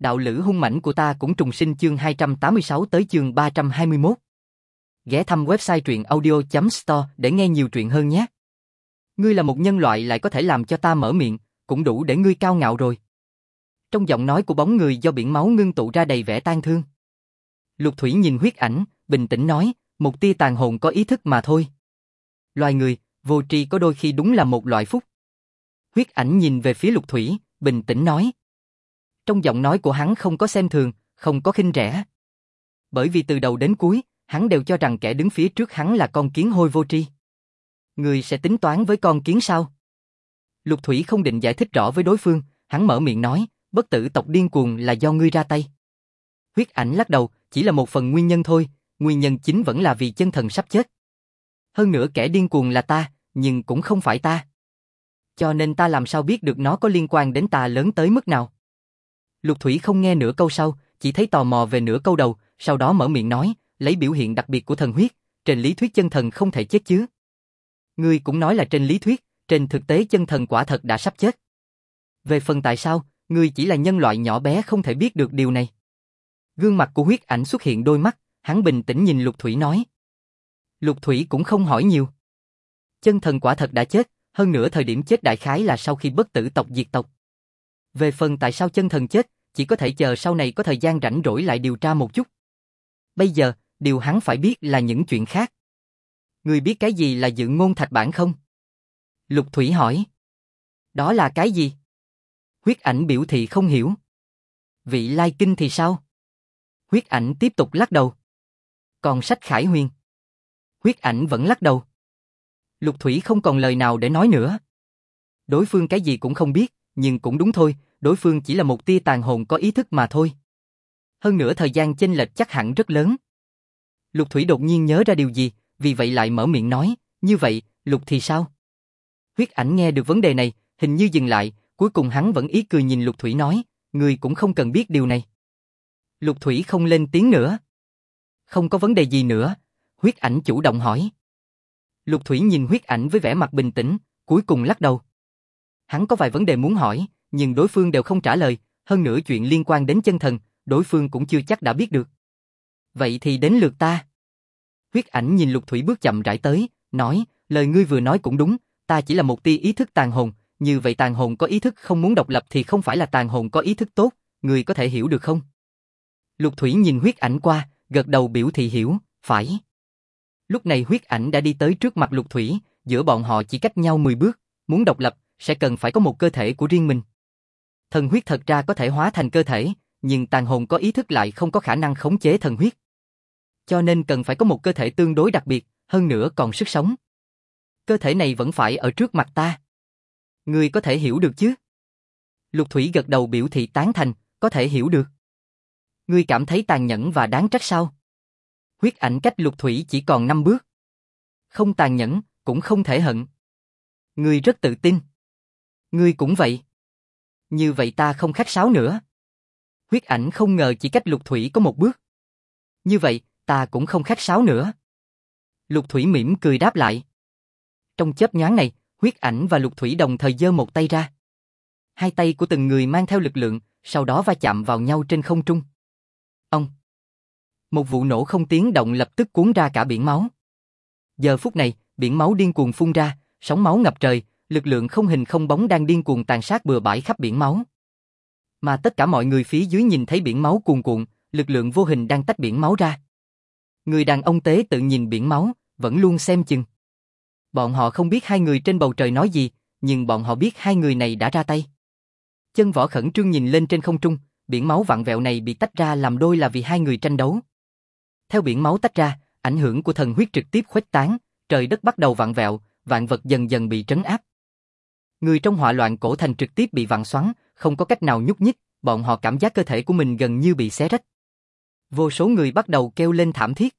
Đạo lữ hung mãnh của ta cũng trùng sinh chương 286 tới chương 321. Ghé thăm website truyện audio.store để nghe nhiều truyện hơn nhé. Ngươi là một nhân loại lại có thể làm cho ta mở miệng, cũng đủ để ngươi cao ngạo rồi. Trong giọng nói của bóng người do biển máu ngưng tụ ra đầy vẻ tang thương. Lục Thủy nhìn huyết ảnh, bình tĩnh nói, một tia tàn hồn có ý thức mà thôi. Loài người, vô tri có đôi khi đúng là một loại phúc. Huyết ảnh nhìn về phía Lục Thủy, bình tĩnh nói. Trong giọng nói của hắn không có xem thường, không có khinh rẻ. Bởi vì từ đầu đến cuối, hắn đều cho rằng kẻ đứng phía trước hắn là con kiến hôi vô tri. Ngươi sẽ tính toán với con kiến sao? Lục Thủy không định giải thích rõ với đối phương, hắn mở miệng nói, bất tử tộc điên cuồng là do ngươi ra tay. Huyết ảnh lắc đầu, chỉ là một phần nguyên nhân thôi, nguyên nhân chính vẫn là vì chân thần sắp chết. Hơn nữa kẻ điên cuồng là ta, nhưng cũng không phải ta. Cho nên ta làm sao biết được nó có liên quan đến ta lớn tới mức nào? Lục Thủy không nghe nửa câu sau, chỉ thấy tò mò về nửa câu đầu, sau đó mở miệng nói, lấy biểu hiện đặc biệt của thần huyết, trên lý thuyết chân thần không thể chết chứ. Ngươi cũng nói là trên lý thuyết, trên thực tế chân thần quả thật đã sắp chết. Về phần tại sao, ngươi chỉ là nhân loại nhỏ bé không thể biết được điều này. Gương mặt của huyết ảnh xuất hiện đôi mắt, hắn bình tĩnh nhìn Lục Thủy nói. Lục Thủy cũng không hỏi nhiều. Chân thần quả thật đã chết, hơn nữa thời điểm chết đại khái là sau khi bất tử tộc diệt tộc. Về phần tại sao chân thần chết, chỉ có thể chờ sau này có thời gian rảnh rỗi lại điều tra một chút. Bây giờ, điều hắn phải biết là những chuyện khác. Ngươi biết cái gì là dự ngôn thạch bản không? Lục Thủy hỏi. Đó là cái gì? Huyết ảnh biểu thị không hiểu. Vị Lai Kinh thì sao? Huyết ảnh tiếp tục lắc đầu. Còn sách Khải Huyền? Huyết ảnh vẫn lắc đầu. Lục Thủy không còn lời nào để nói nữa. Đối phương cái gì cũng không biết, nhưng cũng đúng thôi, đối phương chỉ là một tia tàn hồn có ý thức mà thôi. Hơn nữa thời gian chênh lệch chắc hẳn rất lớn. Lục Thủy đột nhiên nhớ ra điều gì, vì vậy lại mở miệng nói, như vậy, Lục thì sao? Huyết ảnh nghe được vấn đề này, hình như dừng lại, cuối cùng hắn vẫn ý cười nhìn Lục Thủy nói, ngươi cũng không cần biết điều này. Lục Thủy không lên tiếng nữa. Không có vấn đề gì nữa, huyết ảnh chủ động hỏi. Lục Thủy nhìn huyết ảnh với vẻ mặt bình tĩnh, cuối cùng lắc đầu. Hắn có vài vấn đề muốn hỏi, nhưng đối phương đều không trả lời, hơn nữa chuyện liên quan đến chân thần, đối phương cũng chưa chắc đã biết được. Vậy thì đến lượt ta. Huyết ảnh nhìn Lục Thủy bước chậm rãi tới, nói, lời ngươi vừa nói cũng đúng, ta chỉ là một tia ý thức tàn hồn, như vậy tàn hồn có ý thức không muốn độc lập thì không phải là tàn hồn có ý thức tốt, ngươi có thể hiểu được không? Lục Thủy nhìn huyết ảnh qua, gật đầu biểu thị hiểu, phải. Lúc này huyết ảnh đã đi tới trước mặt Lục Thủy, giữa bọn họ chỉ cách nhau 10 bước, muốn độc lập, sẽ cần phải có một cơ thể của riêng mình. Thần huyết thật ra có thể hóa thành cơ thể, nhưng tàn hồn có ý thức lại không có khả năng khống chế thần huyết. Cho nên cần phải có một cơ thể tương đối đặc biệt, hơn nữa còn sức sống. Cơ thể này vẫn phải ở trước mặt ta. Ngươi có thể hiểu được chứ? Lục Thủy gật đầu biểu thị tán thành, có thể hiểu được. Ngươi cảm thấy tàn nhẫn và đáng trách sao? Huyết ảnh cách Lục Thủy chỉ còn 5 bước. Không tàn nhẫn, cũng không thể hận. Ngươi rất tự tin. Ngươi cũng vậy. Như vậy ta không khách sáo nữa. Huyết ảnh không ngờ chỉ cách Lục Thủy có 1 bước. Như vậy, ta cũng không khách sáo nữa. Lục Thủy mỉm cười đáp lại. Trong chớp nhoáng này, huyết ảnh và Lục Thủy đồng thời giơ một tay ra. Hai tay của từng người mang theo lực lượng, sau đó va chạm vào nhau trên không trung. Ông! Một vụ nổ không tiếng động lập tức cuốn ra cả biển máu. Giờ phút này, biển máu điên cuồng phun ra, sóng máu ngập trời, lực lượng không hình không bóng đang điên cuồng tàn sát bừa bãi khắp biển máu. Mà tất cả mọi người phía dưới nhìn thấy biển máu cuồn cuộn, lực lượng vô hình đang tách biển máu ra. Người đàn ông tế tự nhìn biển máu, vẫn luôn xem chừng. Bọn họ không biết hai người trên bầu trời nói gì, nhưng bọn họ biết hai người này đã ra tay. Chân Võ khẩn trương nhìn lên trên không trung, biển máu vặn vẹo này bị tách ra làm đôi là vì hai người tranh đấu. Theo biển máu tách ra, ảnh hưởng của thần huyết trực tiếp khuếch tán, trời đất bắt đầu vặn vẹo, vạn vật dần dần bị trấn áp. Người trong họa loạn cổ thành trực tiếp bị vặn xoắn, không có cách nào nhúc nhích, bọn họ cảm giác cơ thể của mình gần như bị xé rách. Vô số người bắt đầu kêu lên thảm thiết.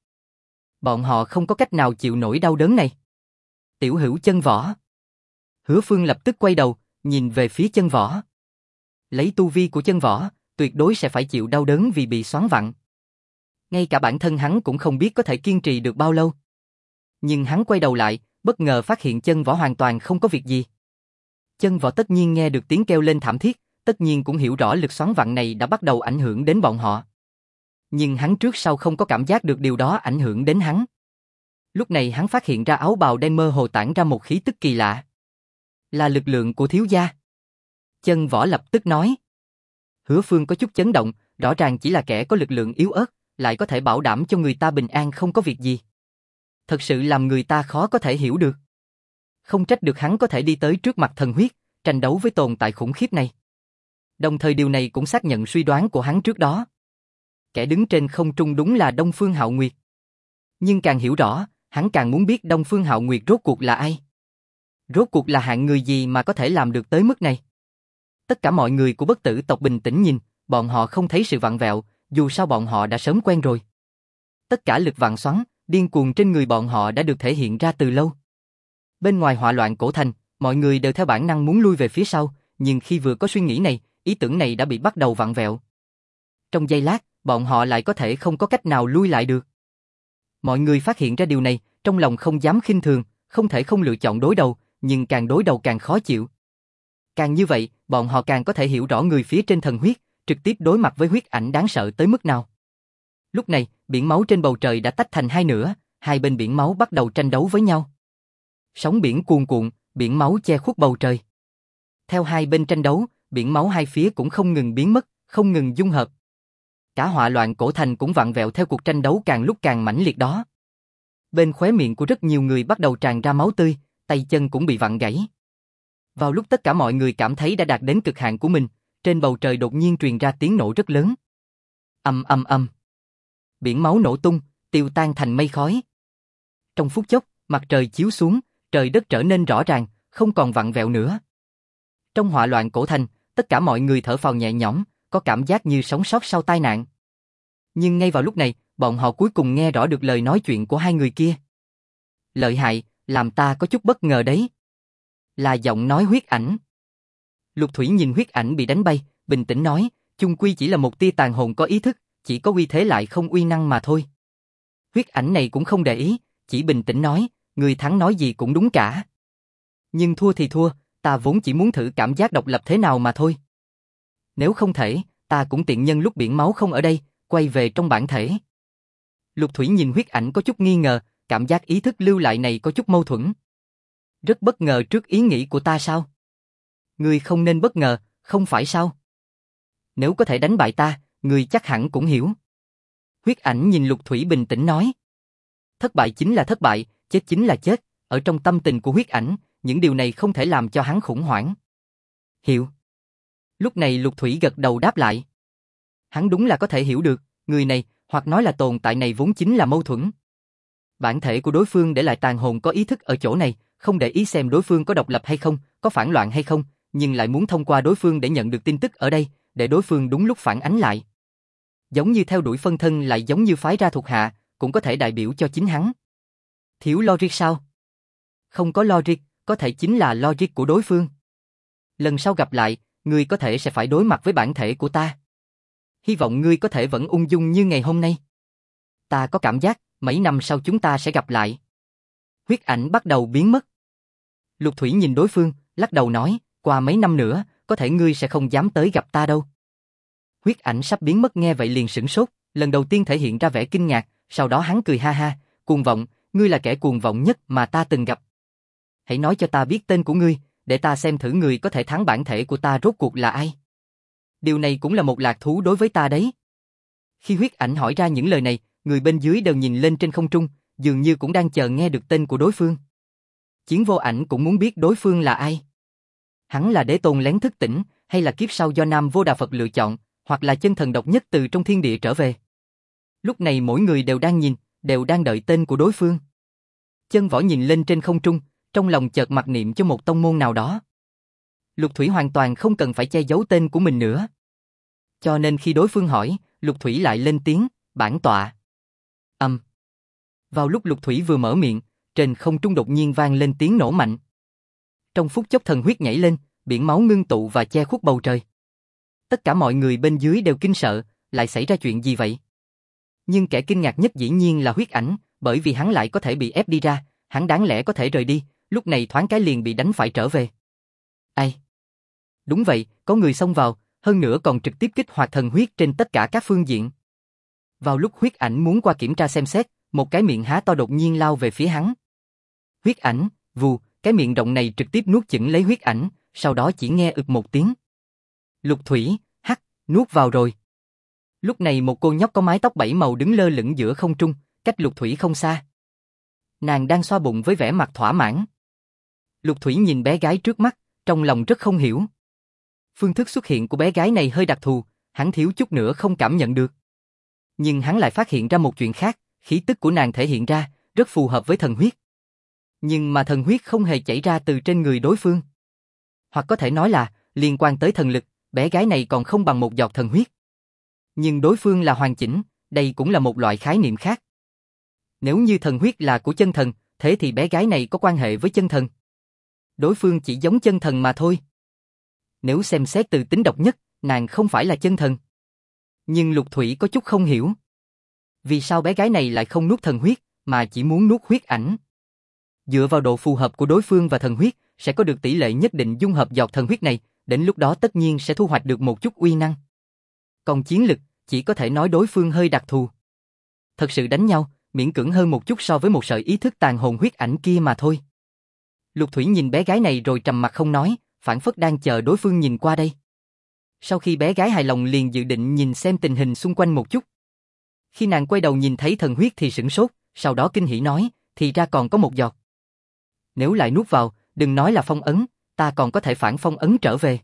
Bọn họ không có cách nào chịu nổi đau đớn này. Tiểu hữu Chân Võ. Hứa Phương lập tức quay đầu, nhìn về phía Chân Võ. Lấy tu vi của Chân Võ, tuyệt đối sẽ phải chịu đau đớn vì bị xoắn vặn. Ngay cả bản thân hắn cũng không biết có thể kiên trì được bao lâu. Nhưng hắn quay đầu lại, bất ngờ phát hiện Chân Võ hoàn toàn không có việc gì. Chân Võ tất nhiên nghe được tiếng kêu lên thảm thiết, tất nhiên cũng hiểu rõ lực xoắn vặn này đã bắt đầu ảnh hưởng đến bọn họ. Nhưng hắn trước sau không có cảm giác được điều đó ảnh hưởng đến hắn. Lúc này hắn phát hiện ra áo bào đen mơ hồ tản ra một khí tức kỳ lạ. Là lực lượng của thiếu gia. Chân Võ lập tức nói. Hứa Phương có chút chấn động, rõ ràng chỉ là kẻ có lực lượng yếu ớt, lại có thể bảo đảm cho người ta bình an không có việc gì. Thật sự làm người ta khó có thể hiểu được. Không trách được hắn có thể đi tới trước mặt thần huyết, tranh đấu với tồn tại khủng khiếp này. Đồng thời điều này cũng xác nhận suy đoán của hắn trước đó. Kẻ đứng trên không trung đúng là Đông Phương Hạo Nguyệt. Nhưng càng hiểu rõ, hắn càng muốn biết Đông Phương Hạo Nguyệt rốt cuộc là ai. Rốt cuộc là hạng người gì mà có thể làm được tới mức này. Tất cả mọi người của Bất Tử tộc bình tĩnh nhìn, bọn họ không thấy sự vặn vẹo, dù sao bọn họ đã sớm quen rồi. Tất cả lực vặn xoắn, điên cuồng trên người bọn họ đã được thể hiện ra từ lâu. Bên ngoài hỏa loạn cổ thành, mọi người đều theo bản năng muốn lui về phía sau, nhưng khi vừa có suy nghĩ này, ý tưởng này đã bị bắt đầu vặn vẹo. Trong giây lát, bọn họ lại có thể không có cách nào lui lại được. Mọi người phát hiện ra điều này, trong lòng không dám khinh thường, không thể không lựa chọn đối đầu, nhưng càng đối đầu càng khó chịu. Càng như vậy, bọn họ càng có thể hiểu rõ người phía trên thần huyết, trực tiếp đối mặt với huyết ảnh đáng sợ tới mức nào. Lúc này, biển máu trên bầu trời đã tách thành hai nửa, hai bên biển máu bắt đầu tranh đấu với nhau. Sóng biển cuồn cuộn, biển máu che khuất bầu trời. Theo hai bên tranh đấu, biển máu hai phía cũng không ngừng biến mất, không ngừng dung hợp. Cả hỏa loạn cổ thành cũng vặn vẹo theo cuộc tranh đấu càng lúc càng mãnh liệt đó. Bên khóe miệng của rất nhiều người bắt đầu tràn ra máu tươi, tay chân cũng bị vặn gãy. Vào lúc tất cả mọi người cảm thấy đã đạt đến cực hạn của mình, trên bầu trời đột nhiên truyền ra tiếng nổ rất lớn. Ầm ầm ầm. Biển máu nổ tung, tiêu tan thành mây khói. Trong phút chốc, mặt trời chiếu xuống, trời đất trở nên rõ ràng, không còn vặn vẹo nữa. Trong hỏa loạn cổ thành, tất cả mọi người thở phào nhẹ nhõm, có cảm giác như sống sót sau tai nạn. Nhưng ngay vào lúc này, bọn họ cuối cùng nghe rõ được lời nói chuyện của hai người kia. Lợi hại, làm ta có chút bất ngờ đấy. Là giọng nói huyết ảnh. Lục Thủy nhìn huyết ảnh bị đánh bay, bình tĩnh nói, chung quy chỉ là một tia tàn hồn có ý thức, chỉ có uy thế lại không uy năng mà thôi. Huyết ảnh này cũng không để ý, chỉ bình tĩnh nói, người thắng nói gì cũng đúng cả. Nhưng thua thì thua, ta vốn chỉ muốn thử cảm giác độc lập thế nào mà thôi. Nếu không thể, ta cũng tiện nhân lúc biển máu không ở đây, quay về trong bản thể. Lục Thủy nhìn huyết ảnh có chút nghi ngờ, cảm giác ý thức lưu lại này có chút mâu thuẫn. Rất bất ngờ trước ý nghĩ của ta sao? Ngươi không nên bất ngờ, không phải sao? Nếu có thể đánh bại ta, ngươi chắc hẳn cũng hiểu. Huyết ảnh nhìn Lục Thủy bình tĩnh nói. Thất bại chính là thất bại, chết chính là chết, ở trong tâm tình của huyết ảnh, những điều này không thể làm cho hắn khủng hoảng. Hiểu. Lúc này Lục Thủy gật đầu đáp lại. Hắn đúng là có thể hiểu được, người này, hoặc nói là tồn tại này vốn chính là mâu thuẫn. Bản thể của đối phương để lại tàn hồn có ý thức ở chỗ này, không để ý xem đối phương có độc lập hay không, có phản loạn hay không, nhưng lại muốn thông qua đối phương để nhận được tin tức ở đây, để đối phương đúng lúc phản ánh lại. Giống như theo đuổi phân thân lại giống như phái ra thuộc hạ, cũng có thể đại biểu cho chính hắn. Thiếu logic sao? Không có logic, có thể chính là logic của đối phương. Lần sau gặp lại, ngươi có thể sẽ phải đối mặt với bản thể của ta. Hy vọng ngươi có thể vẫn ung dung như ngày hôm nay. Ta có cảm giác, mấy năm sau chúng ta sẽ gặp lại. Huyết ảnh bắt đầu biến mất. Lục Thủy nhìn đối phương, lắc đầu nói, qua mấy năm nữa, có thể ngươi sẽ không dám tới gặp ta đâu. Huyết ảnh sắp biến mất nghe vậy liền sửng sốt, lần đầu tiên thể hiện ra vẻ kinh ngạc, sau đó hắn cười ha ha, cuồng vọng, ngươi là kẻ cuồng vọng nhất mà ta từng gặp. Hãy nói cho ta biết tên của ngươi, để ta xem thử người có thể thắng bản thể của ta rốt cuộc là ai. Điều này cũng là một lạc thú đối với ta đấy. Khi huyết ảnh hỏi ra những lời này, người bên dưới đều nhìn lên trên không trung, dường như cũng đang chờ nghe được tên của đối phương. Chiến Vô Ảnh cũng muốn biết đối phương là ai. Hắn là đế tôn lén thức tỉnh, hay là kiếp sau do Nam Vô Đà Phật lựa chọn, hoặc là chân thần độc nhất từ trong thiên địa trở về. Lúc này mỗi người đều đang nhìn, đều đang đợi tên của đối phương. Chân Võ nhìn lên trên không trung, trong lòng chợt mặc niệm cho một tông môn nào đó. Lục Thủy hoàn toàn không cần phải che giấu tên của mình nữa. Cho nên khi đối phương hỏi, Lục Thủy lại lên tiếng, bản tọa. Vào lúc Lục Thủy vừa mở miệng, trên không trung đột nhiên vang lên tiếng nổ mạnh. Trong phút chốc thần huyết nhảy lên, biển máu ngưng tụ và che khuất bầu trời. Tất cả mọi người bên dưới đều kinh sợ, lại xảy ra chuyện gì vậy? Nhưng kẻ kinh ngạc nhất dĩ nhiên là huyết ảnh, bởi vì hắn lại có thể bị ép đi ra, hắn đáng lẽ có thể rời đi, lúc này thoáng cái liền bị đánh phải trở về. Ai? Đúng vậy, có người xông vào, hơn nữa còn trực tiếp kích hoạt thần huyết trên tất cả các phương diện. Vào lúc huyết ảnh muốn qua kiểm tra xem xét, một cái miệng há to đột nhiên lao về phía hắn. Huyết ảnh, vù, cái miệng rộng này trực tiếp nuốt chửng lấy huyết ảnh, sau đó chỉ nghe ực một tiếng. Lục Thủy, hắc, nuốt vào rồi. Lúc này một cô nhóc có mái tóc 7 màu đứng lơ lửng giữa không trung, cách Lục Thủy không xa. Nàng đang xoa bụng với vẻ mặt thỏa mãn. Lục Thủy nhìn bé gái trước mắt, trong lòng rất không hiểu. Phương thức xuất hiện của bé gái này hơi đặc thù, hắn thiếu chút nữa không cảm nhận được. Nhưng hắn lại phát hiện ra một chuyện khác, khí tức của nàng thể hiện ra, rất phù hợp với thần huyết. Nhưng mà thần huyết không hề chảy ra từ trên người đối phương. Hoặc có thể nói là, liên quan tới thần lực, bé gái này còn không bằng một giọt thần huyết. Nhưng đối phương là hoàn chỉnh, đây cũng là một loại khái niệm khác. Nếu như thần huyết là của chân thần, thế thì bé gái này có quan hệ với chân thần. Đối phương chỉ giống chân thần mà thôi. Nếu xem xét từ tính độc nhất, nàng không phải là chân thần. Nhưng Lục Thủy có chút không hiểu. Vì sao bé gái này lại không nuốt thần huyết, mà chỉ muốn nuốt huyết ảnh? Dựa vào độ phù hợp của đối phương và thần huyết, sẽ có được tỷ lệ nhất định dung hợp giọt thần huyết này, đến lúc đó tất nhiên sẽ thu hoạch được một chút uy năng. Còn chiến lực, chỉ có thể nói đối phương hơi đặc thù. Thật sự đánh nhau, miễn cưỡng hơn một chút so với một sợi ý thức tàn hồn huyết ảnh kia mà thôi. Lục Thủy nhìn bé gái này rồi trầm mặt không nói, phảng phất đang chờ đối phương nhìn qua đây. Sau khi bé gái hài lòng liền dự định nhìn xem tình hình xung quanh một chút. Khi nàng quay đầu nhìn thấy thần huyết thì sửng sốt, sau đó kinh hỉ nói, thì ra còn có một giọt. Nếu lại nuốt vào, đừng nói là phong ấn, ta còn có thể phản phong ấn trở về.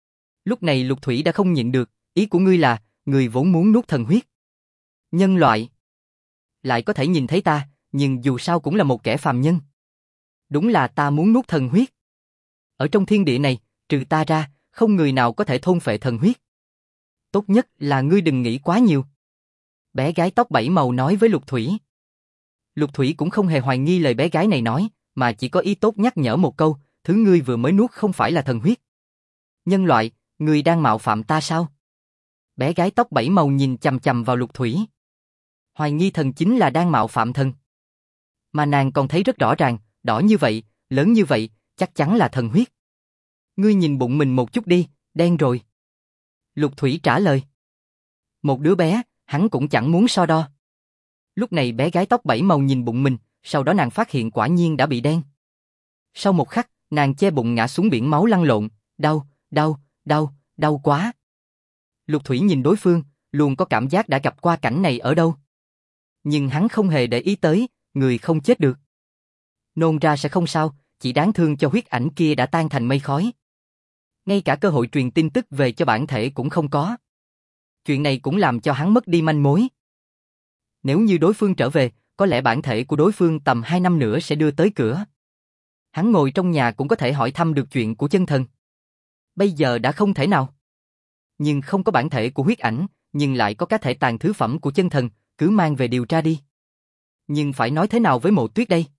Lúc này Lục Thủy đã không nhịn được, ý của ngươi là, người vốn muốn nuốt thần huyết. Nhân loại lại có thể nhìn thấy ta, nhưng dù sao cũng là một kẻ phàm nhân. Đúng là ta muốn nuốt thần huyết. Ở trong thiên địa này, trừ ta ra, không người nào có thể thôn phệ thần huyết. Tốt nhất là ngươi đừng nghĩ quá nhiều. Bé gái tóc 7 màu nói với Lục Thủy. Lục Thủy cũng không hề hoài nghi lời bé gái này nói, mà chỉ có ý tốt nhắc nhở một câu, thứ ngươi vừa mới nuốt không phải là thần huyết. Nhân loại, ngươi đang mạo phạm ta sao? Bé gái tóc 7 màu nhìn chằm chằm vào Lục Thủy. Hoài nghi thần chính là đang mạo phạm thần. Mà nàng còn thấy rất rõ ràng, đỏ như vậy, lớn như vậy, chắc chắn là thần huyết. Ngươi nhìn bụng mình một chút đi, đen rồi. Lục Thủy trả lời. Một đứa bé, hắn cũng chẳng muốn so đo. Lúc này bé gái tóc 7 màu nhìn bụng mình, sau đó nàng phát hiện quả nhiên đã bị đen. Sau một khắc, nàng che bụng ngã xuống biển máu lăn lộn, đau, đau, đau, đau quá. Lục Thủy nhìn đối phương, luôn có cảm giác đã gặp qua cảnh này ở đâu. Nhưng hắn không hề để ý tới, người không chết được. Nôn ra sẽ không sao, chỉ đáng thương cho huyết ảnh kia đã tan thành mây khói. Ngay cả cơ hội truyền tin tức về cho bản thể cũng không có. Chuyện này cũng làm cho hắn mất đi manh mối. Nếu như đối phương trở về, có lẽ bản thể của đối phương tầm 2 năm nữa sẽ đưa tới cửa. Hắn ngồi trong nhà cũng có thể hỏi thăm được chuyện của chân thần. Bây giờ đã không thể nào. Nhưng không có bản thể của huyết ảnh, nhưng lại có cá thể tàn thứ phẩm của chân thần, cứ mang về điều tra đi. Nhưng phải nói thế nào với Mộ Tuyết đây?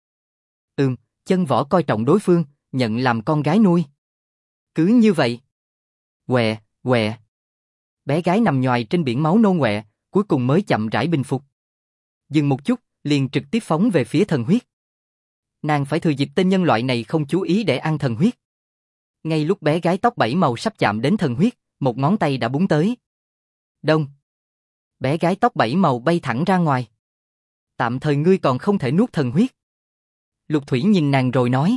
Chân võ coi trọng đối phương, nhận làm con gái nuôi. Cứ như vậy. Quẹ, quẹ. Bé gái nằm nhoài trên biển máu nôn quẹ, cuối cùng mới chậm rãi bình phục. Dừng một chút, liền trực tiếp phóng về phía thần huyết. Nàng phải thừa dịp tên nhân loại này không chú ý để ăn thần huyết. Ngay lúc bé gái tóc 7 màu sắp chạm đến thần huyết, một ngón tay đã búng tới. Đông. Bé gái tóc 7 màu bay thẳng ra ngoài. Tạm thời ngươi còn không thể nuốt thần huyết. Lục Thủy nhìn nàng rồi nói.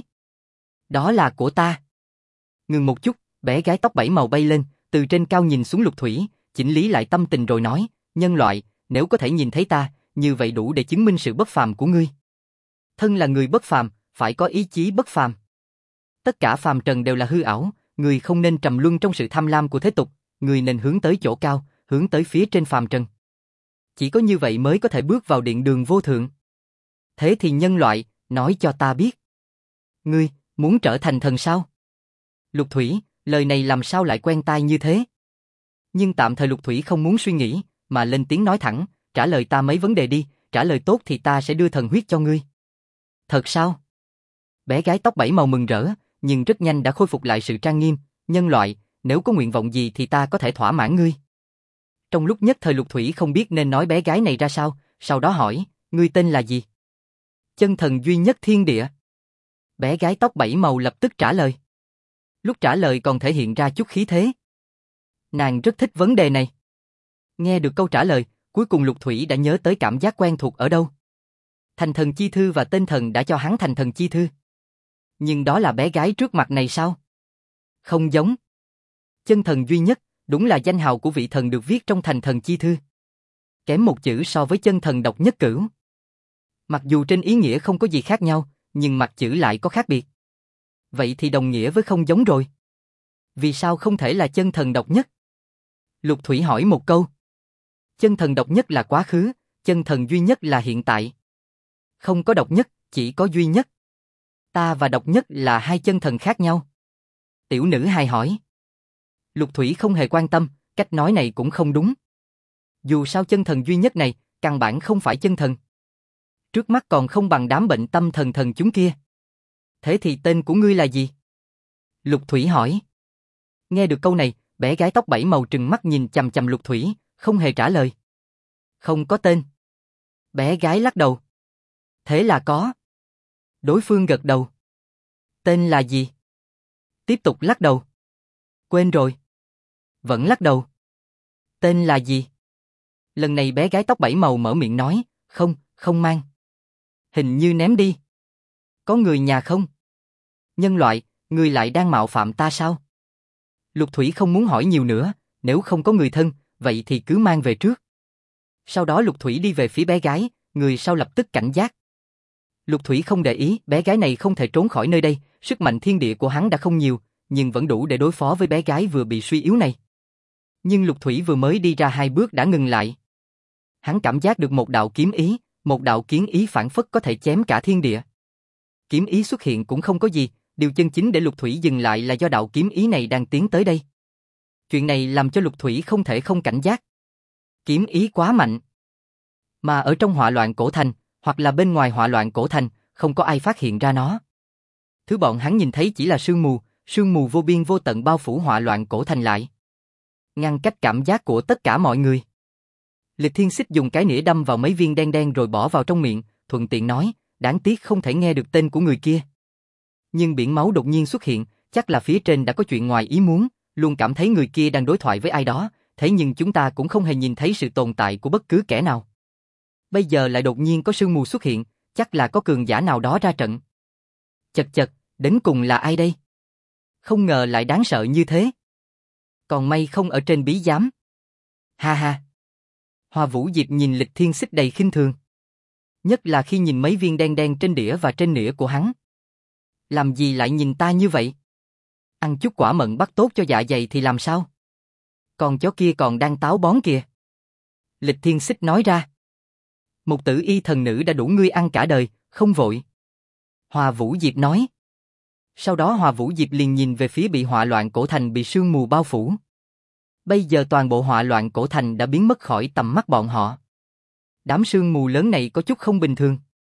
Đó là của ta. Ngừng một chút, bé gái tóc 7 màu bay lên, từ trên cao nhìn xuống Lục Thủy, chỉnh lý lại tâm tình rồi nói, nhân loại, nếu có thể nhìn thấy ta, như vậy đủ để chứng minh sự bất phàm của ngươi. Thân là người bất phàm, phải có ý chí bất phàm. Tất cả phàm trần đều là hư ảo, người không nên trầm luân trong sự tham lam của thế tục, người nên hướng tới chỗ cao, hướng tới phía trên phàm trần. Chỉ có như vậy mới có thể bước vào điện đường vô thượng. Thế thì nhân loại, nói cho ta biết. Ngươi, muốn trở thành thần sao? Lục Thủy, lời này làm sao lại quen tai như thế? Nhưng tạm thời Lục Thủy không muốn suy nghĩ, mà lên tiếng nói thẳng, trả lời ta mấy vấn đề đi, trả lời tốt thì ta sẽ đưa thần huyết cho ngươi. Thật sao? Bé gái tóc 7 màu mừng rỡ, nhưng rất nhanh đã khôi phục lại sự trang nghiêm, nhân loại, nếu có nguyện vọng gì thì ta có thể thỏa mãn ngươi. Trong lúc nhất thời Lục Thủy không biết nên nói bé gái này ra sao, sau đó hỏi, ngươi tên là gì? Chân thần duy nhất thiên địa. Bé gái tóc 7 màu lập tức trả lời. Lúc trả lời còn thể hiện ra chút khí thế. Nàng rất thích vấn đề này. Nghe được câu trả lời, cuối cùng Lục Thủy đã nhớ tới cảm giác quen thuộc ở đâu. Thành thần chi thư và tên thần đã cho hắn thành thần chi thư. Nhưng đó là bé gái trước mặt này sao? Không giống. Chân thần duy nhất, đúng là danh hào của vị thần được viết trong thành thần chi thư. Kém một chữ so với chân thần độc nhất cửu. Mặc dù trên ý nghĩa không có gì khác nhau, nhưng mặt chữ lại có khác biệt. Vậy thì đồng nghĩa với không giống rồi. Vì sao không thể là chân thần độc nhất? Lục Thủy hỏi một câu. Chân thần độc nhất là quá khứ, chân thần duy nhất là hiện tại. Không có độc nhất, chỉ có duy nhất. Ta và độc nhất là hai chân thần khác nhau. Tiểu nữ hài hỏi. Lục Thủy không hề quan tâm, cách nói này cũng không đúng. Dù sao chân thần duy nhất này, căn bản không phải chân thần. Trước mắt còn không bằng đám bệnh tâm thần thần chúng kia. Thế thì tên của ngươi là gì? Lục Thủy hỏi. Nghe được câu này, bé gái tóc bảy màu trừng mắt nhìn chằm chằm Lục Thủy, không hề trả lời. Không có tên. Bé gái lắc đầu. Thế là có. Đối phương gật đầu. Tên là gì? Tiếp tục lắc đầu. Quên rồi. Vẫn lắc đầu. Tên là gì? Lần này bé gái tóc bảy màu mở miệng nói, không mang. Hình như ném đi. Có người nhà không? Nhân loại, người lại đang mạo phạm ta sao? Lục Thủy không muốn hỏi nhiều nữa, nếu không có người thân, vậy thì cứ mang về trước. Sau đó Lục Thủy đi về phía bé gái, người sau lập tức cảnh giác. Lục Thủy không để ý, bé gái này không thể trốn khỏi nơi đây, sức mạnh thiên địa của hắn đã không nhiều, nhưng vẫn đủ để đối phó với bé gái vừa bị suy yếu này. Nhưng Lục Thủy vừa mới đi ra 2 bước đã ngừng lại. Hắn cảm giác được một đạo kiếm ý, một đạo kiến ý phản phất có thể chém cả thiên địa. Kiếm ý xuất hiện cũng không có gì, điều chân chính để Lục Thủy dừng lại là do đạo kiếm ý này đang tiến tới đây. Chuyện này làm cho Lục Thủy không thể không cảnh giác. Kiếm ý quá mạnh. Mà ở trong họa loạn cổ thành, hoặc là bên ngoài họa loạn cổ thành, không có ai phát hiện ra nó. Thứ bọn hắn nhìn thấy chỉ là sương mù vô biên vô tận bao phủ họa loạn cổ thành lại. Ngăn cách cảm giác của tất cả mọi người. Lịch Thiên Xích dùng cái nĩa đâm vào mấy viên đen đen rồi bỏ vào trong miệng, thuận tiện nói, đáng tiếc không thể nghe được tên của người kia. Nhưng biển máu đột nhiên xuất hiện, chắc là phía trên đã có chuyện ngoài ý muốn, luôn cảm thấy người kia đang đối thoại với ai đó, thế nhưng chúng ta cũng không hề nhìn thấy sự tồn tại của bất cứ kẻ nào. Bây giờ lại đột nhiên có sương mù xuất hiện, chắc là có cường giả nào đó ra trận. Chật chật, đến cùng là ai đây? Không ngờ lại đáng sợ như thế. Còn may không ở trên bí giám. Ha ha. Hoa Vũ Diệp nhìn Lịch Thiên Xích đầy khinh thường. Nhất là khi nhìn mấy viên đen đen trên đĩa và trên nĩa của hắn. Làm gì lại nhìn ta như vậy? Ăn chút quả mận bắt tốt cho dạ dày thì làm sao? Con chó kia còn đang táo bón kìa. Lịch Thiên Xích nói ra. Một tử y thần nữ đã đủ ngươi ăn cả đời, không vội. Hoa Vũ Diệp nói. Sau đó Hoa Vũ Diệp liền nhìn về phía bị họa loạn cổ thành bị sương mù bao phủ. Bây giờ toàn bộ họa loạn cổ thành đã biến mất khỏi tầm mắt bọn họ. Đám sương mù lớn này có chút không bình thường.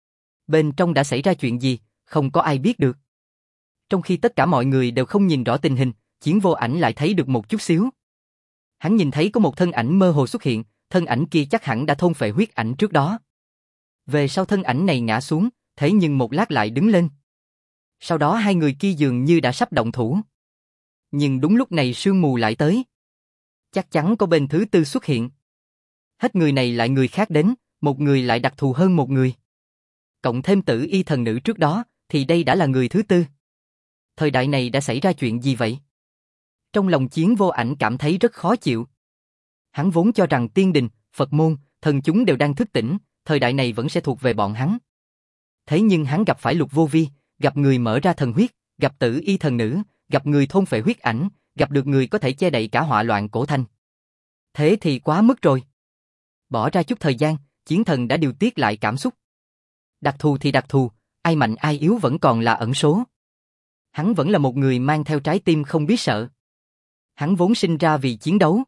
Bên trong đã xảy ra chuyện gì, không có ai biết được. Trong khi tất cả mọi người đều không nhìn rõ tình hình, Chiến Vô Ảnh lại thấy được một chút xíu. Hắn nhìn thấy có một thân ảnh mơ hồ xuất hiện, thân ảnh kia chắc hẳn đã thôn phệ huyết ảnh trước đó. Về sau thân ảnh này ngã xuống, thế nhưng một lát lại đứng lên. Sau đó hai người kia dường như đã sắp động thủ. Nhưng đúng lúc này sương mù lại tới. Chắc chắn có bên thứ tư xuất hiện. Hết người này lại người khác đến, một người lại đặc thù hơn một người. Cộng thêm tử y thần nữ trước đó, thì đây đã là người thứ tư. Thời đại này đã xảy ra chuyện gì vậy? Trong lòng Chiến Vô Ảnh cảm thấy rất khó chịu. Hắn vốn cho rằng tiên đình, Phật môn, thần chúng đều đang thức tỉnh, thời đại này vẫn sẽ thuộc về bọn hắn. Thế nhưng hắn gặp phải Lục Vô Vi, gặp người mở ra thần huyết, gặp tử y thần nữ, gặp người thôn phệ huyết ảnh, gặp được người có thể che đậy cả họa loạn cổ thành. Thế thì quá mức rồi. Bỏ ra chút thời gian, Chiến Thần đã điều tiết lại cảm xúc. Đặc thù thì đặc thù, ai mạnh ai yếu vẫn còn là ẩn số. Hắn vẫn là một người mang theo trái tim không biết sợ. Hắn vốn sinh ra vì chiến đấu.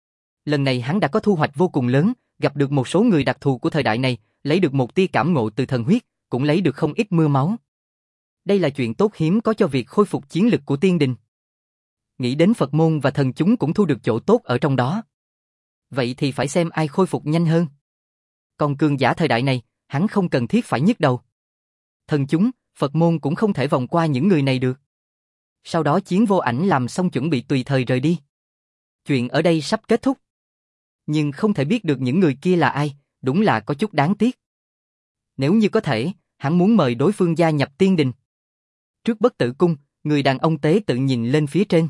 Lần này hắn đã có thu hoạch vô cùng lớn, gặp được một số người đặc thù của thời đại này, lấy được một tia cảm ngộ từ thần huyết, cũng lấy được không ít mưa máu. Đây là chuyện tốt hiếm có cho việc khôi phục chiến lực của tiên đình. Nghĩ đến Phật môn và thần chúng cũng thu được chỗ tốt ở trong đó. Vậy thì phải xem ai khôi phục nhanh hơn. Còn cường giả thời đại này, hắn không cần thiết phải nhức đầu. Thần chúng, Phật môn cũng không thể vòng qua những người này được. Sau đó Chiến Vô Ảnh làm xong chuẩn bị tùy thời rời đi. Chuyện ở đây sắp kết thúc. Nhưng không thể biết được những người kia là ai, đúng là có chút đáng tiếc. Nếu như có thể, hắn muốn mời đối phương gia nhập tiên đình. Trước Bất Tử Cung, người đàn ông tế tự nhìn lên phía trên.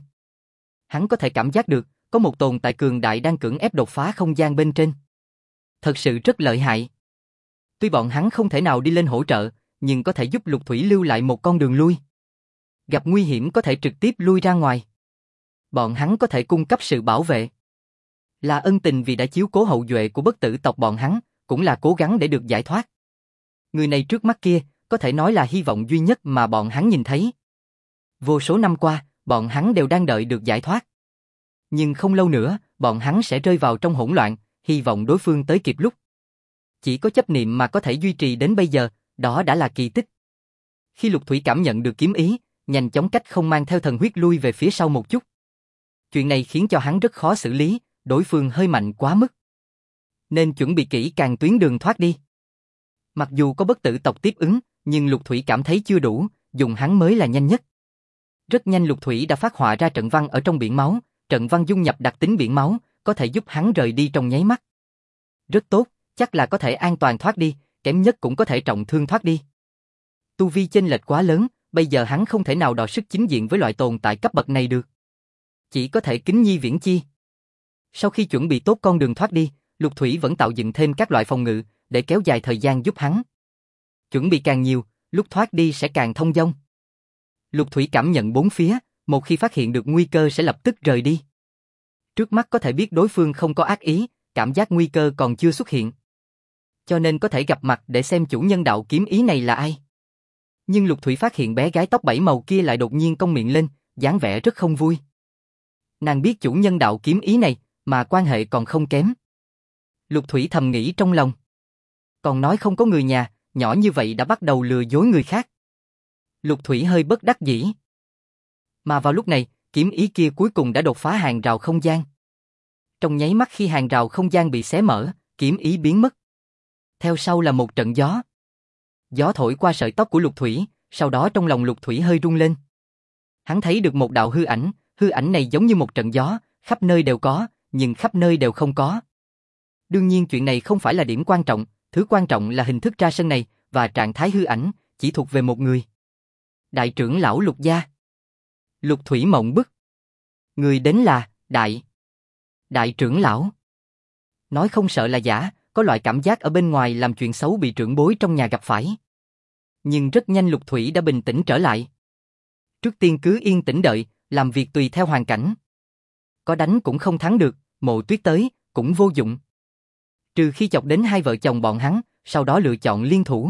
Hắn có thể cảm giác được, có một tồn tại cường đại đang cưỡng ép đột phá không gian bên trên. Thật sự rất lợi hại. Tuy bọn hắn không thể nào đi lên hỗ trợ, nhưng có thể giúp Lục Thủy lưu lại một con đường lui. Gặp nguy hiểm có thể trực tiếp lui ra ngoài. Bọn hắn có thể cung cấp sự bảo vệ. Là ân tình vì đã chiếu cố hậu duệ của bất tử tộc bọn hắn, cũng là cố gắng để được giải thoát. Người này trước mắt kia, có thể nói là hy vọng duy nhất mà bọn hắn nhìn thấy. Vô số năm qua, bọn hắn đều đang đợi được giải thoát. Nhưng không lâu nữa, bọn hắn sẽ rơi vào trong hỗn loạn, hy vọng đối phương tới kịp lúc. Chỉ có chấp niệm mà có thể duy trì đến bây giờ, đó đã là kỳ tích. Khi Lục Thủy cảm nhận được kiếm ý, nhanh chóng cách không mang theo thần huyết lui về phía sau một chút. Chuyện này khiến cho hắn rất khó xử lý, đối phương hơi mạnh quá mức. Nên chuẩn bị kỹ càng tuyến đường thoát đi. Mặc dù có bất tử tộc tiếp ứng, nhưng Lục Thủy cảm thấy chưa đủ, dùng hắn mới là nhanh nhất. Rất nhanh Lục Thủy đã phát họa ra trận văn ở trong biển máu, trận văn dung nhập đặc tính biển máu, có thể giúp hắn rời đi trong nháy mắt. Rất tốt, chắc là có thể an toàn thoát đi, kém nhất cũng có thể trọng thương thoát đi. Tu vi chênh lệch quá lớn, bây giờ hắn không thể nào đọ sức chính diện với loại tồn tại cấp bậc này được. Chỉ có thể kính nhi viễn chi. Sau khi chuẩn bị tốt con đường thoát đi, Lục Thủy vẫn tạo dựng thêm các loại phòng ngự, để kéo dài thời gian giúp hắn. Chuẩn bị càng nhiều, lúc thoát đi sẽ càng thông dong. Lục Thủy cảm nhận bốn phía, một khi phát hiện được nguy cơ sẽ lập tức rời đi. Trước mắt có thể biết đối phương không có ác ý, cảm giác nguy cơ còn chưa xuất hiện. Cho nên có thể gặp mặt để xem chủ nhân đạo kiếm ý này là ai. Nhưng Lục Thủy phát hiện bé gái tóc bảy màu kia lại đột nhiên cong miệng lên, dáng vẻ rất không vui. Nàng biết chủ nhân đạo kiếm ý này, mà quan hệ còn không kém. Lục Thủy thầm nghĩ trong lòng. Còn nói không có người nhà, nhỏ như vậy đã bắt đầu lừa dối người khác. Lục Thủy hơi bất đắc dĩ. Mà vào lúc này, kiếm ý kia cuối cùng đã đột phá hàng rào không gian. Trong nháy mắt khi hàng rào không gian bị xé mở, kiếm ý biến mất. Theo sau là một trận gió. Gió thổi qua sợi tóc của Lục Thủy, sau đó trong lòng Lục Thủy hơi rung lên. Hắn thấy được một đạo hư ảnh này giống như một trận gió, khắp nơi đều có, nhưng khắp nơi đều không có. Đương nhiên chuyện này không phải là điểm quan trọng, thứ quan trọng là hình thức ra sân này, và trạng thái hư ảnh, chỉ thuộc về một người. Đại trưởng lão Lục gia. Lục Thủy mộng bức. Người đến là, Đại trưởng lão. Nói không sợ là giả, có loại cảm giác ở bên ngoài làm chuyện xấu bị trưởng bối trong nhà gặp phải. Nhưng rất nhanh Lục Thủy đã bình tĩnh trở lại. Trước tiên cứ yên tĩnh đợi, làm việc tùy theo hoàn cảnh. Có đánh cũng không thắng được, Mộ Tuyết tới, cũng vô dụng. Trừ khi chọc đến hai vợ chồng bọn hắn, sau đó lựa chọn liên thủ.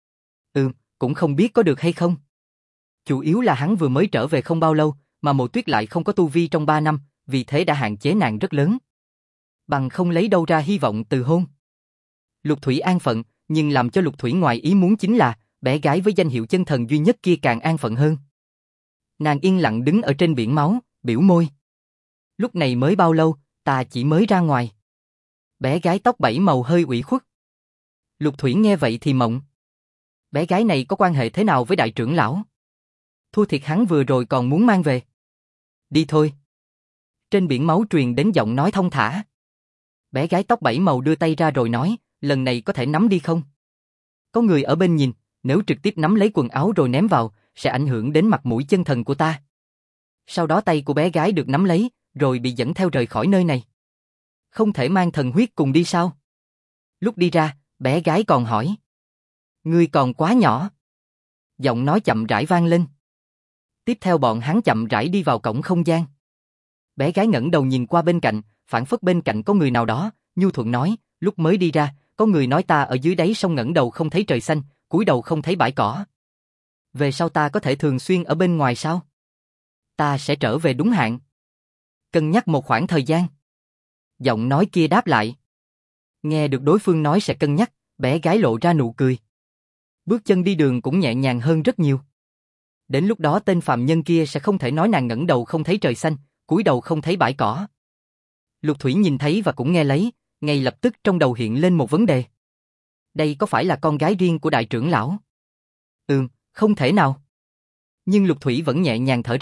Cũng không biết có được hay không. Chủ yếu là hắn vừa mới trở về không bao lâu, mà Mộ Tuyết lại không có tu vi trong 3 năm, vì thế đã hạn chế nàng rất lớn. Bằng không lấy đâu ra hy vọng từ hôn. Lục Thủy an phận, nhưng làm cho Lục Thủy ngoài ý muốn chính là, bé gái với danh hiệu chân thần duy nhất kia càng an phận hơn. Nàng yên lặng đứng ở trên biển máu, biểu môi. Lúc này mới bao lâu, ta chỉ mới ra ngoài. Bé gái tóc bảy màu hơi ủy khuất. Lục Thủy nghe vậy thì mộng. Bé gái này có quan hệ thế nào với đại trưởng lão? Thua thiệt hắn vừa rồi còn muốn mang về. Đi thôi. Trên biển máu truyền đến giọng nói thông thả. Bé gái tóc bảy màu đưa tay ra rồi nói, lần này có thể nắm đi không? Có người ở bên nhìn, nếu trực tiếp nắm lấy quần áo rồi ném vào, sẽ ảnh hưởng đến mặt mũi chân thần của ta. Sau đó tay của bé gái được nắm lấy, rồi bị dẫn theo rời khỏi nơi này. Không thể mang thần huyết cùng đi sao? Lúc đi ra, bé gái còn hỏi. Ngươi còn quá nhỏ. Giọng nói chậm rãi vang lên. Tiếp theo bọn hắn chậm rãi đi vào cổng không gian. Bé gái ngẩng đầu nhìn qua bên cạnh, phảng phất bên cạnh có người nào đó, nhu thuận nói, lúc mới đi ra, có người nói ta ở dưới đáy sông ngẩng đầu không thấy trời xanh, cúi đầu không thấy bãi cỏ. Về sau ta có thể thường xuyên ở bên ngoài sao? Ta sẽ trở về đúng hạn. Cân nhắc một khoảng thời gian. Giọng nói kia đáp lại. Nghe được đối phương nói sẽ cân nhắc, bé gái lộ ra nụ cười. Bước chân đi đường cũng nhẹ nhàng hơn rất nhiều. Đến lúc đó tên phàm nhân kia sẽ không thể nói nàng ngẩng đầu không thấy trời xanh, cúi đầu không thấy bãi cỏ. Lục Thủy nhìn thấy và cũng nghe lấy, ngay lập tức trong đầu hiện lên một vấn đề. Đây có phải là con gái riêng của đại trưởng lão? Không thể nào. Nhưng Lục Thủy vẫn nhẹ nhàng thở ra,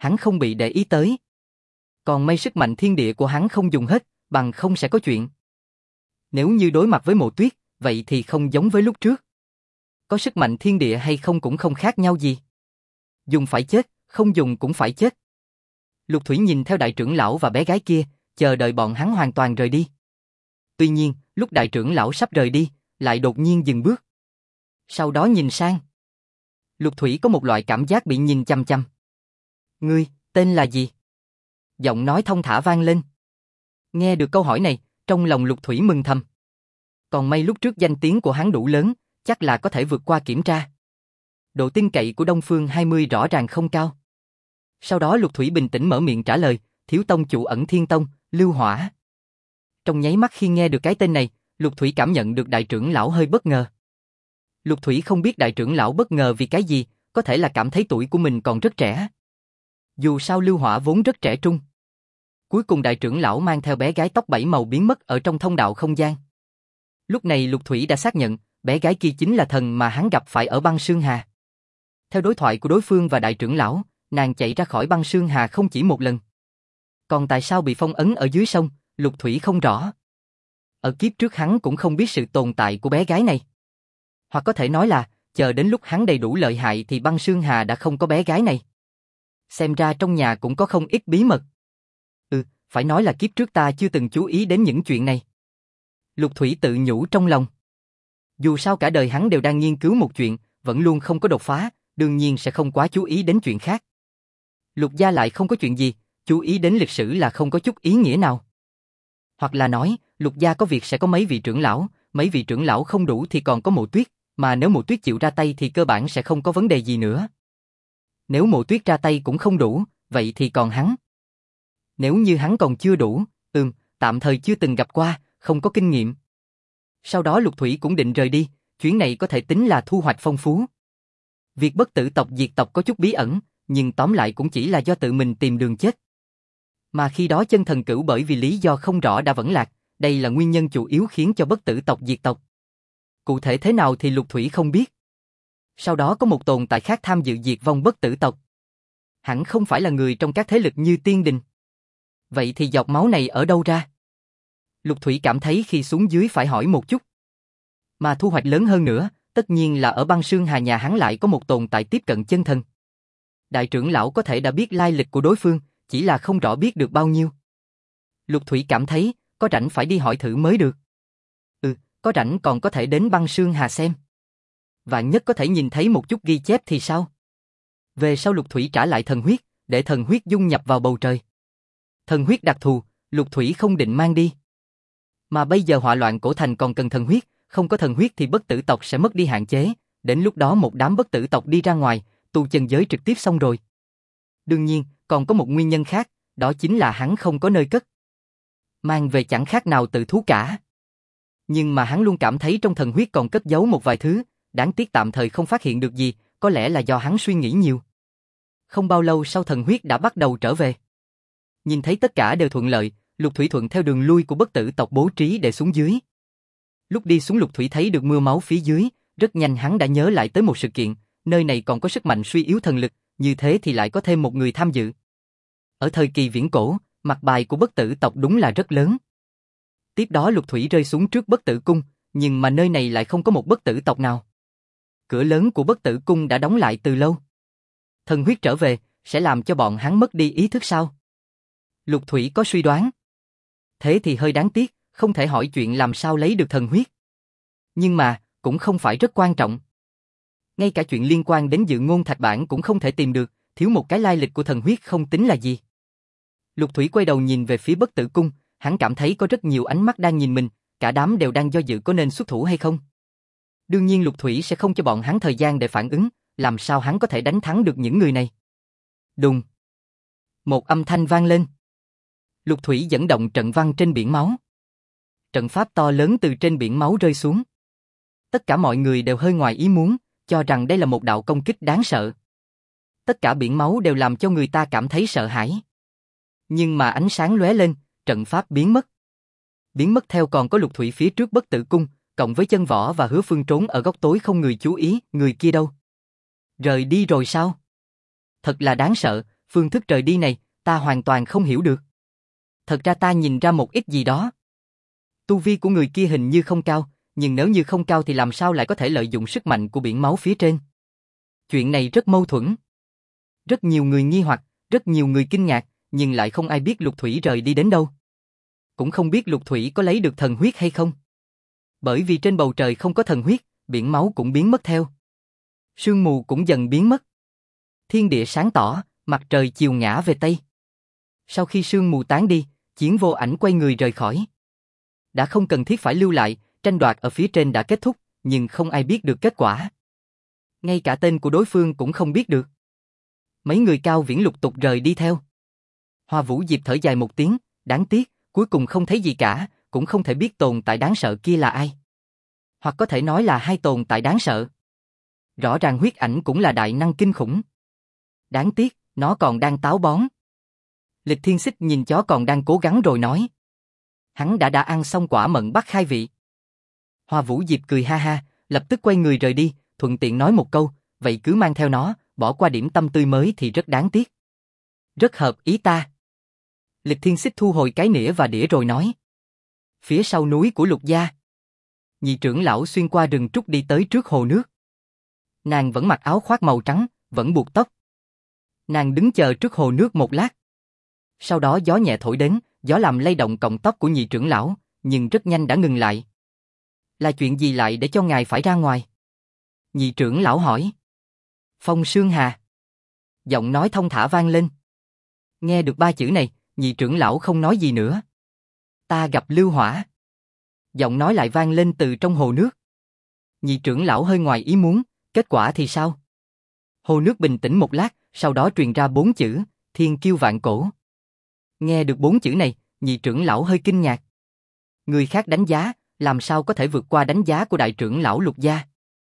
hắn không bị để ý tới. Còn may sức mạnh thiên địa của hắn không dùng hết, bằng không sẽ có chuyện. Nếu như đối mặt với Mộ Tuyết, vậy thì không giống với lúc trước. Có sức mạnh thiên địa hay không cũng không khác nhau gì. Dùng phải chết, không dùng cũng phải chết. Lục Thủy nhìn theo đại trưởng lão và bé gái kia, chờ đợi bọn hắn hoàn toàn rời đi. Tuy nhiên, lúc đại trưởng lão sắp rời đi, lại đột nhiên dừng bước. Sau đó nhìn sang. Lục Thủy có một loại cảm giác bị nhìn chăm chăm. Ngươi, tên là gì? Giọng nói thông thả vang lên. Nghe được câu hỏi này, trong lòng Lục Thủy mừng thầm. Còn may lúc trước danh tiếng của hắn đủ lớn, chắc là có thể vượt qua kiểm tra. Độ tin cậy của Đông Phương 20 rõ ràng không cao. Sau đó Lục Thủy bình tĩnh mở miệng trả lời, Thiếu tông chủ Ẩn Thiên Tông, Lưu Hỏa. Trong nháy mắt khi nghe được cái tên này, Lục Thủy cảm nhận được đại trưởng lão hơi bất ngờ. Lục Thủy không biết đại trưởng lão bất ngờ vì cái gì, có thể là cảm thấy tuổi của mình còn rất trẻ. Dù sao Lưu Hỏa vốn rất trẻ trung. Cuối cùng đại trưởng lão mang theo bé gái tóc 7 màu biến mất ở trong thông đạo không gian. Lúc này Lục Thủy đã xác nhận, bé gái kia chính là thần mà hắn gặp phải ở băng Sương Hà. Theo đối thoại của đối phương và đại trưởng lão, nàng chạy ra khỏi băng Sương Hà không chỉ một lần. Còn tại sao bị phong ấn ở dưới sông, Lục Thủy không rõ. Ở kiếp trước hắn cũng không biết sự tồn tại của bé gái này. Hoặc có thể nói là, chờ đến lúc hắn đầy đủ lợi hại thì băng Sương Hà đã không có bé gái này. Xem ra trong nhà cũng có không ít bí mật. Phải nói là kiếp trước ta chưa từng chú ý đến những chuyện này. Lục Thủy tự nhủ trong lòng. Dù sao cả đời hắn đều đang nghiên cứu một chuyện, vẫn luôn không có đột phá, đương nhiên sẽ không quá chú ý đến chuyện khác. Lục gia lại không có chuyện gì, chú ý đến lịch sử là không có chút ý nghĩa nào. Hoặc là nói, Lục gia có việc sẽ có mấy vị trưởng lão không đủ thì còn có Mộ Tuyết, mà nếu Mộ Tuyết chịu ra tay thì cơ bản sẽ không có vấn đề gì nữa. Nếu Mộ Tuyết ra tay cũng không đủ, vậy thì còn hắn. Nếu như hắn còn chưa đủ, tạm thời chưa từng gặp qua, không có kinh nghiệm. Sau đó Lục Thủy cũng định rời đi, chuyến này có thể tính là thu hoạch phong phú. Việc bất tử tộc diệt tộc có chút bí ẩn, nhưng tóm lại cũng chỉ là do tự mình tìm đường chết. Mà khi đó Chân Thần Cửu bởi vì lý do không rõ đã vẫn lạc, đây là nguyên nhân chủ yếu khiến cho bất tử tộc diệt tộc. Cụ thể thế nào thì Lục Thủy không biết. Sau đó có một tồn tại khác tham dự diệt vong bất tử tộc. Hẳn không phải là người trong các thế lực như Tiên Đình. Vậy thì giọt máu này ở đâu ra? Lục Thủy cảm thấy khi xuống dưới phải hỏi một chút. Mà thu hoạch lớn hơn nữa, tất nhiên là ở băng Sương Hà nhà hắn lại có một tồn tại tiếp cận chân thần. Đại trưởng lão có thể đã biết lai lịch của đối phương, chỉ là không rõ biết được bao nhiêu. Lục Thủy cảm thấy, có rảnh phải đi hỏi thử mới được. Có rảnh còn có thể đến băng Sương Hà xem. Vạn nhất có thể nhìn thấy một chút ghi chép thì sao? Về sau Lục Thủy trả lại thần huyết, để thần huyết dung nhập vào bầu trời. Thần huyết đặc thù, Lục Thủy không định mang đi. Mà bây giờ họa loạn cổ thành còn cần thần huyết, không có thần huyết thì bất tử tộc sẽ mất đi hạn chế, đến lúc đó một đám bất tử tộc đi ra ngoài, tu chân giới trực tiếp xong rồi. Đương nhiên, còn có một nguyên nhân khác, đó chính là hắn không có nơi cất. Mang về chẳng khác nào tự thú cả. Nhưng mà hắn luôn cảm thấy trong thần huyết còn cất giấu một vài thứ, đáng tiếc tạm thời không phát hiện được gì, có lẽ là do hắn suy nghĩ nhiều. Không bao lâu sau thần huyết đã bắt đầu trở về. Nhìn thấy tất cả đều thuận lợi, Lục Thủy thuận theo đường lui của bất tử tộc bố trí để xuống dưới. Lúc đi xuống Lục Thủy thấy được mưa máu phía dưới, rất nhanh hắn đã nhớ lại tới một sự kiện, nơi này còn có sức mạnh suy yếu thần lực, như thế thì lại có thêm một người tham dự. Ở thời kỳ viễn cổ, mặt bài của bất tử tộc đúng là rất lớn. Tiếp đó Lục Thủy rơi xuống trước bất tử cung, nhưng mà nơi này lại không có một bất tử tộc nào. Cửa lớn của bất tử cung đã đóng lại từ lâu. Thần huyết trở về, sẽ làm cho bọn hắn mất đi ý thức sao? Lục Thủy có suy đoán. Thế thì hơi đáng tiếc, không thể hỏi chuyện làm sao lấy được thần huyết. Nhưng mà, cũng không phải rất quan trọng. Ngay cả chuyện liên quan đến dự ngôn thạch bản cũng không thể tìm được, thiếu một cái lai lịch của thần huyết không tính là gì. Lục Thủy quay đầu nhìn về phía bất tử cung, hắn cảm thấy có rất nhiều ánh mắt đang nhìn mình, cả đám đều đang do dự có nên xuất thủ hay không. Đương nhiên Lục Thủy sẽ không cho bọn hắn thời gian để phản ứng, làm sao hắn có thể đánh thắng được những người này. Đùng. Một âm thanh vang lên. Lục Thủy dẫn động trận văn trên biển máu. Trận pháp to lớn từ trên biển máu rơi xuống. Tất cả mọi người đều hơi ngoài ý muốn, cho rằng đây là một đạo công kích đáng sợ. Tất cả biển máu đều làm cho người ta cảm thấy sợ hãi. Nhưng mà ánh sáng lóe lên, trận pháp biến mất. Biến mất theo còn có Lục Thủy phía trước bất tử cung, cộng với Chân Võ và Hứa Phương trốn ở góc tối không người chú ý, người kia đâu? Rời đi rồi sao? Thật là đáng sợ, phương thức rời đi này, ta hoàn toàn không hiểu được. Thật ra ta nhìn ra một ít gì đó. Tu vi của người kia hình như không cao, nhưng nếu như không cao thì làm sao lại có thể lợi dụng sức mạnh của biển máu phía trên. Chuyện này rất mâu thuẫn. Rất nhiều người nghi hoặc, rất nhiều người kinh ngạc, nhưng lại không ai biết Lục Thủy rời đi đến đâu. Cũng không biết Lục Thủy có lấy được thần huyết hay không. Bởi vì trên bầu trời không có thần huyết, biển máu cũng biến mất theo. Sương mù cũng dần biến mất. Thiên địa sáng tỏ, mặt trời chiều ngã về Tây. Sau khi sương mù tán đi, Chiến Vô Ảnh quay người rời khỏi. Đã không cần thiết phải lưu lại, tranh đoạt ở phía trên đã kết thúc, nhưng không ai biết được kết quả. Ngay cả tên của đối phương cũng không biết được. Mấy người Cao Viễn lục tục rời đi theo. Hoa Vũ Diệp thở dài một tiếng, đáng tiếc, cuối cùng không thấy gì cả, cũng không thể biết tồn tại đáng sợ kia là ai. Hoặc có thể nói là hai tồn tại đáng sợ. Rõ ràng huyết ảnh cũng là đại năng kinh khủng. Đáng tiếc, nó còn đang táo bón. Lịch Thiên Xích nhìn chó còn đang cố gắng rồi nói. Hắn đã ăn xong quả mận bắt khai vị. Hoa Vũ Diệp cười ha ha, lập tức quay người rời đi, thuận tiện nói một câu, vậy cứ mang theo nó, bỏ qua điểm tâm tươi mới thì rất đáng tiếc. Rất hợp ý ta. Lịch Thiên Xích thu hồi cái nĩa và đĩa rồi nói. Phía sau núi của Lục gia. Nhị trưởng lão xuyên qua rừng trúc đi tới trước hồ nước. Nàng vẫn mặc áo khoác màu trắng, vẫn buộc tóc. Nàng đứng chờ trước hồ nước một lát. Sau đó gió nhẹ thổi đến, gió làm lay động cọng tóc của nhị trưởng lão, nhưng rất nhanh đã ngừng lại. Là chuyện gì lại để cho ngài phải ra ngoài? Nhị trưởng lão hỏi. Phong Sương Hà. Giọng nói thông thả vang lên. Nghe được ba chữ này, nhị trưởng lão không nói gì nữa. Ta gặp Lưu Hỏa. Giọng nói lại vang lên từ trong hồ nước. Nhị trưởng lão hơi ngoài ý muốn, kết quả thì sao? Hồ nước bình tĩnh một lát, sau đó truyền ra 4 chữ, Thiên Kiêu Vạn Cổ. Nghe được 4 chữ này, nhị trưởng lão hơi kinh ngạc. Người khác đánh giá, làm sao có thể vượt qua đánh giá của đại trưởng lão Lục gia.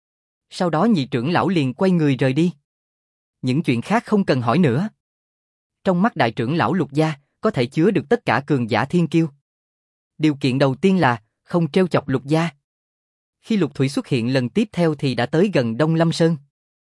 Sau đó nhị trưởng lão liền quay người rời đi. Những chuyện khác không cần hỏi nữa. Trong mắt đại trưởng lão Lục gia, có thể chứa được tất cả cường giả thiên kiêu. Điều kiện đầu tiên là không trêu chọc Lục gia. Khi Lục Thủy xuất hiện lần tiếp theo thì đã tới gần Đông Lâm Sơn.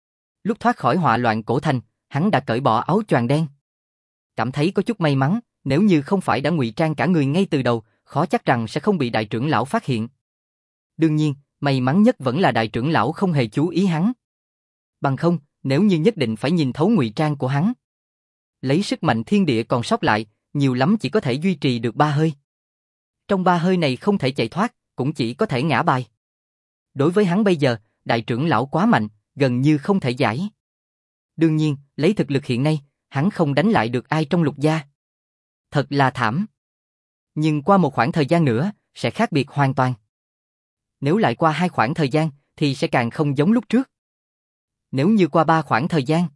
Lúc thoát khỏi họa loạn cổ thành, hắn đã cởi bỏ áo choàng đen. Cảm thấy có chút may mắn, nếu như không phải đã ngụy trang cả người ngay từ đầu, khó chắc rằng sẽ không bị đại trưởng lão phát hiện. Đương nhiên, may mắn nhất vẫn là đại trưởng lão không hề chú ý hắn. Bằng không, nếu như nhất định phải nhìn thấu ngụy trang của hắn. Lấy sức mạnh thiên địa còn sót lại, nhiều lắm chỉ có thể duy trì được 3 hơi. Trong 3 hơi này không thể chạy thoát, cũng chỉ có thể ngã bài. Đối với hắn bây giờ, đại trưởng lão quá mạnh, gần như không thể giải. Đương nhiên, lấy thực lực hiện nay, hắn không đánh lại được ai trong Lục gia. Thật là thảm. Nhưng qua một khoảng thời gian nữa, sẽ khác biệt hoàn toàn. Nếu lại qua 2 khoảng thời gian, thì sẽ càng không giống lúc trước. Nếu như qua 3 khoảng thời gian.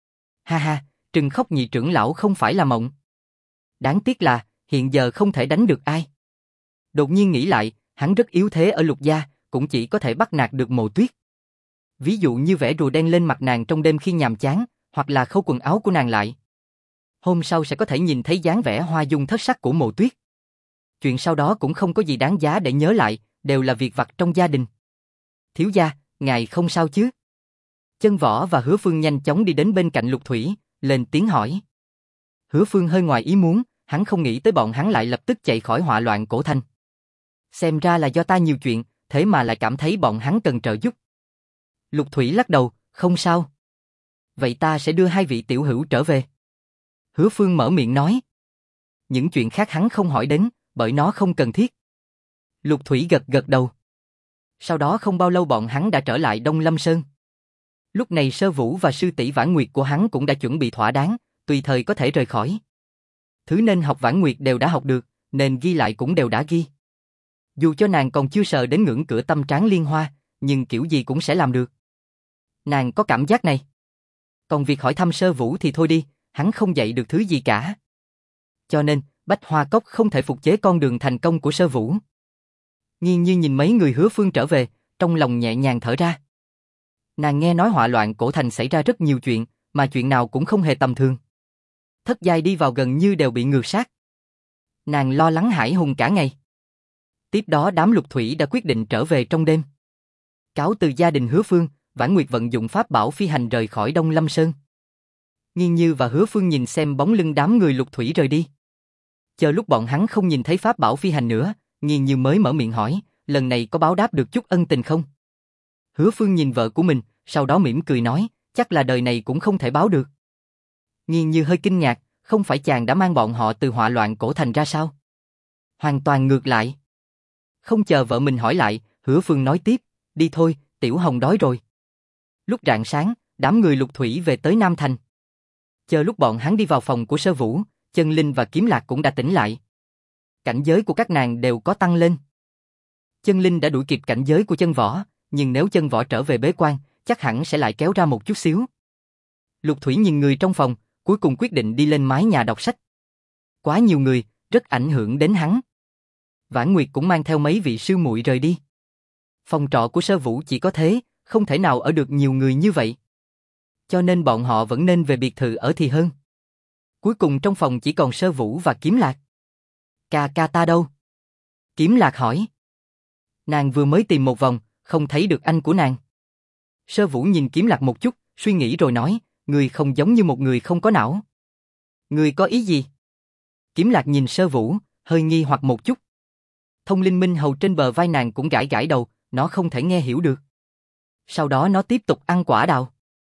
Ha ha, Trừng Khóc nhị trưởng lão không phải là mộng. Đáng tiếc là, hiện giờ không thể đánh được ai. Đột nhiên nghĩ lại, hắn rất yếu thế ở Lục gia, cũng chỉ có thể bắt nạt được Mộ Tuyết. Ví dụ như vẽ rùa đen lên mặt nàng trong đêm khi nhàm chán, hoặc là khâu quần áo của nàng lại. Hôm sau sẽ có thể nhìn thấy dáng vẻ hoa dung thất sắc của Mộ Tuyết. Chuyện sau đó cũng không có gì đáng giá để nhớ lại, đều là việc vặt trong gia đình. Thiếu gia, ngài không sao chứ? Chân Võ và Hứa Phương nhanh chóng đi đến bên cạnh Lục Thủy, lên tiếng hỏi. Hứa Phương hơi ngoài ý muốn, hắn không nghĩ tới bọn hắn lại lập tức chạy khỏi họa loạn cổ thành. Xem ra là do ta nhiều chuyện, thế mà lại cảm thấy bọn hắn cần trợ giúp. Lục Thủy lắc đầu, không sao. Vậy ta sẽ đưa 2 vị tiểu hữu trở về. Hứa Phương mở miệng nói. Những chuyện khác hắn không hỏi đến, bởi nó không cần thiết. Lục Thủy gật gật đầu. Sau đó không bao lâu bọn hắn đã trở lại Đông Lâm Sơn. Lúc này Sơ Vũ và sư tỷ Vãn Nguyệt của hắn cũng đã chuẩn bị thỏa đáng, tùy thời có thể rời khỏi. Thứ nên học Vãn Nguyệt đều đã học được, nên ghi lại cũng đều đã ghi. Dù cho nàng còn chưa sờ đến ngưỡng cửa tâm tráng liên hoa, nhưng kiểu gì cũng sẽ làm được. Nàng có cảm giác này. Còn việc hỏi thăm Sơ Vũ thì thôi đi, hắn không dạy được thứ gì cả. Cho nên, Bách Hoa Cốc không thể phục chế con đường thành công của Sơ Vũ. Nghiêng như nhìn mấy người Hứa Phương trở về, trong lòng nhẹ nhàng thở ra. Nàng nghe nói họa loạn cổ thành xảy ra rất nhiều chuyện, mà chuyện nào cũng không hề tầm thường. Thất giai đi vào gần như đều bị ngược sát. Nàng lo lắng hãi hùng cả ngày. Tiếp đó đám Lục Thủy đã quyết định trở về trong đêm. Cáo từ gia đình Hứa Phương, Vãn Nguyệt vận dụng pháp bảo phi hành rời khỏi Đông Lâm Sơn. Nghiên Như và Hứa Phương nhìn xem bóng lưng đám người Lục Thủy rời đi. Chờ lúc bọn hắn không nhìn thấy pháp bảo phi hành nữa, Nghiên Như mới mở miệng hỏi, lần này có báo đáp được chút ân tình không? Hứa Phương nhìn vợ của mình, sau đó mỉm cười nói, chắc là đời này cũng không thể báo được. Nghiên Như hơi kinh ngạc, không phải chàng đã mang bọn họ từ họa loạn cổ thành ra sao? Hoàn toàn ngược lại. Không chờ vợ mình hỏi lại, Hứa Phương nói tiếp, đi thôi, Tiểu Hồng đói rồi. Lúc rạng sáng, đám người Lục Thủy về tới Nam Thành. Chờ lúc bọn hắn đi vào phòng của Sơ Vũ, Chân Linh và Kiếm Lạc cũng đã tỉnh lại. Cảnh giới của các nàng đều có tăng lên. Chân Linh đã đuổi kịp cảnh giới của Chân Võ, nhưng nếu Chân Võ trở về bế quan, chắc hẳn sẽ lại kéo ra một chút xíu. Lục Thủy nhìn người trong phòng, cuối cùng quyết định đi lên mái nhà đọc sách. Quá nhiều người, rất ảnh hưởng đến hắn. Vãn Nguyệt cũng mang theo mấy vị sư muội rời đi. Phòng trọ của Sơ Vũ chỉ có thế, không thể nào ở được nhiều người như vậy. Cho nên bọn họ vẫn nên về biệt thự ở thì hơn. Cuối cùng trong phòng chỉ còn Sơ Vũ và Kiếm Lạc. Ca ca ta đâu? Kiếm Lạc hỏi. Nàng vừa mới tìm một vòng, không thấy được anh của nàng. Sơ Vũ nhìn Kiếm Lạc một chút, suy nghĩ rồi nói, người không giống như một người không có não. Người có ý gì? Kiếm Lạc nhìn Sơ Vũ, hơi nghi hoặc một chút. Thông linh minh hầu trên bờ vai nàng cũng gãi gãi đầu, nó không thể nghe hiểu được. Sau đó nó tiếp tục ăn quả đào.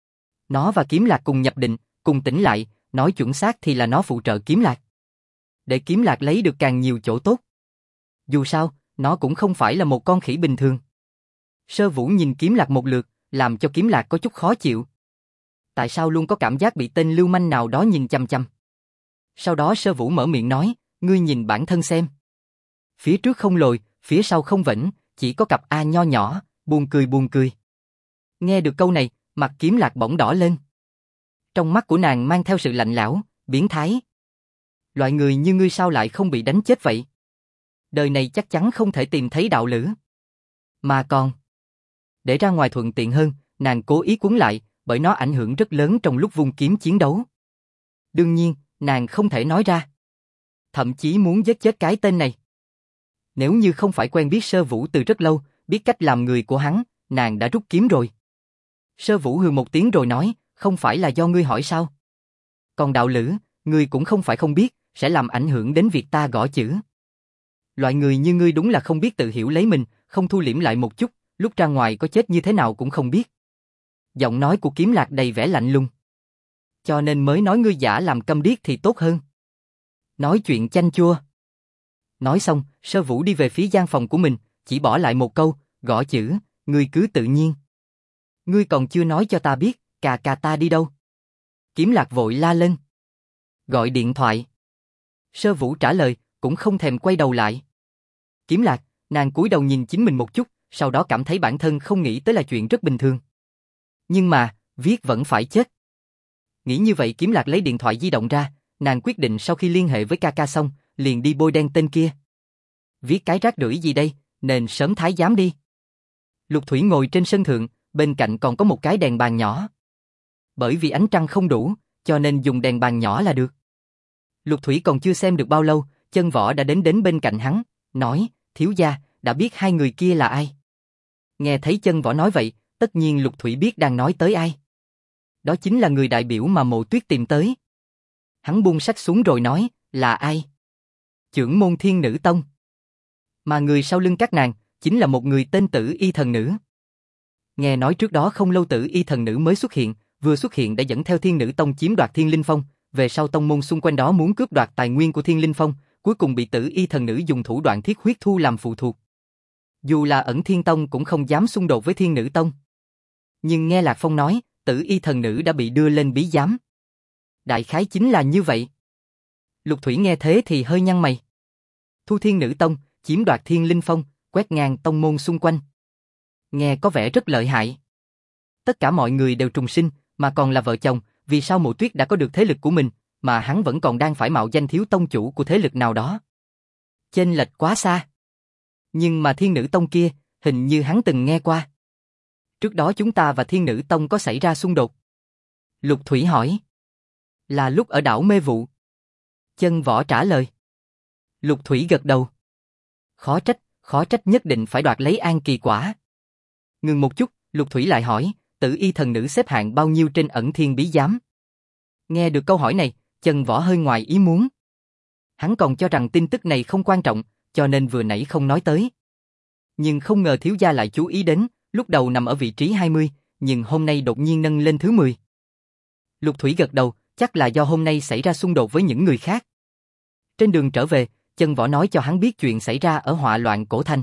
Nó và Kiếm Lạc cùng nhập định, cùng tỉnh lại, nói chuẩn xác thì là nó phụ trợ Kiếm Lạc. Để Kiếm Lạc lấy được càng nhiều chỗ tốt. Dù sao, nó cũng không phải là một con khỉ bình thường. Sơ Vũ nhìn Kiếm Lạc một lượt, làm cho Kiếm Lạc có chút khó chịu. Tại sao luôn có cảm giác bị tên lưu manh nào đó nhìn chằm chằm? Sau đó Sơ Vũ mở miệng nói, ngươi nhìn bản thân xem. Phía trước không lồi, phía sau không vĩnh, chỉ có cặp A nho nhỏ, buồn cười buồn cười. Nghe được câu này, mặt Kiếm Lạc bỗng đỏ lên. Trong mắt của nàng mang theo sự lạnh lẽo, biến thái. Loại người như ngươi sao lại không bị đánh chết vậy? Đời này chắc chắn không thể tìm thấy đạo lữ. Mà còn, để ra ngoài thuận tiện hơn, nàng cố ý cuốn lại, bởi nó ảnh hưởng rất lớn trong lúc vung kiếm chiến đấu. Đương nhiên, nàng không thể nói ra. Thậm chí muốn giết chết cái tên này. Nếu như không phải quen biết Sơ Vũ từ rất lâu, biết cách làm người của hắn, nàng đã rút kiếm rồi. Sơ Vũ hừ một tiếng rồi nói, không phải là do ngươi hỏi sao? Còn đạo lữ, ngươi cũng không phải không biết, sẽ làm ảnh hưởng đến việc ta gõ chữ. Loại người như ngươi đúng là không biết tự hiểu lấy mình, không thu liễm lại một chút, lúc ra ngoài có chết như thế nào cũng không biết. Giọng nói của Kiếm Lạc đầy vẻ lạnh lùng. Cho nên mới nói ngươi giả làm câm điếc thì tốt hơn. Nói chuyện chanh chua. Nói xong, Sơ Vũ đi về phía gian phòng của mình, chỉ bỏ lại một câu, gõ chữ, ngươi cứ tự nhiên. Ngươi còn chưa nói cho ta biết, cà cà ta đi đâu? Kiếm Lạc vội la lên. Gọi điện thoại. Sơ Vũ trả lời, cũng không thèm quay đầu lại. Kiếm Lạc, nàng cúi đầu nhìn chính mình một chút, sau đó cảm thấy bản thân không nghĩ tới là chuyện rất bình thường. Nhưng mà, viết vẫn phải chết. Nghĩ như vậy Kiếm Lạc lấy điện thoại di động ra, nàng quyết định sau khi liên hệ với ca ca xong, liền đi bôi đen tên kia. Viết cái rác rưởi gì đây, nên sớm thái giám đi. Lục Thủy ngồi trên sân thượng, bên cạnh còn có một cái đèn bàn nhỏ. Bởi vì ánh trăng không đủ, cho nên dùng đèn bàn nhỏ là được. Lục Thủy còn chưa xem được bao lâu, Chân Võ đã đến bên cạnh hắn, nói, thiếu gia, đã biết hai người kia là ai. Nghe thấy Chân Võ nói vậy, tất nhiên Lục Thủy biết đang nói tới ai. Đó chính là người đại biểu mà Mộ Tuyết tìm tới. Hắn buông sách xuống rồi nói, là ai? Chưởng môn Thiên Nữ Tông. Mà người sau lưng các nàng, chính là một người tên Tử Y Thần Nữ. Nghe nói trước đó không lâu Tử Y Thần Nữ mới xuất hiện, vừa xuất hiện đã dẫn theo Thiên Nữ Tông chiếm đoạt Thiên Linh Phong, về sau tông môn xung quanh đó muốn cướp đoạt tài nguyên của Thiên Linh Phong, cuối cùng bị Tử Y Thần Nữ dùng thủ đoạn thiết huyết thu làm phụ thuộc. Dù là Ẩn Thiên Tông cũng không dám xung đột với Thiên Nữ Tông. Nhưng nghe Lạc Phong nói, Tử Y Thần Nữ đã bị đưa lên bí giám. Đại khái chính là như vậy. Lục Thủy nghe thế thì hơi nhăn mày. Thu Thiên Nữ Tông, chiếm đoạt Thiên Linh Phong, quét ngang tông môn xung quanh. Nghe có vẻ rất lợi hại. Tất cả mọi người đều trùng sinh, mà còn là vợ chồng, vì sao Mộ Tuyết đã có được thế lực của mình, mà hắn vẫn còn đang phải mạo danh thiếu tông chủ của thế lực nào đó. Chênh lệch quá xa. Nhưng mà Thiên Nữ Tông kia, hình như hắn từng nghe qua. Trước đó chúng ta và Thiên Nữ Tông có xảy ra xung đột. Lục Thủy hỏi. Là lúc ở đảo Mê Vụ. Chân Võ trả lời. Lục Thủy gật đầu. Khó trách nhất định phải đoạt lấy An Kỳ quả. Ngừng một chút, Lục Thủy lại hỏi, Tử Y Thần Nữ xếp hạng bao nhiêu trên Ẩn Thiên bí giám? Nghe được câu hỏi này, Chân Võ hơi ngoài ý muốn. Hắn còn cho rằng tin tức này không quan trọng, cho nên vừa nãy không nói tới. Nhưng không ngờ thiếu gia lại chú ý đến, lúc đầu nằm ở vị trí 20, nhưng hôm nay đột nhiên nâng lên thứ 10. Lục Thủy gật đầu, chắc là do hôm nay xảy ra xung đột với những người khác. Trên đường trở về, Chân Võ nói cho hắn biết chuyện xảy ra ở họa loạn cổ thành.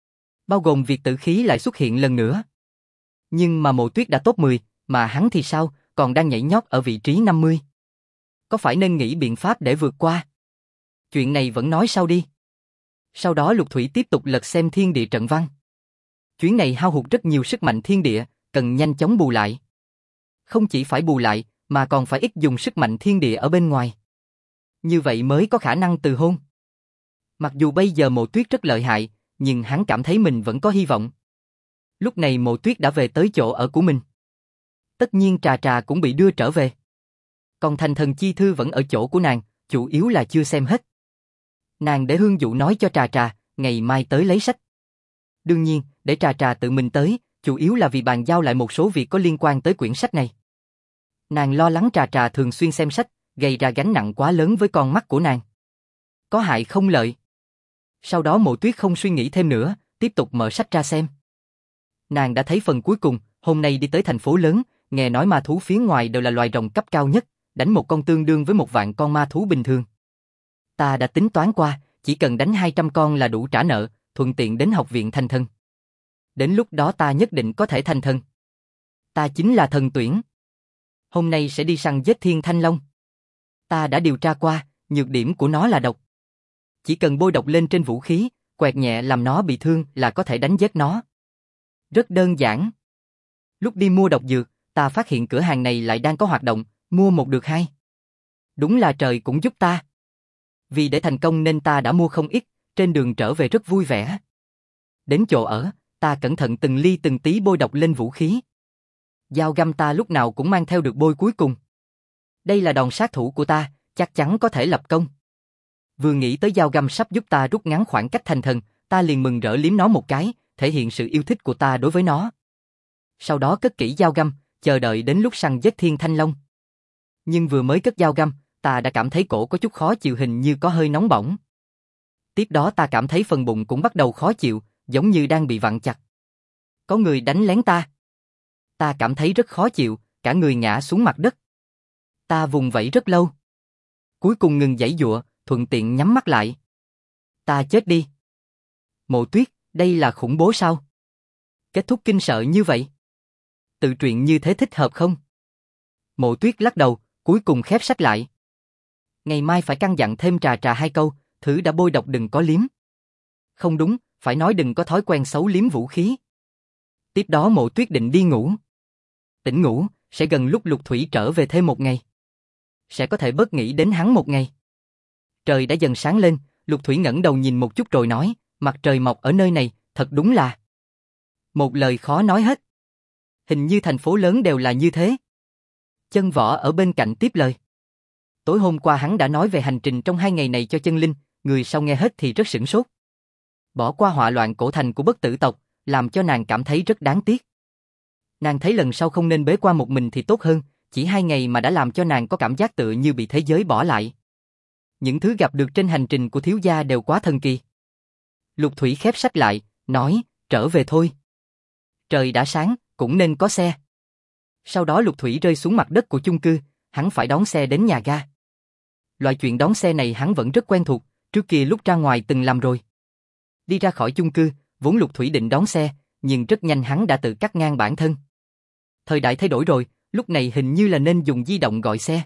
Bao gồm việc tử khí lại xuất hiện lần nữa. Nhưng mà Mộ Tuyết đã top 10, mà hắn thì sao, còn đang nhảy nhót ở vị trí 50. Có phải nên nghĩ biện pháp để vượt qua? Chuyện này vẫn nói sau đi. Sau đó Lục Thủy tiếp tục lật xem thiên địa trận văn. Chuyến này hao hụt rất nhiều sức mạnh thiên địa, cần nhanh chóng bù lại. Không chỉ phải bù lại, mà còn phải ít dùng sức mạnh thiên địa ở bên ngoài. Như vậy mới có khả năng từ hôn. Mặc dù bây giờ Mộ Tuyết rất lợi hại, nhưng hắn cảm thấy mình vẫn có hy vọng. Lúc này Mộ Tuyết đã về tới chỗ ở của mình. Tất nhiên Trà Trà cũng bị đưa trở về. Còn thành thần chi thư vẫn ở chỗ của nàng, chủ yếu là chưa xem hết. Nàng để Hương Dụ nói cho Trà Trà, ngày mai tới lấy sách. Đương nhiên, để Trà Trà tự mình tới, chủ yếu là vì bàn giao lại một số việc có liên quan tới quyển sách này. Nàng lo lắng Trà Trà thường xuyên xem sách, gây ra gánh nặng quá lớn với con mắt của nàng. Có hại không lợi. Sau đó Mộ Tuyết không suy nghĩ thêm nữa, tiếp tục mở sách ra xem. Nàng đã thấy phần cuối cùng, hôm nay đi tới thành phố lớn, nghe nói ma thú phía ngoài đều là loài rồng cấp cao nhất, đánh một con tương đương với 1.000.000 con ma thú bình thường. Ta đã tính toán qua, chỉ cần đánh 200 con là đủ trả nợ, thuận tiện đến học viện thành thần. Đến lúc đó ta nhất định có thể thành thần. Ta chính là thần tuyển. Hôm nay sẽ đi săn giết Thiên Thanh Long. Ta đã điều tra qua, nhược điểm của nó là độc. Chỉ cần bôi độc lên trên vũ khí, quẹt nhẹ làm nó bị thương là có thể đánh giết nó. Rất đơn giản. Lúc đi mua độc dược, ta phát hiện cửa hàng này lại đang có hoạt động, mua một được hai. Đúng là trời cũng giúp ta. Vì để thành công nên ta đã mua không ít, trên đường trở về rất vui vẻ. Đến chỗ ở, ta cẩn thận từng ly từng tí bôi độc lên vũ khí. Dao găm ta lúc nào cũng mang theo được bôi cuối cùng. Đây là đòn sát thủ của ta, chắc chắn có thể lập công. Vừa nghĩ tới dao găm sắp giúp ta rút ngắn khoảng cách thành thần, ta liền mừng rỡ liếm nó một cái, thể hiện sự yêu thích của ta đối với nó. Sau đó cất kỹ dao găm, chờ đợi đến lúc săn giết Thiên Thanh Long. Nhưng vừa mới cất dao găm, ta đã cảm thấy cổ có chút khó chịu, hình như có hơi nóng bỏng. Tiếp đó ta cảm thấy phần bụng cũng bắt đầu khó chịu, giống như đang bị vặn chặt. Có người đánh lén ta. Ta cảm thấy rất khó chịu, cả người ngã xuống mặt đất. Ta vùng vẫy rất lâu. Cuối cùng ngừng giãy giụa, thuận tiện nhắm mắt lại. Ta chết đi. Mộ Tuyết, đây là khủng bố sao? Kết thúc kinh sợ như vậy. Tự truyện như thế thích hợp không? Mộ Tuyết lắc đầu, cuối cùng khép sách lại. Ngày mai phải căn dặn thêm Trà Trà 2 câu, thử đã bôi độc đừng có liếm. Không đúng, phải nói đừng có thói quen xấu liếm vũ khí. Tiếp đó Mộ Tuyết định đi ngủ. Tỉnh ngủ, sẽ gần lúc Lục Thủy trở về thêm một ngày. Sẽ có thể bớt nghĩ đến hắn một ngày. Trời đã dần sáng lên, Lục Thủy ngẩng đầu nhìn một chút rồi nói, mặt trời mọc ở nơi này, thật đúng là một lời khó nói hết. Hình như thành phố lớn đều là như thế. Chân Võ ở bên cạnh tiếp lời. Tối hôm qua hắn đã nói về hành trình trong 2 ngày này cho Chân Linh, người sau nghe hết thì rất sửng sốt. Bỏ qua họa loạn cổ thành của bất tử tộc, làm cho nàng cảm thấy rất đáng tiếc. Nàng thấy lần sau không nên bế quan một mình thì tốt hơn, chỉ 2 ngày mà đã làm cho nàng có cảm giác tựa như bị thế giới bỏ lại. Những thứ gặp được trên hành trình của thiếu gia đều quá thần kỳ. Lục Thủy khép sách lại, nói, trở về thôi. Trời đã sáng, cũng nên có xe. Sau đó Lục Thủy rơi xuống mặt đất của chung cư, hắn phải đón xe đến nhà ga. Loại chuyện đón xe này hắn vẫn rất quen thuộc, trước kia lúc ra ngoài từng làm rồi. Đi ra khỏi chung cư, vốn Lục Thủy định đón xe, nhưng rất nhanh hắn đã tự cắt ngang bản thân. Thời đại thay đổi rồi, lúc này hình như là nên dùng di động gọi xe.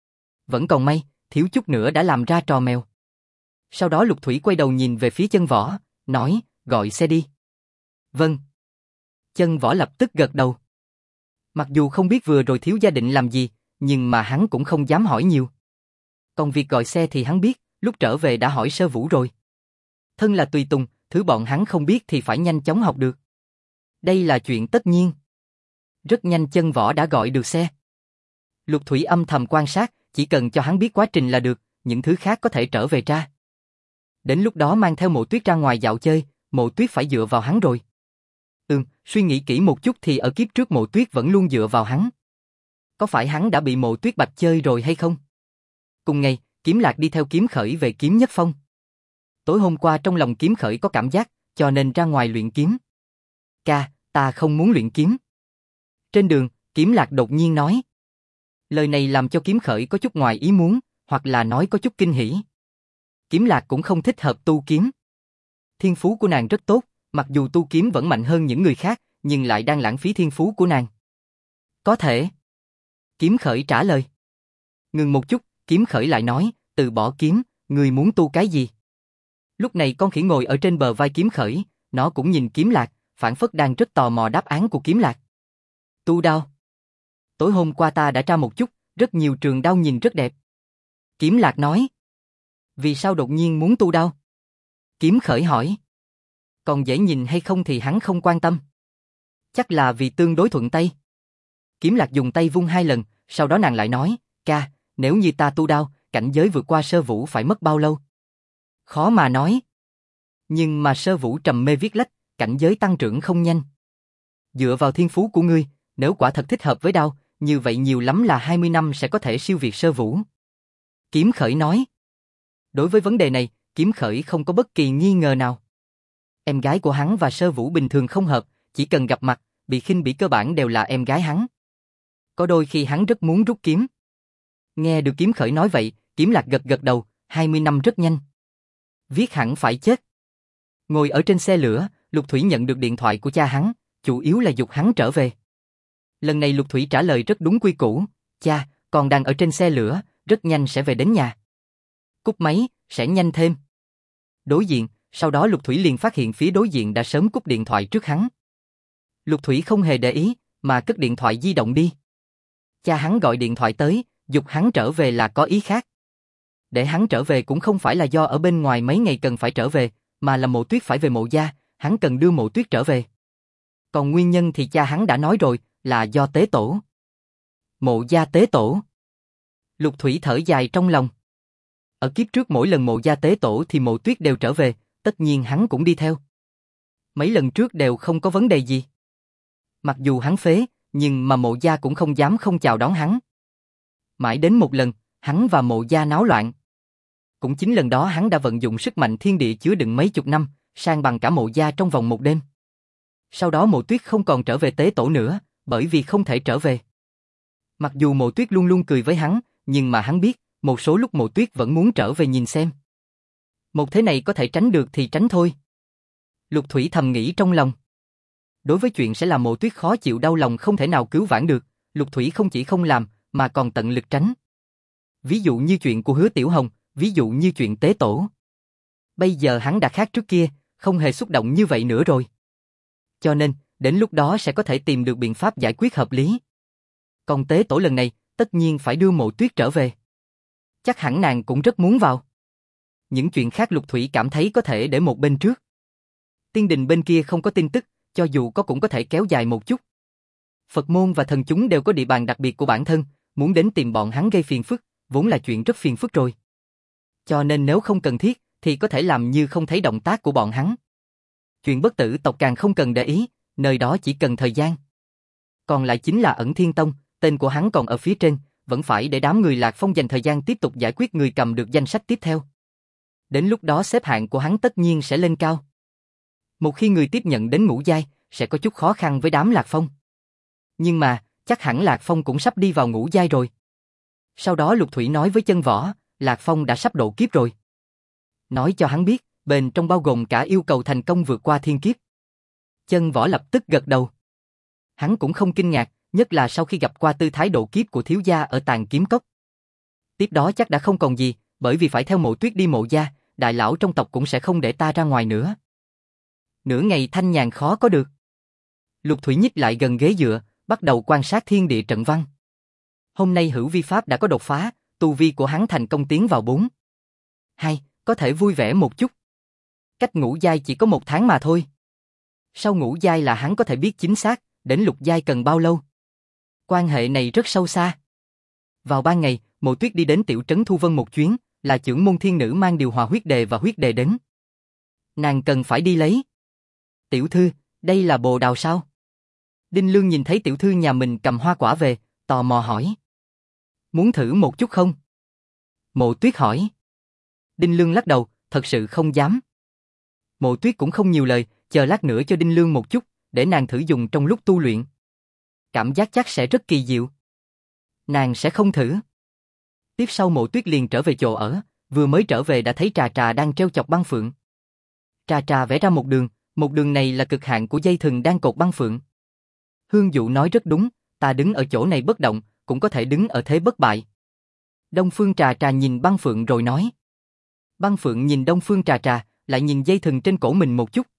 Vẫn còn may, thiếu chút nữa đã làm ra trò mèo. Sau đó Lục Thủy quay đầu nhìn về phía Chân Võ, nói, gọi xe đi. Vâng. Chân Võ lập tức gật đầu. Mặc dù không biết vừa rồi thiếu gia định làm gì, nhưng mà hắn cũng không dám hỏi nhiều. Còn việc gọi xe thì hắn biết, lúc trở về đã hỏi Sơ Vũ rồi. Thân là tùy tùng, thứ bọn hắn không biết thì phải nhanh chóng học được. Đây là chuyện tất nhiên. Rất nhanh Chân Võ đã gọi được xe. Lục Thủy âm thầm quan sát, chỉ cần cho hắn biết quá trình là được, những thứ khác có thể trở về tra. Đến lúc đó mang theo Mộ Tuyết ra ngoài dạo chơi, Mộ Tuyết phải dựa vào hắn rồi. Suy nghĩ kỹ một chút thì ở kiếp trước Mộ Tuyết vẫn luôn dựa vào hắn. có phải hắn đã bị Mộ Tuyết Bạch chơi rồi hay không? Cùng ngày, Kiếm Lạc đi theo Kiếm Khởi về Kiếm Nhất Phong. Tối hôm qua trong lòng Kiếm Khởi có cảm giác, cho nên ra ngoài luyện kiếm. Ca, ta không muốn luyện kiếm. Trên đường, Kiếm Lạc đột nhiên nói. Lời này làm cho Kiếm Khởi có chút ngoài ý muốn, hoặc là nói có chút kinh hỉ. Kiếm Lạc cũng không thích hợp tu kiếm. Thiên phú của nàng rất tốt, mặc dù tu kiếm vẫn mạnh hơn những người khác, nhưng lại đang lãng phí thiên phú của nàng. Có thể. Kiếm Khởi trả lời. Ngừng một chút, Kiếm Khởi lại nói, từ bỏ kiếm, người muốn tu cái gì? Lúc này con khỉ ngồi ở trên bờ vai Kiếm Khởi, nó cũng nhìn Kiếm Lạc, phảng phất đang rất tò mò đáp án của Kiếm Lạc. Tu đao. Tối hôm qua ta đã tra một chút, rất nhiều trường đao nhìn rất đẹp. Kiếm Lạc nói. Vì sao đột nhiên muốn tu đao? Kiếm Khởi hỏi. Còn dễ nhìn hay không thì hắn không quan tâm. Chắc là vì tương đối thuận tay. Kiếm Lạc dùng tay vung 2 lần, sau đó nàng lại nói, ca, nếu như ta tu đao, cảnh giới vượt qua sơ vũ phải mất bao lâu? Khó mà nói. Nhưng mà sơ vũ trầm mê viết lách, cảnh giới tăng trưởng không nhanh. Dựa vào thiên phú của ngươi, nếu quả thật thích hợp với đao, như vậy nhiều lắm là 20 năm sẽ có thể siêu việt sơ vũ. Kiếm Khởi nói. Đối với vấn đề này, Kiếm Khởi không có bất kỳ nghi ngờ nào. Em gái của hắn và sơ vũ bình thường không hợp, chỉ cần gặp mặt, bị khinh bỉ cơ bản đều là em gái hắn. Có đôi khi hắn rất muốn rút kiếm. Nghe được Kiếm Khởi nói vậy, Kiếm Lạc gật gật đầu, 20 năm rất nhanh. Viết hẳn phải chết. Ngồi ở trên xe lửa, Lục Thủy nhận được điện thoại của cha hắn, chủ yếu là giục hắn trở về. Lần này Lục Thủy trả lời rất đúng quy củ, cha, còn đang ở trên xe lửa, rất nhanh sẽ về đến nhà. Cúp máy, sẽ nhanh thêm. Đối diện, sau đó Lục Thủy liền phát hiện phía đối diện đã sớm cúp điện thoại trước hắn. Lục Thủy không hề để ý, mà cất điện thoại di động đi. Cha hắn gọi điện thoại tới, giục hắn trở về là có ý khác. Để hắn trở về cũng không phải là do ở bên ngoài mấy ngày cần phải trở về, mà là Mộ Tuyết phải về Mộ gia, hắn cần đưa Mộ Tuyết trở về. Còn nguyên nhân thì cha hắn đã nói rồi, là do tế tổ. Mộ gia tế tổ. Lục Thủy thở dài trong lòng. Ở kiếp trước mỗi lần Mộ gia tế tổ thì Mộ Tuyết đều trở về, tất nhiên hắn cũng đi theo. Mấy lần trước đều không có vấn đề gì. Mặc dù hắn phế, nhưng mà Mộ gia cũng không dám không chào đón hắn. Mãi đến một lần, hắn và Mộ gia náo loạn. Cũng chính lần đó hắn đã vận dụng sức mạnh thiên địa chứa đựng mấy chục năm, san bằng cả Mộ gia trong vòng một đêm. Sau đó Mộ Tuyết không còn trở về tế tổ nữa, bởi vì không thể trở về. Mặc dù Mộ Tuyết luôn luôn cười với hắn, nhưng mà hắn biết, một số lúc Mộ Tuyết vẫn muốn trở về nhìn xem. Một thế này có thể tránh được thì tránh thôi. Lục Thủy thầm nghĩ trong lòng. Đối với chuyện sẽ làm Mộ Tuyết khó chịu đau lòng không thể nào cứu vãn được, Lục Thủy không chỉ không làm, mà còn tận lực tránh. Ví dụ như chuyện của Hứa Tiểu Hồng, ví dụ như chuyện tế tổ. Bây giờ hắn đã khác trước kia, không hề xúc động như vậy nữa rồi. Cho nên, đến lúc đó sẽ có thể tìm được biện pháp giải quyết hợp lý. Còn tế tổ lần này, tất nhiên phải đưa Mộ Tuyết trở về. Chắc hẳn nàng cũng rất muốn vào. Những chuyện khác Lục Thủy cảm thấy có thể để một bên trước. Tiên đình bên kia không có tin tức, cho dù có cũng có thể kéo dài một chút. Phật môn và thần chúng đều có địa bàn đặc biệt của bản thân, muốn đến tìm bọn hắn gây phiền phức, vốn là chuyện rất phiền phức rồi. Cho nên nếu không cần thiết, thì có thể làm như không thấy động tác của bọn hắn. Chuyện bất tử tộc càng không cần để ý, nơi đó chỉ cần thời gian. Còn lại chính là Ẩn Thiên Tông, tên của hắn còn ở phía trên, vẫn phải để đám người Lạc Phong dành thời gian tiếp tục giải quyết người cầm được danh sách tiếp theo. Đến lúc đó xếp hạng của hắn tất nhiên sẽ lên cao. Một khi người tiếp nhận đến ngũ giai, sẽ có chút khó khăn với đám Lạc Phong. Nhưng mà, chắc hẳn Lạc Phong cũng sắp đi vào ngũ giai rồi. Sau đó Lục Thủy nói với Chân Võ, Lạc Phong đã sắp độ kiếp rồi. Nói cho hắn biết, bên trong bao gồm cả yêu cầu thành công vượt qua thiên kiếp. Chân Võ lập tức gật đầu. Hắn cũng không kinh ngạc, nhất là sau khi gặp qua tư thái độ kiếp của thiếu gia ở Tàn Kiếm Cốc. Tiếp đó chắc đã không còn gì, bởi vì phải theo Mộ Tuyết đi Mộ gia, đại lão trong tộc cũng sẽ không để ta ra ngoài nữa. Nửa ngày thanh nhàn khó có được. Lục Thủy nhích lại gần ghế dựa, bắt đầu quan sát thiên địa trận văn. Hôm nay Hữu Vi Pháp đã có đột phá, tu vi của hắn thành công tiến vào 4. 2, có thể vui vẻ một chút. Cách ngũ giai chỉ có 1 tháng mà thôi. Sau ngũ giai là hắn có thể biết chính xác, đến lục giai cần bao lâu. Quan hệ này rất sâu xa. Vào ban ngày, Mộ Tuyết đi đến tiểu trấn Thu Vân một chuyến, là trưởng môn thiên nữ mang điều hòa huyết đề và huyết đề đến. Nàng cần phải đi lấy. Tiểu thư, đây là bồ đào sao? Đinh Lương nhìn thấy tiểu thư nhà mình cầm hoa quả về, tò mò hỏi. Muốn thử một chút không? Mộ Tuyết hỏi. Đinh Lương lắc đầu, thật sự không dám. Mộ Tuyết cũng không nhiều lời, chờ lát nữa cho Đinh Lương một chút, để nàng thử dùng trong lúc tu luyện. Cảm giác chắc sẽ rất kỳ diệu. Nàng sẽ không thử. Tiếp sau Mộ Tuyết liền trở về chỗ ở, vừa mới trở về đã thấy Trà Trà đang treo chọc băng phượng. Trà Trà vẽ ra một đường này là cực hạn của dây thừng đang cột băng phượng. Hương Dụ nói rất đúng, ta đứng ở chỗ này bất động, cũng có thể đứng ở thế bất bại. Đông Phương Trà Trà nhìn băng phượng rồi nói. Băng phượng nhìn Đông Phương Trà Trà, lại nhìn dây thừng trên cổ mình một chút.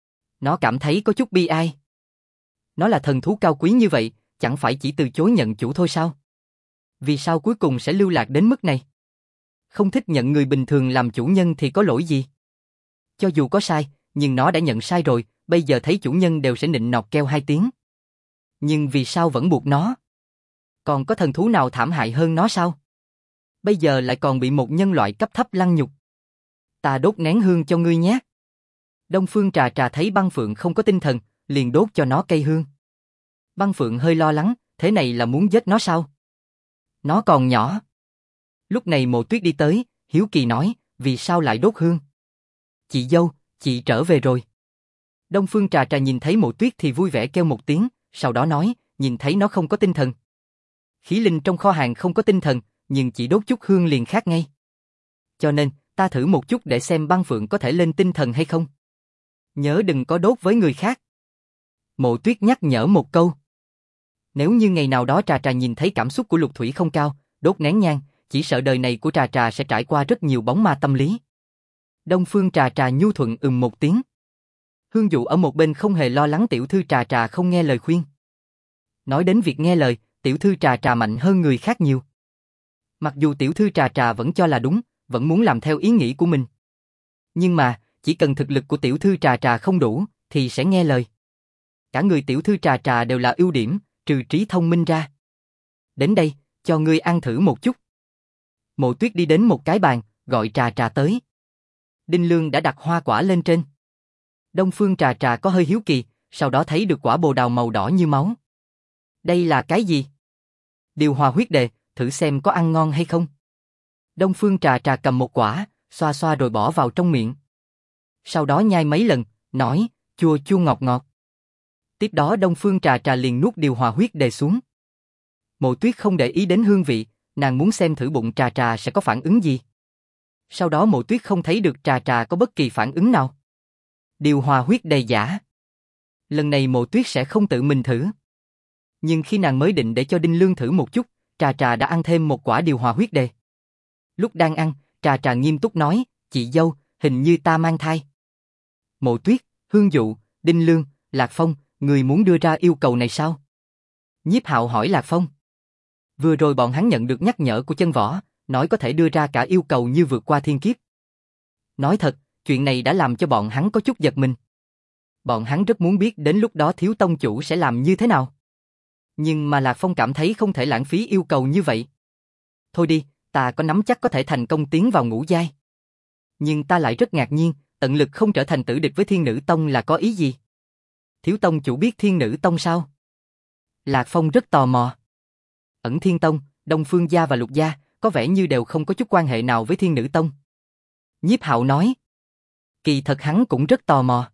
Nó cảm thấy có chút bi ai. Nó là thần thú cao quý như vậy, chẳng phải chỉ từ chối nhận chủ thôi sao? Vì sao cuối cùng sẽ lưu lạc đến mức này? Không thích nhận người bình thường làm chủ nhân thì có lỗi gì? Cho dù có sai, nhưng nó đã nhận sai rồi, bây giờ thấy chủ nhân đều sẽ nịnh nọt kêu 2 tiếng. Nhưng vì sao vẫn buộc nó? Còn có thần thú nào thảm hại hơn nó sao? Bây giờ lại còn bị một nhân loại cấp thấp lăng nhục. Ta đốt nén hương cho ngươi nhé. Đông Phương Trà Trà thấy băng phượng không có tinh thần, liền đốt cho nó cây hương. Băng phượng hơi lo lắng, thế này là muốn giết nó sao? Nó còn nhỏ. Lúc này Mộ Tuyết đi tới, hiếu kỳ nói, vì sao lại đốt hương? Chị dâu, chị trở về rồi. Đông Phương Trà Trà nhìn thấy Mộ Tuyết thì vui vẻ kêu một tiếng, sau đó nói, nhìn thấy nó không có tinh thần. Khí linh trong kho hàng không có tinh thần, nhưng chỉ đốt chút hương liền khác ngay. Cho nên, ta thử một chút để xem băng phượng có thể lên tinh thần hay không. Nhớ đừng có đốt với người khác. Mộ Tuyết nhắc nhở một câu. Nếu như ngày nào đó Trà Trà nhìn thấy cảm xúc của Lục Thủy không cao, đốt nén nhang, chỉ sợ đời này của Trà Trà sẽ trải qua rất nhiều bóng ma tâm lý. Đông Phương Trà Trà nhu thuận một tiếng. Hương Dụ ở một bên không hề lo lắng tiểu thư Trà Trà không nghe lời khuyên. Nói đến việc nghe lời, tiểu thư Trà Trà mạnh hơn người khác nhiều. Mặc dù tiểu thư Trà Trà vẫn cho là đúng, vẫn muốn làm theo ý nghĩ của mình. Nhưng mà, chỉ cần thực lực của tiểu thư Trà Trà không đủ, thì sẽ nghe lời. Cả người tiểu thư Trà Trà đều là ưu điểm, trừ trí thông minh ra. Đến đây, cho ngươi ăn thử một chút. Mộ Tuyết đi đến một cái bàn, gọi Trà Trà tới. Đinh Lương đã đặt hoa quả lên trên. Đông Phương Trà Trà có hơi hiếu kỳ, sau đó thấy được quả bồ đào màu đỏ như máu. Đây là cái gì? Điều hòa huyết đề, thử xem có ăn ngon hay không. Đông Phương Trà Trà cầm một quả, xoa xoa rồi bỏ vào trong miệng. Sau đó nhai mấy lần, nói, chua chua ngọt ngọt. Tiếp đó Đông Phương Trà Trà liền nuốt điều hòa huyết đề xuống. Mộ Tuyết không để ý đến hương vị, nàng muốn xem thử bụng Trà Trà sẽ có phản ứng gì. Sau đó Mộ Tuyết không thấy được Trà Trà có bất kỳ phản ứng nào. Điều hòa huyết đề giả. Lần này Mộ Tuyết sẽ không tự mình thử. Nhưng khi nàng mới định để cho Đinh Lương thử một chút, Trà Trà đã ăn thêm một quả điều hòa huyết đề. Lúc đang ăn, Trà Trà nghiêm túc nói, chị dâu, hình như ta mang thai. Mộ Tuyết, Hương Dụ, Đinh Lương, Lạc Phong, người muốn đưa ra yêu cầu này sao? Nhiếp Hạo hỏi Lạc Phong. Vừa rồi bọn hắn nhận được nhắc nhở của Chân Võ, nói có thể đưa ra cả yêu cầu như vượt qua thiên kiếp. Nói thật, chuyện này đã làm cho bọn hắn có chút giật mình. Bọn hắn rất muốn biết đến lúc đó Thiếu Tông Chủ sẽ làm như thế nào. Nhưng mà Lạc Phong cảm thấy không thể lãng phí yêu cầu như vậy. Thôi đi, ta có nắm chắc có thể thành công tiến vào ngũ giai. Nhưng ta lại rất ngạc nhiên, tận lực không trở thành tử địch với Thiên Nữ Tông là có ý gì? Thiếu Tông Chủ biết Thiên Nữ Tông sao? Lạc Phong rất tò mò. Ẩn Thiên Tông, Đông Phương Gia và Lục Gia có vẻ như đều không có chút quan hệ nào với Thiên Nữ Tông. Nhiếp Hạo nói. Kỳ thật hắn cũng rất tò mò.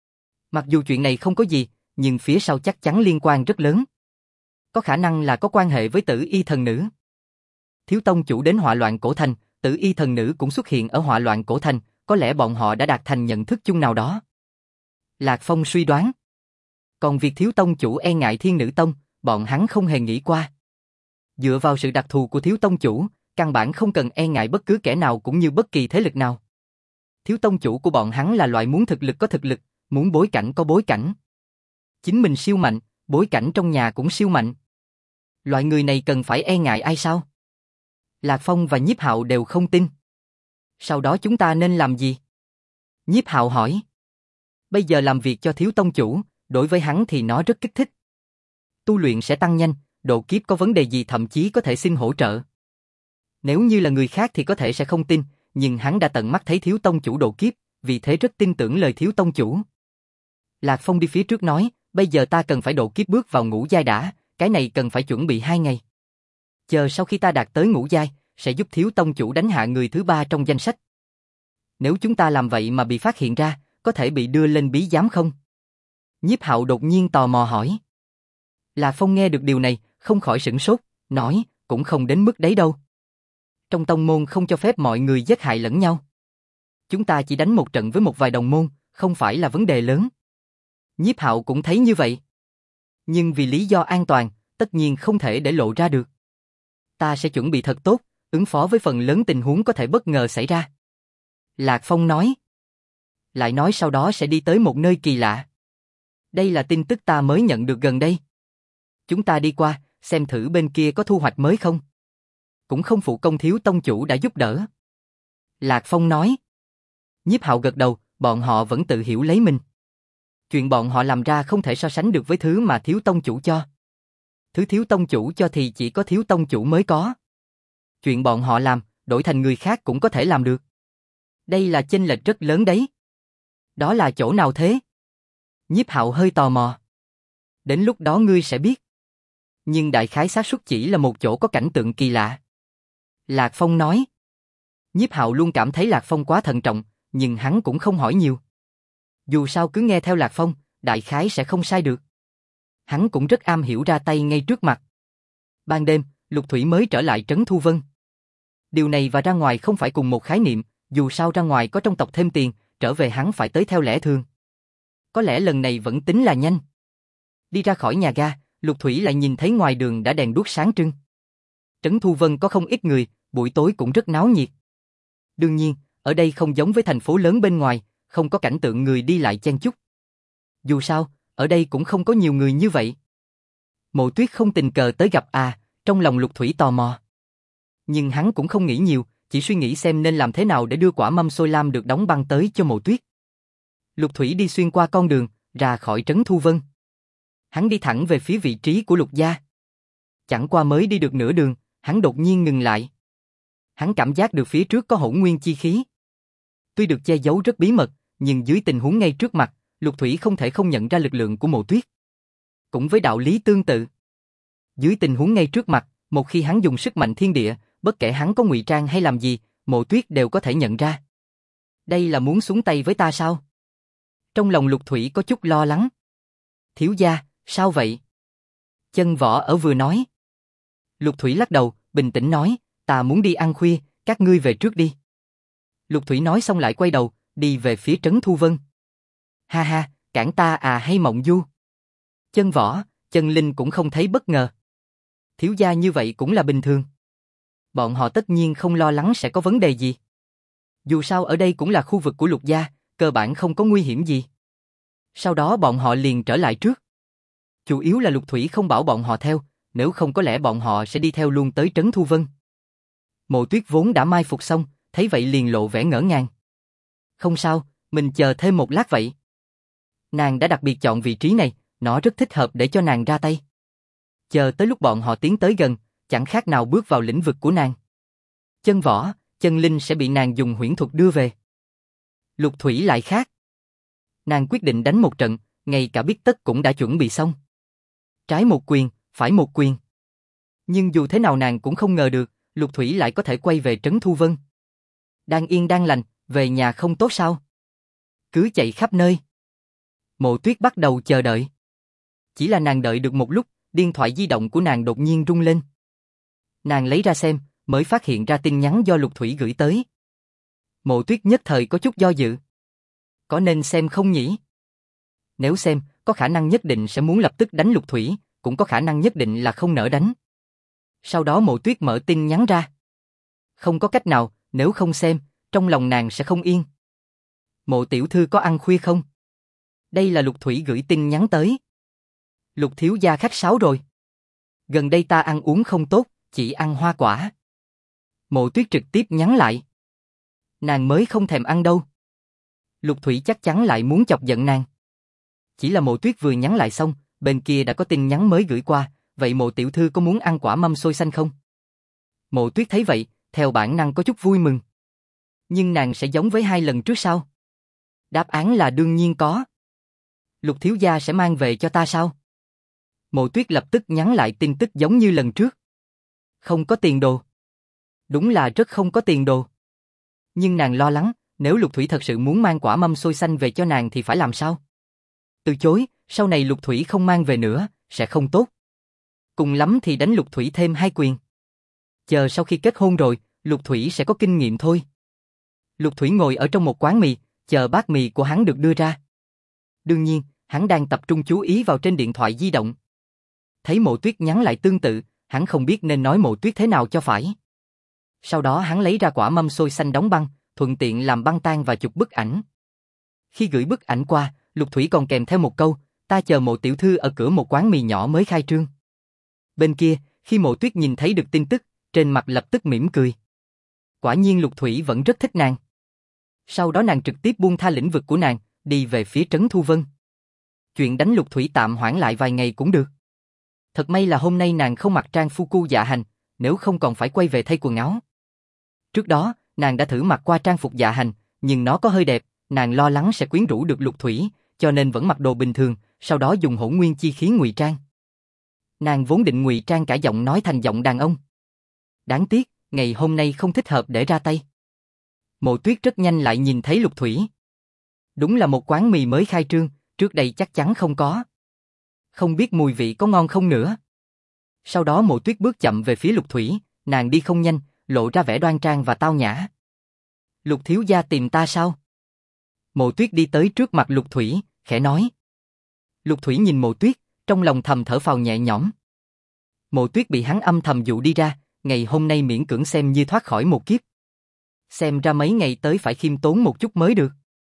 Mặc dù chuyện này không có gì, nhưng phía sau chắc chắn liên quan rất lớn. Có khả năng là có quan hệ với Tử Y Thần Nữ. Thiếu Tông Chủ đến Họa Loạn Cổ Thành, Tử Y Thần Nữ cũng xuất hiện ở Họa Loạn Cổ Thành, có lẽ bọn họ đã đạt thành nhận thức chung nào đó. Lạc Phong suy đoán. Còn việc Thiếu Tông Chủ e ngại Thiên Nữ Tông, bọn hắn không hề nghĩ qua. Dựa vào sự đặc thù của Thiếu Tông Chủ, căn bản không cần e ngại bất cứ kẻ nào cũng như bất kỳ thế lực nào. Thiếu Tông Chủ của bọn hắn là loại muốn thực lực có thực lực, muốn bối cảnh có bối cảnh. Chính mình siêu mạnh, bối cảnh trong nhà cũng siêu mạnh. Loại người này cần phải e ngại ai sao? Lạc Phong và Nhiếp Hạo đều không tin. Sau đó chúng ta nên làm gì? Nhiếp Hạo hỏi. Bây giờ làm việc cho Thiếu Tông Chủ, đối với hắn thì nó rất kích thích. Tu luyện sẽ tăng nhanh, độ kiếp có vấn đề gì thậm chí có thể xin hỗ trợ. Nếu như là người khác thì có thể sẽ không tin, nhưng hắn đã tận mắt thấy Thiếu Tông Chủ độ kiếp, vì thế rất tin tưởng lời Thiếu Tông Chủ. Lạc Phong đi phía trước nói, bây giờ ta cần phải độ kiếp bước vào ngũ giai đã, cái này cần phải chuẩn bị 2 ngày. Chờ sau khi ta đạt tới ngũ giai, sẽ giúp thiếu tông chủ đánh hạ người thứ 3 trong danh sách. Nếu chúng ta làm vậy mà bị phát hiện ra, có thể bị đưa lên bí giám không? Nhiếp Hạo đột nhiên tò mò hỏi. Lạc Phong nghe được điều này, không khỏi sửng sốt, nói, cũng không đến mức đấy đâu. Trong tông môn không cho phép mọi người giết hại lẫn nhau. Chúng ta chỉ đánh một trận với một vài đồng môn, không phải là vấn đề lớn. Nhiếp Hạo cũng thấy như vậy. Nhưng vì lý do an toàn, tất nhiên không thể để lộ ra được. Ta sẽ chuẩn bị thật tốt, ứng phó với phần lớn tình huống có thể bất ngờ xảy ra. Lạc Phong nói. Lại nói sau đó sẽ đi tới một nơi kỳ lạ. Đây là tin tức ta mới nhận được gần đây. Chúng ta đi qua, xem thử bên kia có thu hoạch mới không. Cũng không phụ công thiếu tông chủ đã giúp đỡ. Lạc Phong nói. Nhiếp Hạo gật đầu, bọn họ vẫn tự hiểu lấy mình. Chuyện bọn họ làm ra không thể so sánh được với thứ mà thiếu tông chủ cho. Thứ thiếu tông chủ cho thì chỉ có thiếu tông chủ mới có. Chuyện bọn họ làm, đổi thành người khác cũng có thể làm được. Đây là chênh lệch rất lớn đấy. Đó là chỗ nào thế? Nhiếp Hạo hơi tò mò. Đến lúc đó ngươi sẽ biết. Nhưng đại khái xác suất chỉ là một chỗ có cảnh tượng kỳ lạ. Lạc Phong nói. Nhiếp Hạo luôn cảm thấy Lạc Phong quá thận trọng, nhưng hắn cũng không hỏi nhiều. Dù sao cứ nghe theo Lạc Phong, đại khái sẽ không sai được. Hắn cũng rất am hiểu ra tay ngay trước mặt. Ban đêm, Lục Thủy mới trở lại Trấn Thu Vân. Điều này và ra ngoài không phải cùng một khái niệm, dù sao ra ngoài có trong tộc thêm tiền, trở về hắn phải tới theo lẽ thường. Có lẽ lần này vẫn tính là nhanh. Đi ra khỏi nhà ga, Lục Thủy lại nhìn thấy ngoài đường đã đèn đuốc sáng trưng. Trấn Thu Vân có không ít người, buổi tối cũng rất náo nhiệt. Đương nhiên, ở đây không giống với thành phố lớn bên ngoài, không có cảnh tượng người đi lại chen chúc. Dù sao, ở đây cũng không có nhiều người như vậy. Mộ Tuyết không tình cờ tới gặp trong lòng Lục Thủy tò mò. Nhưng hắn cũng không nghĩ nhiều, chỉ suy nghĩ xem nên làm thế nào để đưa quả mâm xôi lam được đóng băng tới cho Mộ Tuyết. Lục Thủy đi xuyên qua con đường, ra khỏi Trấn Thu Vân. Hắn đi thẳng về phía vị trí của Lục gia. Chẳng qua mới đi được nửa đường, hắn đột nhiên ngừng lại. Hắn cảm giác được phía trước có hỗn nguyên chi khí. Tuy được che giấu rất bí mật, nhưng dưới tình huống ngay trước mặt, Lục Thủy không thể không nhận ra lực lượng của Mộ Tuyết. Cũng với đạo lý tương tự. Dưới tình huống ngay trước mặt, một khi hắn dùng sức mạnh thiên địa, bất kể hắn có ngụy trang hay làm gì, Mộ Tuyết đều có thể nhận ra. Đây là muốn xuống tay với ta sao? Trong lòng Lục Thủy có chút lo lắng. Thiếu gia, sao vậy? Chân Võ ở vừa nói. Lục Thủy lắc đầu, bình tĩnh nói, ta muốn đi ăn khuya, các ngươi về trước đi. Lục Thủy nói xong lại quay đầu, đi về phía Trấn Thu Vân. Ha ha, cản ta hay Mộng Du? Chân Võ, Chân Linh cũng không thấy bất ngờ. Thiếu gia như vậy cũng là bình thường. Bọn họ tất nhiên không lo lắng sẽ có vấn đề gì. Dù sao ở đây cũng là khu vực của Lục gia, cơ bản không có nguy hiểm gì. Sau đó bọn họ liền trở lại trước. Chủ yếu là Lục Thủy không bảo bọn họ theo, nếu không có lẽ bọn họ sẽ đi theo luôn tới Trấn Thu Vân. Mộ Tuyết vốn đã mai phục xong, thấy vậy liền lộ vẻ ngỡ ngàng. Không sao, mình chờ thêm một lát vậy. Nàng đã đặc biệt chọn vị trí này, nó rất thích hợp để cho nàng ra tay. Chờ tới lúc bọn họ tiến tới gần, chẳng khác nào bước vào lĩnh vực của nàng. Chân Võ, Chân Linh sẽ bị nàng dùng huyễn thuật đưa về. Lục Thủy lại khác. Nàng quyết định đánh một trận, ngay cả biết tất cũng đã chuẩn bị xong. Trái một quyền, phải một quyền. Nhưng dù thế nào nàng cũng không ngờ được, Lục Thủy lại có thể quay về Trấn Thu Vân. Đang yên đang lành, về nhà không tốt sao? Cứ chạy khắp nơi. Mộ Tuyết bắt đầu chờ đợi. Chỉ là nàng đợi được một lúc, điện thoại di động của nàng đột nhiên rung lên. Nàng lấy ra xem, mới phát hiện ra tin nhắn do Lục Thủy gửi tới. Mộ Tuyết nhất thời có chút do dự. Có nên xem không nhỉ? Nếu xem, có khả năng nhất định sẽ muốn lập tức đánh Lục Thủy, cũng có khả năng nhất định là không nỡ đánh. Sau đó Mộ Tuyết mở tin nhắn ra. Không có cách nào, nếu không xem, trong lòng nàng sẽ không yên. Mộ tiểu thư có ăn khuya không? Đây là Lục Thủy gửi tin nhắn tới. Lục thiếu gia khách sáo rồi. Gần đây ta ăn uống không tốt, chỉ ăn hoa quả. Mộ Tuyết trực tiếp nhắn lại. Nàng mới không thèm ăn đâu. Lục Thủy chắc chắn lại muốn chọc giận nàng. Chỉ là Mộ Tuyết vừa nhắn lại xong, bên kia đã có tin nhắn mới gửi qua, vậy Mộ tiểu thư có muốn ăn quả mâm xôi xanh không? Mộ Tuyết thấy vậy, theo bản năng có chút vui mừng. Nhưng nàng sẽ giống với 2 lần trước sao? Đáp án là đương nhiên có. Lục thiếu gia sẽ mang về cho ta sao? Mộ Tuyết lập tức nhắn lại tin tức giống như lần trước. Không có tiền đồ. Đúng là rất không có tiền đồ. Nhưng nàng lo lắng, nếu Lục Thủy thật sự muốn mang quả mâm xôi xanh về cho nàng thì phải làm sao? Từ chối, sau này Lục Thủy không mang về nữa, sẽ không tốt. Cùng lắm thì đánh Lục Thủy thêm 2 quyền. Chờ sau khi kết hôn rồi, Lục Thủy sẽ có kinh nghiệm thôi. Lục Thủy ngồi ở trong một quán mì, chờ bát mì của hắn được đưa ra. Đương nhiên, hắn đang tập trung chú ý vào trên điện thoại di động. Thấy Mộ Tuyết nhắn lại tương tự, hắn không biết nên nói Mộ Tuyết thế nào cho phải. Sau đó hắn lấy ra quả mâm xôi xanh đóng băng, thuận tiện làm băng tan và chụp bức ảnh. Khi gửi bức ảnh qua, Lục Thủy còn kèm theo một câu, ta chờ Mộ tiểu thư ở cửa một quán mì nhỏ mới khai trương. Bên kia, khi Mộ Tuyết nhìn thấy được tin tức, trên mặt lập tức mỉm cười. Quả nhiên Lục Thủy vẫn rất thích nàng. Sau đó nàng trực tiếp buông tha lĩnh vực của nàng, đi về phía Trấn Thu Vân. Chuyện đánh Lục Thủy tạm hoãn lại vài ngày cũng được. Thật may là hôm nay nàng không mặc trang phu cu dạ hành, nếu không còn phải quay về thay quần áo. Trước đó, nàng đã thử mặc qua trang phục dạ hành, nhưng nó có hơi đẹp, nàng lo lắng sẽ quyến rũ được Lục Thủy, cho nên vẫn mặc đồ bình thường, sau đó dùng hỗn nguyên chi khí ngụy trang. Nàng vốn định ngụy trang cả giọng nói thành giọng đàn ông. Đáng tiếc, ngày hôm nay không thích hợp để ra tay. Mộ Tuyết rất nhanh lại nhìn thấy Lục Thủy. Đúng là một quán mì mới khai trương, trước đây chắc chắn không có. Không biết mùi vị có ngon không nữa. Sau đó Mộ Tuyết bước chậm về phía Lục Thủy, nàng đi không nhanh, lộ ra vẻ đoan trang và tao nhã. Lục thiếu gia tìm ta sao? Mộ Tuyết đi tới trước mặt Lục Thủy, khẽ nói. Lục Thủy nhìn Mộ Tuyết, trong lòng thầm thở phào nhẹ nhõm. Mộ Tuyết bị hắn âm thầm dụ đi ra, ngày hôm nay miễn cưỡng xem như thoát khỏi một kiếp. Xem ra mấy ngày tới phải khiêm tốn một chút mới được.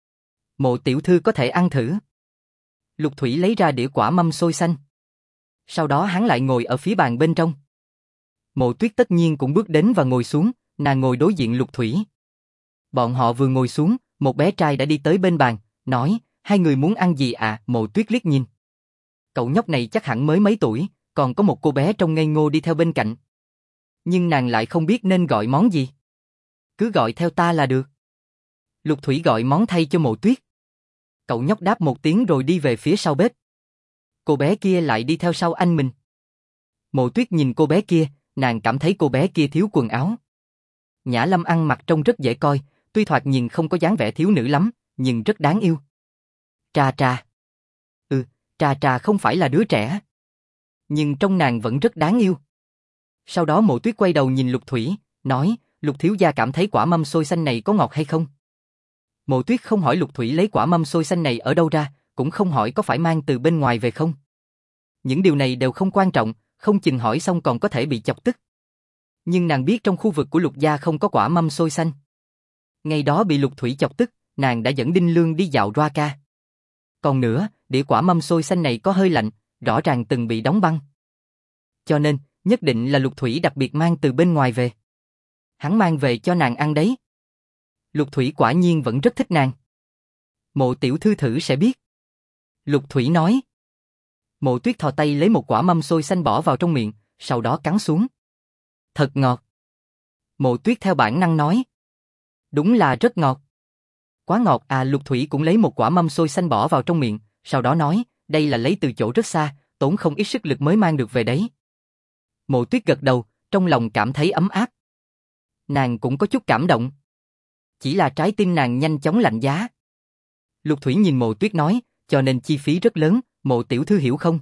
Mộ tiểu thư có thể ăn thử. Lục Thủy lấy ra đĩa quả mâm xôi xanh. Sau đó hắn lại ngồi ở phía bàn bên trong. Mộ Tuyết tất nhiên cũng bước đến và ngồi xuống, nàng ngồi đối diện Lục Thủy. Bọn họ vừa ngồi xuống, một bé trai đã đi tới bên bàn, nói, hai người muốn ăn gì à? Mộ Tuyết liếc nhìn. Cậu nhóc này chắc hẳn mới mấy tuổi, còn có một cô bé trông ngây ngô đi theo bên cạnh. Nhưng nàng lại không biết nên gọi món gì. Cứ gọi theo ta là được. Lục Thủy gọi món thay cho Mộ Tuyết. Cậu nhóc đáp một tiếng rồi đi về phía sau bếp. Cô bé kia lại đi theo sau anh mình. Mộ Tuyết nhìn cô bé kia, nàng cảm thấy cô bé kia thiếu quần áo. Nhã Lâm ăn mặc trông rất dễ coi, tuy thoạt nhìn không có dáng vẻ thiếu nữ lắm, nhưng rất đáng yêu. Trà Trà. Trà Trà không phải là đứa trẻ. Nhưng trong nàng vẫn rất đáng yêu. Sau đó Mộ Tuyết quay đầu nhìn Lục Thủy, nói, Lục thiếu gia cảm thấy quả mâm xôi xanh này có ngọt hay không? Mộ Tuyết không hỏi Lục Thủy lấy quả mâm xôi xanh này ở đâu ra, cũng không hỏi có phải mang từ bên ngoài về không. Những điều này đều không quan trọng, không chừng hỏi xong còn có thể bị chọc tức. Nhưng nàng biết trong khu vực của Lục gia không có quả mâm xôi xanh. Ngày đó bị Lục Thủy chọc tức, nàng đã dẫn Đinh Lương đi dạo Roa Ca. Còn nữa, đĩa quả mâm xôi xanh này có hơi lạnh, rõ ràng từng bị đóng băng. Cho nên, nhất định là Lục Thủy đặc biệt mang từ bên ngoài về. Hắn mang về cho nàng ăn đấy. Lục Thủy quả nhiên vẫn rất thích nàng. Mộ tiểu thư thử sẽ biết. Lục Thủy nói. Mộ Tuyết thò tay lấy một quả mâm xôi xanh bỏ vào trong miệng, sau đó cắn xuống. Thật ngọt. Mộ Tuyết theo bản năng nói. Đúng là rất ngọt. Quá ngọt à? Lục Thủy cũng lấy một quả mâm xôi xanh bỏ vào trong miệng, sau đó nói, đây là lấy từ chỗ rất xa, tốn không ít sức lực mới mang được về đấy. Mộ Tuyết gật đầu, trong lòng cảm thấy ấm áp. Nàng cũng có chút cảm động. Chỉ là trái tim nàng nhanh chóng lạnh giá. Lục Thủy nhìn Mộ Tuyết nói, cho nên chi phí rất lớn, Mộ tiểu thư hiểu không?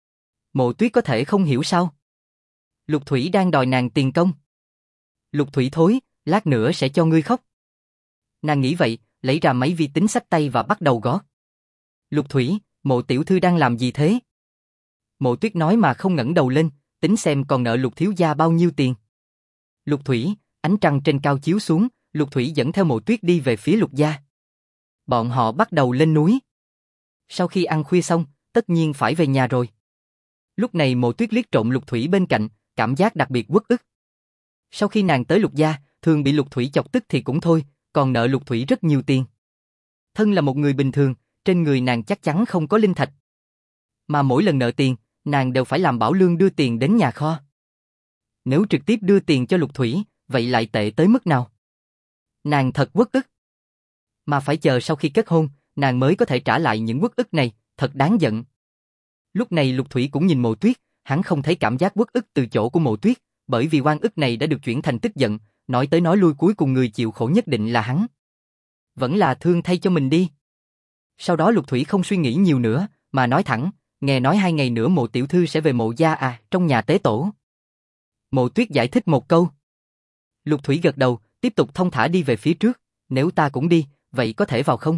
Mộ Tuyết có thể không hiểu sao? Lục Thủy đang đòi nàng tiền công. Lục Thủy thối, lát nữa sẽ cho ngươi khóc. Nàng nghĩ vậy, lấy ra máy vi tính xách tay và bắt đầu gõ. Lục Thủy, Mộ tiểu thư đang làm gì thế? Mộ Tuyết nói mà không ngẩng đầu lên, tính xem còn nợ Lục thiếu gia bao nhiêu tiền. Lục Thủy, ánh trăng trên cao chiếu xuống, Lục Thủy dẫn theo Mộ Tuyết đi về phía Lục gia. Bọn họ bắt đầu lên núi. Sau khi ăn khuya xong, tất nhiên phải về nhà rồi. Lúc này Mộ Tuyết liếc trộm Lục Thủy bên cạnh, cảm giác đặc biệt uất ức. Sau khi nàng tới Lục gia, thường bị Lục Thủy chọc tức thì cũng thôi, còn nợ Lục Thủy rất nhiều tiền. Thân là một người bình thường, trên người nàng chắc chắn không có linh thạch. Mà mỗi lần nợ tiền, nàng đều phải làm Bảo Lương đưa tiền đến nhà kho. Nếu trực tiếp đưa tiền cho Lục Thủy, vậy lại tệ tới mức nào? Nàng thật uất ức. Mà phải chờ sau khi kết hôn, nàng mới có thể trả lại những uất ức này, thật đáng giận. Lúc này Lục Thủy cũng nhìn Mộ Tuyết, hắn không thấy cảm giác uất ức từ chỗ của Mộ Tuyết, bởi vì oan ức này đã được chuyển thành tức giận, nói tới nói lui cuối cùng người chịu khổ nhất định là hắn. Vẫn là thương thay cho mình đi. Sau đó Lục Thủy không suy nghĩ nhiều nữa, mà nói thẳng, nghe nói 2 ngày nữa Mộ tiểu thư sẽ về Mộ gia à, trong nhà tế tổ. Mộ Tuyết giải thích một câu. Lục Thủy gật đầu, tiếp tục thong thả đi về phía trước, nếu ta cũng đi, vậy có thể vào không?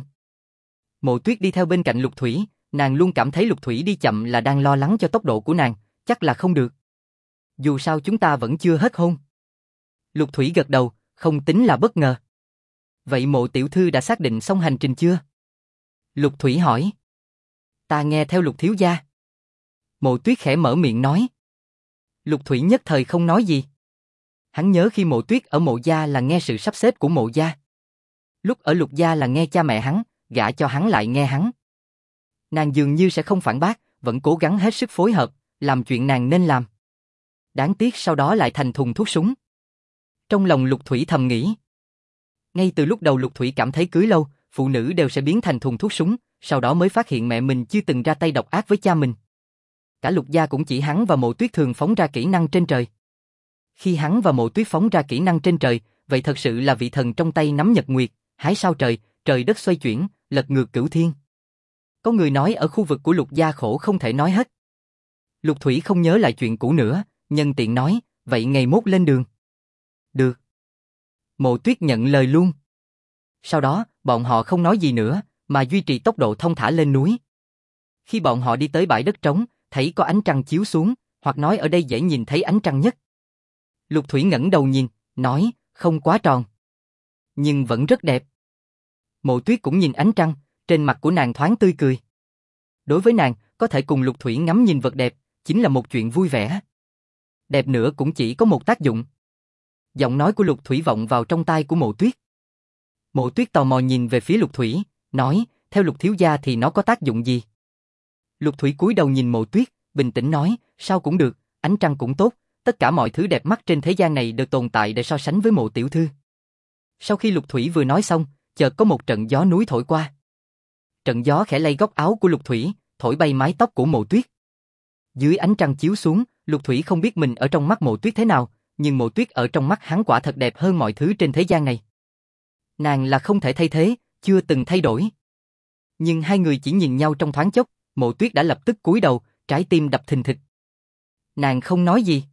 Mộ Tuyết đi theo bên cạnh Lục Thủy, nàng luôn cảm thấy Lục Thủy đi chậm là đang lo lắng cho tốc độ của nàng, chắc là không được. Dù sao chúng ta vẫn chưa hết hôn. Lục Thủy gật đầu, không tính là bất ngờ. Vậy Mộ tiểu thư đã xác định xong hành trình chưa? Lục Thủy hỏi. Ta nghe theo Lục thiếu gia. Mộ Tuyết khẽ mở miệng nói. Lục Thủy nhất thời không nói gì. Hắn nhớ khi Mộ Tuyết ở Mộ gia là nghe sự sắp xếp của Mộ gia. Lúc ở Lục gia là nghe cha mẹ hắn, gả cho hắn lại nghe hắn. Nàng dường như sẽ không phản bác, vẫn cố gắng hết sức phối hợp, làm chuyện nàng nên làm. Đáng tiếc sau đó lại thành thùng thuốc súng. Trong lòng Lục Thủy thầm nghĩ. Ngay từ lúc đầu Lục Thủy cảm thấy cưới lâu, phụ nữ đều sẽ biến thành thùng thuốc súng, sau đó mới phát hiện mẹ mình chưa từng ra tay độc ác với cha mình. Cả Lục gia cũng chỉ hắn và Mộ Tuyết thường phóng ra kỹ năng trên trời. Khi hắn và Mộ Tuyết phóng ra kỹ năng trên trời, vậy thật sự là vị thần trong tay nắm nhật nguyệt, hái sao trời, trời đất xoay chuyển, lật ngược cửu thiên. Có người nói ở khu vực của Lục gia khổ không thể nói hết. Lục Thủy không nhớ lại chuyện cũ nữa, nhân tiện nói, vậy ngày mốt lên đường. Được. Mộ Tuyết nhận lời luôn. Sau đó, bọn họ không nói gì nữa, mà duy trì tốc độ thong thả lên núi. Khi bọn họ đi tới bãi đất trống, thấy có ánh trăng chiếu xuống, hoặc nói ở đây dễ nhìn thấy ánh trăng nhất. Lục Thủy ngẩng đầu nhìn, nói, không quá tròn, nhưng vẫn rất đẹp. Mộ Tuyết cũng nhìn ánh trăng, trên mặt của nàng thoáng tươi cười. Đối với nàng, có thể cùng Lục Thủy ngắm nhìn vật đẹp, chính là một chuyện vui vẻ. Đẹp nữa cũng chỉ có một tác dụng. Giọng nói của Lục Thủy vọng vào trong tai của Mộ Tuyết. Mộ Tuyết tò mò nhìn về phía Lục Thủy, nói, theo Lục thiếu gia thì nó có tác dụng gì? Lục Thủy cúi đầu nhìn Mộ Tuyết, bình tĩnh nói, sao cũng được, ánh trăng cũng tốt, tất cả mọi thứ đẹp mắt trên thế gian này đều tồn tại để so sánh với Mộ tiểu thư. Sau khi Lục Thủy vừa nói xong, chợt có một trận gió núi thổi qua. Trận gió khẽ lay góc áo của Lục Thủy, thổi bay mái tóc của Mộ Tuyết. Dưới ánh trăng chiếu xuống, Lục Thủy không biết mình ở trong mắt Mộ Tuyết thế nào, nhưng Mộ Tuyết ở trong mắt hắn quả thật đẹp hơn mọi thứ trên thế gian này. Nàng là không thể thay thế, chưa từng thay đổi. Nhưng hai người chỉ nhìn nhau trong thoáng chốc, Mộ Tuyết đã lập tức cúi đầu, trái tim đập thình thịch. Nàng không nói gì.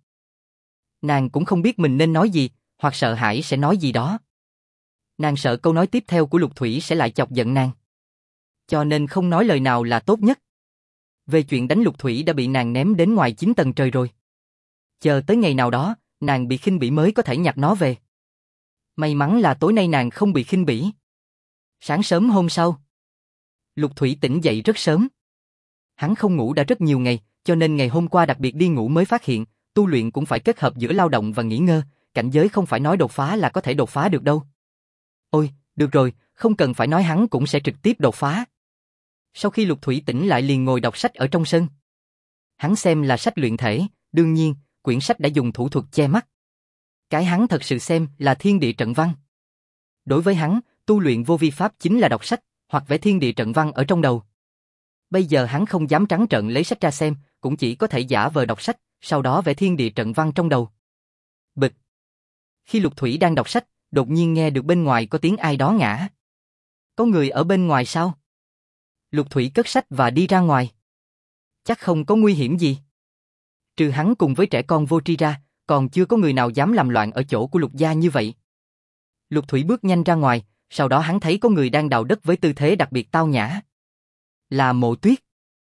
Nàng cũng không biết mình nên nói gì, hoặc sợ hãi sẽ nói gì đó. Nàng sợ câu nói tiếp theo của Lục Thủy sẽ lại chọc giận nàng. Cho nên không nói lời nào là tốt nhất. Về chuyện đánh Lục Thủy đã bị nàng ném đến ngoài 9 tầng trời rồi. Chờ tới ngày nào đó, nàng bị khinh bỉ mới có thể nhặt nó về. May mắn là tối nay nàng không bị khinh bỉ. Sáng sớm hôm sau, Lục Thủy tỉnh dậy rất sớm. Hắn không ngủ đã rất nhiều ngày, cho nên ngày hôm qua đặc biệt đi ngủ mới phát hiện, tu luyện cũng phải kết hợp giữa lao động và nghỉ ngơi, cảnh giới không phải nói đột phá là có thể đột phá được đâu. Ôi, được rồi, không cần phải nói hắn cũng sẽ trực tiếp đột phá. Sau khi Lục Thủy tỉnh lại liền ngồi đọc sách ở trong sân. Hắn xem là sách luyện thể, đương nhiên, quyển sách đã dùng thủ thuật che mắt. Cái hắn thật sự xem là thiên địa trận văn. Đối với hắn, tu luyện vô vi pháp chính là đọc sách, hoặc vẽ thiên địa trận văn ở trong đầu. Bây giờ hắn không dám trắng trợn lấy sách ra xem, cũng chỉ có thể giả vờ đọc sách, sau đó vẽ thiên địa trận văn trong đầu. Bịch. Khi Lục Thủy đang đọc sách, đột nhiên nghe được bên ngoài có tiếng ai đó ngã. Có người ở bên ngoài sao? Lục Thủy cất sách và đi ra ngoài. Chắc không có nguy hiểm gì. Trừ hắn cùng với trẻ con vô tri ra, còn chưa có người nào dám làm loạn ở chỗ của Lục gia như vậy. Lục Thủy bước nhanh ra ngoài, sau đó hắn thấy có người đang đào đất với tư thế đặc biệt tao nhã. Là Mộ Tuyết.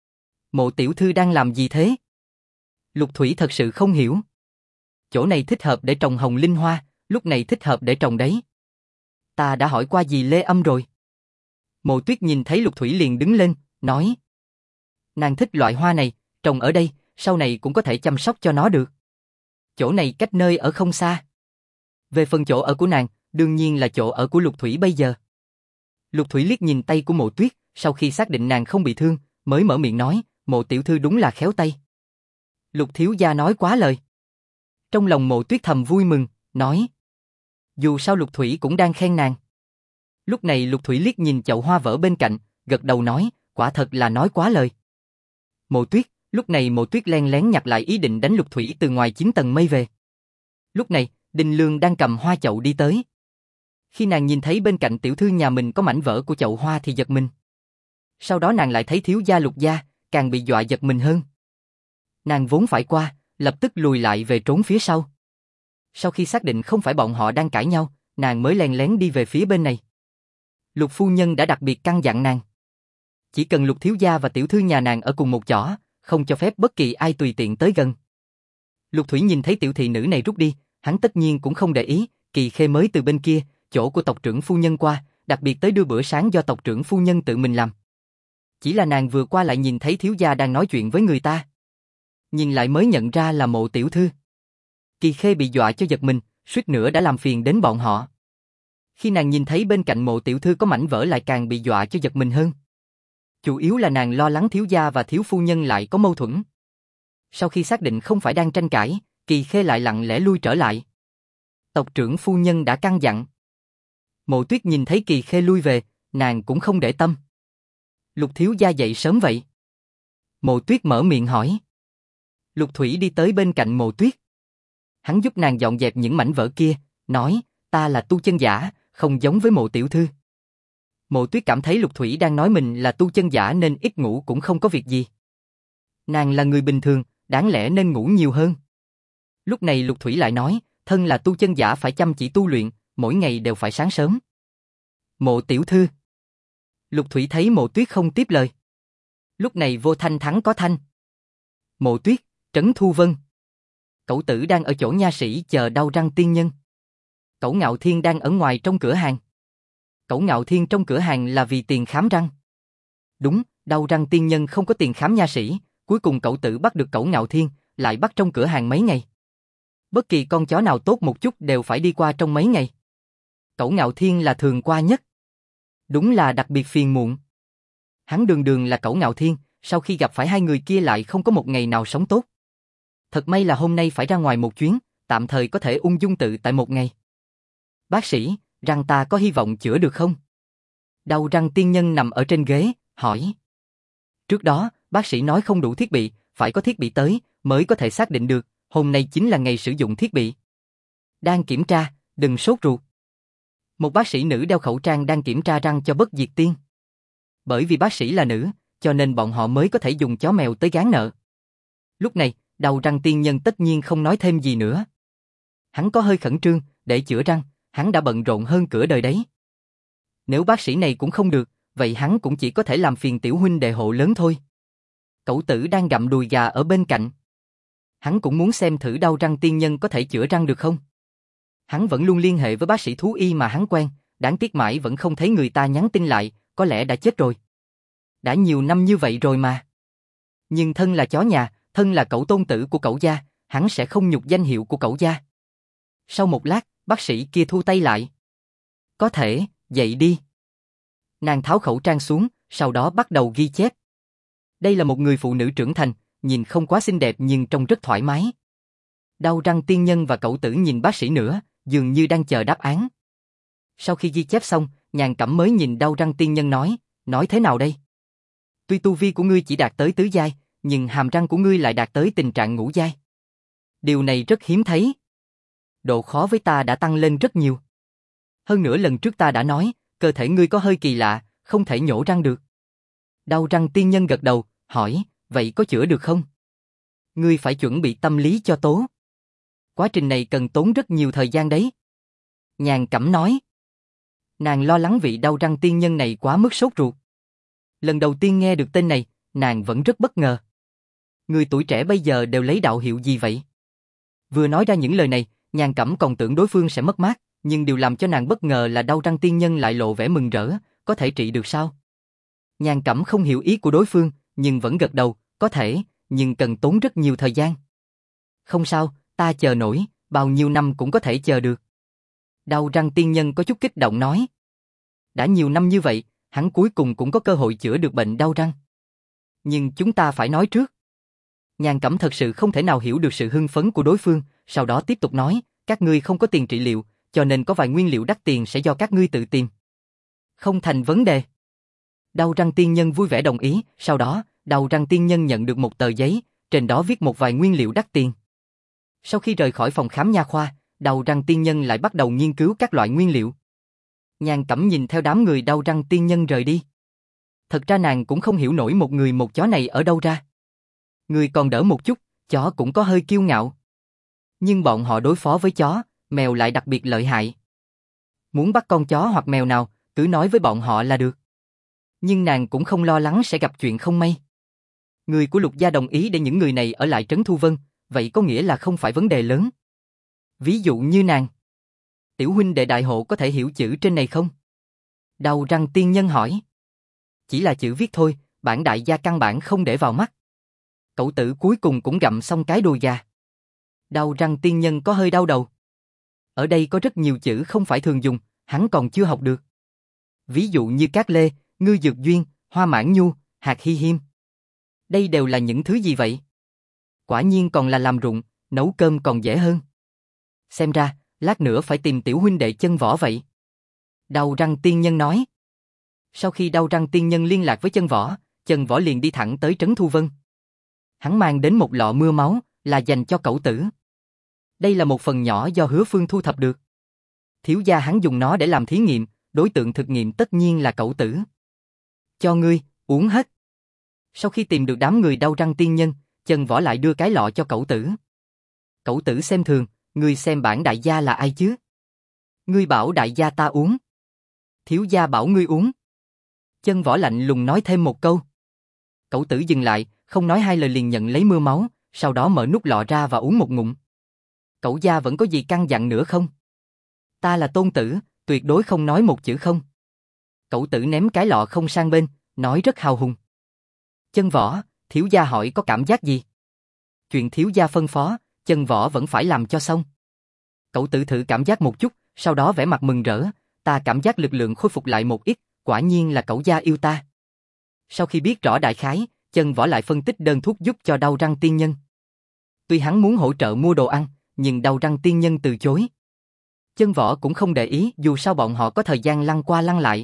Mộ tiểu thư đang làm gì thế? Lục Thủy thật sự không hiểu. Chỗ này thích hợp để trồng hồng linh hoa, lúc này thích hợp để trồng đấy. Ta đã hỏi qua dì Lê Âm rồi. Mộ Tuyết nhìn thấy Lục Thủy liền đứng lên, nói. Nàng thích loại hoa này, trồng ở đây, sau này cũng có thể chăm sóc cho nó được. Chỗ này cách nơi ở không xa. Về phần chỗ ở của nàng, đương nhiên là chỗ ở của Lục Thủy bây giờ. Lục Thủy liếc nhìn tay của Mộ Tuyết, sau khi xác định nàng không bị thương, mới mở miệng nói, Mộ tiểu thư đúng là khéo tay. Lục thiếu gia nói quá lời. Trong lòng Mộ Tuyết thầm vui mừng, nói. Dù sao Lục Thủy cũng đang khen nàng. Lúc này Lục Thủy liếc nhìn chậu hoa vỡ bên cạnh, gật đầu nói, quả thật là nói quá lời. Mộ Tuyết, Lúc này Mộ Tuyết len lén nhặt lại ý định đánh Lục Thủy từ ngoài 9 tầng mây về. Lúc này, Đinh Lương đang cầm hoa chậu đi tới. Khi nàng nhìn thấy bên cạnh tiểu thư nhà mình có mảnh vỡ của chậu hoa thì giật mình. Sau đó nàng lại thấy thiếu gia Lục gia, càng bị dọa giật mình hơn. Nàng vốn phải qua, lập tức lùi lại về trốn phía sau. Sau khi xác định không phải bọn họ đang cãi nhau, nàng mới len lén đi về phía bên này. Lục phu nhân đã đặc biệt căn dặn nàng. Chỉ cần Lục thiếu gia và tiểu thư nhà nàng ở cùng một chỗ, không cho phép bất kỳ ai tùy tiện tới gần. Lục Thủy nhìn thấy tiểu thị nữ này rút đi, hắn tất nhiên cũng không để ý, Kỳ Khê mới từ bên kia, chỗ của tộc trưởng phu nhân qua, đặc biệt tới đưa bữa sáng do tộc trưởng phu nhân tự mình làm. Chỉ là nàng vừa qua lại nhìn thấy thiếu gia đang nói chuyện với người ta. Nhìn lại mới nhận ra là Mộ tiểu thư. Kỳ Khê bị dọa cho giật mình, suýt nữa đã làm phiền đến bọn họ. Khi nàng nhìn thấy bên cạnh Mộ tiểu thư có mảnh vỡ lại càng bị dọa cho giật mình hơn. Chủ yếu là nàng lo lắng thiếu gia và thiếu phu nhân lại có mâu thuẫn. Sau khi xác định không phải đang tranh cãi, Kỳ Khê lại lặng lẽ lui trở lại. Tộc trưởng phu nhân đã căn dặn. Mộ Tuyết nhìn thấy Kỳ Khê lui về, nàng cũng không để tâm. Lục thiếu gia dậy sớm vậy? Mộ Tuyết mở miệng hỏi. Lục Thủy đi tới bên cạnh Mộ Tuyết. Hắn giúp nàng dọn dẹp những mảnh vỡ kia, nói, ta là tu chân giả, không giống với Mộ tiểu thư. Mộ Tuyết cảm thấy Lục Thủy đang nói mình là tu chân giả nên ít ngủ cũng không có việc gì. Nàng là người bình thường, đáng lẽ nên ngủ nhiều hơn. Lúc này Lục Thủy lại nói, thân là tu chân giả phải chăm chỉ tu luyện, mỗi ngày đều phải sáng sớm. Mộ tiểu thư. Lục Thủy thấy Mộ Tuyết không tiếp lời. Lúc này vô thanh thắng có thanh. Mộ Tuyết, Trấn Thu Vân. Cẩu Tử đang ở chỗ nha sĩ chờ Đau Răng tiên nhân. Cẩu Ngạo Thiên đang ở ngoài trong cửa hàng. Cẩu Ngạo Thiên trong cửa hàng là vì tiền khám răng. Đúng, Đau Răng tiên nhân không có tiền khám nha sĩ, cuối cùng Cẩu Tử bắt được Cẩu Ngạo Thiên, lại bắt trong cửa hàng mấy ngày. Bất kỳ con chó nào tốt một chút đều phải đi qua trong mấy ngày. Cẩu Ngạo Thiên là thường qua nhất. Đúng là đặc biệt phiền muộn. Hắn đường đường là Cẩu Ngạo Thiên, sau khi gặp phải hai người kia lại không có một ngày nào sống tốt. Thật may là hôm nay phải ra ngoài một chuyến, tạm thời có thể ung dung tự tại một ngày. Bác sĩ, răng ta có hy vọng chữa được không? Đau Răng tiên nhân nằm ở trên ghế, hỏi. Trước đó, bác sĩ nói không đủ thiết bị, phải có thiết bị tới, mới có thể xác định được, hôm nay chính là ngày sử dụng thiết bị. Đang kiểm tra, đừng sốt ruột. Một bác sĩ nữ đeo khẩu trang đang kiểm tra răng cho Bất Diệt Tiên. Bởi vì bác sĩ là nữ, cho nên bọn họ mới có thể dùng chó mèo tới gán nợ. Lúc này, Đau Răng tiên nhân tất nhiên không nói thêm gì nữa. Hắn có hơi khẩn trương, để chữa răng, hắn đã bận rộn hơn cửa đời đấy. Nếu bác sĩ này cũng không được, vậy hắn cũng chỉ có thể làm phiền tiểu huynh đệ hộ lớn thôi. Cẩu Tử đang gặm đùi gà ở bên cạnh. Hắn cũng muốn xem thử Đau Răng tiên nhân có thể chữa răng được không. Hắn vẫn luôn liên hệ với bác sĩ thú y mà hắn quen, đáng tiếc mãi vẫn không thấy người ta nhắn tin lại, có lẽ đã chết rồi. Đã nhiều năm như vậy rồi mà. Nhưng thân là chó nhà, thân là cẩu tôn tử của cẩu gia, hắn sẽ không nhục danh hiệu của cẩu gia. Sau một lát, bác sĩ kia thu tay lại. Có thể, dậy đi. Nàng tháo khẩu trang xuống, sau đó bắt đầu ghi chép. Đây là một người phụ nữ trưởng thành, nhìn không quá xinh đẹp nhưng trông rất thoải mái. Đau Răng tiên nhân và Cẩu Tử nhìn bác sĩ nữa, dường như đang chờ đáp án. Sau khi ghi chép xong, Nhàn Cẩm mới nhìn Đau Răng tiên nhân nói thế nào đây? Tuy tu vi của ngươi chỉ đạt tới tứ giai, nhưng hàm răng của ngươi lại đạt tới tình trạng ngũ giai. Điều này rất hiếm thấy. Độ khó với ta đã tăng lên rất nhiều. Hơn nữa lần trước ta đã nói, cơ thể ngươi có hơi kỳ lạ, không thể nhổ răng được. Đau Răng tiên nhân gật đầu, hỏi, vậy có chữa được không? Ngươi phải chuẩn bị tâm lý cho tốt. Quá trình này cần tốn rất nhiều thời gian đấy. Nhàn Cẩm nói. Nàng lo lắng vị Đau Răng tiên nhân này quá mức sốt ruột. Lần đầu tiên nghe được tên này, nàng vẫn rất bất ngờ. Người tuổi trẻ bây giờ đều lấy đạo hiệu gì vậy? Vừa nói ra những lời này, Nhàn Cẩm còn tưởng đối phương sẽ mất mát, nhưng điều làm cho nàng bất ngờ là Đau Răng tiên nhân lại lộ vẻ mừng rỡ, có thể trị được sao? Nhàn Cẩm không hiểu ý của đối phương, nhưng vẫn gật đầu, có thể, nhưng cần tốn rất nhiều thời gian. Không sao, ta chờ nổi, bao nhiêu năm cũng có thể chờ được. Đau Răng tiên nhân có chút kích động nói. Đã nhiều năm như vậy, hắn cuối cùng cũng có cơ hội chữa được bệnh đau răng. Nhưng chúng ta phải nói trước. Nhàn Cẩm thật sự không thể nào hiểu được sự hưng phấn của đối phương, sau đó tiếp tục nói, các ngươi không có tiền trị liệu, cho nên có vài nguyên liệu đắt tiền sẽ do các ngươi tự tìm. Không thành vấn đề. Đau Răng tiên nhân vui vẻ đồng ý, sau đó, Đầu Răng Tiên Nhân nhận được một tờ giấy, trên đó viết một vài nguyên liệu đắt tiền. Sau khi rời khỏi phòng khám nha khoa, Đầu Răng Tiên Nhân lại bắt đầu nghiên cứu các loại nguyên liệu. Nhan Cẩm nhìn theo đám người Đầu Răng Tiên Nhân rời đi. Thật ra nàng cũng không hiểu nổi một người một chó này ở đâu ra. Người còn đỡ một chút, chó cũng có hơi kiêu ngạo. Nhưng bọn họ đối phó với chó, mèo lại đặc biệt lợi hại. Muốn bắt con chó hoặc mèo nào, cứ nói với bọn họ là được. Nhưng nàng cũng không lo lắng sẽ gặp chuyện không may. Người của Lục gia đồng ý để những người này ở lại Trấn Thu Vân, vậy có nghĩa là không phải vấn đề lớn. Ví dụ như nàng. Tiểu huynh đệ đại hộ có thể hiểu chữ trên này không? Đầu Răng Tiên Nhân hỏi. Chỉ là chữ viết thôi, bản đại gia căn bản không để vào mắt. Cậu tử cuối cùng cũng gặm xong cái đùi gà. Đầu Răng Tiên Nhân có hơi đau đầu. Ở đây có rất nhiều chữ không phải thường dùng, hắn còn chưa học được. Ví dụ như cát lê, ngư dược duyên, hoa mãn nhu, hạt hy hiêm. Đây đều là những thứ gì vậy? Quả nhiên còn là làm ruộng, nấu cơm còn dễ hơn. Xem ra, lát nữa phải tìm tiểu huynh đệ Chân Võ vậy. Đầu Răng Tiên Nhân nói. Sau khi Đầu Răng Tiên Nhân liên lạc với Chân Võ liền đi thẳng tới Trấn Thu Vân. Hắn mang đến một lọ mưa máu, là dành cho cẩu tử. Đây là một phần nhỏ do Hứa Phương thu thập được. Thiếu gia hắn dùng nó để làm thí nghiệm, đối tượng thực nghiệm tất nhiên là cẩu tử. Cho ngươi, uống hết. Sau khi tìm được đám người Đầu Răng Tiên Nhân, Chân Võ lại đưa cái lọ cho cẩu tử. Cẩu tử xem thường, ngươi xem bản đại gia là ai chứ? Ngươi bảo đại gia ta uống. Thiếu gia bảo ngươi uống. Chân Võ lạnh lùng nói thêm một câu. Cẩu tử dừng lại, không nói hai lời liền nhận lấy mưa máu, sau đó mở nút lọ ra và uống một ngụm. Cẩu gia vẫn có gì căn dặn nữa không? Ta là tôn tử, tuyệt đối không nói một chữ không. Cẩu tử ném cái lọ không sang bên, nói rất hào hùng. Chân Võ, thiếu gia hỏi có cảm giác gì? Chuyện thiếu gia phân phó, Chân Võ vẫn phải làm cho xong. Cẩu tử thử cảm giác một chút, sau đó vẻ mặt mừng rỡ, ta cảm giác lực lượng khôi phục lại một ít, quả nhiên là cẩu gia yêu ta. Sau khi biết rõ đại khái, Chân Võ lại phân tích đơn thuốc giúp cho Đầu Răng Tiên Nhân. Tuy hắn muốn hỗ trợ mua đồ ăn, nhưng Đầu Răng Tiên Nhân từ chối. Chân Võ cũng không để ý, dù sao bọn họ có thời gian lăn qua lăn lại.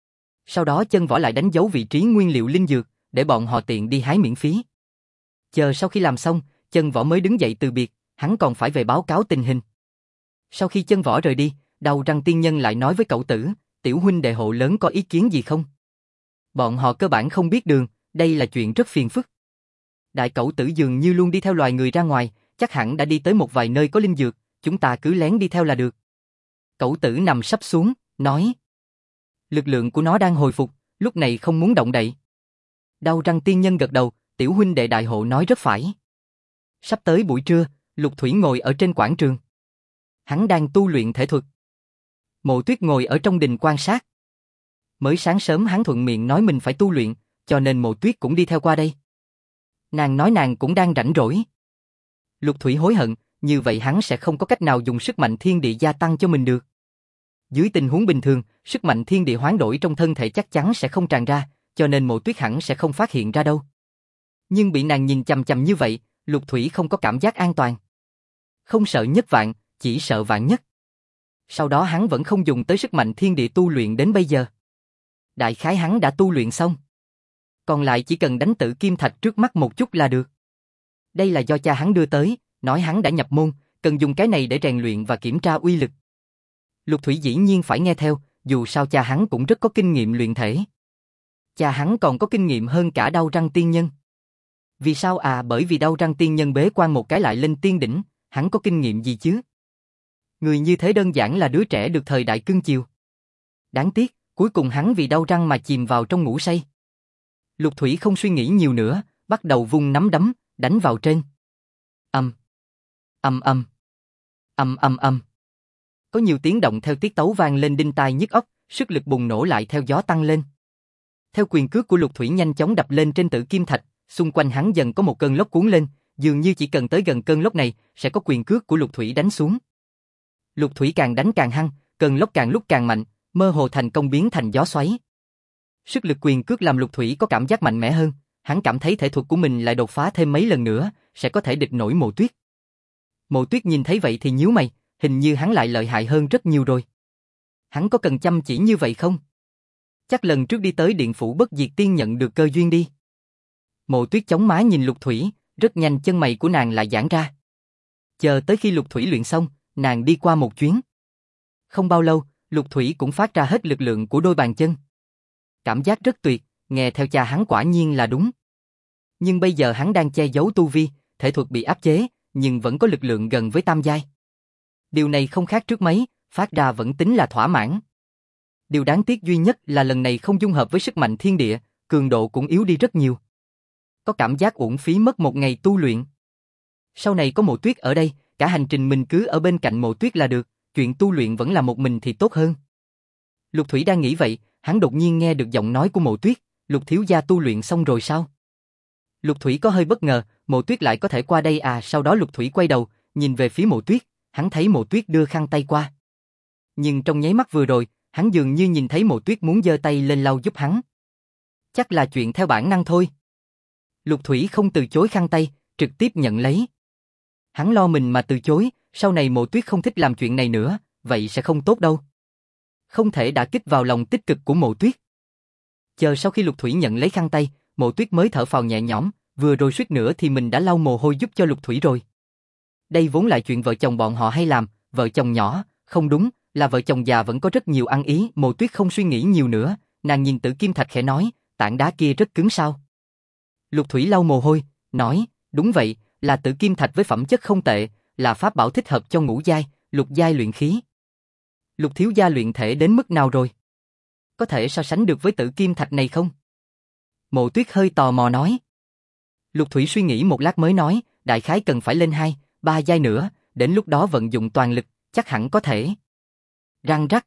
Sau đó Chân Võ lại đánh dấu vị trí nguyên liệu linh dược, để bọn họ tiện đi hái miễn phí. Chờ sau khi làm xong, Chân Võ mới đứng dậy từ biệt, hắn còn phải về báo cáo tình hình. Sau khi Chân Võ rời đi, Đầu Răng Tiên Nhân lại nói với cậu tử, tiểu huynh đệ hộ lớn có ý kiến gì không? Bọn họ cơ bản không biết đường, đây là chuyện rất phiền phức. Đại cẩu tử dường như luôn đi theo loài người ra ngoài, chắc hẳn đã đi tới một vài nơi có linh dược, chúng ta cứ lén đi theo là được. Cẩu tử nằm sấp xuống, nói. Lực lượng của nó đang hồi phục, lúc này không muốn động đậy. Đầu Răng Tiên Nhân gật đầu, tiểu huynh đệ đại hộ nói rất phải. Sắp tới buổi trưa, Lục Thủy ngồi ở trên quảng trường. Hắn đang tu luyện thể thuật. Mộ Tuyết ngồi ở trong đình quan sát. Mới sáng sớm hắn thuận miệng nói mình phải tu luyện, cho nên Mộ Tuyết cũng đi theo qua đây. Nàng nói nàng cũng đang rảnh rỗi. Lục Thủy hối hận, như vậy hắn sẽ không có cách nào dùng sức mạnh thiên địa gia tăng cho mình được. Dưới tình huống bình thường, sức mạnh thiên địa hoán đổi trong thân thể chắc chắn sẽ không tràn ra, cho nên Mộ Tuyết hẳn sẽ không phát hiện ra đâu. Nhưng bị nàng nhìn chằm chằm như vậy, Lục Thủy không có cảm giác an toàn. Không sợ nhất vạn, chỉ sợ vạn nhất. Sau đó hắn vẫn không dùng tới sức mạnh thiên địa tu luyện đến bây giờ. Đại khái hắn đã tu luyện xong. Còn lại chỉ cần đánh tử kim thạch trước mắt một chút là được. Đây là do cha hắn đưa tới, nói hắn đã nhập môn, cần dùng cái này để rèn luyện và kiểm tra uy lực. Lục Thủy dĩ nhiên phải nghe theo, dù sao cha hắn cũng rất có kinh nghiệm luyện thể. Cha hắn còn có kinh nghiệm hơn cả Đầu Răng Tiên Nhân. Vì sao à? Bởi vì Đầu Răng Tiên Nhân bế quan một cái lại lên tiên đỉnh, hắn có kinh nghiệm gì chứ? Người như thế đơn giản là đứa trẻ được thời đại cưng chiều. Đáng tiếc, cuối cùng hắn vì đau răng mà chìm vào trong ngủ say. Lục Thủy không suy nghĩ nhiều nữa, bắt đầu vung nắm đấm, đánh vào trên. Ầm, ầm ầm, ầm ầm ầm. Có nhiều tiếng động theo tiết tấu vang lên đinh tai nhức óc, sức lực bùng nổ lại theo gió tăng lên. Theo quyền cước của Lục Thủy nhanh chóng đập lên trên tử kim thạch, xung quanh hắn dần có một cơn lốc cuốn lên, dường như chỉ cần tới gần cơn lốc này, sẽ có quyền cước của Lục Thủy đánh xuống. Lục Thủy càng đánh càng hăng, cơn lốc càng lúc càng mạnh, mơ hồ thành công biến thành gió xoáy. Sức lực quyền cước làm Lục Thủy có cảm giác mạnh mẽ hơn, hắn cảm thấy thể thuật của mình lại đột phá thêm mấy lần nữa, sẽ có thể địch nổi Mộ Tuyết. Mộ Tuyết nhìn thấy vậy thì nhíu mày, hình như hắn lại lợi hại hơn rất nhiều rồi. Hắn có cần chăm chỉ như vậy không? Chắc lần trước đi tới điện phủ Bất Diệt Tiên nhận được cơ duyên đi. Mộ Tuyết chống má nhìn Lục Thủy, rất nhanh chân mày của nàng lại giãn ra. Chờ tới khi Lục Thủy luyện xong, nàng đi qua một chuyến. Không bao lâu, Lục Thủy cũng phát ra hết lực lượng của đôi bàn chân. Cảm giác rất tuyệt, nghe theo cha hắn quả nhiên là đúng. Nhưng bây giờ hắn đang che giấu tu vi, thể thuật bị áp chế, nhưng vẫn có lực lượng gần với tam giai. Điều này không khác trước mấy, phát ra vẫn tính là thỏa mãn. Điều đáng tiếc duy nhất là lần này không dung hợp với sức mạnh thiên địa, cường độ cũng yếu đi rất nhiều. Có cảm giác uổng phí mất một ngày tu luyện. Sau này có Mộ Tuyết ở đây, cả hành trình mình cứ ở bên cạnh Mộ Tuyết là được, chuyện tu luyện vẫn là một mình thì tốt hơn. Lục Thủy đang nghĩ vậy, hắn đột nhiên nghe được giọng nói của Mộ Tuyết, Lục thiếu gia tu luyện xong rồi sao? Lục Thủy có hơi bất ngờ, Mộ Tuyết lại có thể qua đây à? Sau đó Lục Thủy quay đầu, nhìn về phía Mộ Tuyết, hắn thấy Mộ Tuyết đưa khăn tay qua. Nhưng trong nháy mắt vừa rồi, hắn dường như nhìn thấy Mộ Tuyết muốn giơ tay lên lau giúp hắn. Chắc là chuyện theo bản năng thôi. Lục Thủy không từ chối khăn tay, trực tiếp nhận lấy. Hắn lo mình mà từ chối, sau này Mộ Tuyết không thích làm chuyện này nữa, vậy sẽ không tốt đâu. Không thể đả kích vào lòng tích cực của Mộ Tuyết. Chờ sau khi Lục Thủy nhận lấy khăn tay, Mộ Tuyết mới thở phào nhẹ nhõm, vừa rồi suýt nữa thì mình đã lau mồ hôi giúp cho Lục Thủy rồi. Đây vốn là chuyện vợ chồng bọn họ hay làm, vợ chồng nhỏ, không đúng, là vợ chồng già vẫn có rất nhiều ăn ý. Mộ Tuyết không suy nghĩ nhiều nữa, nàng nhìn Tử Kim Thạch khẽ nói, tảng đá kia rất cứng sao? Lục Thủy lau mồ hôi, nói, đúng vậy, là Tử Kim Thạch với phẩm chất không tệ, là pháp bảo thích hợp cho ngũ giai, lục giai luyện khí. Lục thiếu gia luyện thể đến mức nào rồi? Có thể so sánh được với Tử Kim Thạch này không? Mộ Tuyết hơi tò mò nói. Lục Thủy suy nghĩ một lát mới nói, đại khái cần phải lên 2, 3 giai nữa, đến lúc đó vận dụng toàn lực, chắc hẳn có thể. Răng rắc.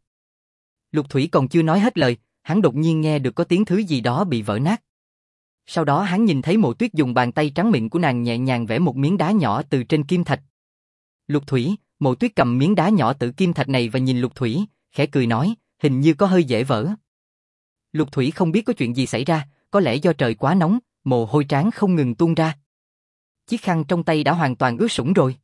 Lục Thủy còn chưa nói hết lời, hắn đột nhiên nghe được có tiếng thứ gì đó bị vỡ nát. Sau đó hắn nhìn thấy Mộ Tuyết dùng bàn tay trắng mịn của nàng nhẹ nhàng vẽ một miếng đá nhỏ từ trên kim thạch. Lục Thủy, Mộ Tuyết cầm miếng đá nhỏ từ kim thạch này và nhìn Lục Thủy, khẽ cười nói, hình như có hơi dễ vỡ. Lục Thủy không biết có chuyện gì xảy ra, có lẽ do trời quá nóng, mồ hôi trán không ngừng tuôn ra. Chiếc khăn trong tay đã hoàn toàn ướt sũng rồi.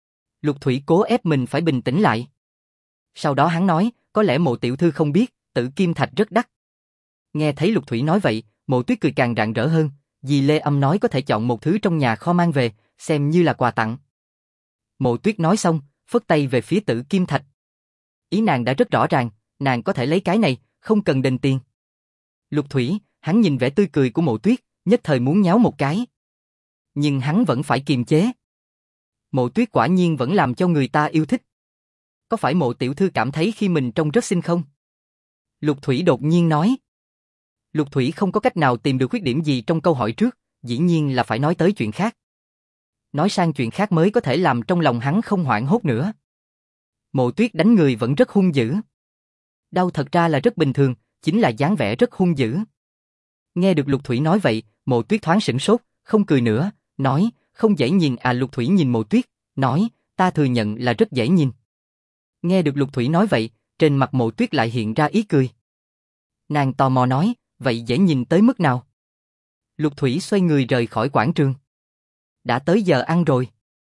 Lục Thủy cố ép mình phải bình tĩnh lại. Sau đó hắn nói, có lẽ Mộ tiểu thư không biết, Tử Kim Thạch rất đắt. Nghe thấy Lục Thủy nói vậy, Mộ Tuyết cười càng rạng rỡ hơn, dì Lê Âm nói có thể chọn một thứ trong nhà kho mang về, xem như là quà tặng. Mộ Tuyết nói xong, phất tay về phía Tử Kim Thạch. Ý nàng đã rất rõ ràng, nàng có thể lấy cái này, không cần đền tiền. Lục Thủy, hắn nhìn vẻ tươi cười của Mộ Tuyết, nhất thời muốn nháo một cái. Nhưng hắn vẫn phải kiềm chế. Mộ Tuyết quả nhiên vẫn làm cho người ta yêu thích. Có phải Mộ tiểu thư cảm thấy khi mình trông rất xinh không? Lục Thủy đột nhiên nói. Lục Thủy không có cách nào tìm được khuyết điểm gì trong câu hỏi trước, dĩ nhiên là phải nói tới chuyện khác. Nói sang chuyện khác mới có thể làm trong lòng hắn không hoảng hốt nữa. Mộ Tuyết đánh người vẫn rất hung dữ. Đau thật ra là rất bình thường, chính là dáng vẻ rất hung dữ. Nghe được Lục Thủy nói vậy, Mộ Tuyết thoáng sửng sốt, không cười nữa, nói, không dễ nhìn à? Lục Thủy nhìn Mộ Tuyết, nói, ta thừa nhận là rất dễ nhìn. Nghe được Lục Thủy nói vậy, trên mặt Mộ Tuyết lại hiện ra ý cười. Nàng tò mò nói, vậy dễ nhìn tới mức nào? Lục Thủy xoay người rời khỏi quảng trường. Đã tới giờ ăn rồi.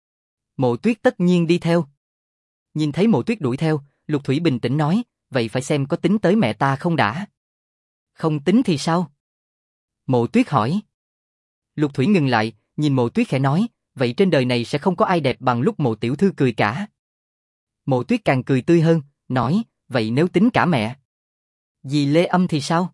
Mộ Tuyết tất nhiên đi theo. Nhìn thấy Mộ Tuyết đuổi theo, Lục Thủy bình tĩnh nói, vậy phải xem có tính tới mẹ ta không đã. Không tính thì sao? Mộ Tuyết hỏi. Lục Thủy ngừng lại, nhìn Mộ Tuyết khẽ nói, vậy trên đời này sẽ không có ai đẹp bằng lúc Mộ tiểu thư cười cả. Mộ Tuyết càng cười tươi hơn, nói, vậy nếu tính cả mẹ, dì Lê Âm thì sao?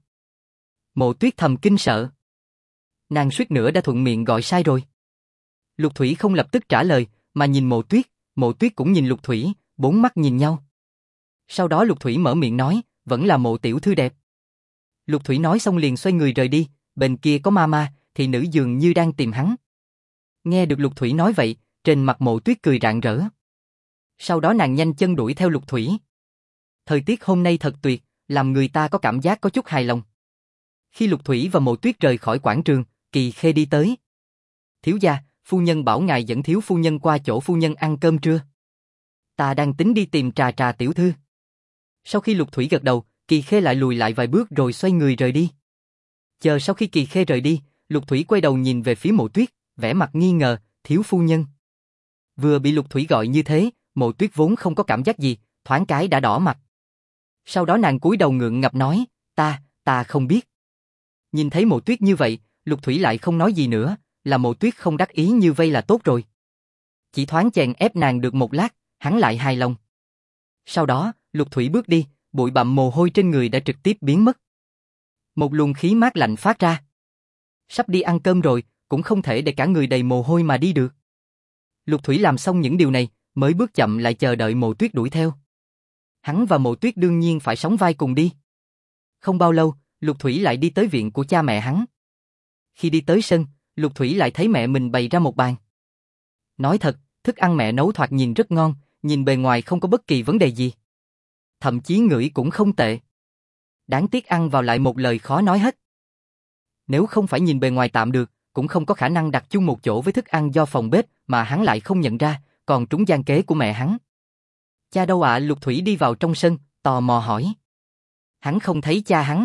Mộ Tuyết thầm kinh sợ. Nàng suýt nữa đã thuận miệng gọi sai rồi. Lục Thủy không lập tức trả lời, mà nhìn Mộ Tuyết cũng nhìn Lục Thủy, bốn mắt nhìn nhau. Sau đó Lục Thủy mở miệng nói, vẫn là Mộ tiểu thư đẹp. Lục Thủy nói xong liền xoay người rời đi, bên kia có Mama, thì nữ dường như đang tìm hắn. Nghe được Lục Thủy nói vậy, trên mặt Mộ Tuyết cười rạng rỡ. Sau đó nàng nhanh chân đuổi theo Lục Thủy. Thời tiết hôm nay thật tuyệt, làm người ta có cảm giác có chút hài lòng. Khi Lục Thủy và Mộ Tuyết rời khỏi quảng trường, Kỳ Khê đi tới. Thiếu gia, phu nhân bảo ngài dẫn thiếu phu nhân qua chỗ phu nhân ăn cơm trưa. Ta đang tính đi tìm Trà Trà tiểu thư. Sau khi Lục Thủy gật đầu, Kỳ Khê lại lùi lại vài bước rồi xoay người rời đi. Chờ sau khi Kỳ Khê rời đi, Lục Thủy quay đầu nhìn về phía Mộ Tuyết, vẻ mặt nghi ngờ, thiếu phu nhân. Vừa bị Lục Thủy gọi như thế, Mộ Tuyết vốn không có cảm giác gì, thoáng cái đã đỏ mặt. Sau đó nàng cúi đầu ngượng ngập nói, ta không biết. Nhìn thấy Mộ Tuyết như vậy, Lục Thủy lại không nói gì nữa, là Mộ Tuyết không đắc ý như vây là tốt rồi. Chỉ thoáng chèn ép nàng được một lát, hắn lại hài lòng. Sau đó, Lục Thủy bước đi, bụi bặm mồ hôi trên người đã trực tiếp biến mất. Một luồng khí mát lạnh phát ra. Sắp đi ăn cơm rồi, cũng không thể để cả người đầy mồ hôi mà đi được. Lục Thủy làm xong những điều này, mới bước chậm lại chờ đợi Mộ Tuyết đuổi theo. Hắn và Mộ Tuyết đương nhiên phải sóng vai cùng đi. Không bao lâu, Lục Thủy lại đi tới viện của cha mẹ hắn. Khi đi tới sân, Lục Thủy lại thấy mẹ mình bày ra một bàn. Nói thật, thức ăn mẹ nấu thoạt nhìn rất ngon, nhìn bề ngoài không có bất kỳ vấn đề gì. Thậm chí ngửi cũng không tệ. Đáng tiếc ăn vào lại một lời khó nói hết. Nếu không phải nhìn bề ngoài tạm được, cũng không có khả năng đặt chung một chỗ với thức ăn do phòng bếp mà hắn lại không nhận ra, còn trúng gian kế của mẹ hắn. Cha đâu ạ? Lục Thủy đi vào trong sân, tò mò hỏi. Hắn không thấy cha hắn.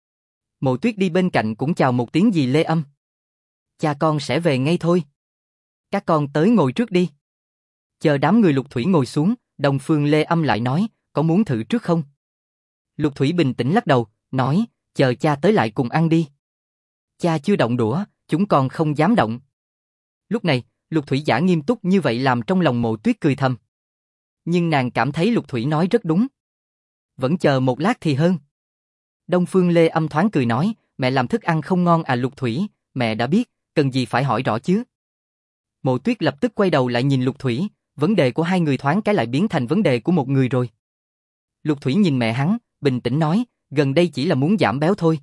Mộ Tuyết đi bên cạnh cũng chào một tiếng dì Lê Âm. Cha con sẽ về ngay thôi. Các con tới ngồi trước đi. Chờ đám người Lục Thủy ngồi xuống, Đông Phương Lê Âm lại nói, có muốn thử trước không? Lục Thủy bình tĩnh lắc đầu, nói, chờ cha tới lại cùng ăn đi. Cha chưa động đũa, chúng con không dám động. Lúc này, Lục Thủy giả nghiêm túc như vậy làm trong lòng Mộ Tuyết cười thầm. Nhưng nàng cảm thấy Lục Thủy nói rất đúng. Vẫn chờ một lát thì hơn. Đông Phương Lê Âm thoáng cười nói, mẹ làm thức ăn không ngon à? Lục Thủy, mẹ đã biết, cần gì phải hỏi rõ chứ? Mộ Tuyết lập tức quay đầu lại nhìn Lục Thủy, vấn đề của hai người thoáng cái lại biến thành vấn đề của một người rồi. Lục Thủy nhìn mẹ hắn, bình tĩnh nói, gần đây chỉ là muốn giảm béo thôi.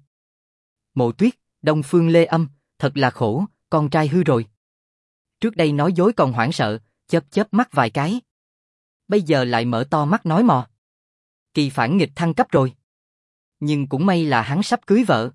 Mộ Tuyết, Đông Phương Lê Âm, thật là khổ, con trai hư rồi. Trước đây nói dối còn hoảng sợ, chớp chớp mắt vài cái. Bây giờ lại mở to mắt nói mò. Kỳ phản nghịch thăng cấp rồi. Nhưng cũng may là hắn sắp cưới vợ.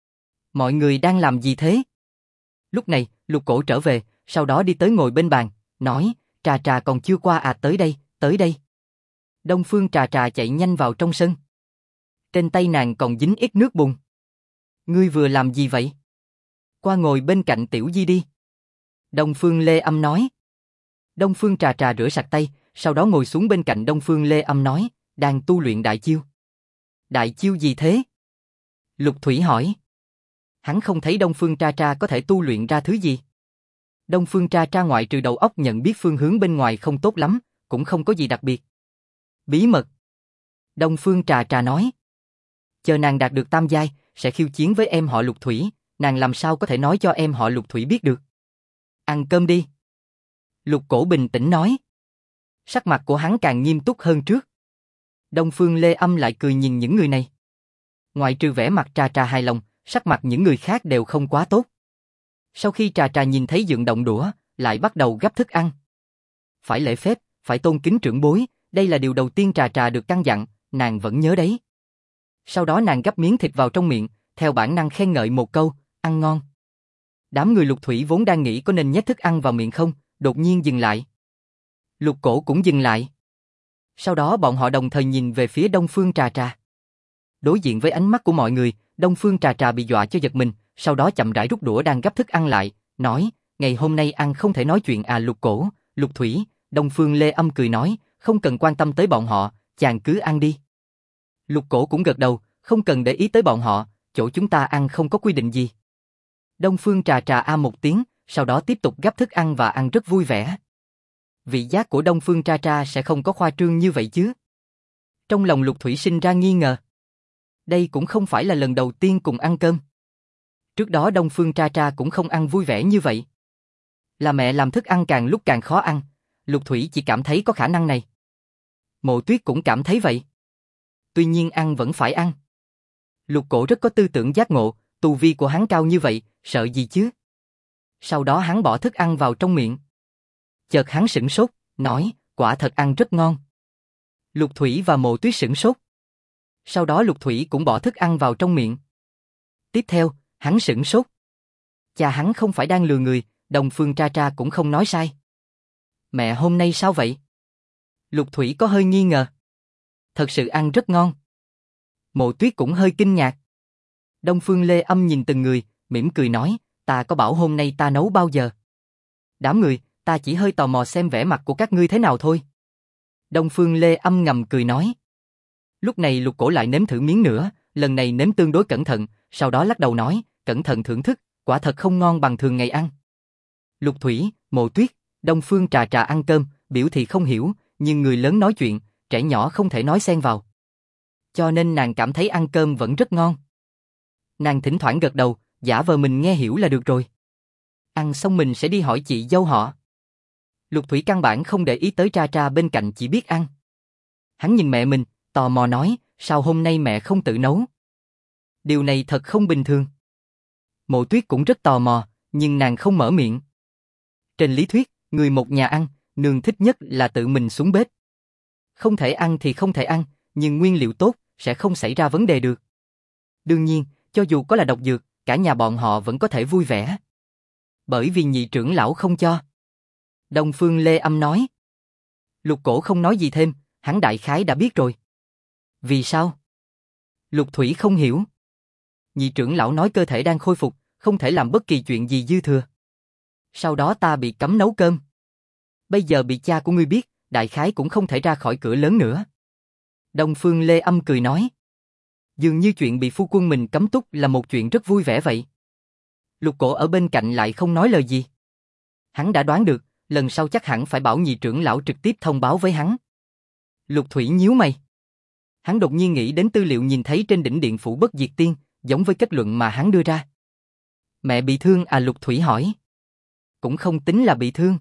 Mọi người đang làm gì thế? Lúc này, Lục Cổ trở về, sau đó đi tới ngồi bên bàn, nói, Trà Trà còn chưa qua à? Tới đây, tới đây. Đông Phương Trà Trà chạy nhanh vào trong sân. Trên tay nàng còn dính ít nước bùn. Ngươi vừa làm gì vậy? Qua ngồi bên cạnh Tiểu Di đi. Đông Phương Lê Âm nói. Đông Phương Trà Trà rửa sạch tay, sau đó ngồi xuống bên cạnh Đông Phương Lê Âm nói, đang tu luyện đại chiêu. Đại chiêu gì thế? Lục Thủy hỏi. Hắn không thấy Đông Phương Trà Trà có thể tu luyện ra thứ gì. Đông Phương Trà Trà ngoại trừ đầu óc nhận biết phương hướng bên ngoài không tốt lắm, cũng không có gì đặc biệt. Bí mật. Đông Phương Trà Trà nói. Chờ nàng đạt được tam giai, sẽ khiêu chiến với em họ Lục Thủy, nàng làm sao có thể nói cho em họ Lục Thủy biết được. Ăn cơm đi. Lục Cổ bình tĩnh nói. Sắc mặt của hắn càng nghiêm túc hơn trước. Đông Phương Lê Âm lại cười nhìn những người này. Ngoại trừ vẻ mặt Trà Trà hài lòng, sắc mặt những người khác đều không quá tốt. Sau khi Trà Trà nhìn thấy dựng động đũa, lại bắt đầu gắp thức ăn. Phải lễ phép, phải tôn kính trưởng bối, đây là điều đầu tiên Trà Trà được căn dặn, nàng vẫn nhớ đấy. Sau đó nàng gắp miếng thịt vào trong miệng, theo bản năng khen ngợi một câu, ăn ngon. Đám người Lục Thủy vốn đang nghĩ có nên nhét thức ăn vào miệng không, đột nhiên dừng lại. Lục Cổ cũng dừng lại. Sau đó bọn họ đồng thời nhìn về phía Đông Phương Trà Trà. Đối diện với ánh mắt của mọi người, Đông Phương Trà Trà bị dọa cho giật mình, sau đó chậm rãi rút đũa đang gắp thức ăn lại, nói, ngày hôm nay ăn không thể nói chuyện à? Lục Cổ, Lục Thủy. Đông Phương Lê Âm cười nói, không cần quan tâm tới bọn họ, chàng cứ ăn đi. Lục Cổ cũng gật đầu, không cần để ý tới bọn họ, chỗ chúng ta ăn không có quy định gì. Đông Phương Trà Trà a một tiếng, sau đó tiếp tục gắp thức ăn và ăn rất vui vẻ. Vị giác của Đông Phương Trà Trà sẽ không có khoa trương như vậy chứ? Trong lòng Lục Thủy sinh ra nghi ngờ. Đây cũng không phải là lần đầu tiên cùng ăn cơm. Trước đó Đông Phương Trà Trà cũng không ăn vui vẻ như vậy. Là mẹ làm thức ăn càng lúc càng khó ăn, Lục Thủy chỉ cảm thấy có khả năng này. Mộ Tuyết cũng cảm thấy vậy. Tuy nhiên ăn vẫn phải ăn. Lục Cổ rất có tư tưởng giác ngộ, tu vi của hắn cao như vậy, sợ gì chứ? Sau đó hắn bỏ thức ăn vào trong miệng. Chợt hắn sửng sốt, nói, quả thật ăn rất ngon. Lục Thủy và Mộ Tuyết sửng sốt. Sau đó Lục Thủy cũng bỏ thức ăn vào trong miệng. Tiếp theo, hắn sửng sốt. Cha hắn không phải đang lừa người, Đông Phương Trà Trà cũng không nói sai. Mẹ hôm nay sao vậy? Lục Thủy có hơi nghi ngờ. Thật sự ăn rất ngon. Mộ Tuyết cũng hơi kinh ngạc. Đông Phương Lê Âm nhìn từng người, mỉm cười nói, ta có bảo hôm nay ta nấu bao giờ? Đám người, ta chỉ hơi tò mò xem vẻ mặt của các ngươi thế nào thôi. Đông Phương Lê Âm ngầm cười nói. Lúc này Lục Cổ lại nếm thử miếng nữa, lần này nếm tương đối cẩn thận, sau đó lắc đầu nói, cẩn thận thưởng thức, quả thật không ngon bằng thường ngày ăn. Lục Thủy, Mộ Tuyết, Đông Phương trà trà ăn cơm, biểu thị không hiểu, nhưng người lớn nói chuyện, trẻ nhỏ không thể nói xen vào. Cho nên nàng cảm thấy ăn cơm vẫn rất ngon. Nàng thỉnh thoảng gật đầu, giả vờ mình nghe hiểu là được rồi. Ăn xong mình sẽ đi hỏi chị dâu họ. Lục Thủy căn bản không để ý tới Tra Tra bên cạnh, chỉ biết ăn. Hắn nhìn mẹ mình, tò mò nói, sao hôm nay mẹ không tự nấu? Điều này thật không bình thường. Mộ Tuyết cũng rất tò mò, nhưng nàng không mở miệng. Trên lý thuyết, người một nhà ăn, nương thích nhất là tự mình xuống bếp. Không thể ăn thì không thể ăn, nhưng nguyên liệu tốt, sẽ không xảy ra vấn đề được. Đương nhiên, cho dù có là độc dược, cả nhà bọn họ vẫn có thể vui vẻ. Bởi vì nhị trưởng lão không cho. Đông Phương Lê Âm nói. Lục Cổ không nói gì thêm, hắn đại khái đã biết rồi. Vì sao? Lục Thủy không hiểu. Nhị trưởng lão nói cơ thể đang khôi phục, không thể làm bất kỳ chuyện gì dư thừa. Sau đó ta bị cấm nấu cơm. Bây giờ bị cha của ngươi biết, đại khái cũng không thể ra khỏi cửa lớn nữa. Đông Phương Lê Âm cười nói. Dường như chuyện bị phu quân mình cấm túc là một chuyện rất vui vẻ vậy. Lục Cổ ở bên cạnh lại không nói lời gì. Hắn đã đoán được, lần sau chắc hẳn phải bảo nhị trưởng lão trực tiếp thông báo với hắn. Lục Thủy nhíu mày. Hắn đột nhiên nghĩ đến tư liệu nhìn thấy trên đỉnh điện phủ Bất Diệt Tiên, giống với kết luận mà hắn đưa ra. Mẹ bị thương à? Lục Thủy hỏi. Cũng không tính là bị thương.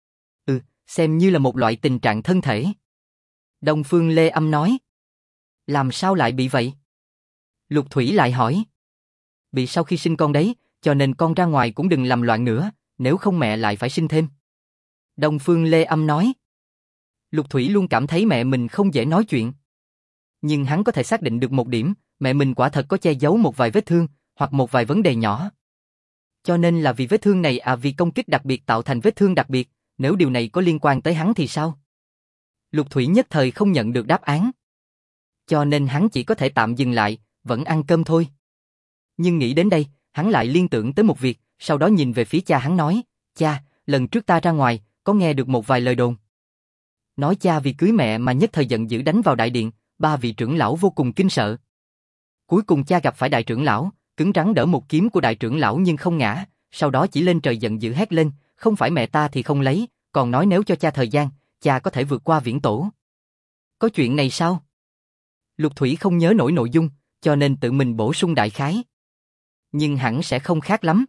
Xem như là một loại tình trạng thân thể. Đông Phương Lê Âm nói. Làm sao lại bị vậy? Lục Thủy lại hỏi. Bị sau khi sinh con đấy, cho nên con ra ngoài cũng đừng làm loạn nữa, nếu không mẹ lại phải sinh thêm. Đông Phương Lê Âm nói. Lục Thủy luôn cảm thấy mẹ mình không dễ nói chuyện. Nhưng hắn có thể xác định được một điểm, mẹ mình quả thật có che giấu một vài vết thương, hoặc một vài vấn đề nhỏ. Cho nên là vì vết thương này vì công kích đặc biệt tạo thành vết thương đặc biệt, nếu điều này có liên quan tới hắn thì sao? Lục Thủy nhất thời không nhận được đáp án. Cho nên hắn chỉ có thể tạm dừng lại, vẫn ăn cơm thôi. Nhưng nghĩ đến đây, hắn lại liên tưởng tới một việc, sau đó nhìn về phía cha hắn nói, cha, lần trước ta ra ngoài, có nghe được một vài lời đồn. Nói cha vì cưới mẹ mà nhất thời giận dữ đánh vào đại điện, 3 vị trưởng lão vô cùng kinh sợ. Cuối cùng cha gặp phải đại trưởng lão, cứng rắn đỡ một kiếm của đại trưởng lão nhưng không ngã, sau đó chỉ lên trời giận dữ hét lên, không phải mẹ ta thì không lấy, còn nói nếu cho cha thời gian, cha có thể vượt qua viễn tổ. Có chuyện này sao? Lục Thủy không nhớ nổi nội dung, cho nên tự mình bổ sung đại khái. Nhưng hẳn sẽ không khác lắm.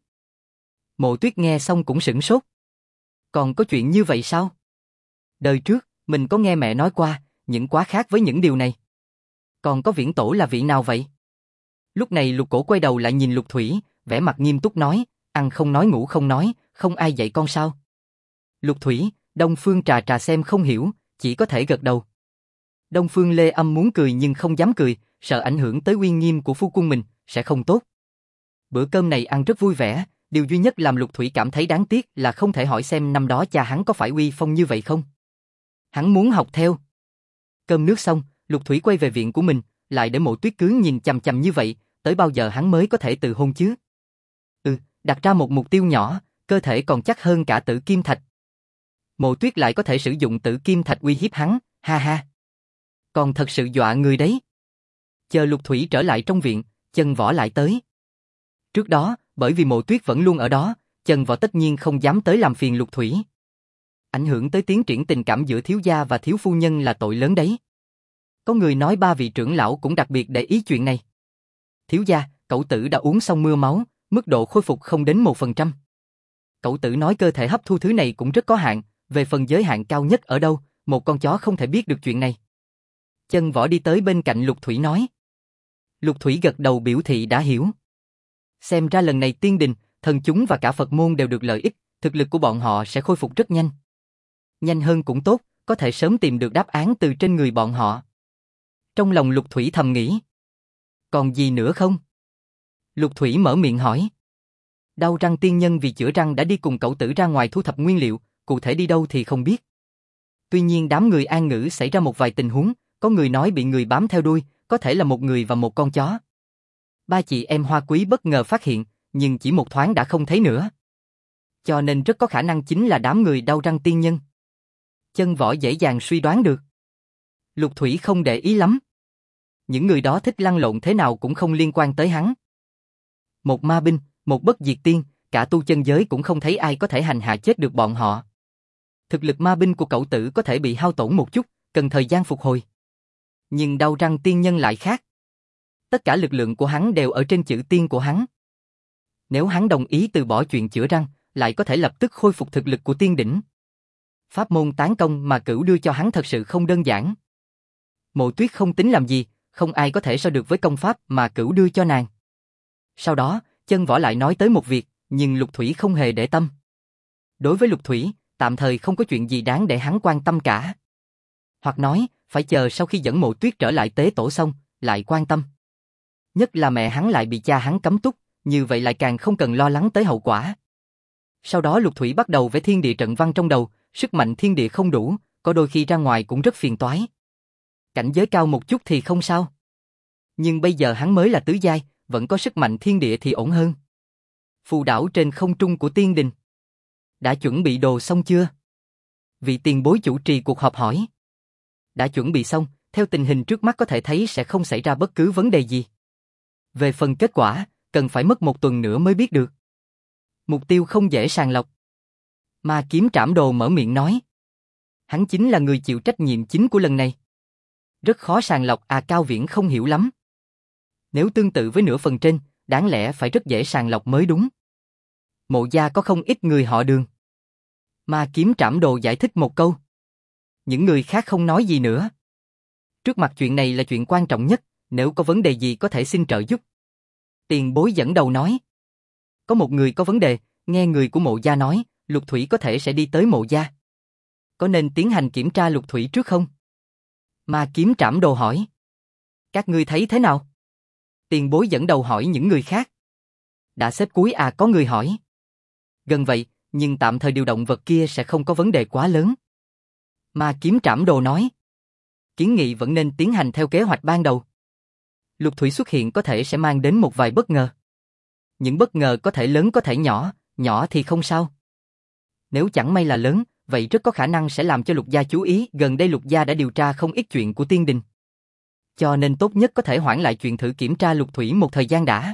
Mộ Tuyết nghe xong cũng sửng sốt. Còn có chuyện như vậy sao? Đời trước, mình có nghe mẹ nói qua, những quá khác với những điều này. Còn có viễn tổ là vị nào vậy? Lúc này Lục Cổ quay đầu lại nhìn Lục Thủy, vẻ mặt nghiêm túc nói, ăn không nói ngủ không nói, không ai dạy con sao? Lục Thủy, Đông Phương trà trà xem không hiểu, chỉ có thể gật đầu. Đông Phương Lê Âm muốn cười nhưng không dám cười, sợ ảnh hưởng tới uy nghiêm của phu quân mình, sẽ không tốt. Bữa cơm này ăn rất vui vẻ, điều duy nhất làm Lục Thủy cảm thấy đáng tiếc là không thể hỏi xem năm đó cha hắn có phải uy phong như vậy không. Hắn muốn học theo. Cơm nước xong, Lục Thủy quay về viện của mình, lại để Mộ Tuyết cứ nhìn chằm chằm như vậy, tới bao giờ hắn mới có thể từ hôn chứ? Đặt ra một mục tiêu nhỏ, cơ thể còn chắc hơn cả Tử Kim Thạch. Mộ Tuyết lại có thể sử dụng Tử Kim Thạch uy hiếp hắn, ha ha. Còn thật sự dọa người đấy. Chờ Lục Thủy trở lại trong viện, Chân Võ lại tới. Trước đó, bởi vì Mộ Tuyết vẫn luôn ở đó, Chân Võ tất nhiên không dám tới làm phiền Lục Thủy. Ảnh hưởng tới tiến triển tình cảm giữa thiếu gia và thiếu phu nhân là tội lớn đấy. Có người nói 3 vị trưởng lão cũng đặc biệt để ý chuyện này. Thiếu gia, cậu tử đã uống xong mưa máu, mức độ khôi phục không đến 1%. Cậu tử nói cơ thể hấp thu thứ này cũng rất có hạn, về phần giới hạn cao nhất ở đâu, một con chó không thể biết được chuyện này. Chân Võ đi tới bên cạnh Lục Thủy nói. Lục Thủy gật đầu biểu thị đã hiểu. Xem ra lần này tiên đình, thần chúng và cả Phật môn đều được lợi ích, thực lực của bọn họ sẽ khôi phục rất nhanh. Nhanh hơn cũng tốt, có thể sớm tìm được đáp án từ trên người bọn họ. Trong lòng Lục Thủy thầm nghĩ. Còn gì nữa không? Lục Thủy mở miệng hỏi. Đau răng tiên nhân vì chữa răng đã đi cùng cậu tử ra ngoài thu thập nguyên liệu, cụ thể đi đâu thì không biết. Tuy nhiên đám người An Ngữ xảy ra một vài tình huống, có người nói bị người bám theo đuôi, có thể là một người và một con chó. 3 chị em Hoa Quý bất ngờ phát hiện, nhưng chỉ một thoáng đã không thấy nữa. Cho nên rất có khả năng chính là đám người đau răng tiên nhân. Chân Võ dễ dàng suy đoán được. Lục Thủy không để ý lắm. Những người đó thích lăn lộn thế nào cũng không liên quan tới hắn. Một ma binh, một bất diệt tiên, cả tu chân giới cũng không thấy ai có thể hành hạ chết được bọn họ. Thực lực ma binh của cậu tử có thể bị hao tổn một chút, cần thời gian phục hồi. Nhưng đau răng tiên nhân lại khác. Tất cả lực lượng của hắn đều ở trên chữ tiên của hắn. Nếu hắn đồng ý từ bỏ chuyện chữa răng, lại có thể lập tức khôi phục thực lực của tiên đỉnh. Pháp môn tán công mà Cửu đưa cho hắn thật sự không đơn giản. Mộ Tuyết không tính làm gì, không ai có thể so được với công pháp mà Cửu đưa cho nàng. Sau đó, Chân Võ lại nói tới một việc, nhưng Lục Thủy không hề để tâm. Đối với Lục Thủy, tạm thời không có chuyện gì đáng để hắn quan tâm cả. Hoặc nói, phải chờ sau khi dẫn Mộ Tuyết trở lại tế tổ xong, lại quan tâm. Nhất là mẹ hắn lại bị cha hắn cấm túc, như vậy lại càng không cần lo lắng tới hậu quả. Sau đó Lục Thủy bắt đầu vẽ thiên địa trận văn trong đầu, sức mạnh thiên địa không đủ, có đôi khi ra ngoài cũng rất phiền toái. Cảnh giới cao một chút thì không sao. Nhưng bây giờ hắn mới là tứ giai, vẫn có sức mạnh thiên địa thì ổn hơn. Phù đảo trên không trung của tiên đình. Đã chuẩn bị đồ xong chưa? Vị tiền bối chủ trì cuộc họp hỏi. Đã chuẩn bị xong, theo tình hình trước mắt có thể thấy sẽ không xảy ra bất cứ vấn đề gì. Về phần kết quả, cần phải mất một tuần nữa mới biết được. Mục tiêu không dễ sàng lọc. Ma Kiếm Trảm Đồ mở miệng nói. Hắn chính là người chịu trách nhiệm chính của lần này. Rất khó sàng lọc Cao Viễn không hiểu lắm. Nếu tương tự với nửa phần trên, đáng lẽ phải rất dễ sàng lọc mới đúng. Mộ gia có không ít người họ Đường. Ma Kiếm Trảm Đồ giải thích một câu. Những người khác không nói gì nữa. Trước mặt chuyện này là chuyện quan trọng nhất, nếu có vấn đề gì có thể xin trợ giúp. Tiền bối dẫn đầu nói. Có một người có vấn đề, nghe người của Mộ gia nói, Lục Thủy có thể sẽ đi tới Mộ gia. Có nên tiến hành kiểm tra Lục Thủy trước không? Ma Kiếm Trảm Đồ hỏi. Các ngươi thấy thế nào? Tiền bối dẫn đầu hỏi những người khác. Đã xếp cuối có người hỏi. Gần vậy, nhưng tạm thời điều động vật kia sẽ không có vấn đề quá lớn. Ma Kiếm Trảm Đồ nói. Kiến nghị vẫn nên tiến hành theo kế hoạch ban đầu. Lục Thủy xuất hiện có thể sẽ mang đến một vài bất ngờ. Những bất ngờ có thể lớn có thể nhỏ, nhỏ thì không sao. Nếu chẳng may là lớn, vậy rất có khả năng sẽ làm cho Lục gia chú ý. Gần đây Lục gia đã điều tra không ít chuyện của tiên đình. Cho nên tốt nhất có thể hoãn lại chuyện thử kiểm tra Lục Thủy một thời gian đã.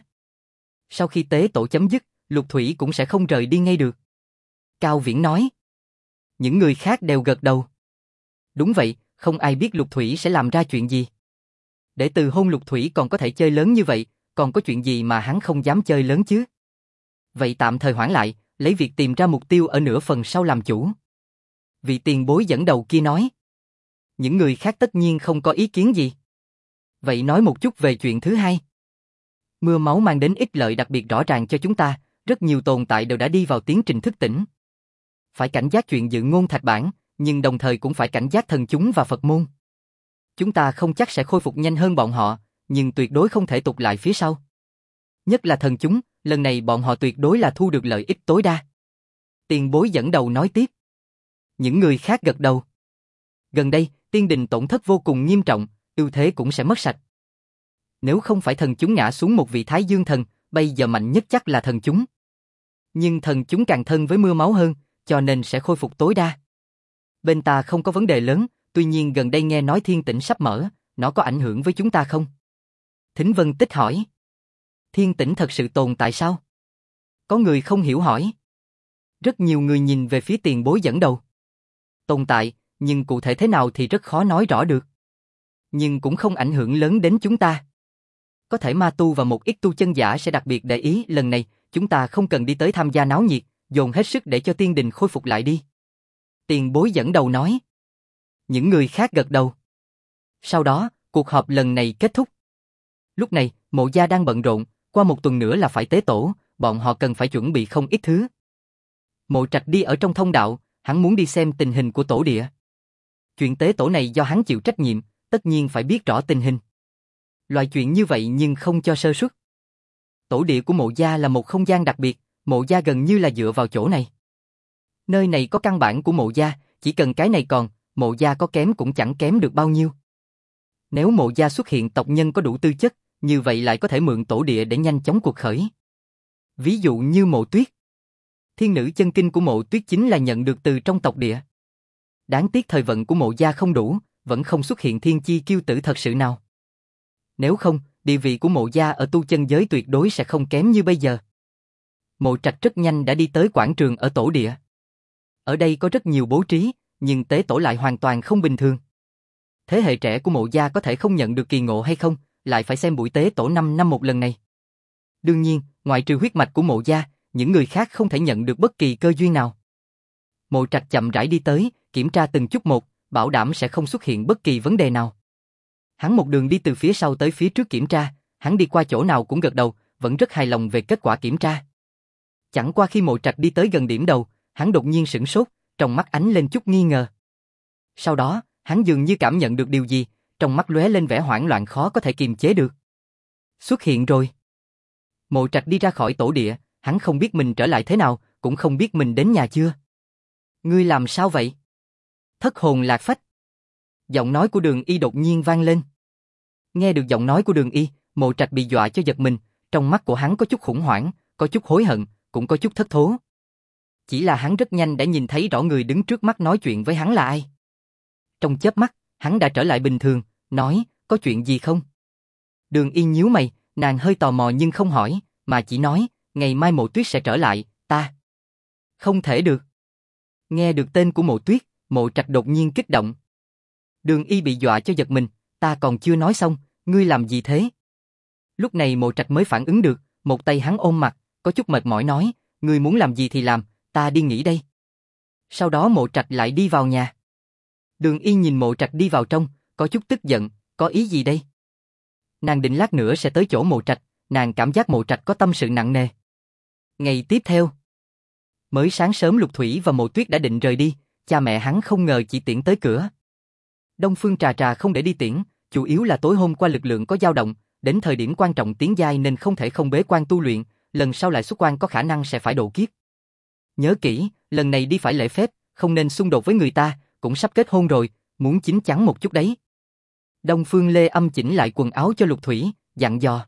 Sau khi tế tổ chấm dứt, Lục Thủy cũng sẽ không rời đi ngay được. Cao Viễn nói. Những người khác đều gật đầu. Đúng vậy, không ai biết Lục Thủy sẽ làm ra chuyện gì. Để từ hôn Lục Thủy còn có thể chơi lớn như vậy, còn có chuyện gì mà hắn không dám chơi lớn chứ? Vậy tạm thời hoãn lại, lấy việc tìm ra mục tiêu ở nửa phần sau làm chủ. Vị tiền bối dẫn đầu kia nói. Những người khác tất nhiên không có ý kiến gì. Vậy nói một chút về chuyện thứ hai. Mưa máu mang đến ích lợi đặc biệt rõ ràng cho chúng ta, rất nhiều tồn tại đều đã đi vào tiến trình thức tỉnh. Phải cảnh giác chuyện dự ngôn thạch bản, nhưng đồng thời cũng phải cảnh giác thần chúng và Phật môn. Chúng ta không chắc sẽ khôi phục nhanh hơn bọn họ, nhưng tuyệt đối không thể tụt lại phía sau. Nhất là thần chúng, lần này bọn họ tuyệt đối là thu được lợi ích tối đa. Tiền bối dẫn đầu nói tiếp. Những người khác gật đầu. Gần đây, tiên đình tổn thất vô cùng nghiêm trọng, ưu thế cũng sẽ mất sạch. Nếu không phải thần chúng ngã xuống một vị Thái Dương thần, bây giờ mạnh nhất chắc là thần chúng. Nhưng thần chúng càng thân với mưa máu hơn, cho nên sẽ khôi phục tối đa. Bên ta không có vấn đề lớn, tuy nhiên gần đây nghe nói Thiên Tĩnh sắp mở, nó có ảnh hưởng với chúng ta không? Thính Vân Tích hỏi. Thiên Tĩnh thật sự tồn tại sao? Có người không hiểu hỏi. Rất nhiều người nhìn về phía tiền bối dẫn đầu. Tồn tại, nhưng cụ thể thế nào thì rất khó nói rõ được. Nhưng cũng không ảnh hưởng lớn đến chúng ta. Có thể ma tu và một ít tu chân giả sẽ đặc biệt để ý, lần này, chúng ta không cần đi tới tham gia náo nhiệt, dồn hết sức để cho tiên đình khôi phục lại đi. Tiền bối dẫn đầu nói. Những người khác gật đầu. Sau đó, cuộc họp lần này kết thúc. Lúc này, Mộ gia đang bận rộn, qua một tuần nữa là phải tế tổ, bọn họ cần phải chuẩn bị không ít thứ. Mộ Trạch đi ở trong thông đạo, hắn muốn đi xem tình hình của tổ địa. Chuyện tế tổ này do hắn chịu trách nhiệm, tất nhiên phải biết rõ tình hình. Loại chuyện như vậy nhưng không cho sơ suất. Tổ địa của Mộ gia là một không gian đặc biệt, Mộ gia gần như là dựa vào chỗ này. Nơi này có căn bản của Mộ gia, chỉ cần cái này còn, Mộ gia có kém cũng chẳng kém được bao nhiêu. Nếu Mộ gia xuất hiện tộc nhân có đủ tư chất, như vậy lại có thể mượn tổ địa để nhanh chóng cuộc khởi. Ví dụ như Mộ Tuyết. Thiên nữ chân kinh của Mộ Tuyết chính là nhận được từ trong tộc địa. Đáng tiếc thời vận của Mộ gia không đủ, vẫn không xuất hiện thiên chi kiêu tử thật sự nào. Nếu không, địa vị của Mộ gia ở tu chân giới tuyệt đối sẽ không kém như bây giờ. Mộ Trạch rất nhanh đã đi tới quảng trường ở tổ địa. Ở đây có rất nhiều bố trí, nhưng tế tổ lại hoàn toàn không bình thường. Thế hệ trẻ của Mộ gia có thể không nhận được kỳ ngộ hay không, lại phải xem buổi tế tổ 5 năm một lần này. Đương nhiên, ngoại trừ huyết mạch của Mộ gia, những người khác không thể nhận được bất kỳ cơ duyên nào. Mộ Trạch chậm rãi đi tới, kiểm tra từng chút một, bảo đảm sẽ không xuất hiện bất kỳ vấn đề nào. Hắn một đường đi từ phía sau tới phía trước kiểm tra, hắn đi qua chỗ nào cũng gật đầu, vẫn rất hài lòng về kết quả kiểm tra. Chẳng qua khi Mộ Trạch đi tới gần điểm đầu, hắn đột nhiên sửng sốt, trong mắt ánh lên chút nghi ngờ. Sau đó, hắn dường như cảm nhận được điều gì, trong mắt lóe lên vẻ hoảng loạn khó có thể kiềm chế được. Xuất hiện rồi. Mộ Trạch đi ra khỏi tổ địa, hắn không biết mình trở lại thế nào, cũng không biết mình đến nhà chưa. Ngươi làm sao vậy? Thất hồn lạc phách. Giọng nói của Đường Y đột nhiên vang lên. Nghe được giọng nói của Đường Y, Mộ Trạch bị dọa cho giật mình, trong mắt của hắn có chút khủng hoảng, có chút hối hận, cũng có chút thất thố. Chỉ là hắn rất nhanh đã nhìn thấy rõ người đứng trước mắt nói chuyện với hắn là ai. Trong chớp mắt, hắn đã trở lại bình thường, nói, có chuyện gì không? Đường Y nhíu mày, nàng hơi tò mò nhưng không hỏi, mà chỉ nói, ngày mai Mộ Tuyết sẽ trở lại, ta. Không thể được. Nghe được tên của Mộ Tuyết, Mộ Trạch đột nhiên kích động. Đường Y bị dọa cho giật mình, ta còn chưa nói xong, ngươi làm gì thế? Lúc này Mộ Trạch mới phản ứng được, một tay hắn ôm mặt, có chút mệt mỏi nói, ngươi muốn làm gì thì làm, ta đi nghỉ đây. Sau đó Mộ Trạch lại đi vào nhà. Đường Y nhìn Mộ Trạch đi vào trong, có chút tức giận, có ý gì đây? Nàng định lát nữa sẽ tới chỗ Mộ Trạch, nàng cảm giác Mộ Trạch có tâm sự nặng nề. Ngày tiếp theo, mới sáng sớm Lục Thủy và Mộ Tuyết đã định rời đi, cha mẹ hắn không ngờ chỉ tiễn tới cửa. Đông Phương Trà Trà không để đi tiễn, chủ yếu là tối hôm qua lực lượng có dao động, đến thời điểm quan trọng tiến giai nên không thể không bế quan tu luyện, lần sau lại xuất quan có khả năng sẽ phải độ kiếp. Nhớ kỹ, lần này đi phải lễ phép, không nên xung đột với người ta, cũng sắp kết hôn rồi, muốn chín chắn một chút đấy. Đông Phương Lê Âm chỉnh lại quần áo cho Lục Thủy, dặn dò.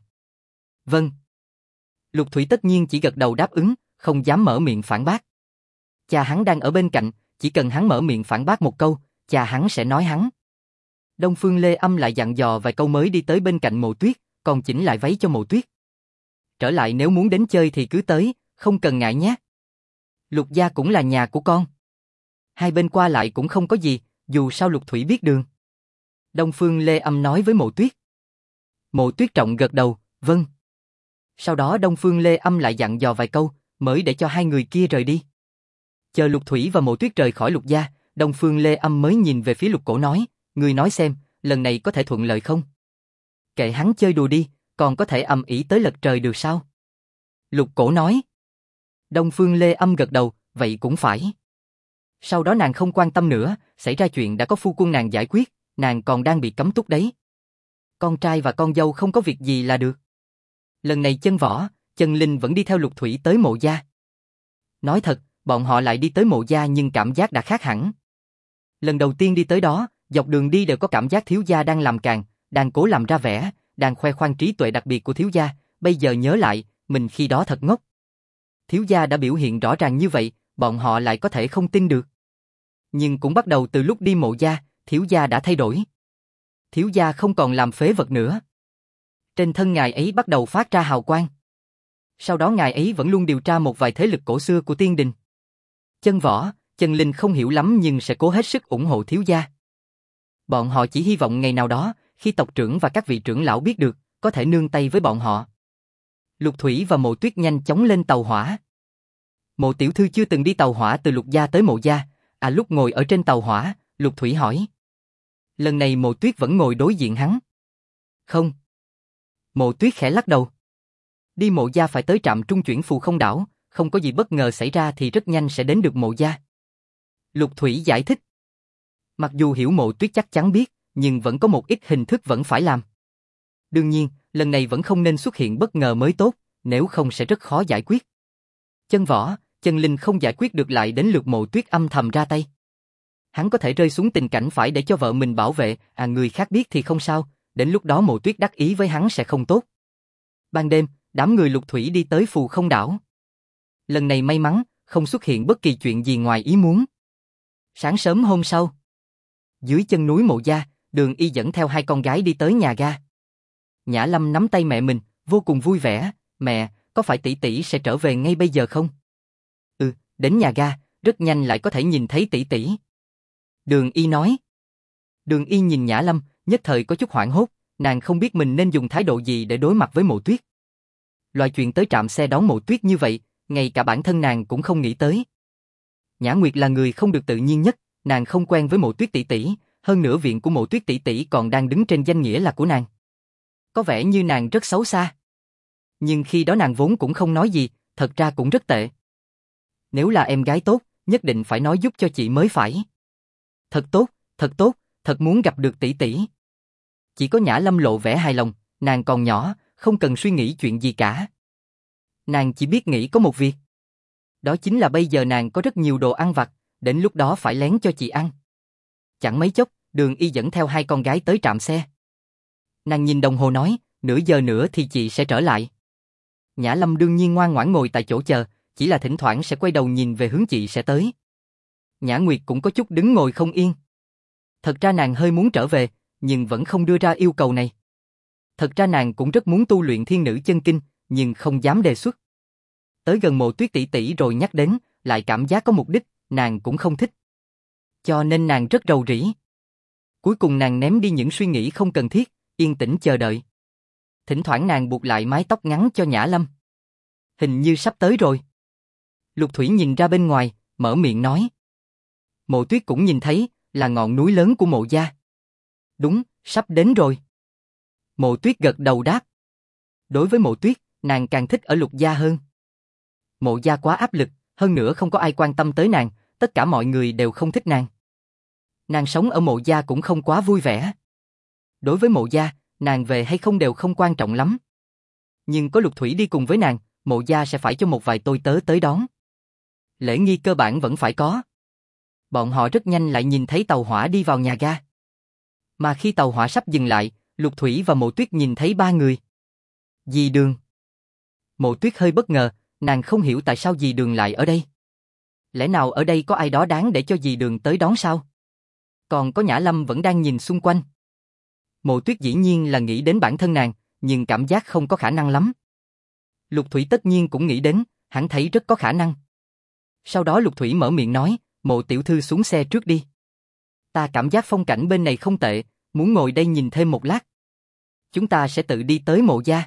Vâng. Lục Thủy tất nhiên chỉ gật đầu đáp ứng, không dám mở miệng phản bác. Cha hắn đang ở bên cạnh, chỉ cần hắn mở miệng phản bác một câu, cha hắn sẽ nói hắn. Đông Phương Lê Âm lại dặn dò vài câu mới đi tới bên cạnh Mộ Tuyết, còn chỉnh lại váy cho Mộ Tuyết. Trở lại nếu muốn đến chơi thì cứ tới, không cần ngại nhé. Lục gia cũng là nhà của con. Hai bên qua lại cũng không có gì, dù sao Lục Thủy biết đường. Đông Phương Lê Âm nói với Mộ Tuyết. Mộ Tuyết trọng gật đầu, vâng. Sau đó Đông Phương Lê Âm lại dặn dò vài câu, mới để cho hai người kia rời đi. Chờ Lục Thủy và Mộ Tuyết rời khỏi Lục gia, Đông Phương Lê Âm mới nhìn về phía Lục Cổ nói, ngươi nói xem, lần này có thể thuận lợi không? Kệ hắn chơi đùa đi, còn có thể ầm ĩ tới lật trời được sao? Lục Cổ nói. Đông Phương Lê Âm gật đầu, vậy cũng phải. Sau đó nàng không quan tâm nữa, xảy ra chuyện đã có phu quân nàng giải quyết, nàng còn đang bị cấm túc đấy. Con trai và con dâu không có việc gì là được. Lần này Chân Võ, Chân Linh vẫn đi theo Lục Thủy tới Mộ gia. Nói thật, bọn họ lại đi tới Mộ gia nhưng cảm giác đã khác hẳn. Lần đầu tiên đi tới đó, dọc đường đi đều có cảm giác thiếu gia đang làm càn, đang cố làm ra vẻ, đang khoe khoang trí tuệ đặc biệt của thiếu gia, bây giờ nhớ lại, mình khi đó thật ngốc. Thiếu gia đã biểu hiện rõ ràng như vậy, bọn họ lại có thể không tin được. Nhưng cũng bắt đầu từ lúc đi Mộ gia, thiếu gia đã thay đổi. Thiếu gia không còn làm phế vật nữa. Trên thân ngài ấy bắt đầu phát ra hào quang. Sau đó ngài ấy vẫn luôn điều tra một vài thế lực cổ xưa của tiên đình. Chân Võ, Chân Linh không hiểu lắm nhưng sẽ cố hết sức ủng hộ thiếu gia. Bọn họ chỉ hy vọng ngày nào đó, khi tộc trưởng và các vị trưởng lão biết được, có thể nương tay với bọn họ. Lục Thủy và Mộ Tuyết nhanh chóng lên tàu hỏa. Mộ tiểu thư chưa từng đi tàu hỏa từ Lục gia tới Mộ gia, lúc ngồi ở trên tàu hỏa, Lục Thủy hỏi. Lần này Mộ Tuyết vẫn ngồi đối diện hắn. Không. Mộ Tuyết khẽ lắc đầu. Đi Mộ gia phải tới trạm trung chuyển Phù Không đảo, không có gì bất ngờ xảy ra thì rất nhanh sẽ đến được Mộ gia. Lục Thủy giải thích. Mặc dù hiểu Mộ Tuyết chắc chắn biết, nhưng vẫn có một ít hình thức vẫn phải làm. Đương nhiên, lần này vẫn không nên xuất hiện bất ngờ mới tốt, nếu không sẽ rất khó giải quyết. Chân Võ, Chân Linh không giải quyết được lại đến lượt Mộ Tuyết âm thầm ra tay. Hắn có thể rơi xuống tình cảnh phải để cho vợ mình bảo vệ, người khác biết thì không sao, đến lúc đó Mộ Tuyết đắc ý với hắn sẽ không tốt. Ban đêm, đám người Lục Thủy đi tới Phù Không đảo. Lần này may mắn, không xuất hiện bất kỳ chuyện gì ngoài ý muốn. Sáng sớm hôm sau, dưới chân núi Mộ gia, Đường Y dẫn theo hai con gái đi tới nhà ga. Nhã Lâm nắm tay mẹ mình, vô cùng vui vẻ, mẹ, có phải tỷ tỷ sẽ trở về ngay bây giờ không? Ừ, đến nhà ga, rất nhanh lại có thể nhìn thấy tỷ tỷ. Đường Y nói. Đường Y nhìn Nhã Lâm, nhất thời có chút hoảng hốt, nàng không biết mình nên dùng thái độ gì để đối mặt với Mộ Tuyết. Loại chuyện tới trạm xe đón Mộ Tuyết như vậy, ngay cả bản thân nàng cũng không nghĩ tới. Nhã Nguyệt là người không được tự nhiên nhất, nàng không quen với Mộ Tuyết tỷ tỷ, hơn nữa viện của Mộ Tuyết tỷ tỷ còn đang đứng trên danh nghĩa là của nàng. Có vẻ như nàng rất xấu xa. Nhưng khi đó nàng vốn cũng không nói gì, thật ra cũng rất tệ. Nếu là em gái tốt, nhất định phải nói giúp cho chị mới phải. Thật tốt, thật muốn gặp được tỷ tỷ. Chỉ có Nhã Lâm lộ vẻ hài lòng, nàng còn nhỏ, không cần suy nghĩ chuyện gì cả. Nàng chỉ biết nghĩ có một việc. Đó chính là bây giờ nàng có rất nhiều đồ ăn vặt, đến lúc đó phải lén cho chị ăn. Chẳng mấy chốc, Đường Y dẫn theo hai con gái tới trạm xe. Nàng nhìn đồng hồ nói, nửa giờ nữa thì chị sẽ trở lại. Nhã Lâm đương nhiên ngoan ngoãn ngồi tại chỗ chờ, chỉ là thỉnh thoảng sẽ quay đầu nhìn về hướng chị sẽ tới. Nhã Nguyệt cũng có chút đứng ngồi không yên. Thật ra nàng hơi muốn trở về, nhưng vẫn không đưa ra yêu cầu này. Thật ra nàng cũng rất muốn tu luyện thiên nữ chân kinh, nhưng không dám đề xuất. Tới gần Mộ Tuyết tỷ tỷ rồi nhắc đến, lại cảm giác có mục đích, nàng cũng không thích. Cho nên nàng rất rầu rĩ. Cuối cùng nàng ném đi những suy nghĩ không cần thiết, yên tĩnh chờ đợi. Thỉnh thoảng nàng buộc lại mái tóc ngắn cho Nhã Lâm. Hình như sắp tới rồi. Lục Thủy nhìn ra bên ngoài, mở miệng nói. Mộ Tuyết cũng nhìn thấy, là ngọn núi lớn của Mộ gia. Đúng, sắp đến rồi. Mộ Tuyết gật đầu đáp. Đối với Mộ Tuyết, nàng càng thích ở Lục gia hơn. Mộ gia quá áp lực, hơn nữa không có ai quan tâm tới nàng, tất cả mọi người đều không thích nàng. Nàng sống ở Mộ gia cũng không quá vui vẻ. Đối với Mộ gia, nàng về hay không đều không quan trọng lắm. Nhưng có Lục Thủy đi cùng với nàng, Mộ gia sẽ phải cho một vài tôi tớ tới đón. Lễ nghi cơ bản vẫn phải có. Bọn họ rất nhanh lại nhìn thấy tàu hỏa đi vào nhà ga. Mà khi tàu hỏa sắp dừng lại, Lục Thủy và Mộ Tuyết nhìn thấy ba người. Dì Đường. Mộ Tuyết hơi bất ngờ, nàng không hiểu tại sao dì Đường lại ở đây. Lẽ nào ở đây có ai đó đáng để cho dì Đường tới đón sao? Còn có Nhã Lâm vẫn đang nhìn xung quanh. Mộ Tuyết dĩ nhiên là nghĩ đến bản thân nàng, nhưng cảm giác không có khả năng lắm. Lục Thủy tất nhiên cũng nghĩ đến, hắn thấy rất có khả năng. Sau đó Lục Thủy mở miệng nói, Mộ tiểu thư xuống xe trước đi. Ta cảm giác phong cảnh bên này không tệ, muốn ngồi đây nhìn thêm một lát. Chúng ta sẽ tự đi tới Mộ gia.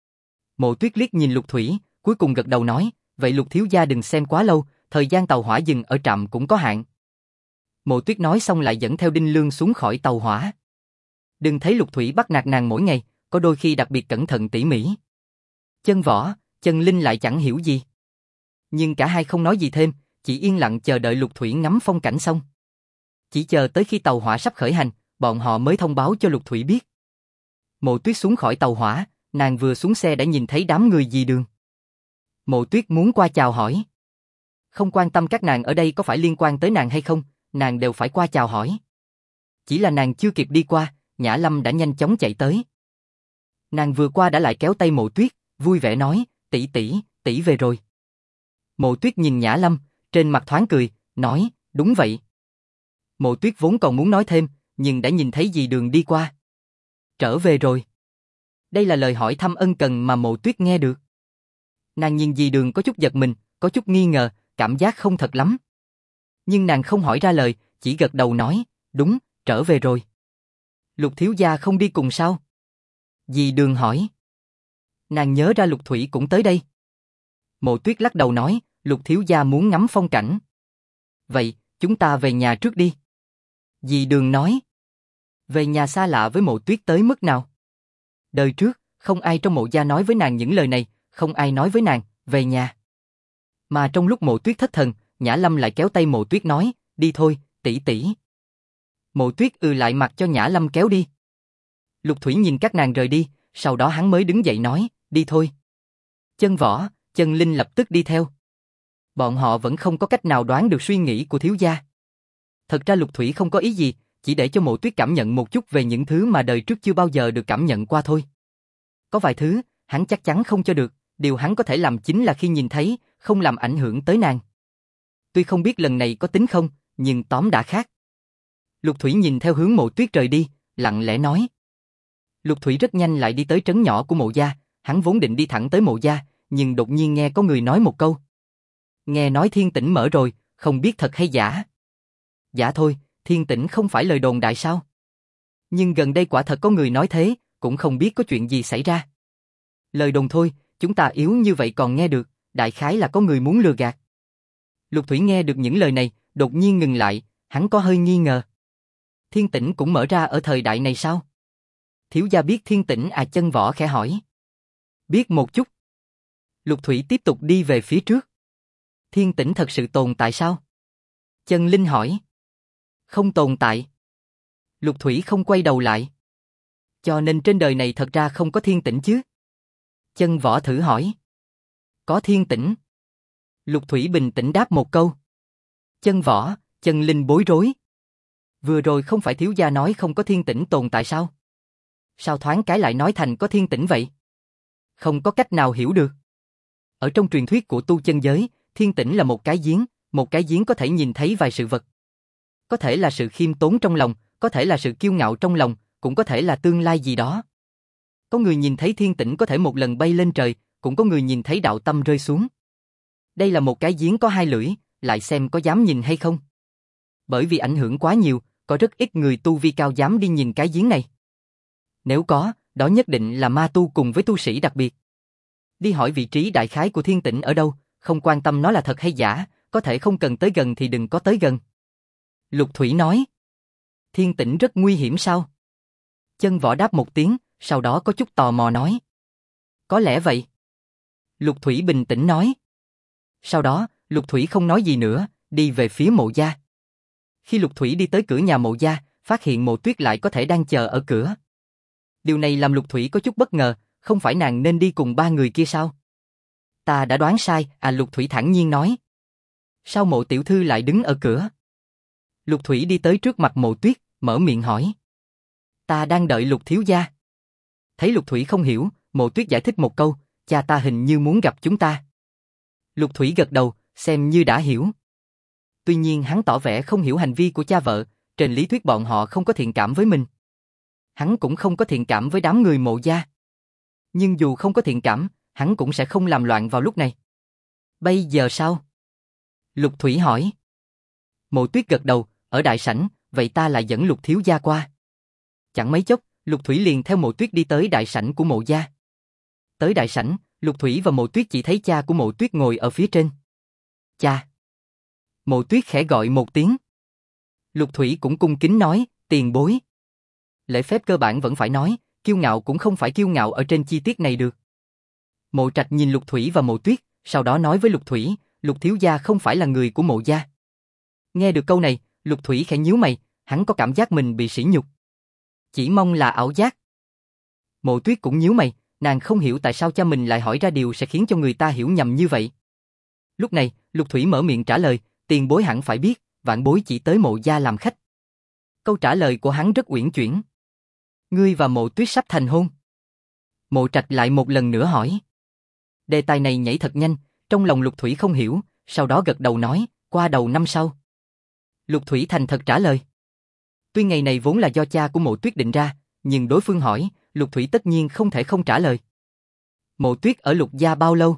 Mộ Tuyết liếc nhìn Lục Thủy, cuối cùng gật đầu nói, vậy Lục thiếu gia đừng xem quá lâu, thời gian tàu hỏa dừng ở trạm cũng có hạn. Mộ Tuyết nói xong lại dẫn theo Đinh Lương xuống khỏi tàu hỏa. Đừng thấy Lục Thủy bắt nạt nàng mỗi ngày, có đôi khi đặc biệt cẩn thận tỉ mỉ. Chân Võ, Chân Linh lại chẳng hiểu gì. Nhưng cả hai không nói gì thêm, chỉ yên lặng chờ đợi Lục Thủy ngắm phong cảnh xong. Chỉ chờ tới khi tàu hỏa sắp khởi hành, bọn họ mới thông báo cho Lục Thủy biết. Mộ Tuyết xuống khỏi tàu hỏa, nàng vừa xuống xe đã nhìn thấy đám người dì Đường. Mộ Tuyết muốn qua chào hỏi. Không quan tâm các nàng ở đây có phải liên quan tới nàng hay không, nàng đều phải qua chào hỏi. Chỉ là nàng chưa kịp đi qua, Nhã Lâm đã nhanh chóng chạy tới. Nàng vừa qua đã lại kéo tay Mộ Tuyết, vui vẻ nói, tỷ tỷ, tỷ về rồi. Mộ Tuyết nhìn Nhã Lâm, trên mặt thoáng cười, nói, đúng vậy. Mộ Tuyết vốn còn muốn nói thêm, nhưng đã nhìn thấy dì Đường đi qua. Trở về rồi. Đây là lời hỏi thăm ân cần mà Mộ Tuyết nghe được. Nàng nhìn dì Đường có chút giật mình, có chút nghi ngờ, cảm giác không thật lắm. Nhưng nàng không hỏi ra lời, chỉ gật đầu nói, đúng, trở về rồi. Lục thiếu gia không đi cùng sao? Dì Đường hỏi. Nàng nhớ ra Lục Thủy cũng tới đây. Mộ Tuyết lắc đầu nói, Lục thiếu gia muốn ngắm phong cảnh. Vậy, chúng ta về nhà trước đi. Dì Đường nói. Về nhà xa lạ với Mộ Tuyết tới mức nào? Đời trước, không ai trong Mộ gia nói với nàng những lời này, không ai nói với nàng, về nhà. Mà trong lúc Mộ Tuyết thất thần, Nhã Lâm lại kéo tay Mộ Tuyết nói, đi thôi, tỷ tỷ. Mộ Tuyết lại mặc cho Nhã Lâm kéo đi. Lục Thủy nhìn các nàng rời đi, sau đó hắn mới đứng dậy nói, đi thôi. Chân Võ, Chân Linh lập tức đi theo. Bọn họ vẫn không có cách nào đoán được suy nghĩ của thiếu gia. Thật ra Lục Thủy không có ý gì, chỉ để cho Mộ Tuyết cảm nhận một chút về những thứ mà đời trước chưa bao giờ được cảm nhận qua thôi. Có vài thứ, hắn chắc chắn không cho được, điều hắn có thể làm chính là khi nhìn thấy, không làm ảnh hưởng tới nàng. Tuy không biết lần này có tính không, nhưng tóm đã khác. Lục Thủy nhìn theo hướng Mộ Tuyết rời đi, lặng lẽ nói. Lục Thủy rất nhanh lại đi tới trấn nhỏ của Mộ gia, hắn vốn định đi thẳng tới Mộ gia, nhưng đột nhiên nghe có người nói một câu. Nghe nói Thiên Tĩnh mở rồi, không biết thật hay giả. Giả thôi, Thiên Tĩnh không phải lời đồn đại sao? Nhưng gần đây quả thật có người nói thế, cũng không biết có chuyện gì xảy ra. Lời đồn thôi, chúng ta yếu như vậy còn nghe được, đại khái là có người muốn lừa gạt. Lục Thủy nghe được những lời này, đột nhiên ngừng lại, hắn có hơi nghi ngờ. Thiên Tĩnh cũng mở ra ở thời đại này sao? Thiếu gia biết Thiên Tĩnh à? Chân Võ khẽ hỏi. Biết một chút. Lục Thủy tiếp tục đi về phía trước. Thiên Tĩnh thật sự tồn tại sao? Chân Linh hỏi. Không tồn tại. Lục Thủy không quay đầu lại. Cho nên trên đời này thật ra không có Thiên Tĩnh chứ? Chân Võ thử hỏi. Có Thiên Tĩnh. Lục Thủy bình tĩnh đáp một câu. Chân Võ, Chân Linh bối rối. Vừa rồi không phải thiếu gia nói không có Thiên Tĩnh tồn tại sao? Sao thoáng cái lại nói thành có Thiên Tĩnh vậy? Không có cách nào hiểu được. Ở trong truyền thuyết của tu chân giới, Thiên Tĩnh là một cái giếng có thể nhìn thấy vài sự vật. Có thể là sự khiêm tốn trong lòng, có thể là sự kiêu ngạo trong lòng, cũng có thể là tương lai gì đó. Có người nhìn thấy Thiên Tĩnh có thể một lần bay lên trời, cũng có người nhìn thấy đạo tâm rơi xuống. Đây là một cái giếng có hai lưỡi, lại xem có dám nhìn hay không. Bởi vì ảnh hưởng quá nhiều, có rất ít người tu vi cao dám đi nhìn cái giếng này. Nếu có, đó nhất định là ma tu cùng với tu sĩ đặc biệt. Đi hỏi vị trí đại khái của Thiên Tĩnh ở đâu, không quan tâm nó là thật hay giả, có thể không cần tới gần thì đừng có tới gần. Lục Thủy nói. Thiên Tĩnh rất nguy hiểm sao? Chân Võ đáp một tiếng, sau đó có chút tò mò nói. Có lẽ vậy. Lục Thủy bình tĩnh nói. Sau đó, Lục Thủy không nói gì nữa, đi về phía Mộ gia. Khi Lục Thủy đi tới cửa nhà Mộ gia, phát hiện Mộ Tuyết lại có thể đang chờ ở cửa. Điều này làm Lục Thủy có chút bất ngờ, không phải nàng nên đi cùng ba người kia sao? Ta đã đoán sai, Lục Thủy thản nhiên nói. Sao Mộ tiểu thư lại đứng ở cửa? Lục Thủy đi tới trước mặt Mộ Tuyết, mở miệng hỏi. Ta đang đợi Lục thiếu gia. Thấy Lục Thủy không hiểu, Mộ Tuyết giải thích một câu, cha ta hình như muốn gặp chúng ta. Lục Thủy gật đầu, xem như đã hiểu. Tuy nhiên hắn tỏ vẻ không hiểu hành vi của cha vợ, trên lý thuyết bọn họ không có thiện cảm với mình. Hắn cũng không có thiện cảm với đám người Mộ gia. Nhưng dù không có thiện cảm, hắn cũng sẽ không làm loạn vào lúc này. Bây giờ sao? Lục Thủy hỏi. Mộ Tuyết gật đầu, ở đại sảnh, vậy ta lại dẫn Lục thiếu gia qua. Chẳng mấy chốc, Lục Thủy liền theo Mộ Tuyết đi tới đại sảnh của Mộ gia. Tới đại sảnh, Lục Thủy và Mộ Tuyết chỉ thấy cha của Mộ Tuyết ngồi ở phía trên. Cha. Mộ Tuyết khẽ gọi một tiếng. Lục Thủy cũng cung kính nói, tiền bối. Lễ phép cơ bản vẫn phải nói, kiêu ngạo cũng không phải kiêu ngạo ở trên chi tiết này được. Mộ Trạch nhìn Lục Thủy và Mộ Tuyết, sau đó nói với Lục Thủy, Lục thiếu gia không phải là người của Mộ gia. Nghe được câu này, Lục Thủy khẽ nhíu mày, hắn có cảm giác mình bị sỉ nhục. Chỉ mong là ảo giác. Mộ Tuyết cũng nhíu mày, nàng không hiểu tại sao cha mình lại hỏi ra điều sẽ khiến cho người ta hiểu nhầm như vậy. Lúc này, Lục Thủy mở miệng trả lời, tiền bối hẳn phải biết, vạn bối chỉ tới Mộ gia làm khách. Câu trả lời của hắn rất uyển chuyển. Ngươi và Mộ Tuyết sắp thành hôn. Mộ Trạch lại một lần nữa hỏi. Đề tài này nhảy thật nhanh, trong lòng Lục Thủy không hiểu, sau đó gật đầu nói, qua đầu năm sau. Lục Thủy thành thật trả lời. Tuy ngày này vốn là do cha của Mộ Tuyết định ra, nhưng đối phương hỏi, Lục Thủy tất nhiên không thể không trả lời. Mộ Tuyết ở Lục gia bao lâu?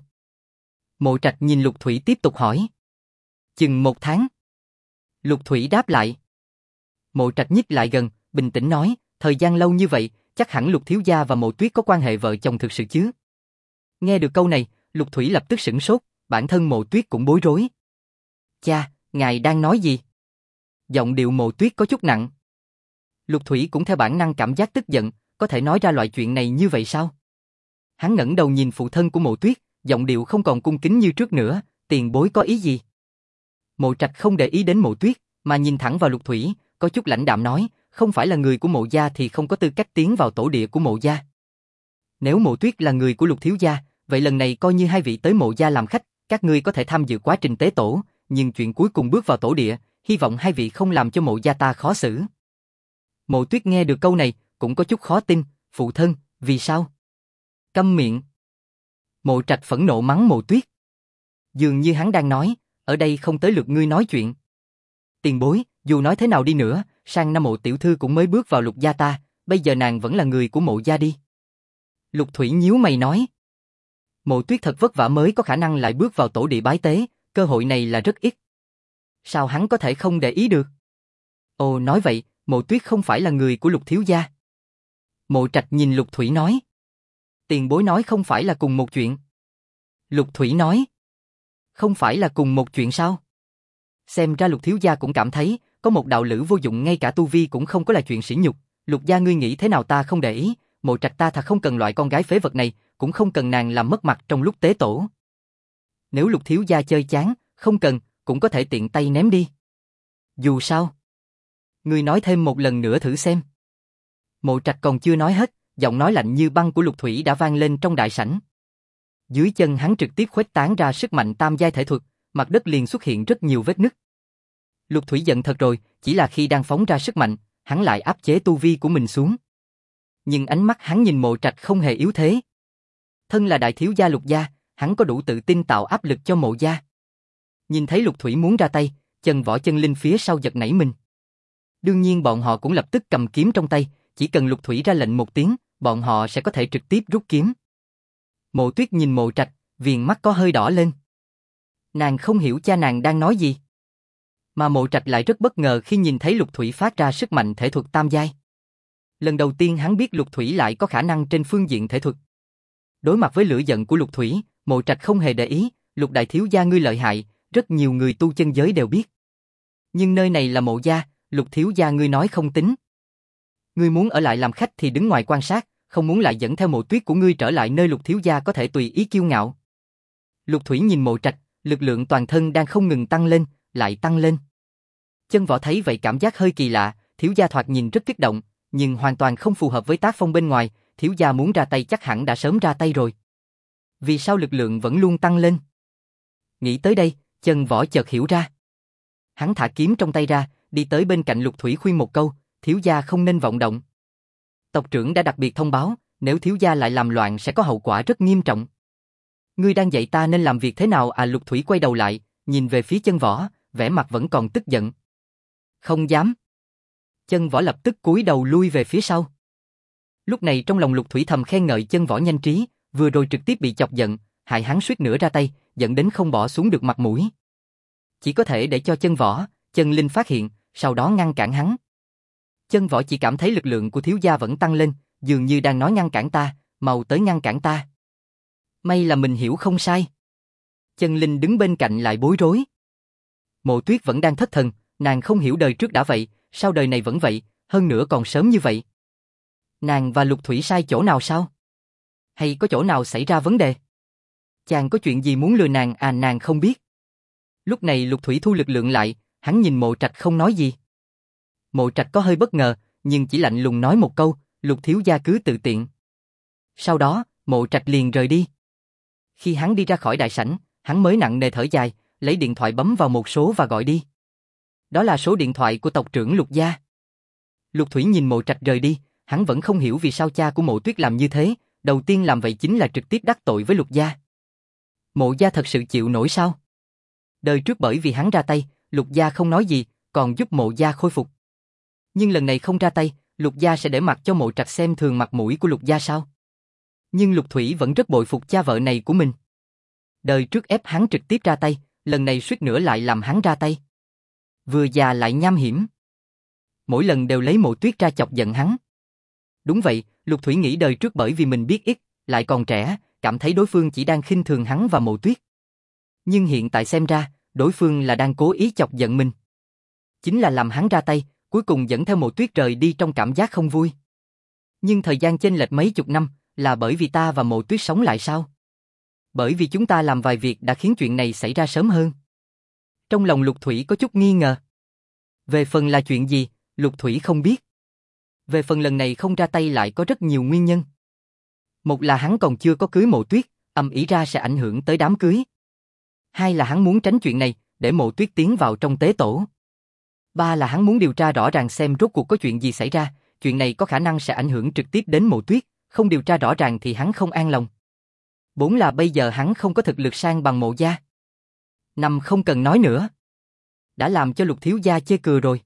Mộ Trạch nhìn Lục Thủy tiếp tục hỏi. Chừng 1 tháng. Lục Thủy đáp lại. Mộ Trạch nhích lại gần, bình tĩnh nói, thời gian lâu như vậy, chắc hẳn Lục thiếu gia và Mộ Tuyết có quan hệ vợ chồng thực sự chứ. Nghe được câu này, Lục Thủy lập tức sửng sốt, bản thân Mộ Tuyết cũng bối rối. Cha, ngài đang nói gì? Giọng điệu Mộ Tuyết có chút nặng. Lục Thủy cũng theo bản năng cảm giác tức giận, có thể nói ra loại chuyện này như vậy sao? Hắn ngẩng đầu nhìn phụ thân của Mộ Tuyết, giọng điệu không còn cung kính như trước nữa, tiền bối có ý gì? Mộ Trạch không để ý đến Mộ Tuyết, mà nhìn thẳng vào Lục Thủy, có chút lãnh đạm nói, không phải là người của Mộ gia thì không có tư cách tiến vào tổ địa của Mộ gia. Nếu Mộ Tuyết là người của Lục thiếu gia, vậy lần này coi như hai vị tới Mộ gia làm khách, các ngươi có thể tham dự quá trình tế tổ, nhưng chuyện cuối cùng bước vào tổ địa, hy vọng hai vị không làm cho Mộ gia ta khó xử. Mộ Tuyết nghe được câu này, cũng có chút khó tin, phụ thân, vì sao? Câm miệng. Mộ Trạch phẫn nộ mắng Mộ Tuyết. Dường như hắn đang nói, ở đây không tới lượt ngươi nói chuyện. Tiền bối, dù nói thế nào đi nữa, sang năm Mộ tiểu thư cũng mới bước vào Lục gia ta, bây giờ nàng vẫn là người của Mộ gia đi. Lục Thủy nhíu mày nói. Mộ Tuyết thật vất vả mới có khả năng lại bước vào tổ địa bái tế, cơ hội này là rất ít. Sao hắn có thể không để ý được? Ồ, nói vậy, Mộ Tuyết không phải là người của Lục thiếu gia. Mộ Trạch nhìn Lục Thủy nói. Tiền bối nói không phải là cùng một chuyện. Lục Thủy nói. Không phải là cùng một chuyện sao? Xem ra Lục thiếu gia cũng cảm thấy, có một đạo lữ vô dụng ngay cả tu vi cũng không có là chuyện sỉ nhục. Lục gia ngươi nghĩ thế nào ta không để ý, Mộ Trạch ta thật không cần loại con gái phế vật này, cũng không cần nàng làm mất mặt trong lúc tế tổ. Nếu Lục thiếu gia chơi chán, không cần, cũng có thể tiện tay ném đi. Dù sao. Ngươi nói thêm một lần nữa thử xem. Mộ Trạch còn chưa nói hết, giọng nói lạnh như băng của Lục Thủy đã vang lên trong đại sảnh. Dưới chân hắn trực tiếp khuếch tán ra sức mạnh tam giai thể thuật, mặt đất liền xuất hiện rất nhiều vết nứt. Lục Thủy giận thật rồi, chỉ là khi đang phóng ra sức mạnh, hắn lại áp chế tu vi của mình xuống. Nhưng ánh mắt hắn nhìn Mộ Trạch không hề yếu thế. Thân là đại thiếu gia Lục gia, hắn có đủ tự tin tạo áp lực cho Mộ gia. Nhìn thấy Lục Thủy muốn ra tay, chân võ chân linh phía sau giật nảy mình. Đương nhiên bọn họ cũng lập tức cầm kiếm trong tay, chỉ cần Lục Thủy ra lệnh một tiếng, bọn họ sẽ có thể trực tiếp rút kiếm. Mộ Tuyết nhìn Mộ Trạch, viền mắt có hơi đỏ lên. Nàng không hiểu cha nàng đang nói gì. Mà Mộ Trạch lại rất bất ngờ khi nhìn thấy Lục Thủy phát ra sức mạnh thể thuật tam giai. Lần đầu tiên hắn biết Lục Thủy lại có khả năng trên phương diện thể thuật. Đối mặt với lửa giận của Lục Thủy, Mộ Trạch không hề để ý, Lục đại thiếu gia ngươi lợi hại, rất nhiều người tu chân giới đều biết. Nhưng nơi này là Mộ gia, Lục thiếu gia ngươi nói không tính. Ngươi muốn ở lại làm khách thì đứng ngoài quan sát, không muốn lại dẫn theo Mộ Tuyết của ngươi trở lại nơi Lục thiếu gia có thể tùy ý kiêu ngạo. Lục Thủy nhìn Mộ Trạch, lực lượng toàn thân đang không ngừng tăng lên, lại tăng lên. Chân võ thấy vậy cảm giác hơi kỳ lạ, thiếu gia thoạt nhìn rất kích động, nhưng hoàn toàn không phù hợp với tác phong bên ngoài, thiếu gia muốn ra tay chắc hẳn đã sớm ra tay rồi. Vì sao lực lượng vẫn luôn tăng lên? Nghĩ tới đây, chân võ chợt hiểu ra. Hắn thả kiếm trong tay ra, đi tới bên cạnh Lục Thủy khuyên một câu, thiếu gia không nên vọng động. Tộc trưởng đã đặc biệt thông báo, nếu thiếu gia lại làm loạn sẽ có hậu quả rất nghiêm trọng. Ngươi đang dạy ta nên làm việc thế nào à? Lục Thủy quay đầu lại, nhìn về phía chân võ, vẻ mặt vẫn còn tức giận. Không dám. Chân võ lập tức cúi đầu lui về phía sau. Lúc này trong lòng Lục Thủy thầm khen ngợi chân võ nhanh trí, vừa rồi trực tiếp bị chọc giận, hại hắn suýt nữa ra tay, dẫn đến không bỏ xuống được mặt mũi. Chỉ có thể để cho chân võ, chân linh phát hiện, sau đó ngăn cản hắn. Chân võ chỉ cảm thấy lực lượng của thiếu gia vẫn tăng lên, dường như đang nói ngăn cản ta, mau tới ngăn cản ta. May là mình hiểu không sai. Chân linh đứng bên cạnh lại bối rối. Mộ Tuyết vẫn đang thất thần, nàng không hiểu đời trước đã vậy, sao đời này vẫn vậy, hơn nữa còn sớm như vậy. Nàng và Lục Thủy sai chỗ nào sao? Hay có chỗ nào xảy ra vấn đề? Chàng có chuyện gì muốn lừa nàng à? Nàng không biết. Lúc này Lục Thủy thu lực lượng lại, hắn nhìn Mộ Trạch không nói gì. Mộ Trạch có hơi bất ngờ, nhưng chỉ lạnh lùng nói một câu, Lục thiếu gia cứ tự tiện. Sau đó, Mộ Trạch liền rời đi. Khi hắn đi ra khỏi đại sảnh, hắn mới nặng nề thở dài, lấy điện thoại bấm vào một số và gọi đi. Đó là số điện thoại của tộc trưởng Lục gia. Lục Thủy nhìn Mộ Trạch rời đi, hắn vẫn không hiểu vì sao cha của Mộ Tuyết làm như thế, đầu tiên làm vậy chính là trực tiếp đắc tội với Lục gia. Mộ gia thật sự chịu nổi sao? Đời trước bởi vì hắn ra tay, Lục gia không nói gì, còn giúp Mộ gia khôi phục. Nhưng lần này không ra tay, Lục gia sẽ để mặc cho Mộ Trạch xem thường mặt mũi của Lục gia sao? Nhưng Lục Thủy vẫn rất bội phục cha vợ này của mình. Đời trước ép hắn trực tiếp ra tay, lần này suýt nữa lại làm hắn ra tay. Vừa già lại nham hiểm. Mỗi lần đều lấy Mộ Tuyết ra chọc giận hắn. Đúng vậy, Lục Thủy nghĩ đời trước bởi vì mình biết ít, lại còn trẻ, cảm thấy đối phương chỉ đang khinh thường hắn và Mộ Tuyết. Nhưng hiện tại xem ra, đối phương là đang cố ý chọc giận mình. Chính là làm hắn ra tay, cuối cùng dẫn theo Mộ Tuyết rời đi trong cảm giác không vui. Nhưng thời gian chênh lệch mấy chục năm, là bởi vì ta và Mộ Tuyết sống lại sao? Bởi vì chúng ta làm vài việc đã khiến chuyện này xảy ra sớm hơn. Trong lòng Lục Thủy có chút nghi ngờ. Về phần là chuyện gì, Lục Thủy không biết. Về phần lần này không ra tay lại có rất nhiều nguyên nhân. Một là hắn còn chưa có cưới Mộ Tuyết, ầm ĩ ra sẽ ảnh hưởng tới đám cưới. Hai là hắn muốn tránh chuyện này, để Mộ Tuyết tiến vào trong tế tổ. Ba là hắn muốn điều tra rõ ràng xem rốt cuộc có chuyện gì xảy ra, chuyện này có khả năng sẽ ảnh hưởng trực tiếp đến Mộ Tuyết, không điều tra rõ ràng thì hắn không an lòng. Bốn là bây giờ hắn không có thực lực sang bằng Mộ gia. Năm không cần nói nữa. Đã làm cho Lục thiếu gia chê cười rồi.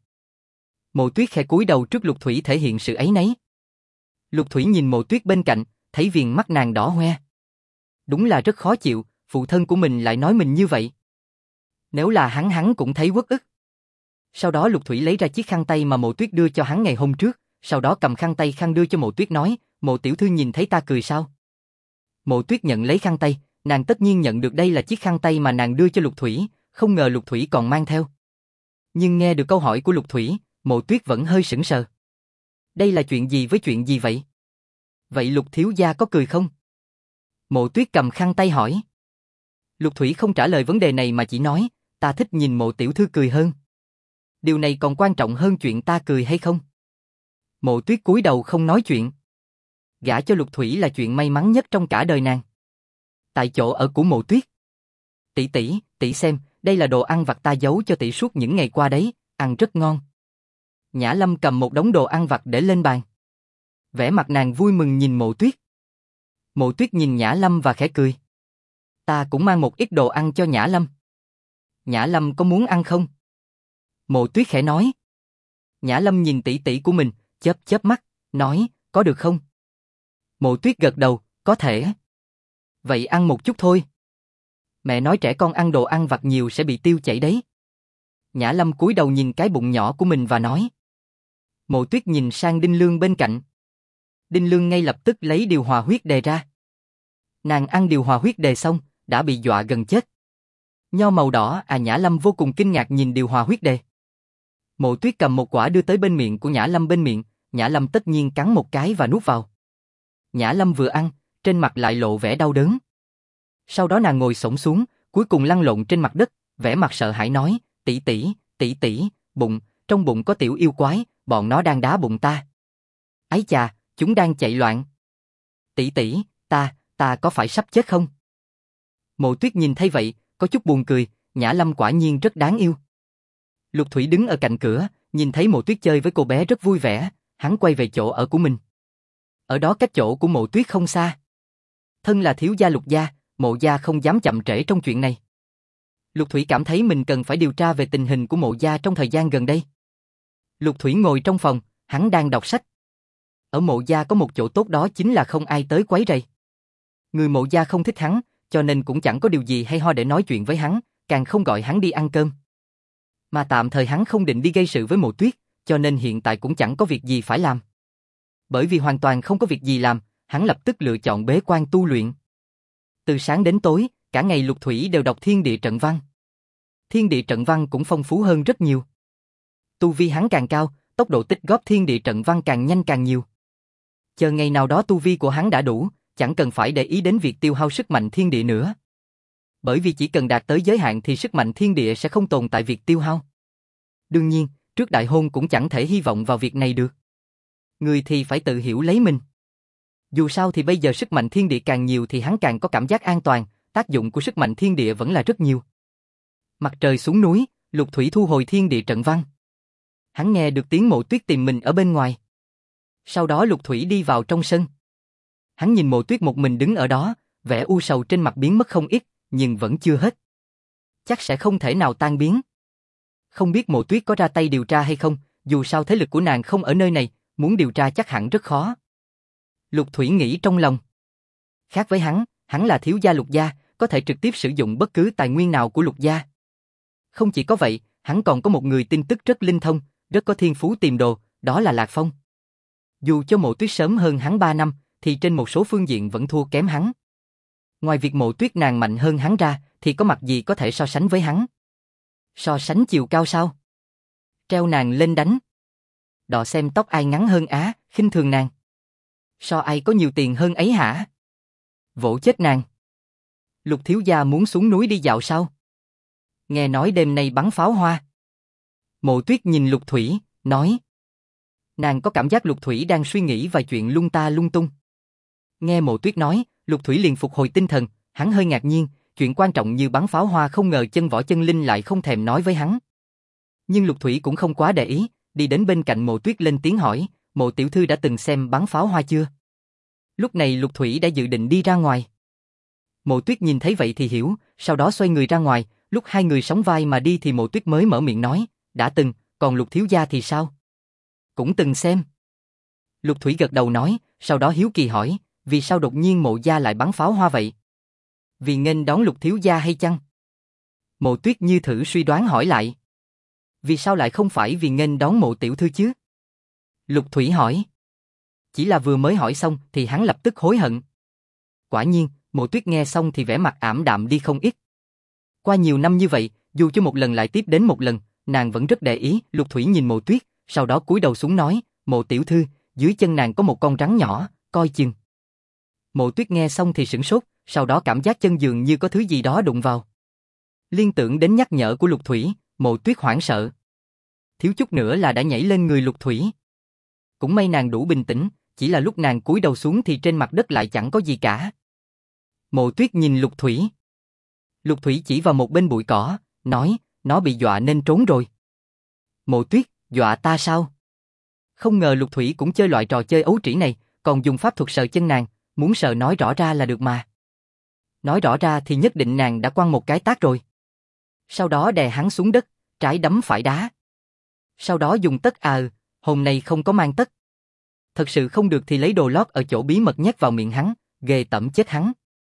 Mộ Tuyết khẽ cúi đầu trước Lục Thủy thể hiện sự áy náy. Lục Thủy nhìn Mộ Tuyết bên cạnh, thấy viền mắt nàng đỏ hoe. Đúng là rất khó chịu, phụ thân của mình lại nói mình như vậy. Nếu là hắn cũng thấy uất ức. Sau đó Lục Thủy lấy ra chiếc khăn tay mà Mộ Tuyết đưa cho hắn ngày hôm trước, sau đó cầm khăn tay đưa cho Mộ Tuyết nói, Mộ tiểu thư nhìn thấy ta cười sao? Mộ Tuyết nhận lấy khăn tay, nàng tất nhiên nhận được đây là chiếc khăn tay mà nàng đưa cho Lục Thủy, không ngờ Lục Thủy còn mang theo. Nhưng nghe được câu hỏi của Lục Thủy, Mộ Tuyết vẫn hơi sững sờ. Đây là chuyện gì với chuyện gì vậy? Vậy Lục thiếu gia có cười không? Mộ Tuyết cầm khăn tay hỏi. Lục Thủy không trả lời vấn đề này mà chỉ nói, ta thích nhìn Mộ tiểu thư cười hơn. Điều này còn quan trọng hơn chuyện ta cười hay không? Mộ Tuyết cúi đầu không nói chuyện. Gả cho Lục Thủy là chuyện may mắn nhất trong cả đời nàng. Tại chỗ ở của Mộ Tuyết. Tỷ xem, đây là đồ ăn vặt ta giấu cho tỷ suốt những ngày qua đấy, ăn rất ngon. Nhã Lâm cầm một đống đồ ăn vặt để lên bàn. Vẻ mặt nàng vui mừng nhìn Mộ Tuyết. Mộ Tuyết nhìn Nhã Lâm và khẽ cười. Ta cũng mang một ít đồ ăn cho Nhã Lâm. Nhã Lâm có muốn ăn không? Mộ Tuyết khẽ nói. Nhã Lâm nhìn tỷ của mình, chớp mắt, nói, có được không? Mộ Tuyết gật đầu, có thể. Vậy ăn một chút thôi. Mẹ nói trẻ con ăn đồ ăn vặt nhiều sẽ bị tiêu chảy đấy. Nhã Lâm cúi đầu nhìn cái bụng nhỏ của mình và nói. Mộ Tuyết nhìn sang Đinh Lương bên cạnh. Đinh Lương ngay lập tức lấy điều hòa huyết đề ra. Nàng ăn điều hòa huyết đề xong, đã bị dọa gần chết. Nho màu đỏ Nhã Lâm vô cùng kinh ngạc nhìn điều hòa huyết đề. Mộ Tuyết cầm một quả đưa tới bên miệng của Nhã Lâm bên miệng, Nhã Lâm tất nhiên cắn một cái và nuốt vào. Nhã Lâm vừa ăn, trên mặt lại lộ vẻ đau đớn. Sau đó nàng ngồi xổm xuống, cuối cùng lăn lộn trên mặt đất, vẻ mặt sợ hãi nói, tỷ, bụng, trong bụng có tiểu yêu quái, bọn nó đang đá bụng ta. Ái chà, chúng đang chạy loạn. Tỷ, ta có phải sắp chết không? Mộ Tuyết nhìn thấy vậy, có chút buồn cười, Nhã Lâm quả nhiên rất đáng yêu. Lục Thủy đứng ở cạnh cửa, nhìn thấy Mộ Tuyết chơi với cô bé rất vui vẻ, hắn quay về chỗ ở của mình. Ở đó cách chỗ của Mộ Tuyết không xa. Thân là thiếu gia Lục gia, Mộ gia không dám chậm trễ trong chuyện này. Lục Thủy cảm thấy mình cần phải điều tra về tình hình của Mộ gia trong thời gian gần đây. Lục Thủy ngồi trong phòng, hắn đang đọc sách. Ở Mộ gia có một chỗ tốt đó chính là không ai tới quấy rầy. Người Mộ gia không thích hắn, cho nên cũng chẳng có điều gì hay ho để nói chuyện với hắn, càng không gọi hắn đi ăn cơm. Mà tạm thời hắn không định đi gây sự với Mộ Tuyết, cho nên hiện tại cũng chẳng có việc gì phải làm. Bởi vì hoàn toàn không có việc gì làm, hắn lập tức lựa chọn bế quan tu luyện. Từ sáng đến tối, cả ngày Lục Thủy đều đọc Thiên Địa Trận Văn. Thiên Địa Trận Văn cũng phong phú hơn rất nhiều. Tu vi hắn càng cao, tốc độ tích góp Thiên Địa Trận Văn càng nhanh càng nhiều. Chờ ngày nào đó tu vi của hắn đã đủ, chẳng cần phải để ý đến việc tiêu hao sức mạnh thiên địa nữa. Bởi vì chỉ cần đạt tới giới hạn thì sức mạnh thiên địa sẽ không tồn tại việc tiêu hao. Đương nhiên, trước đại hôn cũng chẳng thể hy vọng vào việc này được. Người thì phải tự hiểu lấy mình. Dù sao thì bây giờ sức mạnh thiên địa càng nhiều thì hắn càng có cảm giác an toàn, tác dụng của sức mạnh thiên địa vẫn là rất nhiều. Mặt trời xuống núi, Lục Thủy thu hồi Thiên Địa Trận Văn. Hắn nghe được tiếng Mộ Tuyết tìm mình ở bên ngoài. Sau đó Lục Thủy đi vào trong sân. Hắn nhìn Mộ Tuyết một mình đứng ở đó, vẻ u sầu trên mặt biến mất không ít, nhưng vẫn chưa hết. Chắc sẽ không thể nào tan biến. Không biết Mộ Tuyết có ra tay điều tra hay không, dù sao thế lực của nàng không ở nơi này, muốn điều tra chắc hẳn rất khó. Lục Thủy nghĩ trong lòng. Khác với hắn là thiếu gia Lục gia, có thể trực tiếp sử dụng bất cứ tài nguyên nào của Lục gia. Không chỉ có vậy, hắn còn có một người tin tức rất linh thông, rất có thiên phú tìm đồ, đó là Lạc Phong. Dù cho Mộ Tuyết sớm hơn hắn 3 năm, thì trên một số phương diện vẫn thua kém hắn. Ngoài việc Mộ Tuyết nàng mạnh hơn hắn ra, thì có mặt gì có thể so sánh với hắn? So sánh chiều cao sao? Treo nàng lên đánh. Đọ xem tóc ai ngắn hơn khinh thường nàng. So ai có nhiều tiền hơn ấy hả? Vỗ chết nàng. Lục thiếu gia muốn xuống núi đi dạo sao? Nghe nói đêm nay bắn pháo hoa. Mộ Tuyết nhìn Lục Thủy, nói. Nàng có cảm giác Lục Thủy đang suy nghĩ vài chuyện lung ta lung tung. Nghe Mộ Tuyết nói, Lục Thủy liền phục hồi tinh thần, hắn hơi ngạc nhiên, chuyện quan trọng như bắn pháo hoa không ngờ Chân Võ Chân Linh lại không thèm nói với hắn. Nhưng Lục Thủy cũng không quá để ý, đi đến bên cạnh Mộ Tuyết lên tiếng hỏi, Mộ tiểu thư đã từng xem bắn pháo hoa chưa? Lúc này Lục Thủy đã dự định đi ra ngoài. Mộ Tuyết nhìn thấy vậy thì hiểu, sau đó xoay người ra ngoài, lúc hai người sóng vai mà đi thì Mộ Tuyết mới mở miệng nói, đã từng, còn Lục thiếu gia thì sao? Cũng từng xem. Lục Thủy gật đầu nói, sau đó hiếu kỳ hỏi, vì sao đột nhiên Mộ gia lại bắn pháo hoa vậy? Vì nghênh đón Lục thiếu gia hay chăng? Mộ Tuyết như thử suy đoán hỏi lại. Vì sao lại không phải vì nghênh đón Mộ tiểu thư chứ? Lục Thủy hỏi. Chỉ là vừa mới hỏi xong thì hắn lập tức hối hận. Quả nhiên, Mộ Tuyết nghe xong thì vẻ mặt ảm đạm đi không ít. Qua nhiều năm như vậy, dù cho một lần lại tiếp đến một lần, nàng vẫn rất để ý. Lục Thủy nhìn Mộ Tuyết, sau đó cúi đầu xuống nói, Mộ tiểu thư, dưới chân nàng có một con rắn nhỏ, coi chừng. Mộ Tuyết nghe xong thì sửng sốt, sau đó cảm giác chân dường như có thứ gì đó đụng vào. Liên tưởng đến nhắc nhở của Lục Thủy, Mộ Tuyết hoảng sợ. Thiếu chút nữa là đã nhảy lên người Lục Thủy. Cũng may nàng đủ bình tĩnh, chỉ là lúc nàng cúi đầu xuống thì trên mặt đất lại chẳng có gì cả. Mộ Tuyết nhìn Lục Thủy. Lục Thủy chỉ vào một bên bụi cỏ, nói, nó bị dọa nên trốn rồi. Mộ Tuyết, dọa ta sao? Không ngờ Lục Thủy cũng chơi loại trò chơi ấu trĩ này, còn dùng pháp thuật sờ chân nàng, muốn sờ nói rõ ra là được mà. Nói rõ ra thì nhất định nàng đã quăng một cái tát rồi. Sau đó đè hắn xuống đất, trái đấm phải đá. Sau đó dùng tất hôm nay không có mang tất. Thật sự không được thì lấy đồ lót ở chỗ bí mật nhét vào miệng hắn, ghê tởm chết hắn.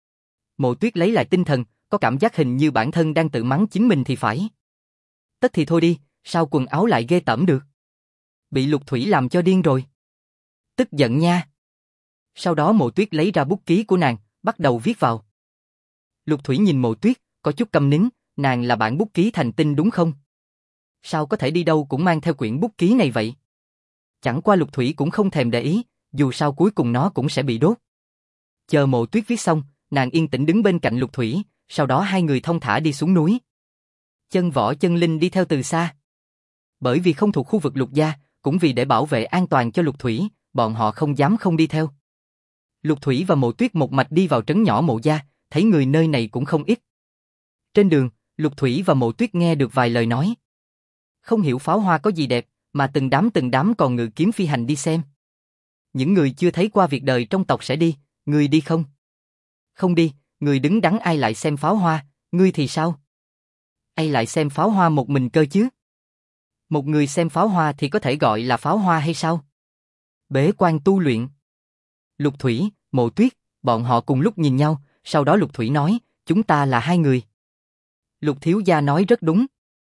Mộ Tuyết lấy lại tinh thần, có cảm giác hình như bản thân đang tự mắng chính mình thì phải. Tất thì thôi đi, sao quần áo lại ghê tởm được? Bị Lục Thủy làm cho điên rồi. Tức giận nha. Sau đó Mộ Tuyết lấy ra bút ký của nàng, bắt đầu viết vào. Lục Thủy nhìn Mộ Tuyết, có chút câm nín, nàng là bạn bút ký thành tinh đúng không? Sao có thể đi đâu cũng mang theo quyển bút ký này vậy? Chẳng qua Lục Thủy cũng không thèm để ý, dù sao cuối cùng nó cũng sẽ bị đốt. Chờ Mộ Tuyết viết xong, nàng yên tĩnh đứng bên cạnh Lục Thủy, sau đó hai người thong thả đi xuống núi. Chân Võ Chân Linh đi theo từ xa. Bởi vì không thuộc khu vực Lục gia, cũng vì để bảo vệ an toàn cho Lục Thủy, bọn họ không dám không đi theo. Lục Thủy và Mộ Tuyết một mạch đi vào trấn nhỏ Mộ gia, thấy người nơi này cũng không ít. Trên đường, Lục Thủy và Mộ Tuyết nghe được vài lời nói. Không hiểu pháo hoa có gì đẹp, mà từng đám còn ngự kiếm phi hành đi xem. Những người chưa thấy qua việc đời trong tộc sẽ đi, người đi không? Không đi, người đứng đắn ai lại xem pháo hoa, ngươi thì sao? Ai lại xem pháo hoa một mình cơ chứ? Một người xem pháo hoa thì có thể gọi là pháo hoa hay sao? Bế quan tu luyện. Lục Thủy, Mộ Tuyết, bọn họ cùng lúc nhìn nhau, sau đó Lục Thủy nói, chúng ta là hai người. Lục thiếu gia nói rất đúng.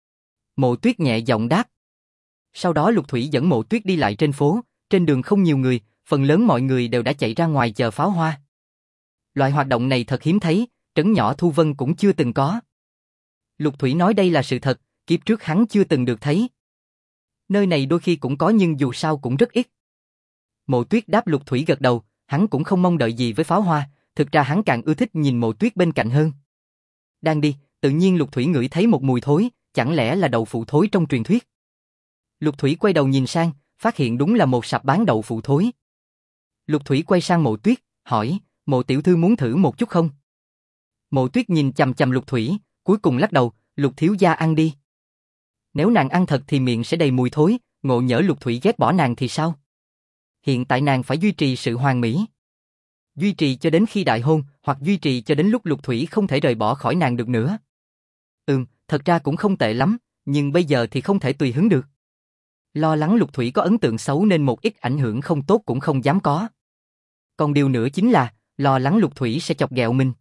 Mộ Tuyết nhẹ giọng đáp. Sau đó Lục Thủy dẫn Mộ Tuyết đi lại trên phố, trên đường không nhiều người, phần lớn mọi người đều đã chạy ra ngoài chờ pháo hoa. Loại hoạt động này thật hiếm thấy, trấn nhỏ Thu Vân cũng chưa từng có. Lục Thủy nói đây là sự thật, kiếp trước hắn chưa từng được thấy. Nơi này đôi khi cũng có nhưng dù sao cũng rất ít. Mộ Tuyết đáp Lục Thủy gật đầu, hắn cũng không mong đợi gì với pháo hoa, thực ra hắn càng ưa thích nhìn Mộ Tuyết bên cạnh hơn. Đang đi, tự nhiên Lục Thủy ngửi thấy một mùi thối, chẳng lẽ là đậu phụ thối trong truyền thuyết. Lục Thủy quay đầu nhìn sang, phát hiện đúng là một sạp bán đậu phụ thối. Lục Thủy quay sang Mộ Tuyết, hỏi, Mộ tiểu thư muốn thử một chút không? Mộ Tuyết nhìn chằm chằm Lục Thủy, cuối cùng lắc đầu, Lục thiếu gia ăn đi. Nếu nàng ăn thật thì miệng sẽ đầy mùi thối, ngộ nhỡ Lục Thủy ghét bỏ nàng thì sao? Hiện tại nàng phải duy trì sự hoàn mỹ. Duy trì cho đến khi đại hôn, hoặc duy trì cho đến lúc Lục Thủy không thể rời bỏ khỏi nàng được nữa. Thật ra cũng không tệ lắm, nhưng bây giờ thì không thể tùy hứng được. Lo lắng Lục Thủy có ấn tượng xấu nên một ít ảnh hưởng không tốt cũng không dám có. Còn điều nữa chính là, lo lắng Lục Thủy sẽ chọc ghẹo mình.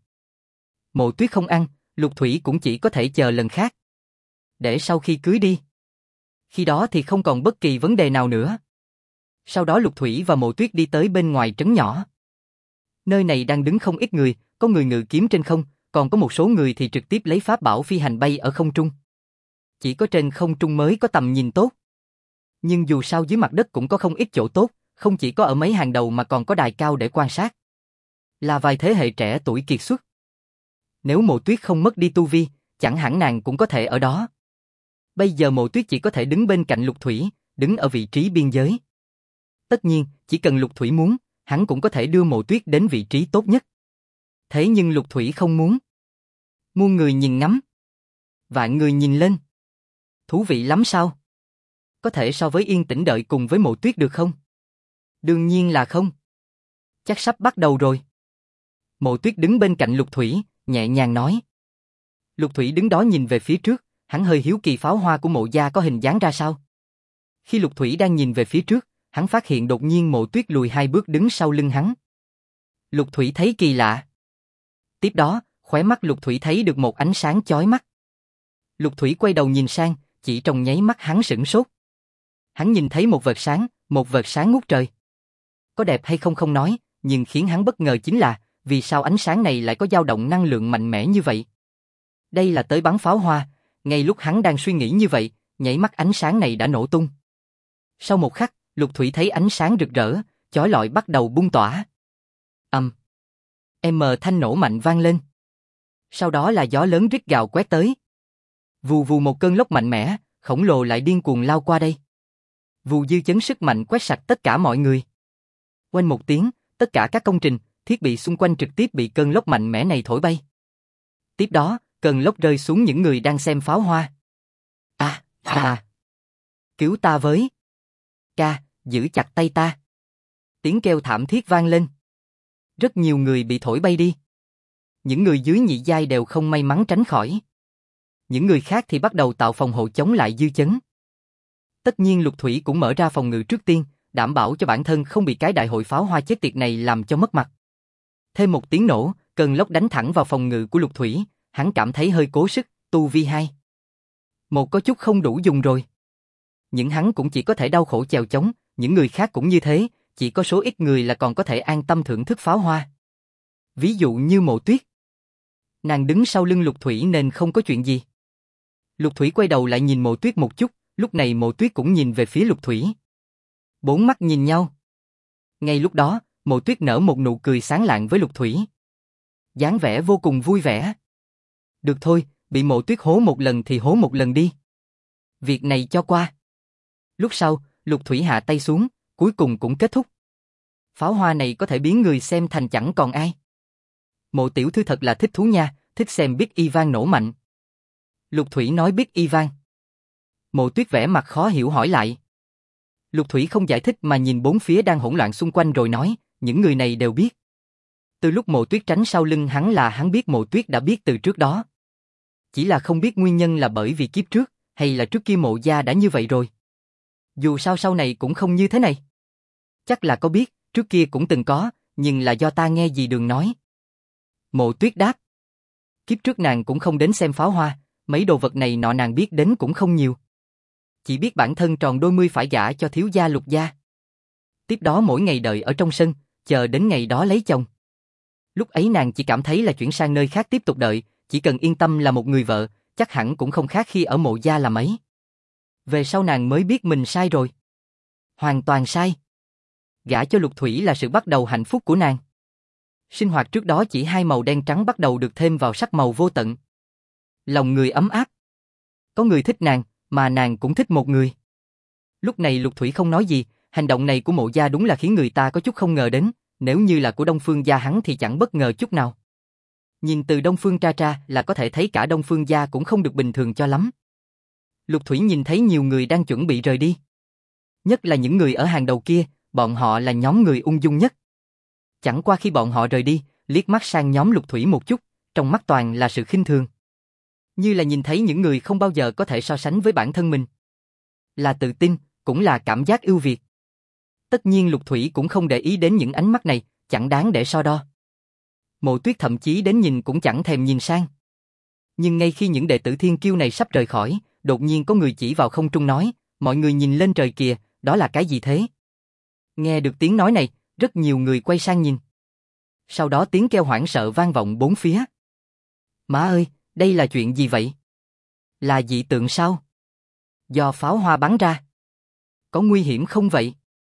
Mộ Tuyết không ăn, Lục Thủy cũng chỉ có thể chờ lần khác. Để sau khi cưới đi. Khi đó thì không còn bất kỳ vấn đề nào nữa. Sau đó Lục Thủy và Mộ Tuyết đi tới bên ngoài trấn nhỏ. Nơi này đang đứng không ít người, có người ngự kiếm trên không, còn có một số người thì trực tiếp lấy pháp bảo phi hành bay ở không trung. Chỉ có trên không trung mới có tầm nhìn tốt. Nhưng dù sao dưới mặt đất cũng có không ít chỗ tốt, không chỉ có ở mấy hàng đầu mà còn có đài cao để quan sát. Là vài thế hệ trẻ tuổi kiệt xuất. Nếu Mộ Tuyết không mất đi tu vi, chẳng hẳn nàng cũng có thể ở đó. Bây giờ Mộ Tuyết chỉ có thể đứng bên cạnh Lục Thủy, đứng ở vị trí biên giới. Tất nhiên, chỉ cần Lục Thủy muốn, hắn cũng có thể đưa Mộ Tuyết đến vị trí tốt nhất. Thế nhưng Lục Thủy không muốn. Muôn người nhìn ngắm. Vạn người nhìn lên. Thú vị lắm sao? Có thể so với yên tĩnh đợi cùng với Mộ Tuyết được không? Đương nhiên là không. Chắc sắp bắt đầu rồi. Mộ Tuyết đứng bên cạnh Lục Thủy, nhẹ nhàng nói. Lục Thủy đứng đó nhìn về phía trước, hắn hơi hiếu kỳ pháo hoa của Mộ gia có hình dáng ra sao. Khi Lục Thủy đang nhìn về phía trước, hắn phát hiện đột nhiên Mộ Tuyết lùi 2 bước đứng sau lưng hắn. Lục Thủy thấy kỳ lạ. Tiếp đó, Khóe mắt Lục Thủy thấy được một ánh sáng chói mắt. Lục Thủy quay đầu nhìn sang, chỉ trong nháy mắt hắn sửng sốt. Hắn nhìn thấy một vệt sáng ngút trời. Có đẹp hay không không nói, nhưng khiến hắn bất ngờ chính là, vì sao ánh sáng này lại có dao động năng lượng mạnh mẽ như vậy? Đây là tới bắn pháo hoa, ngay lúc hắn đang suy nghĩ như vậy, nhảy mắt ánh sáng này đã nổ tung. Sau một khắc, Lục Thủy thấy ánh sáng rực rỡ, chói lọi bắt đầu bung tỏa. Thanh nổ mạnh vang lên. Sau đó là gió lớn rít gào quét tới. Vù vù một cơn lốc mạnh mẽ, khổng lồ lại điên cuồng lao qua đây. Vù dư chấn sức mạnh quét sạch tất cả mọi người. Oanh một tiếng, tất cả các công trình, thiết bị xung quanh trực tiếp bị cơn lốc mạnh mẽ này thổi bay. Tiếp đó, cơn lốc rơi xuống những người đang xem pháo hoa. Cứu ta với. Ca, giữ chặt tay ta. Tiếng kêu thảm thiết vang lên. Rất nhiều người bị thổi bay đi. Những người dưới nhị giai đều không may mắn tránh khỏi. Những người khác thì bắt đầu tạo phòng hộ chống lại dư chấn. Tất nhiên Lục Thủy cũng mở ra phòng ngự trước tiên, đảm bảo cho bản thân không bị cái đại hội pháo hoa chết tiệt này làm cho mất mặt. Thêm một tiếng nổ, cơn lốc đánh thẳng vào phòng ngự của Lục Thủy, hắn cảm thấy hơi cố sức, tu vi 2. Một có chút không đủ dùng rồi. Những hắn cũng chỉ có thể đau khổ chèo chống, những người khác cũng như thế, chỉ có số ít người là còn có thể an tâm thưởng thức pháo hoa. Ví dụ như Mộ Tuyết. Nàng đứng sau lưng Lục Thủy nên không có chuyện gì. Lục Thủy quay đầu lại nhìn Mộ Tuyết một chút, lúc này Mộ Tuyết cũng nhìn về phía Lục Thủy. 4 mắt nhìn nhau. Ngay lúc đó, Mộ Tuyết nở một nụ cười sáng lạng với Lục Thủy. Dáng vẻ vô cùng vui vẻ. Được thôi, bị Mộ Tuyết hố một lần thì hố một lần đi. Việc này cho qua. Lúc sau, Lục Thủy hạ tay xuống, cuối cùng cũng kết thúc. Pháo hoa này có thể biến người xem thành chẳng còn ai. Mộ tiểu thư thật là thích thú nha, thích xem Big Ivan nổ mạnh. Lục Thủy nói Big Ivan. Mộ Tuyết vẻ mặt khó hiểu hỏi lại. Lục Thủy không giải thích mà nhìn bốn phía đang hỗn loạn xung quanh rồi nói, những người này đều biết. Từ lúc Mộ Tuyết tránh sau lưng hắn là hắn biết Mộ Tuyết đã biết từ trước đó. Chỉ là không biết nguyên nhân là bởi vì kiếp trước, hay là trước kia Mộ gia đã như vậy rồi. Dù sao sau này cũng không như thế này. Chắc là có biết, trước kia cũng từng có, nhưng là do ta nghe dì Đường nói. Mộ Tuyết đáp. Kiếp trước nàng cũng không đến xem pháo hoa, mấy đồ vật này nọ nàng biết đến cũng không nhiều. Chỉ biết bản thân tròn đôi mươi phải gả cho thiếu gia Lục gia. Tiếp đó mỗi ngày đợi ở trong sân, chờ đến ngày đó lấy chồng. Lúc ấy nàng chỉ cảm thấy là chuyển sang nơi khác tiếp tục đợi, chỉ cần yên tâm là một người vợ, chắc hẳn cũng không khác khi ở Mộ gia là mấy. Về sau nàng mới biết mình sai rồi. Hoàn toàn sai. Gả cho Lục Thủy là sự bắt đầu hạnh phúc của nàng. Sinh hoạt trước đó chỉ hai màu đen trắng bắt đầu được thêm vào sắc màu vô tận. Lòng người ấm áp. Có người thích nàng, mà nàng cũng thích một người. Lúc này Lục Thủy không nói gì, hành động này của Mộ gia đúng là khiến người ta có chút không ngờ đến, nếu như là của Đông Phương gia hắn thì chẳng bất ngờ chút nào. Nhìn từ Đông Phương ra là có thể thấy cả Đông Phương gia cũng không được bình thường cho lắm. Lục Thủy nhìn thấy nhiều người đang chuẩn bị rời đi. Nhất là những người ở hàng đầu kia, bọn họ là nhóm người ung dung nhất. Chẳng qua khi bọn họ rời đi, liếc mắt sang nhóm Lục Thủy một chút, trong mắt toàn là sự khinh thường. Như là nhìn thấy những người không bao giờ có thể so sánh với bản thân mình. Là tự tin, cũng là cảm giác ưu việt. Tất nhiên Lục Thủy cũng không để ý đến những ánh mắt này, chẳng đáng để so đo. Mộ Tuyết thậm chí đến nhìn cũng chẳng thèm nhìn sang. Nhưng ngay khi những đệ tử thiên kiêu này sắp rời khỏi, đột nhiên có người chỉ vào không trung nói, mọi người nhìn lên trời kìa, đó là cái gì thế? Nghe được tiếng nói này, rất nhiều người quay sang nhìn. Sau đó tiếng kêu hoảng sợ vang vọng bốn phía. Má ơi, đây là chuyện gì vậy? Là dị tượng sao? Do pháo hoa bắn ra. Có nguy hiểm không vậy?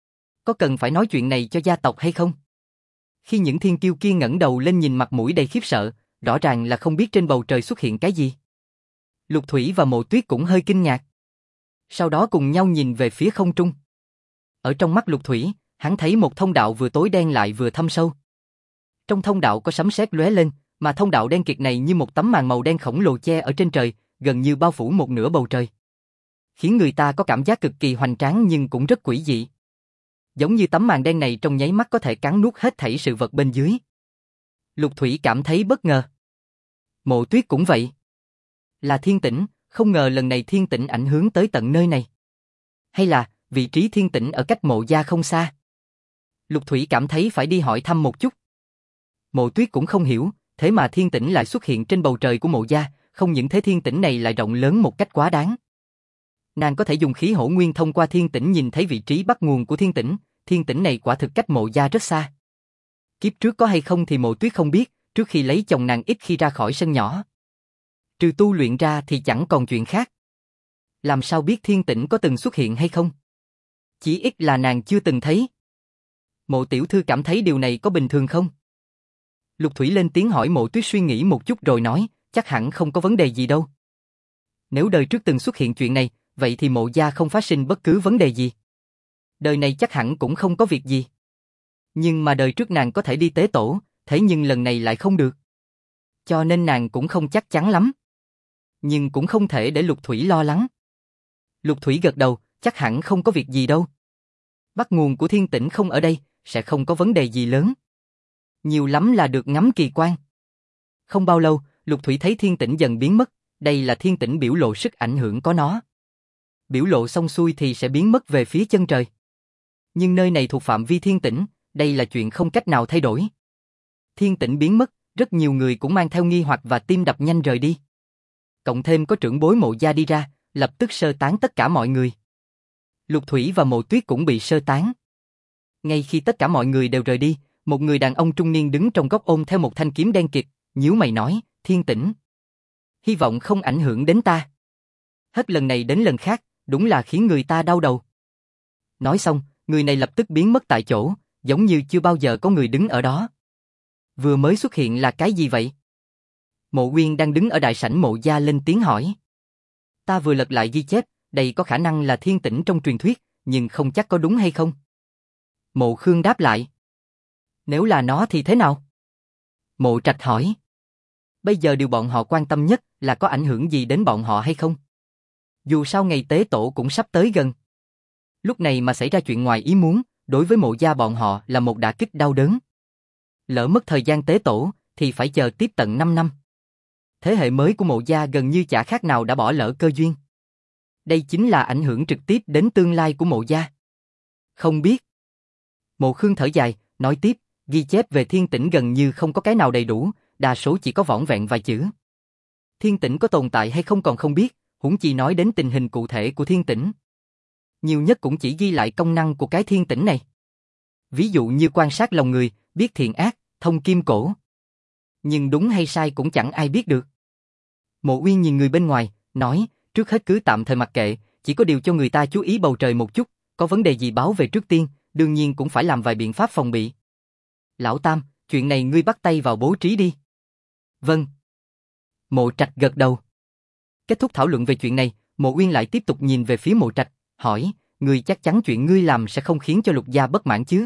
Có cần phải nói chuyện này cho gia tộc hay không? Khi những thiên kiêu kia ngẩng đầu lên nhìn mặt mũi đầy khiếp sợ, rõ ràng là không biết trên bầu trời xuất hiện cái gì. Lục Thủy và Mộ Tuyết cũng hơi kinh ngạc. Sau đó cùng nhau nhìn về phía không trung. Ở trong mắt Lục Thủy, hắn thấy một thông đạo vừa tối đen lại vừa thâm sâu. Trong thông đạo có sấm sét lóe lên, mà thông đạo đen kịt này như một tấm màn màu đen khổng lồ che ở trên trời, gần như bao phủ một nửa bầu trời. Khiến người ta có cảm giác cực kỳ hoành tráng nhưng cũng rất quỷ dị. Giống như tấm màn đen này trong nháy mắt có thể cắn nuốt hết thảy sự vật bên dưới. Lục Thủy cảm thấy bất ngờ. Mộ Tuyết cũng vậy. Là thiên tĩnh, không ngờ lần này thiên tĩnh ảnh hưởng tới tận nơi này. Hay là, vị trí thiên tĩnh ở cách Mộ gia không xa. Lục Thủy cảm thấy phải đi hỏi thăm một chút. Mộ Tuyết cũng không hiểu, thế mà thiên tĩnh lại xuất hiện trên bầu trời của Mộ gia, không những thế thiên tĩnh này lại rộng lớn một cách quá đáng. Nàng có thể dùng khí hổ nguyên thông qua thiên tĩnh nhìn thấy vị trí bắt nguồn của thiên tĩnh này quả thực cách Mộ gia rất xa. Kiếp trước có hay không thì Mộ Tuyết không biết, trước khi lấy chồng nàng ít khi ra khỏi sân nhỏ. Trừ tu luyện ra thì chẳng còn chuyện khác. Làm sao biết thiên tĩnh có từng xuất hiện hay không? Chỉ ít là nàng chưa từng thấy. Mộ tiểu thư cảm thấy điều này có bình thường không? Lục Thủy lên tiếng hỏi. Mộ Tuyết suy nghĩ một chút rồi nói, chắc hẳn không có vấn đề gì đâu. Nếu đời trước từng xuất hiện chuyện này, vậy thì Mộ gia không phát sinh bất cứ vấn đề gì. Đời này chắc hẳn cũng không có việc gì. Nhưng mà đời trước nàng có thể đi tế tổ, thế nhưng lần này lại không được. Cho nên nàng cũng không chắc chắn lắm. Nhưng cũng không thể để Lục Thủy lo lắng. Lục Thủy gật đầu, chắc hẳn không có việc gì đâu. Bắt nguồn của thiên tĩnh không ở đây, sẽ không có vấn đề gì lớn. Nhiều lắm là được ngắm kỳ quan. Không bao lâu, Lục Thủy thấy thiên tĩnh dần biến mất, đây là thiên tĩnh biểu lộ sức ảnh hưởng có nó. Biểu lộ xong xuôi thì sẽ biến mất về phía chân trời. Nhưng nơi này thuộc phạm vi thiên tĩnh, đây là chuyện không cách nào thay đổi. Thiên tĩnh biến mất, rất nhiều người cũng mang theo nghi hoặc và tim đập nhanh rời đi. Cộng thêm có trưởng bối Mộ gia đi ra, lập tức sơ tán tất cả mọi người. Lục Thủy và Mộ Tuyết cũng bị sơ tán. Ngay khi tất cả mọi người đều rời đi, một người đàn ông trung niên đứng trong góc ôm theo một thanh kiếm đen kịt, nhíu mày nói, thiên tĩnh. Hy vọng không ảnh hưởng đến ta. Hết lần này đến lần khác, đúng là khiến người ta đau đầu. Nói xong, người này lập tức biến mất tại chỗ, giống như chưa bao giờ có người đứng ở đó. Vừa mới xuất hiện là cái gì vậy? Mộ Uyên đang đứng ở đại sảnh Mộ gia lên tiếng hỏi. Ta vừa lật lại ghi chép, đây có khả năng là thiên tĩnh trong truyền thuyết, nhưng không chắc có đúng hay không. Mộ Khương đáp lại. Nếu là nó thì thế nào? Mộ Trạch hỏi. Bây giờ điều bọn họ quan tâm nhất là có ảnh hưởng gì đến bọn họ hay không? Dù sao ngày tế tổ cũng sắp tới gần. Lúc này mà xảy ra chuyện ngoài ý muốn, đối với Mộ gia bọn họ là một đả kích đau đớn. Lỡ mất thời gian tế tổ, thì phải chờ tiếp tận 5 năm. Thế hệ mới của Mộ gia gần như chả khác nào đã bỏ lỡ cơ duyên. Đây chính là ảnh hưởng trực tiếp đến tương lai của Mộ gia. Không biết. Mộ Khương thở dài, nói tiếp, ghi chép về thiên tĩnh gần như không có cái nào đầy đủ, đa số chỉ có vỏn vẹn vài chữ. Thiên tĩnh có tồn tại hay không còn không biết, huống chi nói đến tình hình cụ thể của thiên tĩnh. Nhiều nhất cũng chỉ ghi lại công năng của cái thiên tĩnh này. Ví dụ như quan sát lòng người, biết thiện ác, thông kim cổ. Nhưng đúng hay sai cũng chẳng ai biết được. Mộ Uyên nhìn người bên ngoài, nói, trước hết cứ tạm thời mặc kệ, chỉ có điều cho người ta chú ý bầu trời một chút, có vấn đề gì báo về trước tiên, đương nhiên cũng phải làm vài biện pháp phòng bị. Lão Tam, chuyện này ngươi bắt tay vào bố trí đi. Vâng. Mộ Trạch gật đầu. Kết thúc thảo luận về chuyện này, Mộ Uyên lại tiếp tục nhìn về phía Mộ Trạch, hỏi, ngươi chắc chắn chuyện ngươi làm sẽ không khiến cho Lục gia bất mãn chứ?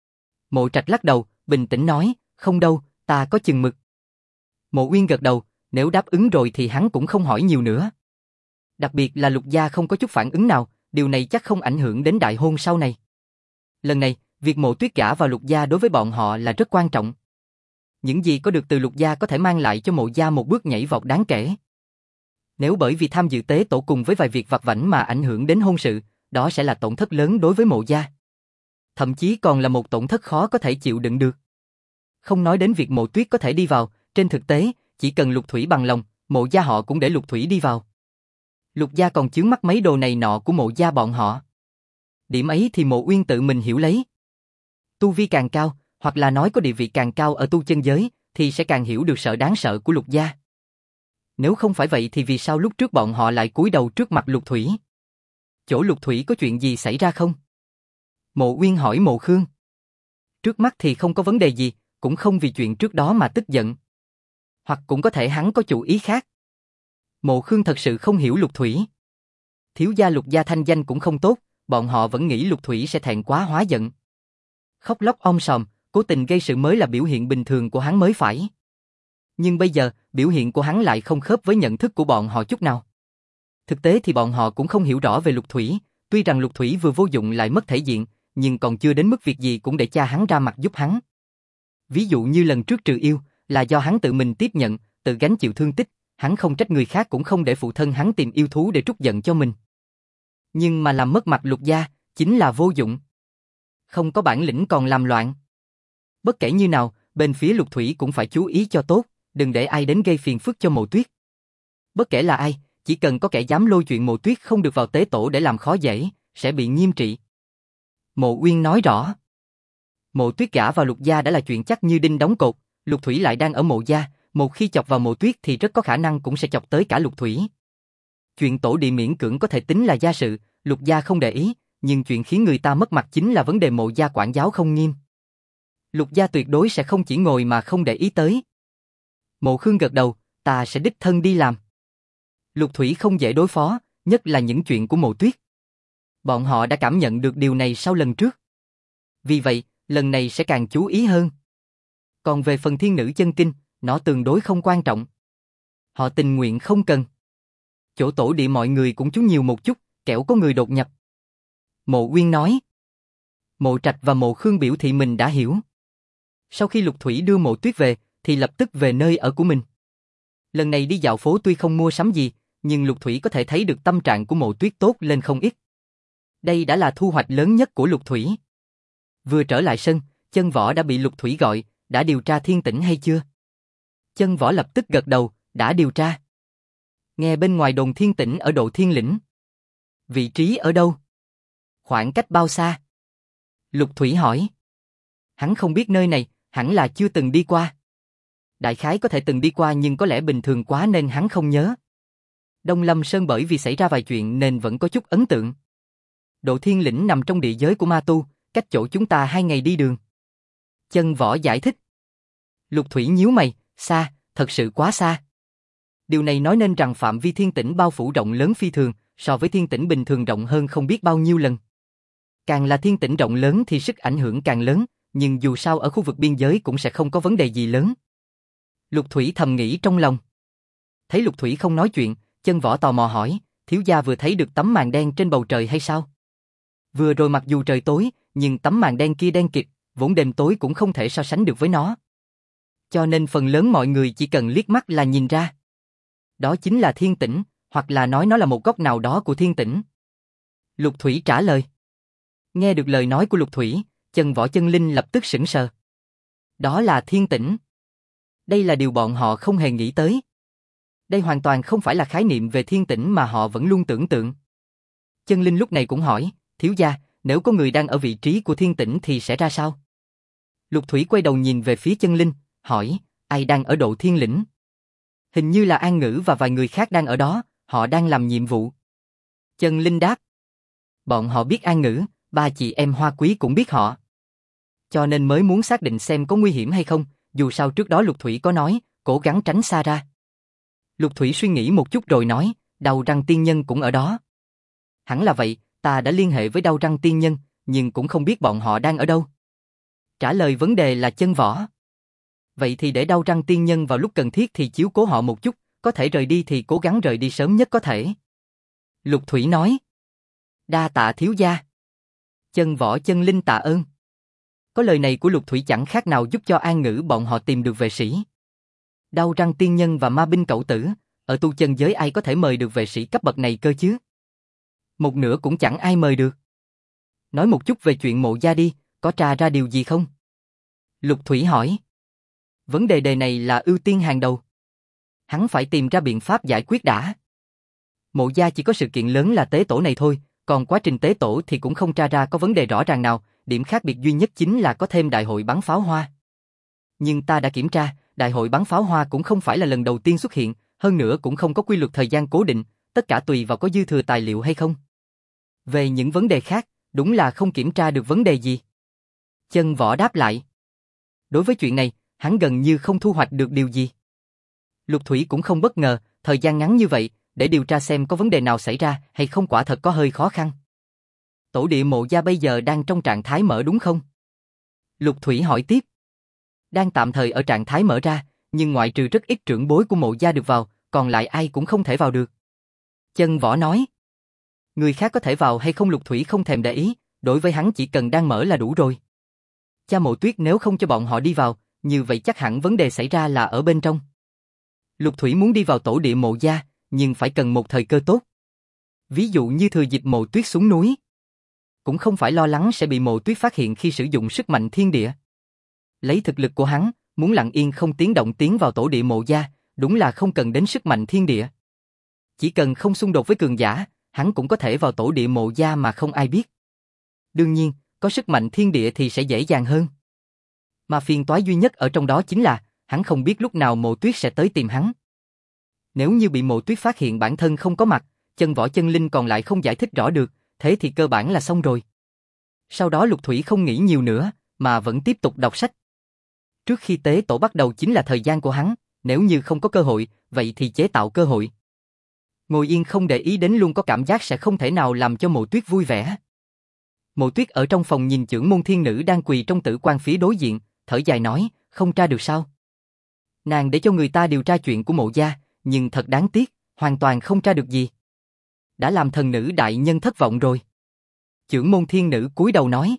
Mộ Trạch lắc đầu, bình tĩnh nói, không đâu, ta có chừng mực. Mộ Uyên gật đầu, nếu đáp ứng rồi thì hắn cũng không hỏi nhiều nữa. Đặc biệt là Lục gia không có chút phản ứng nào, điều này chắc không ảnh hưởng đến đại hôn sau này. Lần này, việc Mộ Tuyết gả vào Lục gia đối với bọn họ là rất quan trọng. Những gì có được từ Lục gia có thể mang lại cho Mộ gia một bước nhảy vọt đáng kể. Nếu bởi vì tham dự tế tổ cùng với vài việc vặt vãnh mà ảnh hưởng đến hôn sự, đó sẽ là tổn thất lớn đối với Mộ gia. Thậm chí còn là một tổn thất khó có thể chịu đựng được. Không nói đến việc Mộ Tuyết có thể đi vào, trên thực tế, chỉ cần Lục Thủy bằng lòng, Mộ gia họ cũng để Lục Thủy đi vào. Lục gia còn chướng mắt mấy đồ này nọ của Mộ gia bọn họ. Điểm ấy thì Mộ Uyên tự mình hiểu lấy. Tu vi càng cao, hoặc là nói có địa vị càng cao ở tu chân giới, thì sẽ càng hiểu được sợ đáng sợ của Lục gia. Nếu không phải vậy thì vì sao lúc trước bọn họ lại cúi đầu trước mặt Lục Thủy? Chỗ Lục Thủy có chuyện gì xảy ra không? Mộ Uyên hỏi Mộ Khương. Trước mắt thì không có vấn đề gì, cũng không vì chuyện trước đó mà tức giận. Hoặc cũng có thể hắn có chủ ý khác. Mộ Khương thật sự không hiểu Lục Thủy. Thiếu gia Lục gia thanh danh cũng không tốt, bọn họ vẫn nghĩ Lục Thủy sẽ thẹn quá hóa giận. Khóc lóc om sòm, cố tình gây sự mới là biểu hiện bình thường của hắn mới phải. Nhưng bây giờ, biểu hiện của hắn lại không khớp với nhận thức của bọn họ chút nào. Thực tế thì bọn họ cũng không hiểu rõ về Lục Thủy, tuy rằng Lục Thủy vừa vô dụng lại mất thể diện, nhưng còn chưa đến mức việc gì cũng để cha hắn ra mặt giúp hắn. Ví dụ như lần trước trừ yêu, là do hắn tự mình tiếp nhận, tự gánh chịu thương tích, hắn không trách người khác cũng không để phụ thân hắn tìm yêu thú để trút giận cho mình. Nhưng mà làm mất mặt Lục gia, chính là vô dụng. Không có bản lĩnh còn làm loạn. Bất kể như nào, Bên phía Lục Thủy cũng phải chú ý cho tốt, đừng để ai đến gây phiền phức cho Mộ Tuyết. Bất kể là ai, chỉ cần có kẻ dám lôi chuyện Mộ Tuyết không được vào tế tổ để làm khó dễ, sẽ bị nghiêm trị. Mộ Uyên nói rõ. Mộ Tuyết gả vào Lục gia đã là chuyện chắc như đinh đóng cột, Lục Thủy lại đang ở Mộ gia, một khi chọc vào Mộ Tuyết thì rất có khả năng cũng sẽ chọc tới cả Lục Thủy. Chuyện tổ địa miễn cưỡng có thể tính là gia sự, Lục gia không để ý, nhưng chuyện khiến người ta mất mặt chính là vấn đề Mộ gia quản giáo không nghiêm. Lục gia tuyệt đối sẽ không chỉ ngồi mà không để ý tới. Mộ Khương gật đầu, ta sẽ đích thân đi làm. Lục Thủy không dễ đối phó, nhất là những chuyện của Mộ Tuyết. Bọn họ đã cảm nhận được điều này sau lần trước. Vì vậy, lần này sẽ càng chú ý hơn. Còn về phần thiên nữ chân kinh, nó tương đối không quan trọng. Họ tình nguyện không cần. Chỗ tổ địa mọi người cũng chú nhiều một chút, kẻo có người đột nhập. Mộ Uyên nói. Mộ Trạch và Mộ Khương biểu thị mình đã hiểu. Sau khi Lục Thủy đưa Mộ Tuyết về, thì lập tức về nơi ở của mình. Lần này đi dạo phố tuy không mua sắm gì, nhưng Lục Thủy có thể thấy được tâm trạng của Mộ Tuyết tốt lên không ít. Đây đã là thu hoạch lớn nhất của Lục Thủy. Vừa trở lại sân, Chân Võ đã bị Lục Thủy gọi, đã điều tra Thiên Tĩnh hay chưa? Chân Võ lập tức gật đầu, đã điều tra. Nghe bên ngoài đồn Thiên Tĩnh ở Độ Thiên Lĩnh. Vị trí ở đâu? Khoảng cách bao xa? Lục Thủy hỏi. Hắn không biết nơi này, hẳn là chưa từng đi qua. Đại khái có thể từng đi qua nhưng có lẽ bình thường quá nên hắn không nhớ. Đông Lâm Sơn bởi vì xảy ra vài chuyện nên vẫn có chút ấn tượng. Độ Thiên Lĩnh nằm trong địa giới của ma tu, cách chỗ chúng ta 2 ngày đi đường. Chân Võ giải thích. Lục Thủy nhíu mày, xa, thật sự quá xa. Điều này nói nên rằng phạm vi Thiên Tĩnh bao phủ rộng lớn phi thường, so với Thiên Tĩnh bình thường rộng hơn không biết bao nhiêu lần. Càng là Thiên Tĩnh rộng lớn thì sức ảnh hưởng càng lớn, nhưng dù sao ở khu vực biên giới cũng sẽ không có vấn đề gì lớn. Lục Thủy thầm nghĩ trong lòng. Thấy Lục Thủy không nói chuyện, Chân Võ tò mò hỏi, thiếu gia vừa thấy được tấm màn đen trên bầu trời hay sao? Vừa rồi mặc dù trời tối, nhưng tấm màn đen kia đen kịt, vốn đêm tối cũng không thể so sánh được với nó. Cho nên phần lớn mọi người chỉ cần liếc mắt là nhìn ra. Đó chính là Thiên Tĩnh, hoặc là nói nó là một góc nào đó của Thiên Tĩnh. Lục Thủy trả lời. Nghe được lời nói của Lục Thủy, Chân Võ Chân Linh lập tức sững sờ. Đó là Thiên Tĩnh. Đây là điều bọn họ không hề nghĩ tới. Đây hoàn toàn không phải là khái niệm về Thiên Tĩnh mà họ vẫn luôn tưởng tượng. Chân Linh lúc này cũng hỏi, thiếu gia, nếu có người đang ở vị trí của Thiên Tĩnh thì sẽ ra sao? Lục Thủy quay đầu nhìn về phía Chân Linh, hỏi, ai đang ở Độ Thiên Lĩnh? Hình như là An Ngữ và vài người khác đang ở đó, họ đang làm nhiệm vụ. Chân Linh đáp. Bọn họ biết An Ngữ, ba chị em Hoa Quý cũng biết họ. Cho nên mới muốn xác định xem có nguy hiểm hay không, dù sao trước đó Lục Thủy có nói, cố gắng tránh xa ra. Lục Thủy suy nghĩ một chút rồi nói, Đau Răng Tiên Nhân cũng ở đó. Hẳn là vậy, ta đã liên hệ với Đau Răng Tiên Nhân, nhưng cũng không biết bọn họ đang ở đâu. Trả lời vấn đề là Chân Võ. Vậy thì để Đau Răng Tiên Nhân vào lúc cần thiết thì chiếu cố họ một chút, có thể rời đi thì cố gắng rời đi sớm nhất có thể. Lục Thủy nói. Đa tạ thiếu gia. Chân Võ Chân Linh tạ ơn. Có lời này của Lục Thủy chẳng khác nào giúp cho An Ngữ bọn họ tìm được vệ sĩ. Đau Răng Tiên Nhân và Ma Binh Cẩu Tử, ở tu chân giới ai có thể mời được vệ sĩ cấp bậc này cơ chứ? Một nửa cũng chẳng ai mời được. Nói một chút về chuyện Mộ gia đi, có tra ra điều gì không? Lục Thủy hỏi. Vấn đề này là ưu tiên hàng đầu. Hắn phải tìm ra biện pháp giải quyết đã. Mộ gia chỉ có sự kiện lớn là tế tổ này thôi, còn quá trình tế tổ thì cũng không tra ra có vấn đề rõ ràng nào, điểm khác biệt duy nhất chính là có thêm đại hội bắn pháo hoa. Nhưng ta đã kiểm tra, đại hội bắn pháo hoa cũng không phải là lần đầu tiên xuất hiện, hơn nữa cũng không có quy luật thời gian cố định, tất cả tùy vào có dư thừa tài liệu hay không. Về những vấn đề khác, đúng là không kiểm tra được vấn đề gì. Chân Võ đáp lại. Đối với chuyện này, hắn gần như không thu hoạch được điều gì. Lục Thủy cũng không bất ngờ, thời gian ngắn như vậy, để điều tra xem có vấn đề nào xảy ra hay không quả thật có hơi khó khăn. Tổ địa Mộ gia bây giờ đang trong trạng thái mở đúng không? Lục Thủy hỏi tiếp. Đang tạm thời ở trạng thái mở ra, nhưng ngoại trừ rất ít trưởng bối của Mộ gia được vào, còn lại ai cũng không thể vào được. Chân Võ nói. Người khác có thể vào hay không Lục Thủy không thèm để ý, đối với hắn chỉ cần đang mở là đủ rồi. Cha Mộ Tuyết nếu không cho bọn họ đi vào, như vậy chắc hẳn vấn đề xảy ra là ở bên trong. Lục Thủy muốn đi vào tổ địa Mộ gia, nhưng phải cần một thời cơ tốt. Ví dụ như thừa dịp Mộ Tuyết xuống núi. Cũng không phải lo lắng sẽ bị Mộ Tuyết phát hiện khi sử dụng sức mạnh thiên địa. Lấy thực lực của hắn, muốn lặng yên không tiếng động tiến vào tổ địa Mộ gia, đúng là không cần đến sức mạnh thiên địa. Chỉ cần không xung đột với cường giả, hắn cũng có thể vào tổ địa Mộ gia mà không ai biết. Đương nhiên, có sức mạnh thiên địa thì sẽ dễ dàng hơn. Mà phiền toái duy nhất ở trong đó chính là, hắn không biết lúc nào Mộ Tuyết sẽ tới tìm hắn. Nếu như bị Mộ Tuyết phát hiện bản thân không có mặt, chân võ chân linh còn lại không giải thích rõ được, thế thì cơ bản là xong rồi. Sau đó Lục Thủy không nghĩ nhiều nữa, mà vẫn tiếp tục đọc sách. Trước khi tế tổ bắt đầu chính là thời gian của hắn, nếu như không có cơ hội, vậy thì chế tạo cơ hội. Ngồi yên không để ý đến luôn có cảm giác sẽ không thể nào làm cho Mộ Tuyết vui vẻ. Mộ Tuyết ở trong phòng nhìn chưởng môn thiên nữ đang quỳ trong tử quan phía đối diện, thở dài nói, không tra được sao? Nàng để cho người ta điều tra chuyện của Mộ gia, nhưng thật đáng tiếc, hoàn toàn không tra được gì. Đã làm thần nữ đại nhân thất vọng rồi. Chưởng môn thiên nữ cúi đầu nói.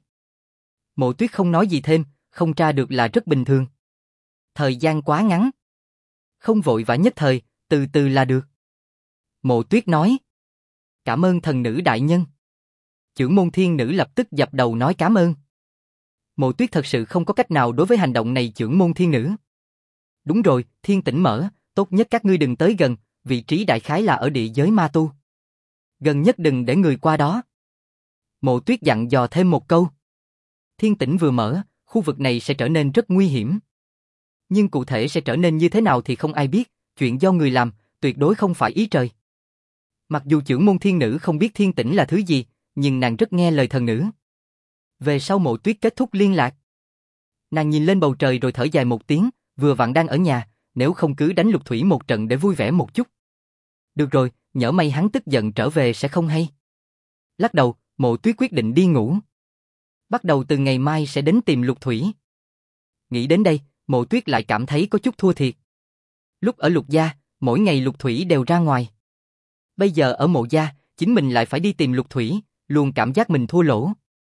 Mộ Tuyết không nói gì thêm, không tra được là rất bình thường. Thời gian quá ngắn. Không vội vã nhất thời, từ từ là được. Mộ Tuyết nói. Cảm ơn thần nữ đại nhân. Chưởng môn thiên nữ lập tức dập đầu nói cảm ơn. Mộ Tuyết thật sự không có cách nào đối với hành động này chưởng môn thiên nữ. Đúng rồi, thiên tỉnh mở, tốt nhất các ngươi đừng tới gần, vị trí đại khái là ở địa giới ma tu. Gần nhất đừng để người qua đó. Mộ Tuyết dặn dò thêm một câu. Thiên tỉnh vừa mở, khu vực này sẽ trở nên rất nguy hiểm. Nhưng cụ thể sẽ trở nên như thế nào thì không ai biết, chuyện do người làm, tuyệt đối không phải ý trời. Mặc dù chưởng môn thiên nữ không biết thiên tỉnh là thứ gì, nhưng nàng rất nghe lời thần nữ. Về sau Mộ Tuyết kết thúc liên lạc. Nàng nhìn lên bầu trời rồi thở dài một tiếng, vừa vặn đang ở nhà, nếu không cứ đánh Lục Thủy một trận để vui vẻ một chút. Được rồi, nhỡ may hắn tức giận trở về sẽ không hay. Lắc đầu, Mộ Tuyết quyết định đi ngủ. Bắt đầu từ ngày mai sẽ đến tìm Lục Thủy. Nghĩ đến đây, Mộ Tuyết lại cảm thấy có chút thua thiệt. Lúc ở Lục gia, mỗi ngày Lục Thủy đều ra ngoài. Bây giờ ở Mộ gia, chính mình lại phải đi tìm Lục Thủy, luôn cảm giác mình thua lỗ.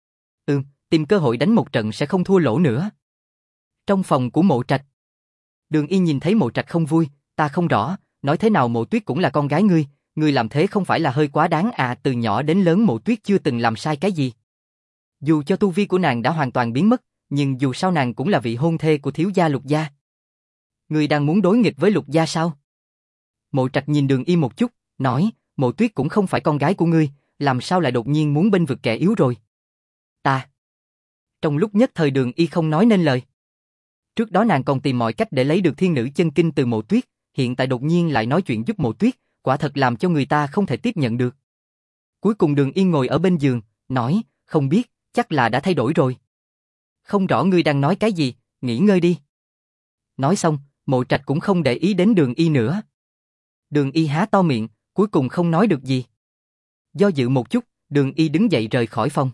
Tìm cơ hội đánh một trận sẽ không thua lỗ nữa. Trong phòng của Mộ Trạch, Đường Y nhìn thấy Mộ Trạch không vui, ta không rõ, nói thế nào Mộ Tuyết cũng là con gái ngươi làm thế không phải là hơi quá đáng à? Từ nhỏ đến lớn Mộ Tuyết chưa từng làm sai cái gì. Dù cho tu vi của nàng đã hoàn toàn biến mất, nhưng dù sao nàng cũng là vị hôn thê của thiếu gia Lục gia. Ngươi đang muốn đối nghịch với Lục gia sao? Mộ Trạch nhìn Đường Y một chút, nói, Mộ Tuyết cũng không phải con gái của ngươi, làm sao lại đột nhiên muốn bênh vực kẻ yếu rồi? Ta. Trong lúc nhất thời Đường Y không nói nên lời. Trước đó nàng còn tìm mọi cách để lấy được thiên nữ chân kinh từ Mộ Tuyết, hiện tại đột nhiên lại nói chuyện giúp Mộ Tuyết, quả thật làm cho người ta không thể tiếp nhận được. Cuối cùng Đường Y ngồi ở bên giường, nói, không biết, chắc là đã thay đổi rồi. Không rõ ngươi đang nói cái gì, nghỉ ngơi đi. Nói xong, Mộ Trạch cũng không để ý đến Đường Y nữa. Đường Y há to miệng, cuối cùng không nói được gì. Do dự một chút, Đường Y đứng dậy rời khỏi phòng.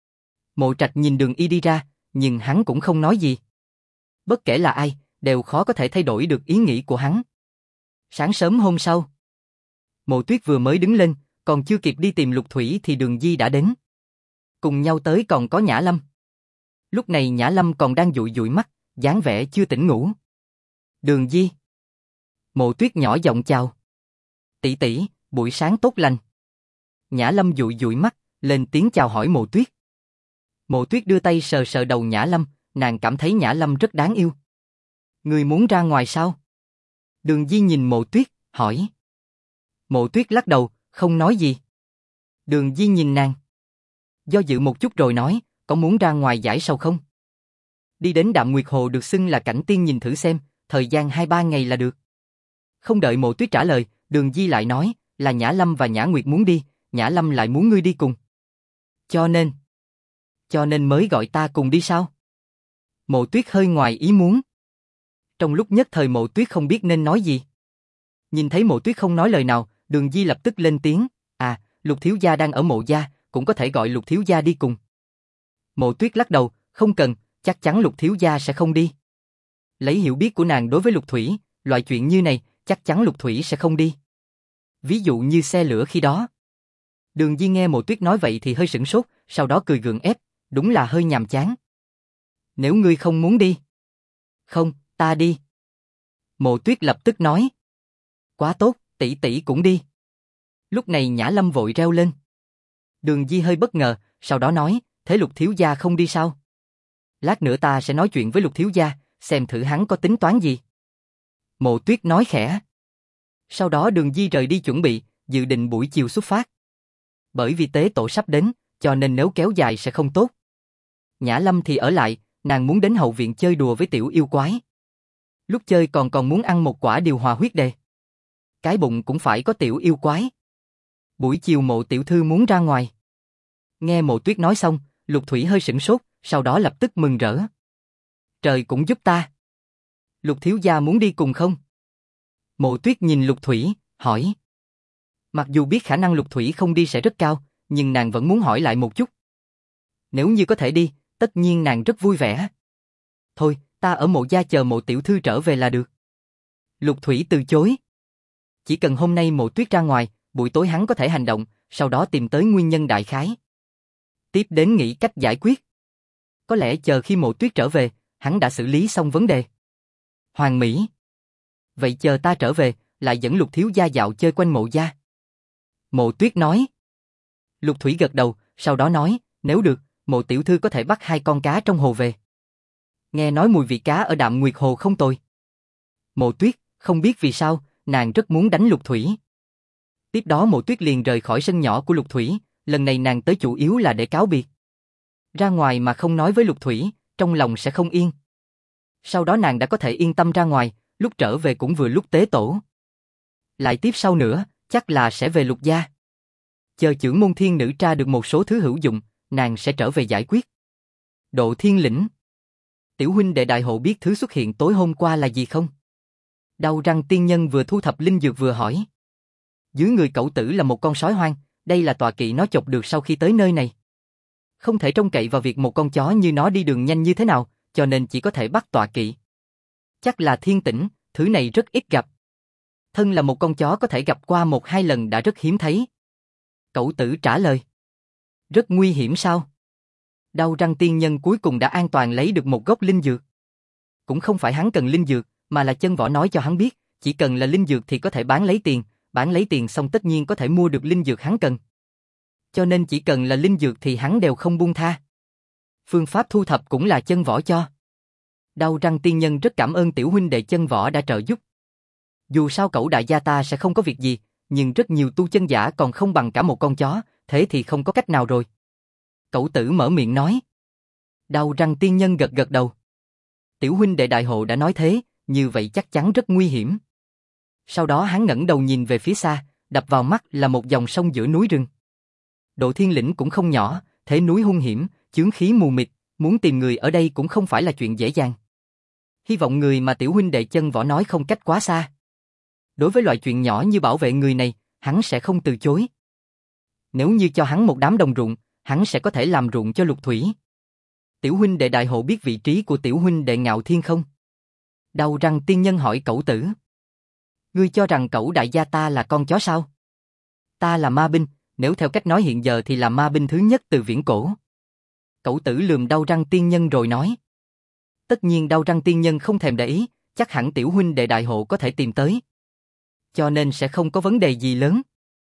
Mộ Trạch nhìn Đường Y đi ra, nhưng hắn cũng không nói gì. Bất kể là ai, đều khó có thể thay đổi được ý nghĩ của hắn. Sáng sớm hôm sau, Mộ Tuyết vừa mới đứng lên, còn chưa kịp đi tìm Lục Thủy thì Đường Di đã đến. Cùng nhau tới còn có Nhã Lâm. Lúc này Nhã Lâm còn đang dụi dụi mắt, dáng vẻ chưa tỉnh ngủ. Đường Di. Mộ Tuyết nhỏ giọng chào. Tỷ tỷ, buổi sáng tốt lành. Nhã Lâm dụi dụi mắt, lên tiếng chào hỏi Mộ Tuyết. Mộ Tuyết đưa tay sờ sờ đầu Nhã Lâm, nàng cảm thấy Nhã Lâm rất đáng yêu. Ngươi muốn ra ngoài sao? Đường Di nhìn Mộ Tuyết, hỏi. Mộ Tuyết lắc đầu, không nói gì. Đường Di nhìn nàng. Do dự một chút rồi nói, có muốn ra ngoài giải sầu không? Đi đến Đạm Nguyệt Hồ được xưng là cảnh tiên nhìn thử xem, thời gian 2-3 ngày là được. Không đợi Mộ Tuyết trả lời, Đường Di lại nói, là Nhã Lâm và Nhã Nguyệt muốn đi, Nhã Lâm lại muốn ngươi đi cùng. Cho nên mới gọi ta cùng đi sao? Mộ Tuyết hơi ngoài ý muốn. Trong lúc nhất thời Mộ Tuyết không biết nên nói gì. Nhìn thấy Mộ Tuyết không nói lời nào, Đường Di lập tức lên tiếng, Lục thiếu gia đang ở Mộ gia, cũng có thể gọi Lục thiếu gia đi cùng. Mộ Tuyết lắc đầu, không cần, chắc chắn Lục thiếu gia sẽ không đi. Lấy hiểu biết của nàng đối với Lục Thủy, loại chuyện như này, chắc chắn Lục Thủy sẽ không đi. Ví dụ như xe lửa khi đó. Đường Di nghe Mộ Tuyết nói vậy thì hơi sửng sốt, sau đó cười gượng ép, đúng là hơi nhàm chán. Nếu ngươi không muốn đi. Không, ta đi. Mộ Tuyết lập tức nói. Quá tốt, tỷ tỷ cũng đi. Lúc này Nhã Lâm vội reo lên. Đường Di hơi bất ngờ, sau đó nói, thế Lục thiếu gia không đi sao? Lát nữa ta sẽ nói chuyện với Lục thiếu gia, xem thử hắn có tính toán gì. Mộ Tuyết nói khẽ. Sau đó Đường Di rời đi chuẩn bị, dự định buổi chiều xuất phát. Bởi vì tế tổ sắp đến, cho nên nếu kéo dài sẽ không tốt. Nhã Lâm thì ở lại, nàng muốn đến hậu viện chơi đùa với tiểu yêu quái. Lúc chơi còn muốn ăn một quả điều hòa huyết đề. Cái bụng cũng phải có tiểu yêu quái. Buổi chiều Mộ tiểu thư muốn ra ngoài. Nghe Mộ Tuyết nói xong, Lục Thủy hơi sửng sốt, sau đó lập tức mừng rỡ. Trời cũng giúp ta. Lục thiếu gia muốn đi cùng không? Mộ Tuyết nhìn Lục Thủy, hỏi. Mặc dù biết khả năng Lục Thủy không đi sẽ rất cao, nhưng nàng vẫn muốn hỏi lại một chút. Nếu như có thể đi, tất nhiên nàng rất vui vẻ. Thôi, ta ở Mộ gia chờ Mộ tiểu thư trở về là được. Lục Thủy từ chối. Chỉ cần hôm nay Mộ Tuyết ra ngoài, buổi tối hắn có thể hành động, sau đó tìm tới nguyên nhân đại khái. Tiếp đến nghĩ cách giải quyết. Có lẽ chờ khi Mộ Tuyết trở về, hắn đã xử lý xong vấn đề. Hoàng Mỹ. Vậy chờ ta trở về, lại dẫn Lục thiếu gia dạo chơi quanh Mộ gia. Mộ Tuyết nói. Lục Thủy gật đầu, sau đó nói, nếu được, Mộ tiểu thư có thể bắt 2 con cá trong hồ về. Nghe nói mùi vị cá ở Đạm Nguyệt Hồ không tồi. Mộ Tuyết, không biết vì sao, nàng rất muốn đánh Lục Thủy. Tiếp đó Mộ Tuyết liền rời khỏi sân nhỏ của Lục Thủy, lần này nàng tới chủ yếu là để cáo biệt. Ra ngoài mà không nói với Lục Thủy, trong lòng sẽ không yên. Sau đó nàng đã có thể yên tâm ra ngoài, lúc trở về cũng vừa lúc tế tổ. Lại tiếp sau nữa, chắc là sẽ về Lục gia. Chờ chưởng môn thiên nữ tra được một số thứ hữu dụng, nàng sẽ trở về giải quyết. Độ Thiên Lĩnh. Tiểu huynh đệ đại hộ biết thứ xuất hiện tối hôm qua là gì không? Đau Răng tiên nhân vừa thu thập linh dược vừa hỏi. Dưới người cẩu tử là một con sói hoang, đây là tọa kỵ nó chọc được sau khi tới nơi này. Không thể trông cậy vào việc một con chó như nó đi đường nhanh như thế nào, cho nên chỉ có thể bắt tọa kỵ. Chắc là thiên tĩnh, thứ này rất ít gặp. Thân là một con chó có thể gặp qua 1-2 lần đã rất hiếm thấy. Cẩu tử trả lời. Rất nguy hiểm sao? Đau Răng tiên nhân cuối cùng đã an toàn lấy được một gốc linh dược. Cũng không phải hắn cần linh dược, mà là chân võ nói cho hắn biết, chỉ cần là linh dược thì có thể bán lấy tiền xong tất nhiên có thể mua được linh dược hắn cần. Cho nên chỉ cần là linh dược thì hắn đều không buông tha. Phương pháp thu thập cũng là chân võ cho. Đau Răng tiên nhân rất cảm ơn tiểu huynh đệ chân võ đã trợ giúp. Dù sao cẩu đại gia ta sẽ không có việc gì, nhưng rất nhiều tu chân giả còn không bằng cả một con chó, thế thì không có cách nào rồi. Cẩu tử mở miệng nói. Đau Răng tiên nhân gật gật đầu. Tiểu huynh đệ đại hộ đã nói thế, như vậy chắc chắn rất nguy hiểm. Sau đó hắn ngẩng đầu nhìn về phía xa, đập vào mắt là một dòng sông giữa núi rừng. Độ Thiên Lĩnh cũng không nhỏ, thế núi hung hiểm, chướng khí mù mịt, muốn tìm người ở đây cũng không phải là chuyện dễ dàng. Hy vọng người mà tiểu huynh đệ chân võ nói không cách quá xa. Đối với loại chuyện nhỏ như bảo vệ người này, hắn sẽ không từ chối. Nếu như cho hắn một đám đồng ruộng, hắn sẽ có thể làm ruộng cho Lục Thủy. Tiểu huynh đệ đại hộ biết vị trí của tiểu huynh đệ Ngạo Thiên không? Đau Răng tiên nhân hỏi cẩu tử. Ngươi cho rằng cẩu đại gia ta là con chó sao? Ta là ma binh, nếu theo cách nói hiện giờ thì là ma binh thứ nhất từ viễn cổ. Cẩu tử lườm Đau Răng tiên nhân rồi nói. Tất nhiên Đau Răng tiên nhân không thèm để ý, chắc hẳn tiểu huynh đệ đại hộ có thể tìm tới. Cho nên sẽ không có vấn đề gì lớn.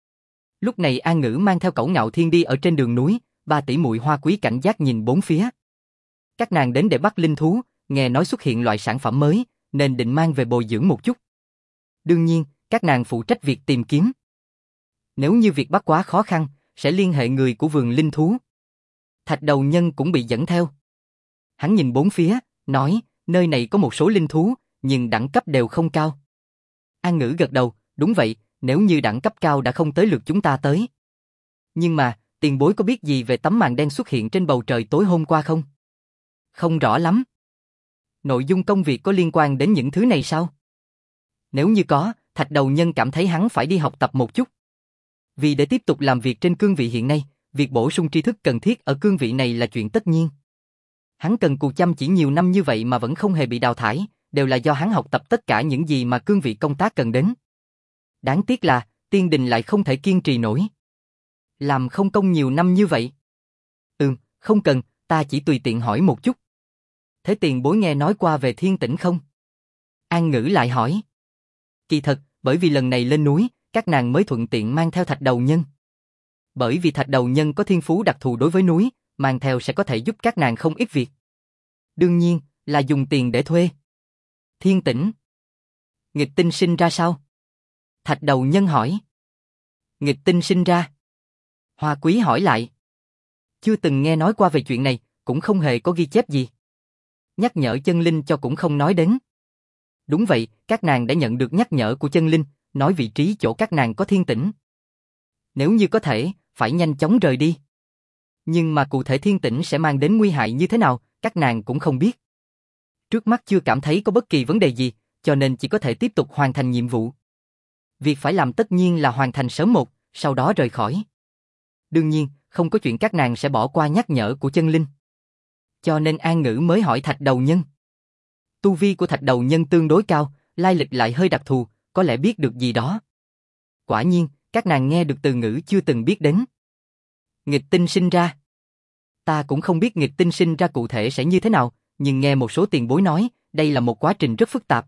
Lúc này An Ngữ mang theo cẩu Ngạo Thiên đi ở trên đường núi, 3 tỷ muội Hoa Quý cảnh giác nhìn bốn phía. Các nàng đến để bắt linh thú, nghe nói xuất hiện loại sản phẩm mới, nên định mang về bồi dưỡng một chút. Đương nhiên, các nàng phụ trách việc tìm kiếm. Nếu như việc bắt quá khó khăn, sẽ liên hệ người của vườn linh thú. Thạch Đầu Nhân cũng bị dẫn theo. Hắn nhìn bốn phía, nói, nơi này có một số linh thú, nhưng đẳng cấp đều không cao. An Ngữ gật đầu, đúng vậy, nếu như đẳng cấp cao đã không tới lượt chúng ta tới. Nhưng mà, tiền bối có biết gì về tấm màn đen xuất hiện trên bầu trời tối hôm qua không? Không rõ lắm. Nội dung công việc có liên quan đến những thứ này sao? Nếu như có, Thạch Đầu Nhân cảm thấy hắn phải đi học tập một chút. Vì để tiếp tục làm việc trên cương vị hiện nay, việc bổ sung tri thức cần thiết ở cương vị này là chuyện tất nhiên. Hắn cần cù chăm chỉ nhiều năm như vậy mà vẫn không hề bị đào thải, đều là do hắn học tập tất cả những gì mà cương vị công tác cần đến. Đáng tiếc là, Tiên Đình lại không thể kiên trì nổi. Làm không công nhiều năm như vậy. Không cần, ta chỉ tùy tiện hỏi một chút. Thế tiền bối nghe nói qua về Thiên Tĩnh không? An Ngữ lại hỏi. Kỳ thật, bởi vì lần này lên núi, các nàng mới thuận tiện mang theo Thạch Đầu Nhân. Bởi vì Thạch Đầu Nhân có thiên phú đặc thù đối với núi, mang theo sẽ có thể giúp các nàng không ít việc. Đương nhiên, là dùng tiền để thuê. Thiên Tĩnh. Nghịch tinh sinh ra sao? Thạch đầu nhân hỏi. Nghịch tinh sinh ra? Hoa Quý hỏi lại. Chưa từng nghe nói qua về chuyện này, cũng không hề có ghi chép gì. Nhắc nhở chân linh cho cũng không nói đến. Đúng vậy, các nàng đã nhận được nhắc nhở của chân linh, nói vị trí chỗ các nàng có thiên tĩnh. Nếu như có thể, phải nhanh chóng rời đi. Nhưng mà cụ thể thiên tĩnh sẽ mang đến nguy hại như thế nào, các nàng cũng không biết. Trước mắt chưa cảm thấy có bất kỳ vấn đề gì, cho nên chỉ có thể tiếp tục hoàn thành nhiệm vụ. Việc phải làm tất nhiên là hoàn thành sớm một, sau đó rời khỏi. Đương nhiên, không có chuyện các nàng sẽ bỏ qua nhắc nhở của chân linh. Cho nên An Ngữ mới hỏi Thạch đầu nhân. Tu vi của Thạch đầu nhân tương đối cao, lai lịch lại hơi đặc thù, có lẽ biết được gì đó. Quả nhiên, các nàng nghe được từ ngữ chưa từng biết đến. Nghịch tinh sinh ra. Ta cũng không biết nghịch tinh sinh ra cụ thể sẽ như thế nào, nhưng nghe một số tiền bối nói, đây là một quá trình rất phức tạp.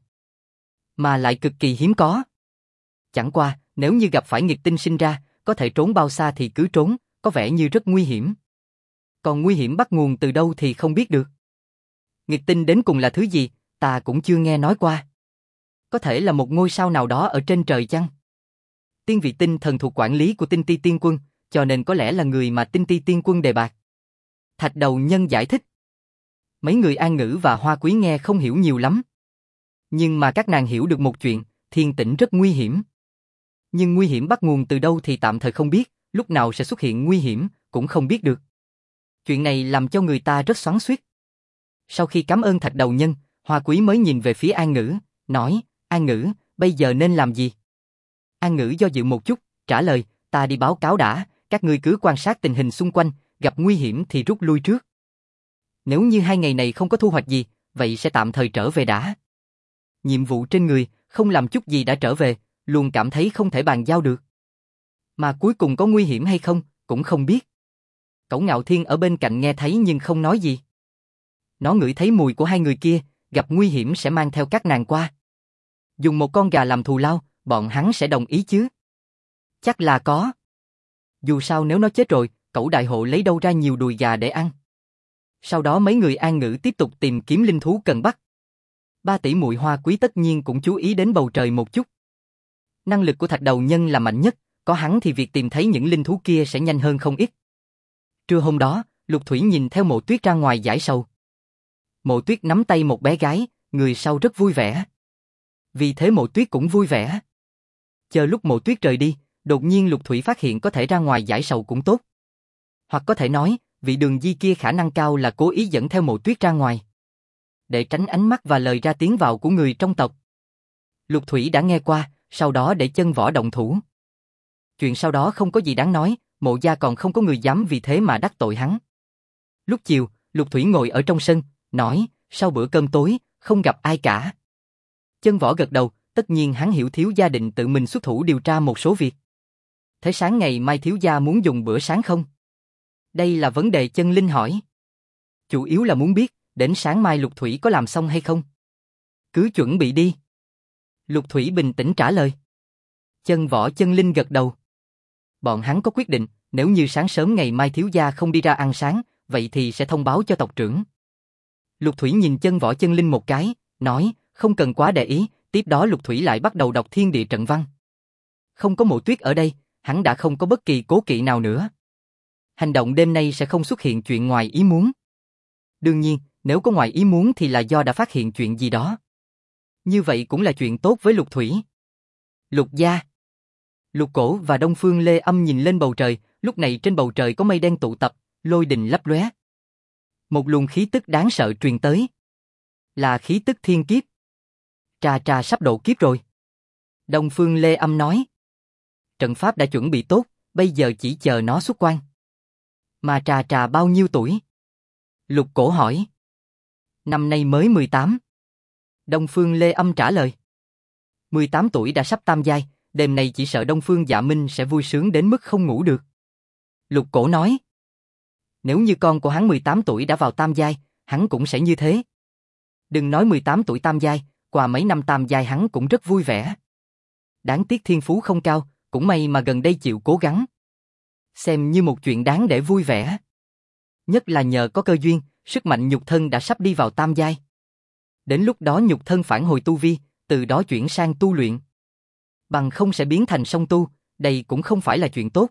Mà lại cực kỳ hiếm có. Chẳng qua, nếu như gặp phải nghịch tinh sinh ra, có thể trốn bao xa thì cứ trốn, có vẻ như rất nguy hiểm. Còn nguy hiểm bắt nguồn từ đâu thì không biết được. Nghịch tinh đến cùng là thứ gì, ta cũng chưa nghe nói qua. Có thể là một ngôi sao nào đó ở trên trời chăng? Tiên vị tinh thần thuộc quản lý của Tinh Ti Tiên Quân, cho nên có lẽ là người mà Tinh Ti Tiên Quân đề bạt. Thạch đầu nhân giải thích. Mấy người An Ngữ và Hoa Quý nghe không hiểu nhiều lắm. Nhưng mà các nàng hiểu được một chuyện, thiên tĩnh rất nguy hiểm. Nhưng nguy hiểm bắt nguồn từ đâu thì tạm thời không biết, lúc nào sẽ xuất hiện nguy hiểm, cũng không biết được. Chuyện này làm cho người ta rất xoắn xuýt. Sau khi cảm ơn Thạch đầu nhân, Hoa Quý mới nhìn về phía An Ngữ, nói, An Ngữ, bây giờ nên làm gì? An Ngữ do dự một chút, trả lời, ta đi báo cáo đã, các ngươi cứ quan sát tình hình xung quanh, gặp nguy hiểm thì rút lui trước. Nếu như 2 ngày này không có thu hoạch gì, vậy sẽ tạm thời trở về đã. Nhiệm vụ trên người, không làm chút gì đã trở về, luôn cảm thấy không thể bàn giao được. Mà cuối cùng có nguy hiểm hay không, cũng không biết. Cẩu Ngạo Thiên ở bên cạnh nghe thấy nhưng không nói gì. Nó ngửi thấy mùi của hai người kia, gặp nguy hiểm sẽ mang theo các nàng qua. Dùng một con gà làm thù lao, bọn hắn sẽ đồng ý chứ? Chắc là có. Dù sao nếu nó chết rồi, Cẩu đại hộ lấy đâu ra nhiều đùi gà để ăn. Sau đó mấy người An Ngữ tiếp tục tìm kiếm linh thú cần bắt. 3 tỷ muội Hoa Quý tất nhiên cũng chú ý đến bầu trời một chút. Năng lực của Thạch đầu nhân là mạnh nhất, có hắn thì việc tìm thấy những linh thú kia sẽ nhanh hơn không ít. Trưa hôm đó, Lục Thủy nhìn theo Mộ Tuyết ra ngoài giải sầu. Mộ Tuyết nắm tay một bé gái, người sau rất vui vẻ. Vì thế Mộ Tuyết cũng vui vẻ. Chờ lúc Mộ Tuyết rời đi, đột nhiên Lục Thủy phát hiện có thể ra ngoài giải sầu cũng tốt. Hoặc có thể nói, vị Đường Di kia khả năng cao là cố ý dẫn theo Mộ Tuyết ra ngoài. Để tránh ánh mắt và lời ra tiếng vào của người trong tộc. Lục Thủy đã nghe qua, sau đó để Chân Võ động thủ. Chuyện sau đó không có gì đáng nói, Mộ gia còn không có người dám vì thế mà đắc tội hắn. Lúc chiều, Lục Thủy ngồi ở trong sân, nói, sau bữa cơm tối, không gặp ai cả. Chân Võ gật đầu, tất nhiên hắn hiểu thiếu gia định tự mình xuất thủ điều tra một số việc. Thế sáng ngày mai thiếu gia muốn dùng bữa sáng không? Đây là vấn đề Chân Linh hỏi. Chủ yếu là muốn biết, đến sáng mai Lục Thủy có làm xong hay không? Cứ chuẩn bị đi. Lục Thủy bình tĩnh trả lời. Chân Võ Chân Linh gật đầu. Bọn hắn có quyết định, nếu như sáng sớm ngày mai thiếu gia không đi ra ăn sáng, vậy thì sẽ thông báo cho tộc trưởng. Lục Thủy nhìn Chân Võ Chân Linh một cái, nói, không cần quá để ý, tiếp đó Lục Thủy lại bắt đầu đọc thiên địa trận văn. Không có Mộ Tuyết ở đây, hắn đã không có bất kỳ cố kỵ nào nữa. Hành động đêm nay sẽ không xuất hiện chuyện ngoài ý muốn. Đương nhiên, nếu có ngoài ý muốn thì là do đã phát hiện chuyện gì đó. Như vậy cũng là chuyện tốt với Lục Thủy. Lục gia. Lục Cổ và Đông Phương Lê Âm nhìn lên bầu trời, lúc này trên bầu trời có mây đen tụ tập, lôi đình lấp lóe. Một luồng khí tức đáng sợ truyền tới. Là khí tức thiên kiếp. Trà trà sắp độ kiếp rồi. Đông Phương Lê Âm nói. Trận pháp đã chuẩn bị tốt, bây giờ chỉ chờ nó xuất quan. Mà trà trà bao nhiêu tuổi? Lục Cổ hỏi. Năm nay mới 18. Đông Phương Lê Âm trả lời. 18 tuổi đã sắp tam giai, đêm nay chỉ sợ Đông Phương Dạ Minh sẽ vui sướng đến mức không ngủ được. Lục Cổ nói. Nếu như con của hắn 18 tuổi đã vào tam giai, hắn cũng sẽ như thế. Đừng nói 18 tuổi tam giai, qua mấy năm tam giai hắn cũng rất vui vẻ. Đáng tiếc thiên phú không cao, cũng may mà gần đây chịu cố gắng. Xem như một chuyện đáng để vui vẻ. Nhất là nhờ có cơ duyên, sức mạnh nhục thân đã sắp đi vào tam giai. Đến lúc đó nhục thân phản hồi tu vi, từ đó chuyển sang tu luyện. Bằng không sẽ biến thành song tu, đây cũng không phải là chuyện tốt.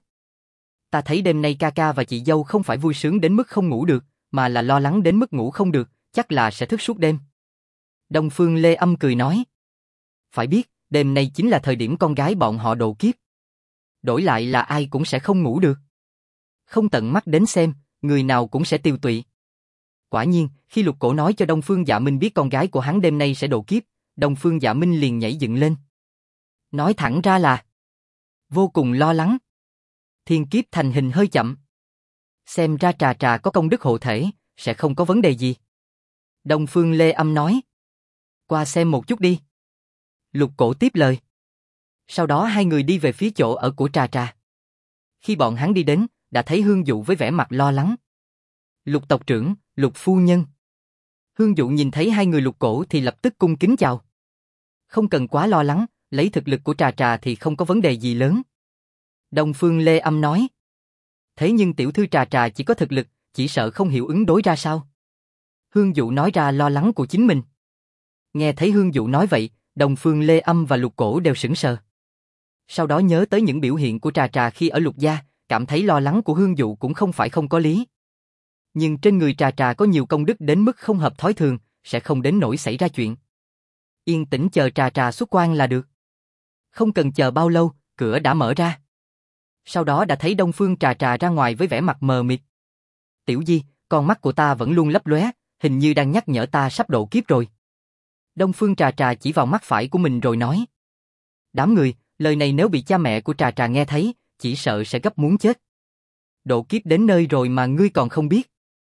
Ta thấy đêm nay ca ca và chị dâu không phải vui sướng đến mức không ngủ được, mà là lo lắng đến mức ngủ không được, chắc là sẽ thức suốt đêm. Đông Phương Lê Âm cười nói. Phải biết, đêm nay chính là thời điểm con gái bọn họ độ kiếp. Đổi lại là ai cũng sẽ không ngủ được. Không tận mắt đến xem, người nào cũng sẽ tiêu tụy. Quả nhiên, khi Lục Cổ nói cho Đông Phương Dạ Minh biết con gái của hắn đêm nay sẽ độ kiếp, Đông Phương Dạ Minh liền nhảy dựng lên. Nói thẳng ra là vô cùng lo lắng. Thiên kiếp thành hình hơi chậm. Xem ra Trà Trà có công đức hộ thể, sẽ không có vấn đề gì. Đông Phương Lê Âm nói. Qua xem một chút đi. Lục Cổ tiếp lời. Sau đó hai người đi về phía chỗ ở của Trà Trà. Khi bọn hắn đi đến, đã thấy Hương Dụ với vẻ mặt lo lắng. Lục tộc trưởng, Lục phu nhân. Hương Dụ nhìn thấy hai người Lục Cổ thì lập tức cung kính chào. Không cần quá lo lắng, lấy thực lực của Trà Trà thì không có vấn đề gì lớn. Đông Phương Lê Âm nói. Thế nhưng tiểu thư Trà Trà chỉ có thực lực, chỉ sợ không hiểu ứng đối ra sao. Hương Dụ nói ra lo lắng của chính mình. Nghe thấy Hương Dụ nói vậy, Đông Phương Lê Âm và Lục Cổ đều sững sờ. Sau đó nhớ tới những biểu hiện của Trà Trà khi ở Lục gia, cảm thấy lo lắng của Hương Dụ cũng không phải không có lý. Nhưng trên người Trà Trà có nhiều công đức đến mức không hợp thói thường, sẽ không đến nỗi xảy ra chuyện. Yên tĩnh chờ Trà Trà xuất quan là được. Không cần chờ bao lâu, cửa đã mở ra. Sau đó đã thấy Đông Phương Trà Trà ra ngoài với vẻ mặt mờ mịt. Tiểu Di, con mắt của ta vẫn luôn lấp lóe, hình như đang nhắc nhở ta sắp độ kiếp rồi. Đông Phương Trà Trà chỉ vào mắt phải của mình rồi nói. Đám người, lời này nếu bị cha mẹ của Trà Trà nghe thấy, chỉ sợ sẽ gấp muốn chết. Độ kiếp đến nơi rồi mà ngươi còn không biết.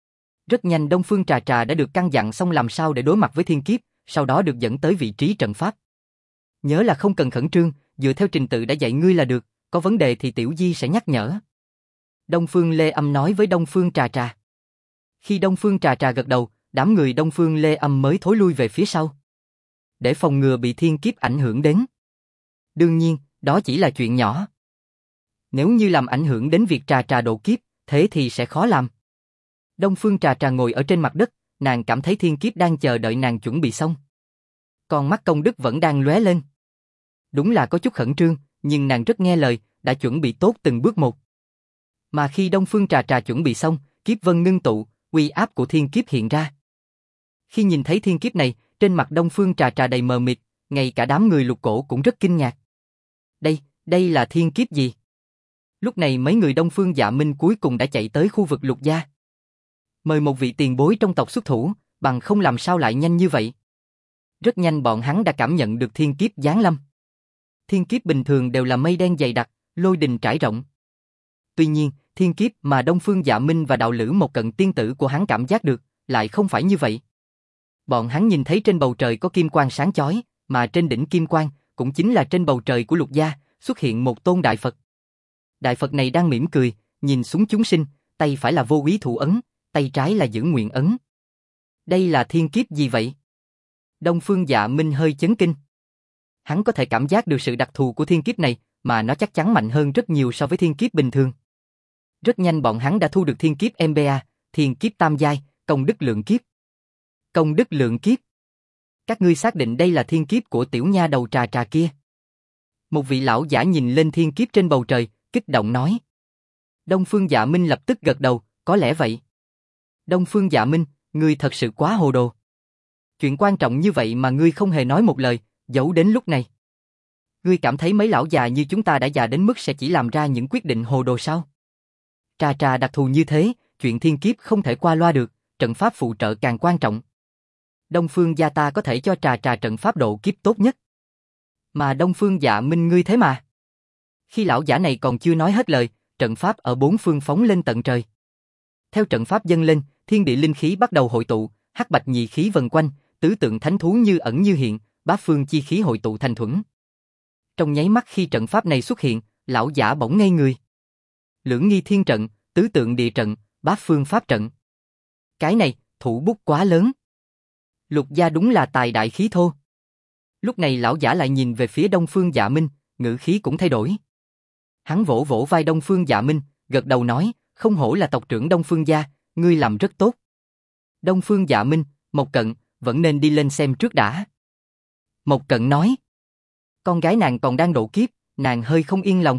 Rất nhanh Đông Phương Trà Trà đã được căn dặn xong làm sao để đối mặt với thiên kiếp, sau đó được dẫn tới vị trí trận pháp. Nhớ là không cần khẩn trương, dựa theo trình tự đã dạy ngươi là được, có vấn đề thì Tiểu Di sẽ nhắc nhở. Đông Phương Lê Âm nói với Đông Phương Trà Trà. Khi Đông Phương Trà Trà gật đầu, đám người Đông Phương Lê Âm mới thối lui về phía sau. Để phòng ngừa bị thiên kiếp ảnh hưởng đến. Đương nhiên, đó chỉ là chuyện nhỏ. Nếu như làm ảnh hưởng đến việc Trà Trà độ kiếp, thế thì sẽ khó làm. Đông Phương Trà Trà ngồi ở trên mặt đất, nàng cảm thấy thiên kiếp đang chờ đợi nàng chuẩn bị xong. Còn mắt công đức vẫn đang lóe lên. Đúng là có chút khẩn trương, nhưng nàng rất nghe lời, đã chuẩn bị tốt từng bước một. Mà khi Đông Phương Trà Trà chuẩn bị xong, kiếp vân ngưng tụ, uy áp của thiên kiếp hiện ra. Khi nhìn thấy thiên kiếp này, trên mặt Đông Phương Trà Trà đầy mờ mịt, ngay cả đám người Lục Cổ cũng rất kinh ngạc. Đây là thiên kiếp gì? Lúc này mấy người Đông Phương Dạ Minh cuối cùng đã chạy tới khu vực Lục gia. Mời một vị tiền bối trong tộc xuất thủ, bằng không làm sao lại nhanh như vậy. Rất nhanh bọn hắn đã cảm nhận được thiên kiếp giáng lâm. Thiên kiếp bình thường đều là mây đen dày đặc, lôi đình trải rộng. Tuy nhiên, thiên kiếp mà Đông Phương Dạ Minh và đạo lữ một cận tiên tử của hắn cảm giác được, lại không phải như vậy. Bọn hắn nhìn thấy trên bầu trời có kim quang sáng chói, mà trên đỉnh kim quang, cũng chính là trên bầu trời của Lục gia, xuất hiện một tôn đại Phật. Đại Phật này đang mỉm cười, nhìn xuống chúng sinh, tay phải là vô úy thủ ấn, tay trái là giữ nguyện ấn. Đây là thiên kiếp gì vậy? Đông Phương Dạ Minh hơi chấn kinh. Hắn có thể cảm giác được sự đặc thù của thiên kiếp này, mà nó chắc chắn mạnh hơn rất nhiều so với thiên kiếp bình thường. Rất nhanh bọn hắn đã thu được thiên kiếp MBA, thiên kiếp tam giai, công đức lượng kiếp. Công đức lượng kiếp. Các ngươi xác định đây là thiên kiếp của tiểu nha đầu Trà Trà kia. Một vị lão giả nhìn lên thiên kiếp trên bầu trời, kích động nói. Đông Phương Dạ Minh lập tức gật đầu, có lẽ vậy. Đông Phương Dạ Minh, ngươi thật sự quá hồ đồ. Chuyện quan trọng như vậy mà ngươi không hề nói một lời, giấu đến lúc này. Ngươi cảm thấy mấy lão già như chúng ta đã già đến mức sẽ chỉ làm ra những quyết định hồ đồ sao? Trà Trà đặc thù như thế, chuyện thiên kiếp không thể qua loa được, trận pháp phụ trợ càng quan trọng. Đông Phương gia ta có thể cho Trà Trà trận pháp độ kiếp tốt nhất. Mà Đông Phương Dạ Minh ngươi thế mà. Khi lão giả này còn chưa nói hết lời, trận pháp ở bốn phương phóng lên tận trời. Theo trận pháp dâng lên, thiên địa linh khí bắt đầu hội tụ, hắc bạch nhị khí vần quanh, tứ tượng thánh thú như ẩn như hiện, bát phương chi khí hội tụ thành thuẫn. Trong nháy mắt khi trận pháp này xuất hiện, lão giả bỗng ngây người. Lưỡng nghi thiên trận, tứ tượng địa trận, bát phương pháp trận. Cái này, thủ bút quá lớn. Lục gia đúng là tài đại khí thô. Lúc này lão giả lại nhìn về phía Đông Phương Dạ Minh, ngữ khí cũng thay đổi. Hắn vỗ vỗ vai Đông Phương Dạ Minh, gật đầu nói, không hổ là tộc trưởng Đông Phương gia, ngươi làm rất tốt. Đông Phương Dạ Minh, Mộc Cận, vẫn nên đi lên xem trước đã. Mộc Cận nói. Con gái nàng còn đang độ kiếp, nàng hơi không yên lòng.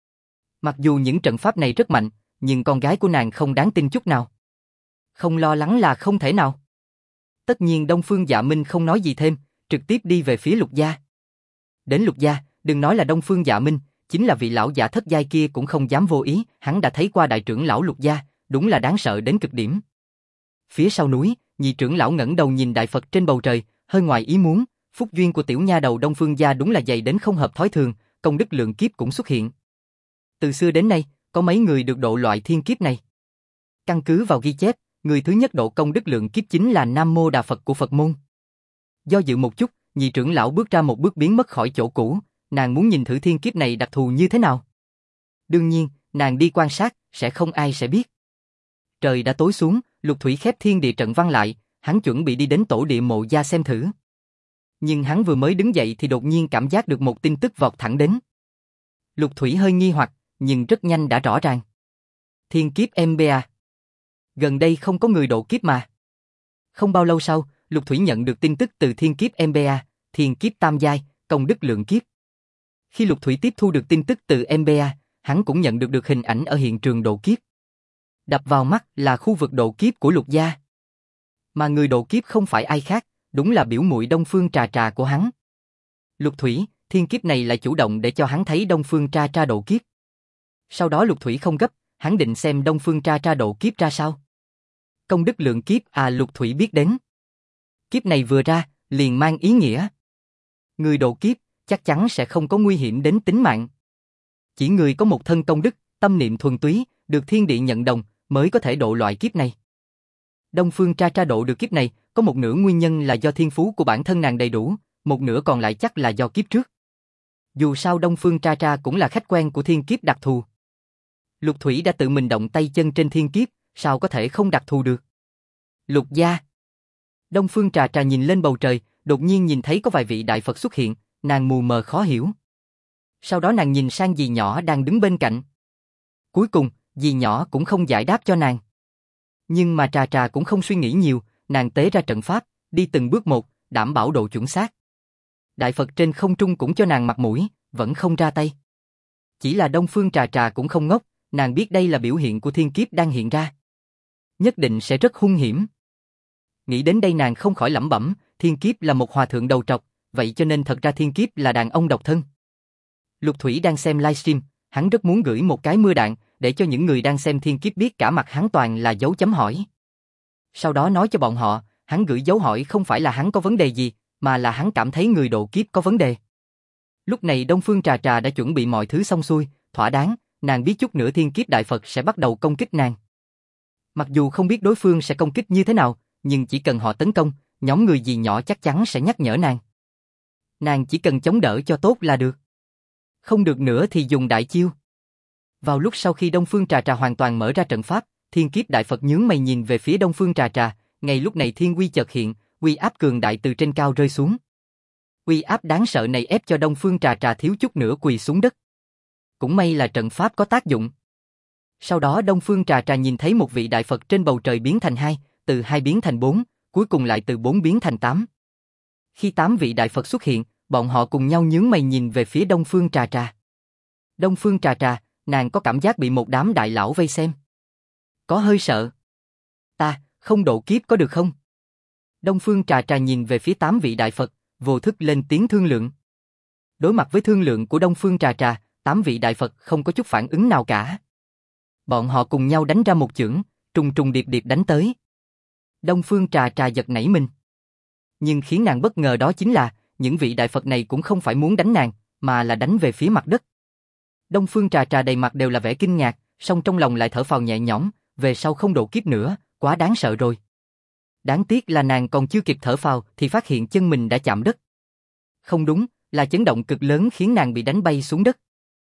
Mặc dù những trận pháp này rất mạnh, nhưng con gái của nàng không đáng tin chút nào. Không lo lắng là không thể nào. Tất nhiên Đông Phương Dạ Minh không nói gì thêm, trực tiếp đi về phía Lục gia. Đến Lục gia, đừng nói là Đông Phương Dạ Minh, chính là vị lão giả thất giai kia cũng không dám vô ý, hắn đã thấy qua đại trưởng lão Lục gia, đúng là đáng sợ đến cực điểm. Phía sau núi, nhị trưởng lão ngẩng đầu nhìn đại Phật trên bầu trời, hơi ngoài ý muốn, phúc duyên của tiểu nha đầu Đông Phương gia đúng là dày đến không hợp thói thường, công đức lượng kiếp cũng xuất hiện. Từ xưa đến nay, có mấy người được độ loại thiên kiếp này. Căn cứ vào ghi chép, người thứ nhất độ công đức lượng kiếp chính là Nam Mô Đà Phật của Phật môn. Do dự một chút, nhị trưởng lão bước ra một bước biến mất khỏi chỗ cũ, nàng muốn nhìn thử thiên kiếp này đặc thù như thế nào. Đương nhiên, nàng đi quan sát, sẽ không ai sẽ biết. Trời đã tối xuống, Lục Thủy khép thiên địa trận văn lại, hắn chuẩn bị đi đến tổ địa mộ gia xem thử. Nhưng hắn vừa mới đứng dậy thì đột nhiên cảm giác được một tin tức vọt thẳng đến. Lục Thủy hơi nghi hoặc, nhưng rất nhanh đã rõ ràng. Thiên kiếp MBA. Gần đây không có người độ kiếp mà. Không bao lâu sau, Lục Thủy nhận được tin tức từ thiên kiếp MBA, thiên kiếp tam giai, công đức lượng kiếp. Khi Lục Thủy tiếp thu được tin tức từ MBA, hắn cũng nhận được hình ảnh ở hiện trường độ kiếp. Đập vào mắt là khu vực độ kiếp của Lục gia. Mà người độ kiếp không phải ai khác, đúng là biểu muội Đông Phương Trà Trà của hắn. Lục Thủy, thiên kiếp này lại chủ động để cho hắn thấy Đông Phương Trà Trà độ kiếp. Sau đó Lục Thủy không gấp, hắn định xem Đông Phương Trà Trà độ kiếp ra sao. Công đức lượng kiếp Lục Thủy biết đến. Kiếp này vừa ra, liền mang ý nghĩa. Người độ kiếp, chắc chắn sẽ không có nguy hiểm đến tính mạng. Chỉ người có một thân công đức, tâm niệm thuần túy, được thiên địa nhận đồng, mới có thể độ loại kiếp này. Đông Phương Tra Tra độ được kiếp này, có một nửa nguyên nhân là do thiên phú của bản thân nàng đầy đủ, một nửa còn lại chắc là do kiếp trước. Dù sao Đông Phương Tra Tra cũng là khách quen của thiên kiếp đặc thù. Lục Thủy đã tự mình động tay chân trên thiên kiếp, sao có thể không đặc thù được. Lục gia. Đông Phương Trà Trà nhìn lên bầu trời, đột nhiên nhìn thấy có vài vị đại Phật xuất hiện, nàng mù mờ khó hiểu. Sau đó nàng nhìn sang dì nhỏ đang đứng bên cạnh. Cuối cùng, dì nhỏ cũng không giải đáp cho nàng. Nhưng mà Trà Trà cũng không suy nghĩ nhiều, nàng tế ra trận pháp, đi từng bước một, đảm bảo độ chuẩn xác. Đại Phật trên không trung cũng cho nàng mặt mũi, vẫn không ra tay. Chỉ là Đông Phương Trà Trà cũng không ngốc, nàng biết đây là biểu hiện của thiên kiếp đang hiện ra. Nhất định sẽ rất hung hiểm. Nghĩ đến đây nàng không khỏi lẩm bẩm, thiên kiếp là một hòa thượng đầu trọc, vậy cho nên thật ra thiên kiếp là đàn ông độc thân. Lục Thủy đang xem livestream, hắn rất muốn gửi một cái mưa đạn, để cho những người đang xem thiên kiếp biết cả mặt hắn toàn là dấu chấm hỏi. Sau đó nói cho bọn họ, hắn gửi dấu hỏi không phải là hắn có vấn đề gì, mà là hắn cảm thấy người độ kiếp có vấn đề. Lúc này Đông Phương Trà Trà đã chuẩn bị mọi thứ xong xuôi, thỏa đáng, nàng biết chút nữa thiên kiếp đại Phật sẽ bắt đầu công kích nàng. Mặc dù không biết đối phương sẽ công kích như thế nào, nhưng chỉ cần họ tấn công, nhóm người dì nhỏ chắc chắn sẽ nhắc nhở nàng. Nàng chỉ cần chống đỡ cho tốt là được. Không được nữa thì dùng đại chiêu. Vào lúc sau khi Đông Phương Trà Trà hoàn toàn mở ra trận pháp, thiên kiếp đại Phật nhướng mày nhìn về phía Đông Phương Trà Trà, ngay lúc này thiên uy chợt hiện, uy áp cường đại từ trên cao rơi xuống. Uy áp đáng sợ này ép cho Đông Phương Trà Trà thiếu chút nữa quỳ xuống đất. Cũng may là trận pháp có tác dụng. Sau đó Đông Phương Trà Trà nhìn thấy một vị đại Phật trên bầu trời biến thành 2, từ 2 biến thành 4, cuối cùng lại từ 4 biến thành 8. Khi 8 vị đại Phật xuất hiện, bọn họ cùng nhau nhướng mày nhìn về phía Đông Phương Trà Trà. Đông Phương Trà Trà, nàng có cảm giác bị một đám đại lão vây xem. Có hơi sợ. Ta, không độ kiếp có được không? Đông Phương Trà Trà nhìn về phía 8 vị đại Phật, vô thức lên tiếng thương lượng. Đối mặt với thương lượng của Đông Phương Trà Trà, 8 vị đại Phật không có chút phản ứng nào cả. Bọn họ cùng nhau đánh ra một chưởng, trùng trùng điệp điệp đánh tới. Đông Phương Trà Trà giật nảy mình. Nhưng khiến nàng bất ngờ đó chính là, những vị đại Phật này cũng không phải muốn đánh nàng, mà là đánh về phía mặt đất. Đông Phương Trà Trà đầy mặt đều là vẻ kinh ngạc, song trong lòng lại thở phào nhẹ nhõm, về sau không độ kiếp nữa, quá đáng sợ rồi. Đáng tiếc là nàng còn chưa kịp thở phào thì phát hiện chân mình đã chạm đất. Không đúng, là chấn động cực lớn khiến nàng bị đánh bay xuống đất.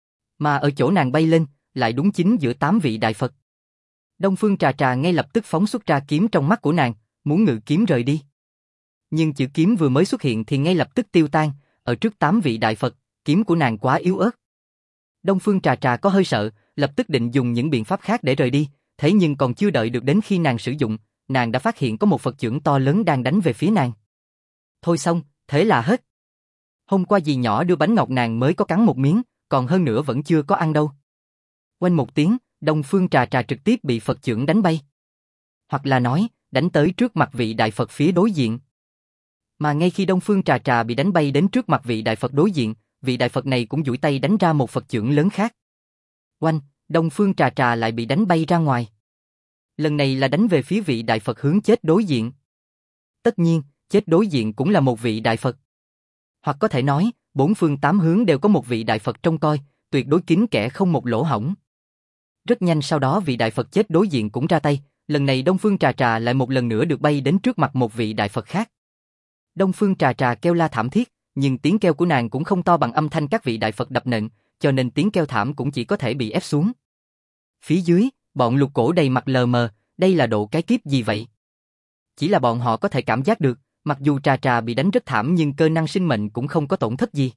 Mà ở chỗ nàng bay lên, lại đúng chính giữa 8 vị đại Phật. Đông Phương Trà Trà ngay lập tức phóng xuất ra kiếm trong mắt của nàng, muốn ngự kiếm rời đi. Nhưng chữ kiếm vừa mới xuất hiện thì ngay lập tức tiêu tan, ở trước 8 vị đại Phật, kiếm của nàng quá yếu ớt. Đông Phương Trà Trà có hơi sợ, lập tức định dùng những biện pháp khác để rời đi, thế nhưng còn chưa đợi được đến khi nàng sử dụng, nàng đã phát hiện có một Phật chưởng to lớn đang đánh về phía nàng. Thôi xong, thế là hết. Hôm qua dì nhỏ đưa bánh ngọt nàng mới có cắn một miếng, còn hơn nữa vẫn chưa có ăn đâu. Oanh một tiếng, Đông Phương Trà Trà trực tiếp bị Phật chưởng đánh bay. Hoặc là nói, đánh tới trước mặt vị đại Phật phía đối diện. Mà ngay khi Đông Phương Trà Trà bị đánh bay đến trước mặt vị đại Phật đối diện, vị đại Phật này cũng duỗi tay đánh ra một Phật chưởng lớn khác. Oanh, Đông Phương Trà Trà lại bị đánh bay ra ngoài. Lần này là đánh về phía vị đại Phật hướng chết đối diện. Tất nhiên, chết đối diện cũng là một vị đại Phật. Hoặc có thể nói, bốn phương tám hướng đều có một vị đại Phật trông coi, tuyệt đối kín kẽ không một lỗ hổng. Rất nhanh sau đó vị đại Phật chết đối diện cũng ra tay, lần này Đông Phương Trà Trà lại một lần nữa được bay đến trước mặt một vị đại Phật khác. Đông Phương Trà Trà kêu la thảm thiết, nhưng tiếng kêu của nàng cũng không to bằng âm thanh các vị đại Phật đập nện, cho nên tiếng kêu thảm cũng chỉ có thể bị ép xuống. Phía dưới, bọn Lục Cổ đầy mặt lờ mờ, đây là độ cái kiếp gì vậy? Chỉ là bọn họ có thể cảm giác được, mặc dù Trà Trà bị đánh rất thảm nhưng cơ năng sinh mệnh cũng không có tổn thất gì.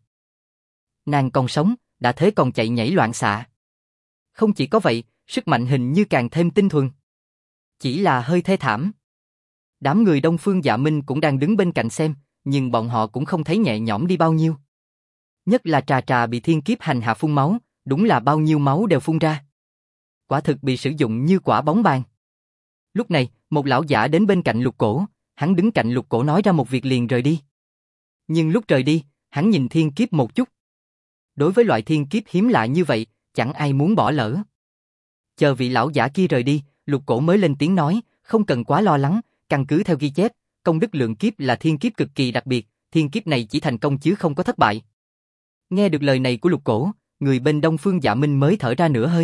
Nàng còn sống, đã thế còn chạy nhảy loạn xạ. Không chỉ có vậy, sức mạnh hình như càng thêm tinh thuần. Chỉ là hơi thê thảm. Đám người Đông Phương Dạ Minh cũng đang đứng bên cạnh xem, nhưng bọn họ cũng không thấy nhẹ nhõm đi bao nhiêu. Nhất là Trà Trà bị thiên kiếp hành hạ phun máu, đúng là bao nhiêu máu đều phun ra. Quả thực bị sử dụng như quả bóng bàn. Lúc này, một lão giả đến bên cạnh Lục Cổ, hắn đứng cạnh Lục Cổ nói ra một việc liền rời đi. Nhưng lúc rời đi, hắn nhìn thiên kiếp một chút. Đối với loại thiên kiếp hiếm lạ như vậy, chẳng ai muốn bỏ lỡ. Chờ vị lão giả kia rời đi, Lục Cổ mới lên tiếng nói, không cần quá lo lắng, căn cứ theo ghi chép, công đức lượng kiếp là thiên kiếp cực kỳ đặc biệt, thiên kiếp này chỉ thành công chứ không có thất bại. Nghe được lời này của Lục Cổ, người bên Đông Phương Dạ Minh mới thở ra nửa hơi.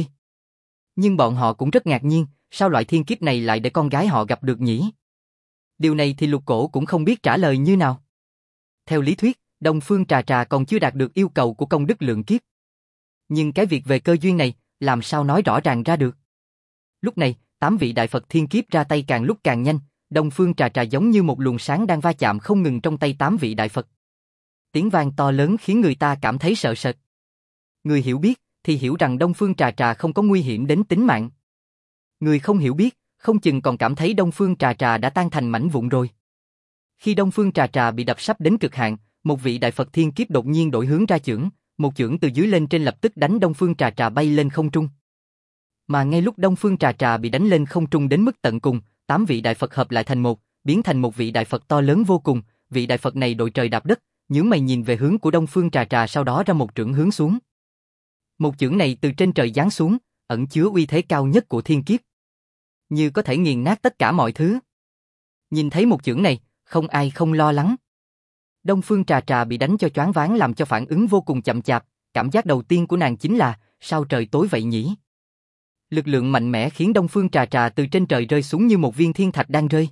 Nhưng bọn họ cũng rất ngạc nhiên, sao loại thiên kiếp này lại để con gái họ gặp được nhỉ? Điều này thì Lục Cổ cũng không biết trả lời như nào. Theo lý thuyết, Đông Phương Trà Trà còn chưa đạt được yêu cầu của công đức lượng kiếp. Nhưng cái việc về cơ duyên này, làm sao nói rõ ràng ra được? Lúc này, 8 vị đại Phật thiên kiếp ra tay càng lúc càng nhanh, Đông Phương Trà Trà giống như một luồng sáng đang va chạm không ngừng trong tay 8 vị đại Phật. Tiếng vang to lớn khiến người ta cảm thấy sợ sệt. Người hiểu biết thì hiểu rằng Đông Phương Trà Trà không có nguy hiểm đến tính mạng. Người không hiểu biết, không chừng còn cảm thấy Đông Phương Trà Trà đã tan thành mảnh vụn rồi. Khi Đông Phương Trà Trà bị đập sắp đến cực hạn, một vị đại Phật thiên kiếp đột nhiên đổi hướng ra chưởng, một chưởng từ dưới lên trên lập tức đánh Đông Phương Trà Trà bay lên không trung. Mà ngay lúc Đông Phương Trà Trà bị đánh lên không trung đến mức tận cùng, 8 vị đại Phật hợp lại thành một, biến thành một vị đại Phật to lớn vô cùng, vị đại Phật này đội trời đạp đất, nhướng mày nhìn về hướng của Đông Phương Trà Trà sau đó ra một chưởng hướng xuống. Một chưởng này từ trên trời giáng xuống, ẩn chứa uy thế cao nhất của thiên kiếp. Như có thể nghiền nát tất cả mọi thứ. Nhìn thấy một chưởng này, không ai không lo lắng. Đông Phương Trà Trà bị đánh cho choáng váng làm cho phản ứng vô cùng chậm chạp, cảm giác đầu tiên của nàng chính là, sao trời tối vậy nhỉ? Lực lượng mạnh mẽ khiến Đông Phương Trà Trà từ trên trời rơi xuống như một viên thiên thạch đang rơi.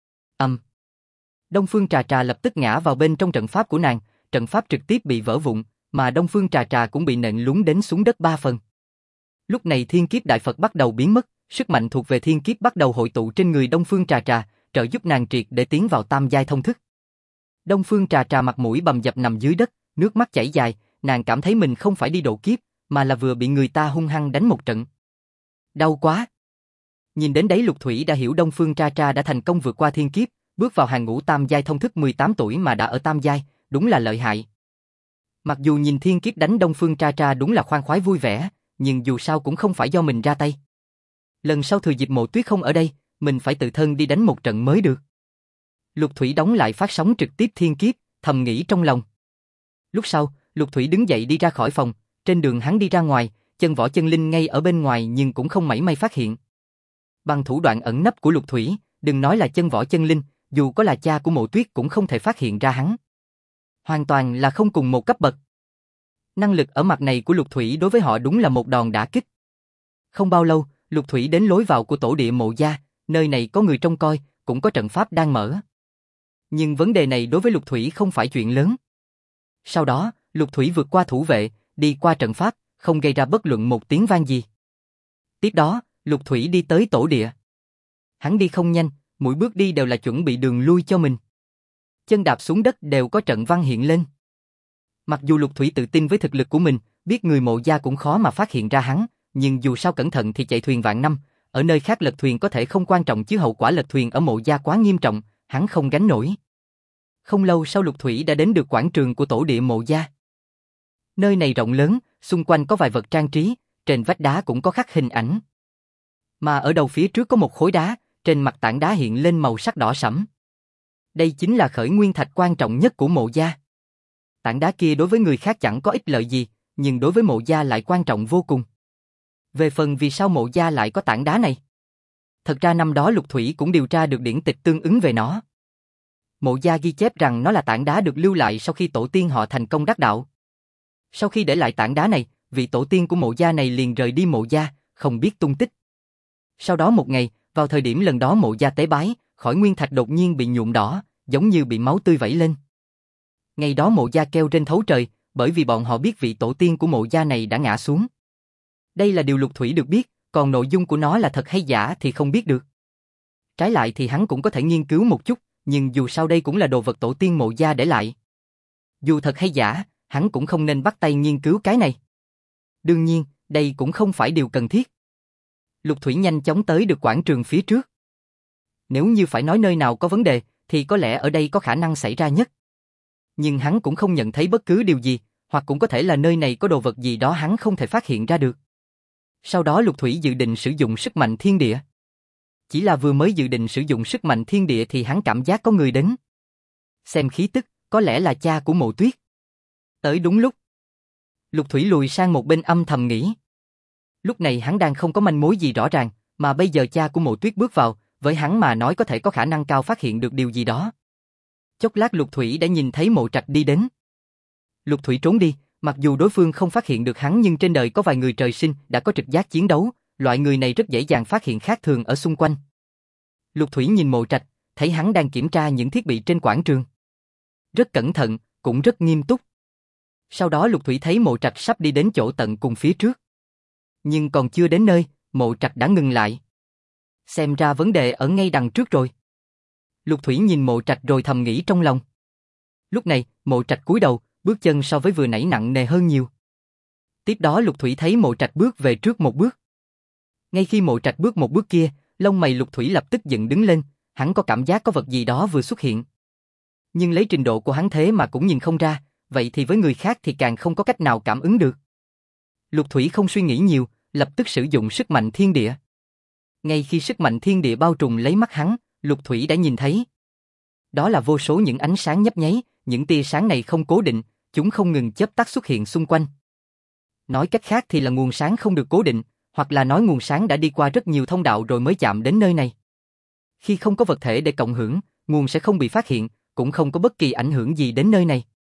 Đông Phương Trà Trà lập tức ngã vào bên trong trận pháp của nàng, trận pháp trực tiếp bị vỡ vụn, mà Đông Phương Trà Trà cũng bị nện lún đến xuống đất 3 phần. Lúc này thiên kiếp đại Phật bắt đầu biến mất, sức mạnh thuộc về thiên kiếp bắt đầu hội tụ trên người Đông Phương Trà Trà, trợ giúp nàng triệt để tiến vào tam giai thông thức. Đông Phương Trà Trà mặt mũi bầm dập nằm dưới đất, nước mắt chảy dài, nàng cảm thấy mình không phải đi độ kiếp, mà là vừa bị người ta hung hăng đánh một trận. Đau quá. Nhìn đến đấy Lục Thủy đã hiểu Đông Phương Trà Trà đã thành công vượt qua thiên kiếp, bước vào hàng ngũ tam giai thông thức 18 tuổi mà đã ở tam giai, đúng là lợi hại. Mặc dù nhìn thiên kiếp đánh Đông Phương Trà Trà đúng là khoan khoái vui vẻ, nhưng dù sao cũng không phải do mình ra tay. Lần sau thừa dịp Mộ Tuyết không ở đây, mình phải tự thân đi đánh một trận mới được. Lục Thủy đóng lại phát sóng trực tiếp thiên kiếp, thầm nghĩ trong lòng. Lúc sau, Lục Thủy đứng dậy đi ra khỏi phòng, trên đường hắn đi ra ngoài, Chân Võ Chân Linh ngay ở bên ngoài nhưng cũng không mảy may phát hiện. Bằng thủ đoạn ẩn nấp của Lục Thủy, đừng nói là Chân Võ Chân Linh, dù có là cha của Mộ Tuyết cũng không thể phát hiện ra hắn. Hoàn toàn là không cùng một cấp bậc. Năng lực ở mặt này của Lục Thủy đối với họ đúng là một đòn đả kích. Không bao lâu, Lục Thủy đến lối vào của tổ địa Mộ gia, nơi này có người trông coi, cũng có trận pháp đang mở. Nhưng vấn đề này đối với Lục Thủy không phải chuyện lớn. Sau đó, Lục Thủy vượt qua thủ vệ, đi qua trận pháp, không gây ra bất luận một tiếng vang gì. Tiếp đó, Lục Thủy đi tới tổ địa. Hắn đi không nhanh, mỗi bước đi đều là chuẩn bị đường lui cho mình. Chân đạp xuống đất đều có trận văn hiện lên. Mặc dù Lục Thủy tự tin với thực lực của mình, biết người Mộ gia cũng khó mà phát hiện ra hắn, nhưng dù sao cẩn thận thì chạy thuyền vạn năm, ở nơi khác lật thuyền có thể không quan trọng chứ hậu quả lật thuyền ở Mộ gia quá nghiêm trọng, hắn không gánh nổi. Không lâu sau Lục Thủy đã đến được quảng trường của tổ địa Mộ gia. Nơi này rộng lớn, xung quanh có vài vật trang trí, trên vách đá cũng có khắc hình ảnh. Mà ở đầu phía trước có một khối đá, trên mặt tảng đá hiện lên màu sắc đỏ sẫm. Đây chính là khởi nguyên thạch quan trọng nhất của Mộ gia. Tảng đá kia đối với người khác chẳng có ích lợi gì, nhưng đối với Mộ gia lại quan trọng vô cùng. Về phần vì sao Mộ gia lại có tảng đá này? Thật ra năm đó Lục Thủy cũng điều tra được điển tịch tương ứng về nó. Mộ gia ghi chép rằng nó là tảng đá được lưu lại sau khi tổ tiên họ thành công đắc đạo. Sau khi để lại tảng đá này, vị tổ tiên của Mộ gia này liền rời đi Mộ gia, không biết tung tích. Sau đó một ngày, vào thời điểm lần đó Mộ gia tế bái, khỏi nguyên thạch đột nhiên bị nhuộm đỏ, giống như bị máu tươi vẩy lên. Ngày đó Mộ gia kêu rên thấu trời, bởi vì bọn họ biết vị tổ tiên của Mộ gia này đã ngã xuống. Đây là điều Lục Thủy được biết, còn nội dung của nó là thật hay giả thì không biết được. Trái lại thì hắn cũng có thể nghiên cứu một chút, nhưng dù sao đây cũng là đồ vật tổ tiên Mộ gia để lại. Dù thật hay giả, hắn cũng không nên bắt tay nghiên cứu cái này. Đương nhiên, đây cũng không phải điều cần thiết. Lục Thủy nhanh chóng tới được quảng trường phía trước. Nếu như phải nói nơi nào có vấn đề, thì có lẽ ở đây có khả năng xảy ra nhất. Nhưng hắn cũng không nhận thấy bất cứ điều gì, hoặc cũng có thể là nơi này có đồ vật gì đó hắn không thể phát hiện ra được. Sau đó Lục Thủy dự định sử dụng sức mạnh thiên địa. Chỉ là vừa mới dự định sử dụng sức mạnh thiên địa thì hắn cảm giác có người đến. Xem khí tức, có lẽ là cha của Mộ Tuyết. Tới đúng lúc. Lục Thủy lùi sang một bên âm thầm nghĩ. Lúc này hắn đang không có manh mối gì rõ ràng, mà bây giờ cha của Mộ Tuyết bước vào, với hắn mà nói có thể có khả năng cao phát hiện được điều gì đó. Chốc lát Lục Thủy đã nhìn thấy Mộ Trạch đi đến. Lục Thủy trốn đi, mặc dù đối phương không phát hiện được hắn nhưng trên đời có vài người trời sinh đã có trực giác chiến đấu, loại người này rất dễ dàng phát hiện khác thường ở xung quanh. Lục Thủy nhìn Mộ Trạch, thấy hắn đang kiểm tra những thiết bị trên quảng trường. Rất cẩn thận, cũng rất nghiêm túc. Sau đó Lục Thủy thấy Mộ Trạch sắp đi đến chỗ tận cùng phía trước. Nhưng còn chưa đến nơi, Mộ Trạch đã ngừng lại. Xem ra vấn đề ở ngay đằng trước rồi. Lục Thủy nhìn Mộ Trạch rồi thầm nghĩ trong lòng. Lúc này, Mộ Trạch cúi đầu, bước chân so với vừa nãy nặng nề hơn nhiều. Tiếp đó Lục Thủy thấy Mộ Trạch bước về trước một bước. Ngay khi Mộ Trạch bước một bước kia, lông mày Lục Thủy lập tức dựng đứng lên, hắn có cảm giác có vật gì đó vừa xuất hiện. Nhưng lấy trình độ của hắn thế mà cũng nhìn không ra, vậy thì với người khác thì càng không có cách nào cảm ứng được. Lục Thủy không suy nghĩ nhiều, lập tức sử dụng sức mạnh thiên địa. Ngay khi sức mạnh thiên địa bao trùm lấy mắt hắn, Lục Thủy đã nhìn thấy. Đó là vô số những ánh sáng nhấp nháy, những tia sáng này không cố định, chúng không ngừng chớp tắt xuất hiện xung quanh. Nói cách khác thì là nguồn sáng không được cố định, hoặc là nói nguồn sáng đã đi qua rất nhiều thông đạo rồi mới chạm đến nơi này. Khi không có vật thể để cộng hưởng, nguồn sẽ không bị phát hiện, cũng không có bất kỳ ảnh hưởng gì đến nơi này.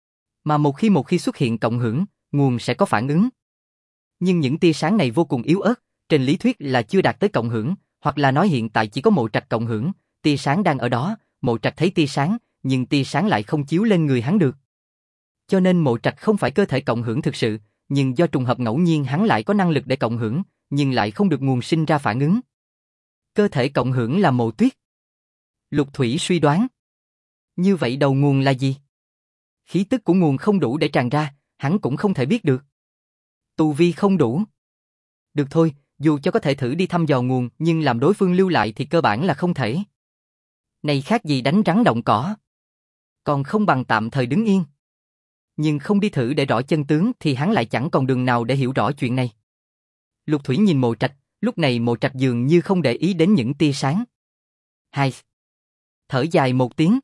Mà một khi xuất hiện cộng hưởng, nguồn sẽ có phản ứng. Nhưng những tia sáng này vô cùng yếu ớt, trên lý thuyết là chưa đạt tới cộng hưởng, hoặc là nói hiện tại chỉ có Mộ Trạch cộng hưởng, tia sáng đang ở đó, Mộ Trạch thấy tia sáng, nhưng tia sáng lại không chiếu lên người hắn được. Cho nên Mộ Trạch không phải cơ thể cộng hưởng thực sự, nhưng do trùng hợp ngẫu nhiên hắn lại có năng lực để cộng hưởng, nhưng lại không được nguồn sinh ra phản ứng. Cơ thể cộng hưởng là Mộ Tuyết. Lục Thủy suy đoán. Như vậy đầu nguồn là gì? Khí tức của nguồn không đủ để tràn ra, hắn cũng không thể biết được. Tu vi không đủ. Được thôi, dù cho có thể thử đi thăm dò nguồn nhưng làm đối phương lưu lại thì cơ bản là không thể. Này khác gì đánh rắn động cỏ. Còn không bằng tạm thời đứng yên. Nhưng không đi thử để rõ chân tướng thì hắn lại chẳng còn đường nào để hiểu rõ chuyện này. Lục Thủy nhìn Mộ Trạch, lúc này Mộ Trạch dường như không để ý đến những tia sáng. Hai. Thở dài một tiếng.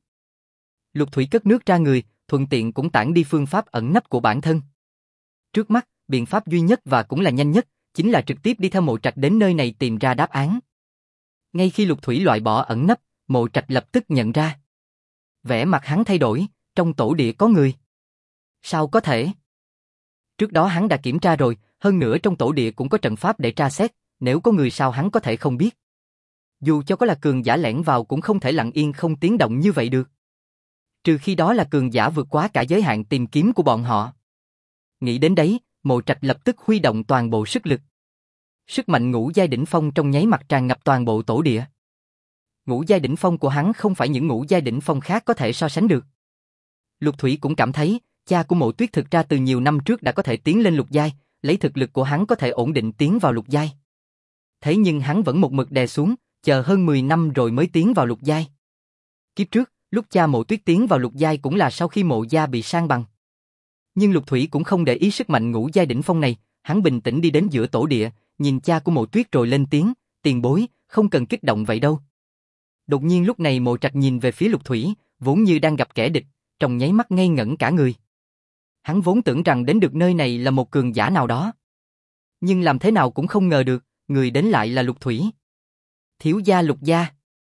Lục Thủy cất nước ra người, thuận tiện cũng tản đi phương pháp ẩn nấp của bản thân. Trước mắt, biện pháp duy nhất và cũng là nhanh nhất, chính là trực tiếp đi theo Mộ Trạch đến nơi này tìm ra đáp án. Ngay khi Lục Thủy loại bỏ ẩn nấp, Mộ Trạch lập tức nhận ra. Vẻ mặt hắn thay đổi, trong tổ địa có người. Sao có thể? Trước đó hắn đã kiểm tra rồi, hơn nữa trong tổ địa cũng có trận pháp để tra xét, nếu có người sao hắn có thể không biết. Dù cho có là cường giả lẻn vào cũng không thể lặng yên không tiếng động như vậy được. Trừ khi đó là cường giả vượt quá cả giới hạn tìm kiếm của bọn họ. Nghĩ đến đấy, Mộ Trạch lập tức huy động toàn bộ sức lực. Sức mạnh ngũ giai đỉnh phong trong nháy mắt tràn ngập toàn bộ tổ địa. Ngũ giai đỉnh phong của hắn không phải những ngũ giai đỉnh phong khác có thể so sánh được. Lục Thủy cũng cảm thấy, cha của Mộ Tuyết thực ra từ nhiều năm trước đã có thể tiến lên lục giai, lấy thực lực của hắn có thể ổn định tiến vào lục giai. Thế nhưng hắn vẫn một mực đè xuống, chờ hơn 10 năm rồi mới tiến vào lục giai. Kiếp trước, lúc cha Mộ Tuyết tiến vào lục giai cũng là sau khi Mộ gia bị san bằng. Nhưng Lục Thủy cũng không để ý sức mạnh ngũ giai đỉnh phong này, hắn bình tĩnh đi đến giữa tổ địa, nhìn cha của Mộ Tuyết rồi lên tiếng, tiền bối, không cần kích động vậy đâu. Đột nhiên lúc này Mộ Trạch nhìn về phía Lục Thủy, vốn như đang gặp kẻ địch, trong nháy mắt ngây ngẩn cả người. Hắn vốn tưởng rằng đến được nơi này là một cường giả nào đó. Nhưng làm thế nào cũng không ngờ được, người đến lại là Lục Thủy. Thiếu gia Lục gia.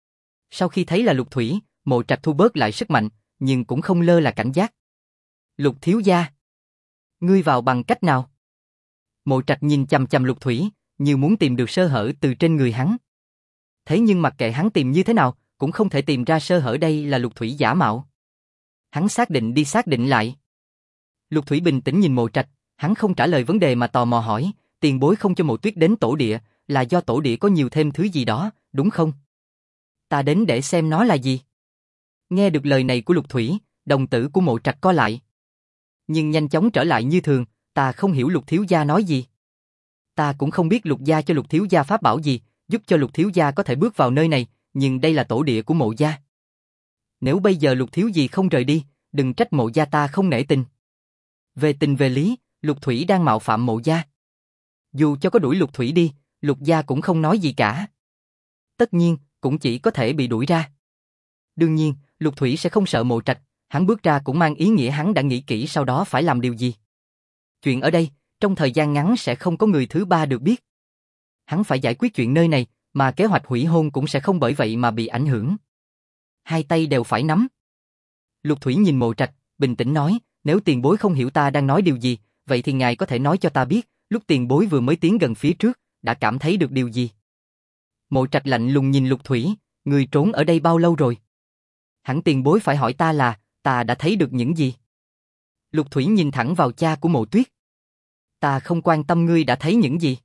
Sau khi thấy là Lục Thủy, Mộ Trạch thu bớt lại sức mạnh, nhưng cũng không lơ là cảnh giác. Lục thiếu gia. Ngươi vào bằng cách nào? Mộ Trạch nhìn chằm chằm Lục Thủy, như muốn tìm được sơ hở từ trên người hắn. Thế nhưng mặc kệ hắn tìm như thế nào, cũng không thể tìm ra sơ hở đây là Lục Thủy giả mạo. Hắn xác định đi xác định lại. Lục Thủy bình tĩnh nhìn Mộ Trạch, hắn không trả lời vấn đề mà tò mò hỏi, tiền bối không cho Mộ Tuyết đến tổ địa, là do tổ địa có nhiều thêm thứ gì đó, đúng không? Ta đến để xem nó là gì. Nghe được lời này của Lục Thủy, đồng tử của Mộ Trạch co lại. Nhưng nhanh chóng trở lại như thường, ta không hiểu Lục thiếu gia nói gì. Ta cũng không biết Lục gia cho Lục thiếu gia pháp bảo gì, giúp cho Lục thiếu gia có thể bước vào nơi này, nhưng đây là tổ địa của Mộ gia. Nếu bây giờ Lục thiếu gì không rời đi, đừng trách Mộ gia ta không nể tình. Về tình về lý, Lục Thủy đang mạo phạm Mộ gia. Dù cho có đuổi Lục Thủy đi, Lục gia cũng không nói gì cả. Tất nhiên, cũng chỉ có thể bị đuổi ra. Đương nhiên, Lục Thủy sẽ không sợ Mộ Trạch, hắn bước ra cũng mang ý nghĩa hắn đã nghĩ kỹ sau đó phải làm điều gì. Chuyện ở đây, trong thời gian ngắn sẽ không có người thứ ba được biết. Hắn phải giải quyết chuyện nơi này, mà kế hoạch hủy hôn cũng sẽ không bởi vậy mà bị ảnh hưởng. Hai tay đều phải nắm. Lục Thủy nhìn Mộ Trạch, bình tĩnh nói, nếu tiền bối không hiểu ta đang nói điều gì, vậy thì ngài có thể nói cho ta biết, lúc tiền bối vừa mới tiến gần phía trước, đã cảm thấy được điều gì. Mộ Trạch lạnh lùng nhìn Lục Thủy, người trốn ở đây bao lâu rồi? Hẳn tiền bối phải hỏi ta là, ta đã thấy được những gì? Lục Thủy nhìn thẳng vào cha của Mộ Tuyết. Ta không quan tâm ngươi đã thấy những gì.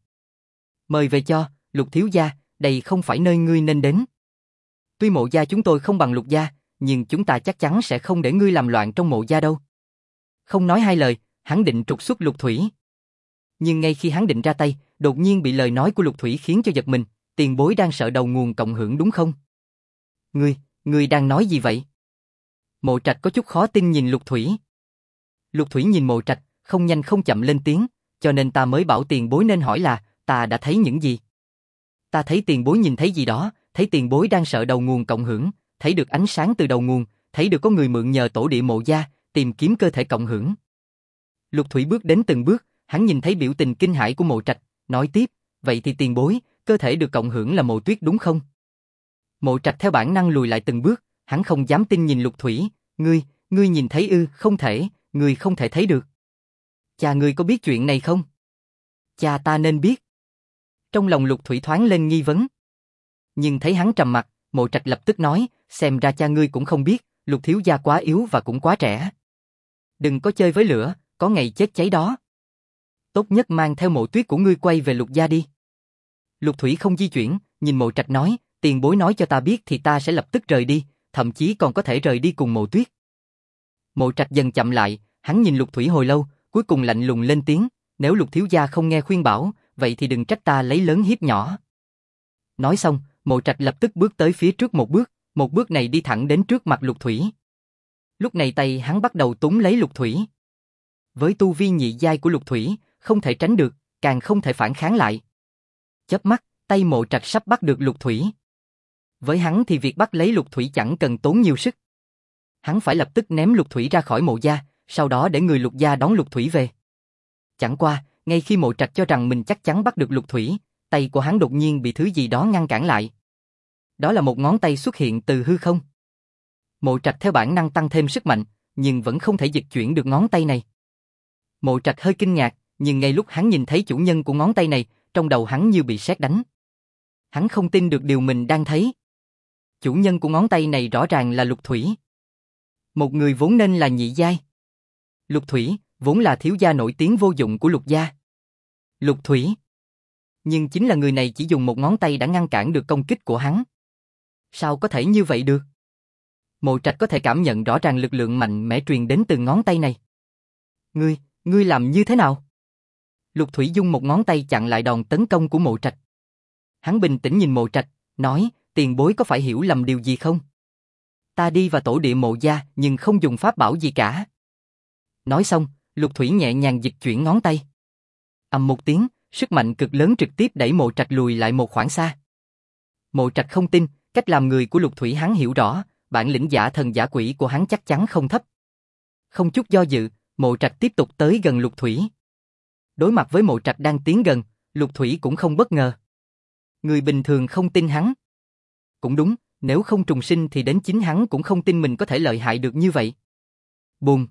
Mời về cho, Lục thiếu gia, đây không phải nơi ngươi nên đến. Tuy Mộ gia chúng tôi không bằng Lục gia, nhưng chúng ta chắc chắn sẽ không để ngươi làm loạn trong Mộ gia đâu. Không nói hai lời, hắn định trục xuất Lục Thủy. Nhưng ngay khi hắn định ra tay, đột nhiên bị lời nói của Lục Thủy khiến cho giật mình, tiền bối đang sợ đầu nguồn cộng hưởng đúng không? Ngươi đang nói gì vậy? Mộ Trạch có chút khó tin nhìn Lục Thủy. Lục Thủy nhìn Mộ Trạch, không nhanh không chậm lên tiếng, cho nên ta mới bảo tiền bối nên hỏi là, ta đã thấy những gì? Ta thấy tiền bối nhìn thấy gì đó, thấy tiền bối đang sợ đầu nguồn cộng hưởng, thấy được ánh sáng từ đầu nguồn, thấy được có người mượn nhờ tổ địa Mộ gia, tìm kiếm cơ thể cộng hưởng. Lục Thủy bước đến từng bước, hắn nhìn thấy biểu tình kinh hãi của Mộ Trạch, nói tiếp, vậy thì tiền bối, cơ thể được cộng hưởng là Mộ Tuyết đúng không? Mộ Trạch theo bản năng lùi lại từng bước, hắn không dám tin nhìn Lục Thủy, ngươi nhìn thấy ư? Không thể, ngươi không thể thấy được. Cha ngươi có biết chuyện này không? Cha ta nên biết. Trong lòng Lục Thủy thoáng lên nghi vấn. Nhưng thấy hắn trầm mặc, Mộ Trạch lập tức nói, xem ra cha ngươi cũng không biết, Lục thiếu gia quá yếu và cũng quá trẻ. Đừng có chơi với lửa, có ngày chết cháy đó. Tốt nhất mang theo Mộ Tuyết của ngươi quay về Lục gia đi. Lục Thủy không di chuyển, nhìn Mộ Trạch nói, tiền bối nói cho ta biết thì ta sẽ lập tức rời đi, thậm chí còn có thể rời đi cùng Mộ Tuyết. Mộ Trạch dần chậm lại, hắn nhìn Lục Thủy hồi lâu, cuối cùng lạnh lùng lên tiếng, nếu Lục thiếu gia không nghe khuyên bảo, vậy thì đừng trách ta lấy lớn hiếp nhỏ. Nói xong, Mộ Trạch lập tức bước tới phía trước một bước này đi thẳng đến trước mặt Lục Thủy. Lúc này tay hắn bắt đầu túm lấy Lục Thủy. Với tu vi nhị giai của Lục Thủy, không thể tránh được, càng không thể phản kháng lại. Chớp mắt, tay Mộ Trạch sắp bắt được Lục Thủy. Với hắn thì việc bắt lấy Lục Thủy chẳng cần tốn nhiều sức. Hắn phải lập tức ném Lục Thủy ra khỏi Mộ gia, sau đó để người Lục gia đón Lục Thủy về. Chẳng qua, ngay khi Mộ Trạch cho rằng mình chắc chắn bắt được Lục Thủy, tay của hắn đột nhiên bị thứ gì đó ngăn cản lại. Đó là một ngón tay xuất hiện từ hư không. Mộ Trạch theo bản năng tăng thêm sức mạnh, nhưng vẫn không thể dịch chuyển được ngón tay này. Mộ Trạch hơi kinh ngạc, nhưng ngay lúc hắn nhìn thấy chủ nhân của ngón tay này, trong đầu hắn như bị sét đánh. Hắn không tin được điều mình đang thấy. Chủ nhân của ngón tay này rõ ràng là Lục Thủy. Một người vốn nên là nhị giai. Lục Thủy, vốn là thiếu gia nổi tiếng vô dụng của Lục gia. Lục Thủy. Nhưng chính là người này chỉ dùng một ngón tay đã ngăn cản được công kích của hắn. Sao có thể như vậy được? Mộ Trạch có thể cảm nhận rõ ràng lực lượng mạnh mẽ truyền đến từ ngón tay này. Ngươi làm như thế nào? Lục Thủy dùng một ngón tay chặn lại đòn tấn công của Mộ Trạch. Hắn bình tĩnh nhìn Mộ Trạch, nói, tiền bối có phải hiểu lầm điều gì không? Ta đi vào tổ địa Mộ gia nhưng không dùng pháp bảo gì cả. Nói xong, Lục Thủy nhẹ nhàng dịch chuyển ngón tay. Ầm một tiếng, sức mạnh cực lớn trực tiếp đẩy Mộ Trạch lùi lại một khoảng xa. Mộ Trạch không tin, cách làm người của Lục Thủy hắn hiểu rõ, bản lĩnh giả thần giả quỷ của hắn chắc chắn không thấp. Không chút do dự, Mộ Trạch tiếp tục tới gần Lục Thủy. Đối mặt với Mộ Trạch đang tiến gần, Lục Thủy cũng không bất ngờ. Người bình thường không tin hắn. Cũng đúng, nếu không trùng sinh thì đến chính hắn cũng không tin mình có thể lợi hại được như vậy. Bùm.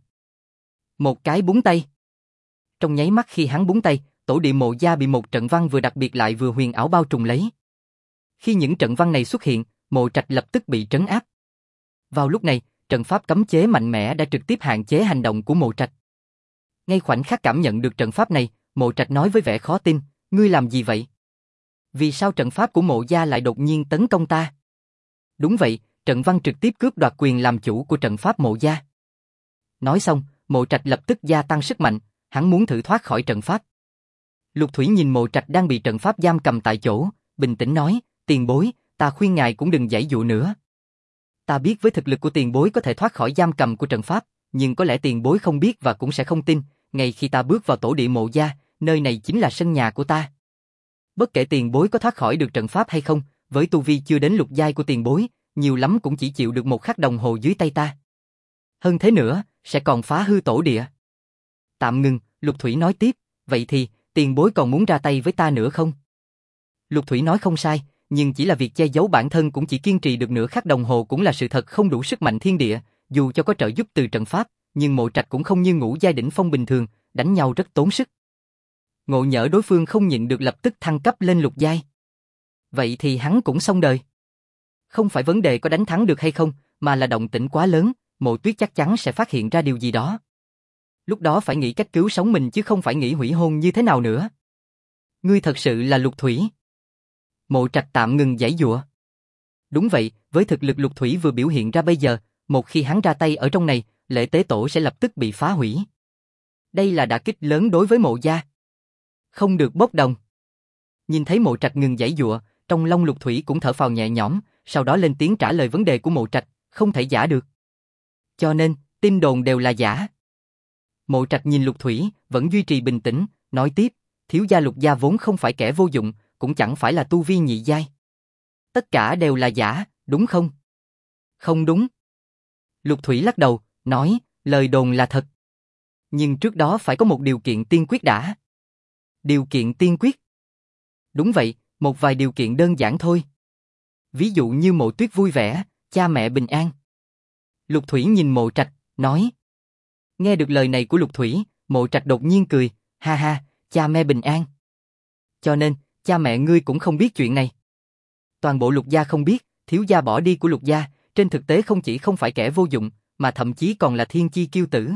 Một cái búng tay. Trong nháy mắt khi hắn búng tay, tổ địa Mộ gia bị một trận văn vừa đặc biệt lại vừa huyền ảo bao trùm lấy. Khi những trận văn này xuất hiện, Mộ Trạch lập tức bị trấn áp. Vào lúc này, trận pháp cấm chế mạnh mẽ đã trực tiếp hạn chế hành động của Mộ Trạch. Ngay khoảnh khắc cảm nhận được trận pháp này, Mộ Trạch nói với vẻ khó tin, ngươi làm gì vậy? Vì sao trận pháp của Mộ gia lại đột nhiên tấn công ta? Đúng vậy, trận văn trực tiếp cướp đoạt quyền làm chủ của trận pháp Mộ gia. Nói xong, Mộ Trạch lập tức gia tăng sức mạnh, hắn muốn thử thoát khỏi trận pháp. Lục Thủy nhìn Mộ Trạch đang bị trận pháp giam cầm tại chỗ, bình tĩnh nói, tiền bối, ta khuyên ngài cũng đừng giãy giụa nữa. Ta biết với thực lực của tiền bối có thể thoát khỏi giam cầm của trận pháp, nhưng có lẽ tiền bối không biết và cũng sẽ không tin, ngay khi ta bước vào tổ địa Mộ gia, nơi này chính là sân nhà của ta. Bất kể tiền bối có thoát khỏi được trận pháp hay không, với tu vi chưa đến lục giai của tiền bối, nhiều lắm cũng chỉ chịu được một khắc đồng hồ dưới tay ta. Hơn thế nữa, sẽ còn phá hư tổ địa. Tạm ngừng, Lục Thủy nói tiếp, vậy thì, tiền bối còn muốn ra tay với ta nữa không? Lục Thủy nói không sai, nhưng chỉ là việc che giấu bản thân cũng chỉ kiên trì được nửa khắc đồng hồ cũng là sự thật không đủ sức mạnh thiên địa, dù cho có trợ giúp từ trận pháp, nhưng Mộ Trạch cũng không như ngũ giai đỉnh phong bình thường, đánh nhau rất tốn sức. Ngộ nhỡ đối phương không nhịn được lập tức thăng cấp lên lục giai. Vậy thì hắn cũng xong đời. Không phải vấn đề có đánh thắng được hay không, mà là động tĩnh quá lớn, Mộ Tuyết chắc chắn sẽ phát hiện ra điều gì đó. Lúc đó phải nghĩ cách cứu sống mình chứ không phải nghĩ hủy hôn như thế nào nữa. Ngươi thật sự là Lục Thủy. Mộ Trạch tạm ngừng giãy giụa. Đúng vậy, với thực lực Lục Thủy vừa biểu hiện ra bây giờ, một khi hắn ra tay ở trong này, lễ tế tổ sẽ lập tức bị phá hủy. Đây là đả kích lớn đối với Mộ gia. Không được bốc đồng. Nhìn thấy Mộ Trạch ngừng giãy giụa, trong lòng Lục Thủy cũng thở phào nhẹ nhõm, sau đó lên tiếng trả lời vấn đề của Mộ Trạch, không thể giả được. Cho nên, tin đồn đều là giả. Mộ Trạch nhìn Lục Thủy, vẫn duy trì bình tĩnh, nói tiếp, thiếu gia Lục gia vốn không phải kẻ vô dụng, cũng chẳng phải là tu vi nhị giai. Tất cả đều là giả, đúng không? Không đúng. Lục Thủy lắc đầu, nói, lời đồn là thật. Nhưng trước đó phải có một điều kiện tiên quyết đã. Điều kiện tiên quyết? Đúng vậy, một vài điều kiện đơn giản thôi. Ví dụ như Mộ Tuyết vui vẻ, cha mẹ bình an. Lục Thủy nhìn Mộ Trạch, nói. Nghe được lời này của Lục Thủy, Mộ Trạch đột nhiên cười, ha ha, cha mẹ bình an. Cho nên, cha mẹ ngươi cũng không biết chuyện này. Toàn bộ Lục gia không biết, thiếu gia bỏ đi của Lục gia, trên thực tế không chỉ không phải kẻ vô dụng, mà thậm chí còn là thiên chi kiêu tử.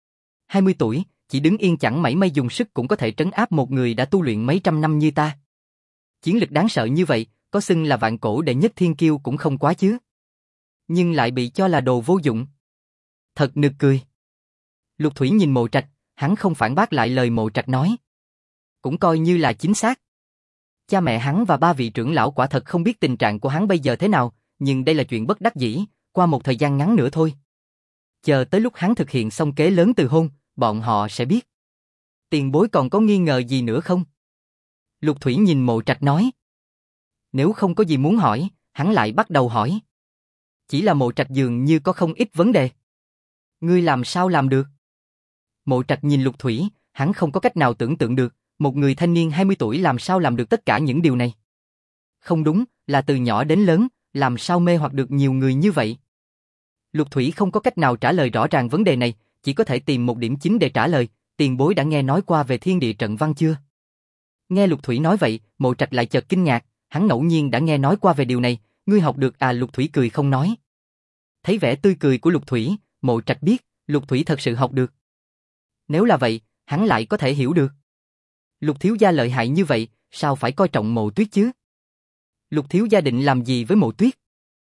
20 tuổi, chỉ đứng yên chẳng mảy may dùng sức cũng có thể trấn áp một người đã tu luyện mấy trăm năm như ta. Chiến lực đáng sợ như vậy, có xưng là vạn cổ đệ nhất thiên kiêu cũng không quá chứ. Nhưng lại bị cho là đồ vô dụng. Thật nực cười. Lục Thủy nhìn Mộ Trạch, hắn không phản bác lại lời Mộ Trạch nói. Cũng coi như là chính xác. Cha mẹ hắn và ba vị trưởng lão quả thật không biết tình trạng của hắn bây giờ thế nào, nhưng đây là chuyện bất đắc dĩ, qua một thời gian ngắn nữa thôi. Chờ tới lúc hắn thực hiện xong kế lớn từ hôn, bọn họ sẽ biết. Tiền bối còn có nghi ngờ gì nữa không? Lục Thủy nhìn Mộ Trạch nói. Nếu không có gì muốn hỏi, hắn lại bắt đầu hỏi. Chỉ là Mộ Trạch dường như có không ít vấn đề. Ngươi làm sao làm được? Mộ Trạch nhìn Lục Thủy, hắn không có cách nào tưởng tượng được, một người thanh niên 20 tuổi làm sao làm được tất cả những điều này. Không đúng, là từ nhỏ đến lớn, làm sao mê hoặc được nhiều người như vậy? Lục Thủy không có cách nào trả lời rõ ràng vấn đề này, chỉ có thể tìm một điểm chính để trả lời, tiền bối đã nghe nói qua về thiên địa trận văn chưa? Nghe Lục Thủy nói vậy, Mộ Trạch lại chợt kinh ngạc, hắn ngẫu nhiên đã nghe nói qua về điều này, ngươi học được à? Lục Thủy cười không nói. Thấy vẻ tươi cười của Lục Thủy, Mộ Trạch biết, Lục Thủy thật sự học được. Nếu là vậy, hắn lại có thể hiểu được. Lục thiếu gia lợi hại như vậy, sao phải coi trọng Mộ Tuyết chứ? Lục thiếu gia định làm gì với Mộ Tuyết?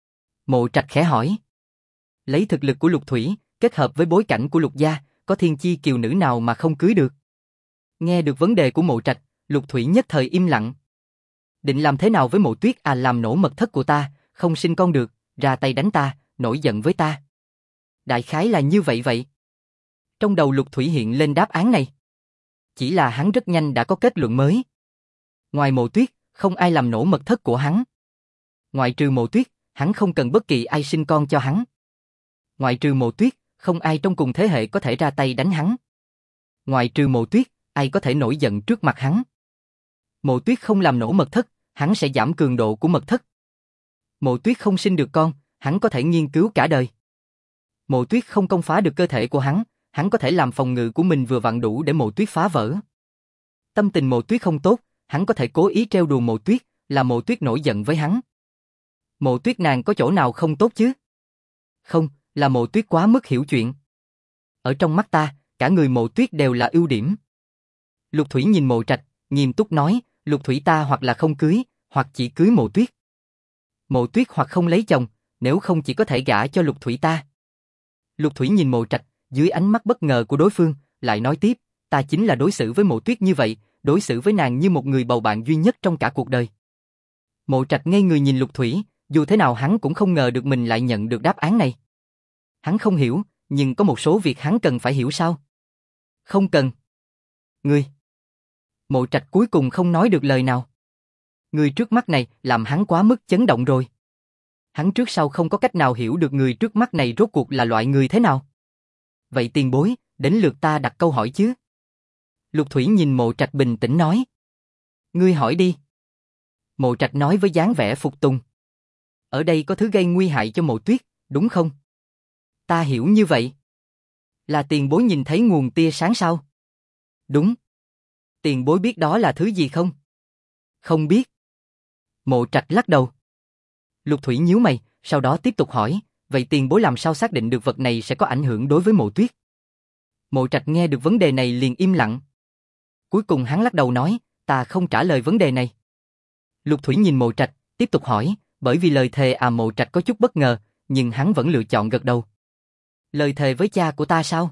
Mộ Trạch khẽ hỏi. Lấy thực lực của Lục Thủy, kết hợp với bối cảnh của Lục gia, có thiên chi kiều nữ nào mà không cưới được? Nghe được vấn đề của Mộ Trạch, Lục Thủy nhất thời im lặng. Định làm thế nào với Mộ Tuyết à? Làm nổ mật thất của ta, không sinh con được, ra tay đánh ta, nổi giận với ta. Đại khái là như vậy vậy. Trong đầu Lục Thủy hiện lên đáp án này. Chỉ là hắn rất nhanh đã có kết luận mới. Ngoài Mộ Tuyết, không ai làm nổ mật thất của hắn. Ngoại trừ Mộ Tuyết, hắn không cần bất kỳ ai sinh con cho hắn. Ngoại trừ Mộ Tuyết, không ai trong cùng thế hệ có thể ra tay đánh hắn. Ngoại trừ Mộ Tuyết, ai có thể nổi giận trước mặt hắn. Mộ Tuyết không làm nổ mật thất, hắn sẽ giảm cường độ của mật thất. Mộ Tuyết không sinh được con, hắn có thể nghiên cứu cả đời. Mộ Tuyết không công phá được cơ thể của hắn có thể làm phòng ngự của mình vừa vặn đủ để Mộ Tuyết phá vỡ. Tâm tình Mộ Tuyết không tốt, hắn có thể cố ý trêu đùa Mộ Tuyết, là Mộ Tuyết nổi giận với hắn. Mộ Tuyết nàng có chỗ nào không tốt chứ? Không, là Mộ Tuyết quá mức hiểu chuyện. Ở trong mắt ta, cả người Mộ Tuyết đều là ưu điểm. Lục Thủy nhìn Mộ Trạch, nghiêm túc nói, Lục Thủy ta hoặc là không cưới, hoặc chỉ cưới Mộ Tuyết. Mộ Tuyết hoặc không lấy chồng, nếu không chỉ có thể gả cho Lục Thủy ta. Lục Thủy nhìn Mộ Trạch, dưới ánh mắt bất ngờ của đối phương, lại nói tiếp, ta chính là đối xử với Mộ Tuyết như vậy, đối xử với nàng như một người bầu bạn duy nhất trong cả cuộc đời. Mộ Trạch ngây người nhìn Lục Thủy, dù thế nào hắn cũng không ngờ được mình lại nhận được đáp án này. Hắn không hiểu, nhưng có một số việc hắn cần phải hiểu sao? Không cần. Ngươi. Mộ Trạch cuối cùng không nói được lời nào. Người trước mắt này làm hắn quá mức chấn động rồi. Hắn trước sau không có cách nào hiểu được người trước mắt này rốt cuộc là loại người thế nào. Vậy tiền bối, đến lượt ta đặt câu hỏi chứ. Lục Thủy nhìn Mộ Trạch bình tĩnh nói. Ngươi hỏi đi. Mộ Trạch nói với dáng vẻ phục tùng. Ở đây có thứ gây nguy hại cho Mộ Tuyết, đúng không? Ta hiểu như vậy. Là tiền bối nhìn thấy nguồn tia sáng sao? Đúng. Tiền bối biết đó là thứ gì không? Không biết. Mộ Trạch lắc đầu. Lục Thủy nhíu mày, sau đó tiếp tục hỏi, vậy tiền bối làm sao xác định được vật này sẽ có ảnh hưởng đối với Mộ Tuyết? Mộ Trạch nghe được vấn đề này liền im lặng. Cuối cùng hắn lắc đầu nói, ta không trả lời vấn đề này. Lục Thủy nhìn Mộ Trạch, tiếp tục hỏi, bởi vì lời thề à? Mộ Trạch có chút bất ngờ, nhưng hắn vẫn lựa chọn gật đầu. Lời thề với cha của ta sao?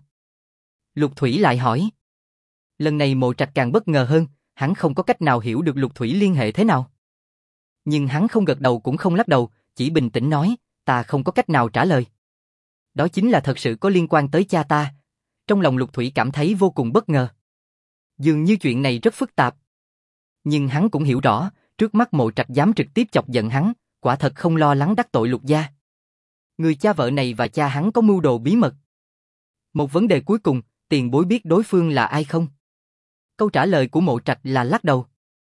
Lục Thủy lại hỏi. Lần này Mộ Trạch càng bất ngờ hơn, hắn không có cách nào hiểu được Lục Thủy liên hệ thế nào. Nhưng hắn không gật đầu cũng không lắc đầu, chỉ bình tĩnh nói, ta không có cách nào trả lời. Đó chính là thật sự có liên quan tới cha ta. Trong lòng Lục Thủy cảm thấy vô cùng bất ngờ. Dường như chuyện này rất phức tạp. Nhưng hắn cũng hiểu rõ, trước mắt Mộ Trạch dám trực tiếp chọc giận hắn, quả thật không lo lắng đắc tội Lục gia. Người cha vợ này và cha hắn có mưu đồ bí mật. Một vấn đề cuối cùng, tiền bối biết đối phương là ai không? Câu trả lời của Mộ Trạch là lắc đầu.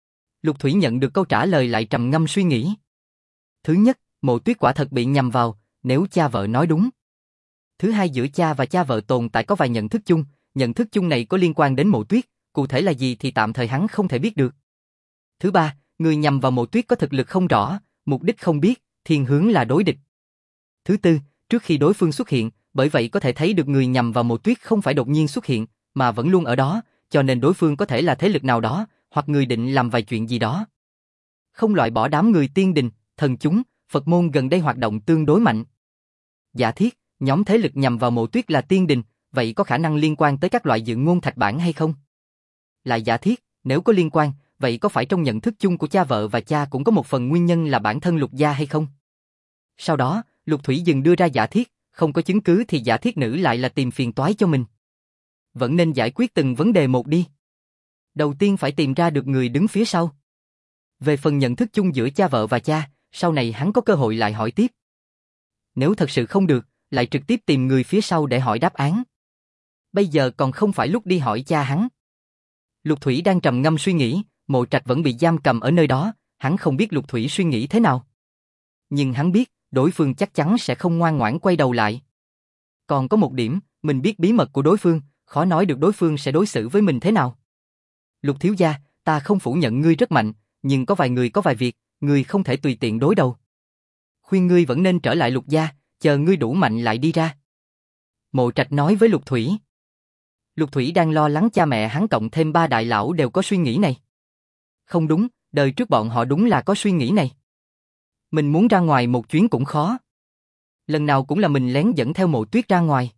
Lục Thủy nhận được câu trả lời lại trầm ngâm suy nghĩ. Thứ nhất, Mộ Tuyết quả thật bị nhầm vào, nếu cha vợ nói đúng. Thứ hai, giữa cha và cha vợ tồn tại có vài nhận thức chung này có liên quan đến Mộ Tuyết, cụ thể là gì thì tạm thời hắn không thể biết được. Thứ ba, người nhầm vào Mộ Tuyết có thực lực không rõ, mục đích không biết, thiên hướng là đối địch. Thứ tư, trước khi đối phương xuất hiện, bởi vậy có thể thấy được người nhầm vào Mộ Tuyết không phải đột nhiên xuất hiện, mà vẫn luôn ở đó, cho nên đối phương có thể là thế lực nào đó, hoặc người định làm vài chuyện gì đó. Không loại bỏ đám người tiên đình, thần chúng, Phật môn gần đây hoạt động tương đối mạnh. Giả thiết, nhóm thế lực nhằm vào Mộ Tuyết là tiên đình, vậy có khả năng liên quan tới các loại dự ngôn thạch bản hay không? Lại giả thiết, nếu có liên quan, vậy có phải trong nhận thức chung của cha vợ và cha cũng có một phần nguyên nhân là bản thân Lục gia hay không? Sau đó, Lục Thủy dừng đưa ra giả thiết, không có chứng cứ thì giả thiết nữ lại là tìm phiền toái cho mình. Vẫn nên giải quyết từng vấn đề một đi. Đầu tiên phải tìm ra được người đứng phía sau. Về phần nhận thức chung giữa cha vợ và cha, sau này hắn có cơ hội lại hỏi tiếp. Nếu thật sự không được, lại trực tiếp tìm người phía sau để hỏi đáp án. Bây giờ còn không phải lúc đi hỏi cha hắn. Lục Thủy đang trầm ngâm suy nghĩ, Mộ Trạch vẫn bị giam cầm ở nơi đó, hắn không biết Lục Thủy suy nghĩ thế nào. Nhưng hắn biết, đối phương chắc chắn sẽ không ngoan ngoãn quay đầu lại. Còn có một điểm, mình biết bí mật của đối phương, khó nói được đối phương sẽ đối xử với mình thế nào. Lục thiếu gia, ta không phủ nhận ngươi rất mạnh, nhưng có vài người có vài việc, ngươi không thể tùy tiện đối đầu. Khuyên ngươi vẫn nên trở lại Lục gia, chờ ngươi đủ mạnh lại đi ra. Mộ Trạch nói với Lục Thủy. Lục Thủy đang lo lắng cha mẹ hắn cộng thêm ba đại lão đều có suy nghĩ này. Không đúng, đời trước bọn họ đúng là có suy nghĩ này. Mình muốn ra ngoài một chuyến cũng khó. Lần nào cũng là mình lén dẫn theo Mộ Tuyết ra ngoài.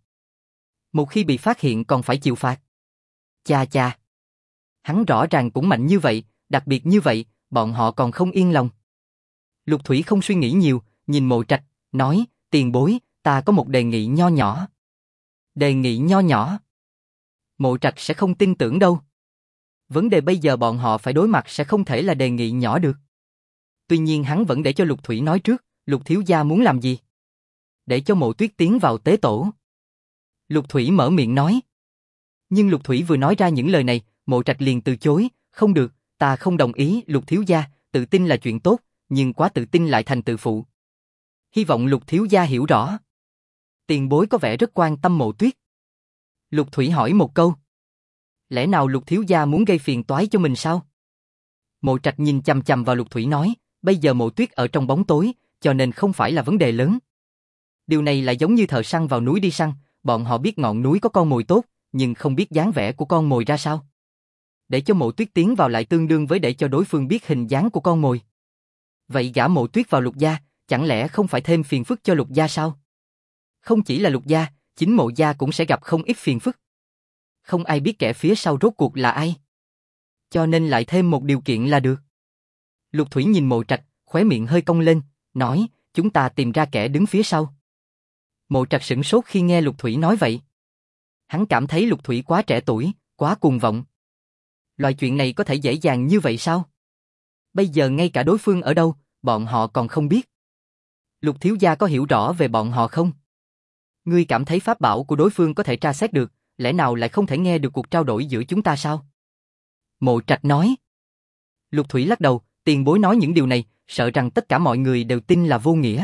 Một khi bị phát hiện còn phải chịu phạt. Chà chà. Hắn rõ ràng cũng mạnh như vậy, đặc biệt như vậy, bọn họ còn không yên lòng. Lục Thủy không suy nghĩ nhiều, nhìn Mộ Trạch, nói, tiền bối, ta có một đề nghị nho nhỏ. Đề nghị nho nhỏ? Mộ Trạch sẽ không tin tưởng đâu. Vấn đề bây giờ bọn họ phải đối mặt sẽ không thể là đề nghị nhỏ được. Tuy nhiên hắn vẫn để cho Lục Thủy nói trước, Lục thiếu gia muốn làm gì? Để cho Mộ Tuyết tiến vào tế tổ. Lục Thủy mở miệng nói. Nhưng Lục Thủy vừa nói ra những lời này, Mộ Trạch liền từ chối, không được, ta không đồng ý. Lục thiếu gia, tự tin là chuyện tốt, nhưng quá tự tin lại thành tự phụ. Hy vọng Lục thiếu gia hiểu rõ. Tiền bối có vẻ rất quan tâm Mộ Tuyết. Lục Thủy hỏi một câu. Lẽ nào Lục thiếu gia muốn gây phiền toái cho mình sao? Mộ Trạch nhìn chằm chằm vào Lục Thủy nói, bây giờ Mộ Tuyết ở trong bóng tối, cho nên không phải là vấn đề lớn. Điều này lại giống như thợ săn vào núi đi săn, bọn họ biết ngọn núi có con mồi tốt, nhưng không biết dáng vẻ của con mồi ra sao. Để cho Mộ Tuyết tiến vào lại tương đương với để cho đối phương biết hình dáng của con mồi. Vậy gả Mộ Tuyết vào Lục gia, chẳng lẽ không phải thêm phiền phức cho Lục gia sao? Không chỉ là Lục gia, chính Mộ gia cũng sẽ gặp không ít phiền phức. Không ai biết kẻ phía sau rốt cuộc là ai. Cho nên lại thêm một điều kiện là được. Lục Thủy nhìn Mộ Trạch, khóe miệng hơi cong lên, nói, chúng ta tìm ra kẻ đứng phía sau. Mộ Trạch sửng sốt khi nghe Lục Thủy nói vậy. Hắn cảm thấy Lục Thủy quá trẻ tuổi, quá cuồng vọng. Loại chuyện này có thể dễ dàng như vậy sao? Bây giờ ngay cả đối phương ở đâu, bọn họ còn không biết. Lục thiếu gia có hiểu rõ về bọn họ không? Ngươi cảm thấy pháp bảo của đối phương có thể tra xét được, lẽ nào lại không thể nghe được cuộc trao đổi giữa chúng ta sao? Mộ Trạch nói. Lục Thủy lắc đầu, tiền bối nói những điều này, sợ rằng tất cả mọi người đều tin là vô nghĩa.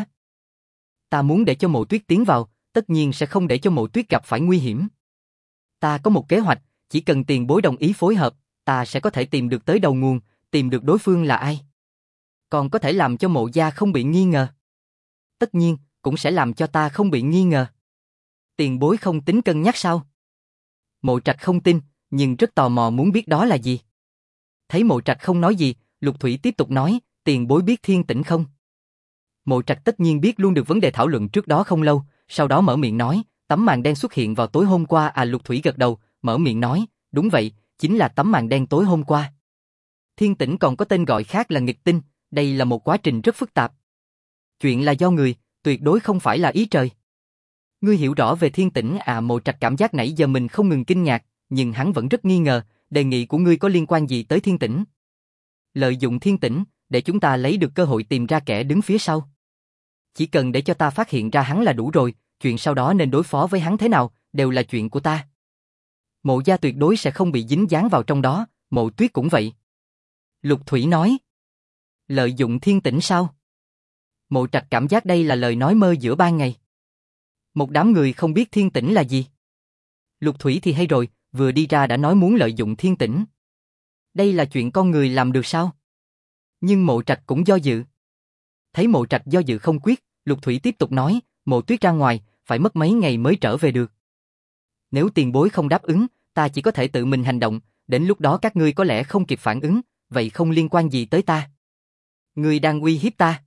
Ta muốn để cho Mộ Tuyết tiến vào, tất nhiên sẽ không để cho Mộ Tuyết gặp phải nguy hiểm. Ta có một kế hoạch, chỉ cần tiền bối đồng ý phối hợp, ta sẽ có thể tìm được tới đầu nguồn, tìm được đối phương là ai. Còn có thể làm cho Mộ gia không bị nghi ngờ. Tất nhiên, cũng sẽ làm cho ta không bị nghi ngờ. Tiền bối không tính cân nhắc sao? Mộ Trạch không tin, nhưng rất tò mò muốn biết đó là gì. Thấy Mộ Trạch không nói gì, Lục Thủy tiếp tục nói, tiền bối biết Thiên Tĩnh không? Mộ Trạch tất nhiên biết luôn được vấn đề thảo luận trước đó không lâu, sau đó mở miệng nói, tấm màn đen xuất hiện vào tối hôm qua à. Lục Thủy gật đầu, mở miệng nói, đúng vậy, chính là tấm màn đen tối hôm qua. Thiên Tĩnh còn có tên gọi khác là nghịch tinh, đây là một quá trình rất phức tạp. Chuyện là do người, tuyệt đối không phải là ý trời. Ngươi hiểu rõ về Thiên Tĩnh à? Mộ Trạch cảm giác nãy giờ mình không ngừng kinh ngạc, nhưng hắn vẫn rất nghi ngờ, đề nghị của ngươi có liên quan gì tới Thiên Tĩnh? Lợi dụng Thiên Tĩnh, để chúng ta lấy được cơ hội tìm ra kẻ đứng phía sau. Chỉ cần để cho ta phát hiện ra hắn là đủ rồi, chuyện sau đó nên đối phó với hắn thế nào, đều là chuyện của ta. Mộ gia tuyệt đối sẽ không bị dính dáng vào trong đó, Mộ Tuyết cũng vậy. Lục Thủy nói. Lợi dụng Thiên Tĩnh sao? Mộ Trạch cảm giác đây là lời nói mơ giữa ban ngày. Một đám người không biết Thiên Tĩnh là gì. Lục Thủy thì hay rồi, vừa đi ra đã nói muốn lợi dụng Thiên Tĩnh. Đây là chuyện con người làm được sao? Nhưng Mộ Trạch cũng do dự. Thấy Mộ Trạch do dự không quyết, Lục Thủy tiếp tục nói, Mộ Tuyết ra ngoài, phải mất mấy ngày mới trở về được. Nếu tiền bối không đáp ứng, ta chỉ có thể tự mình hành động, đến lúc đó các ngươi có lẽ không kịp phản ứng, vậy không liên quan gì tới ta. Ngươi đang uy hiếp ta.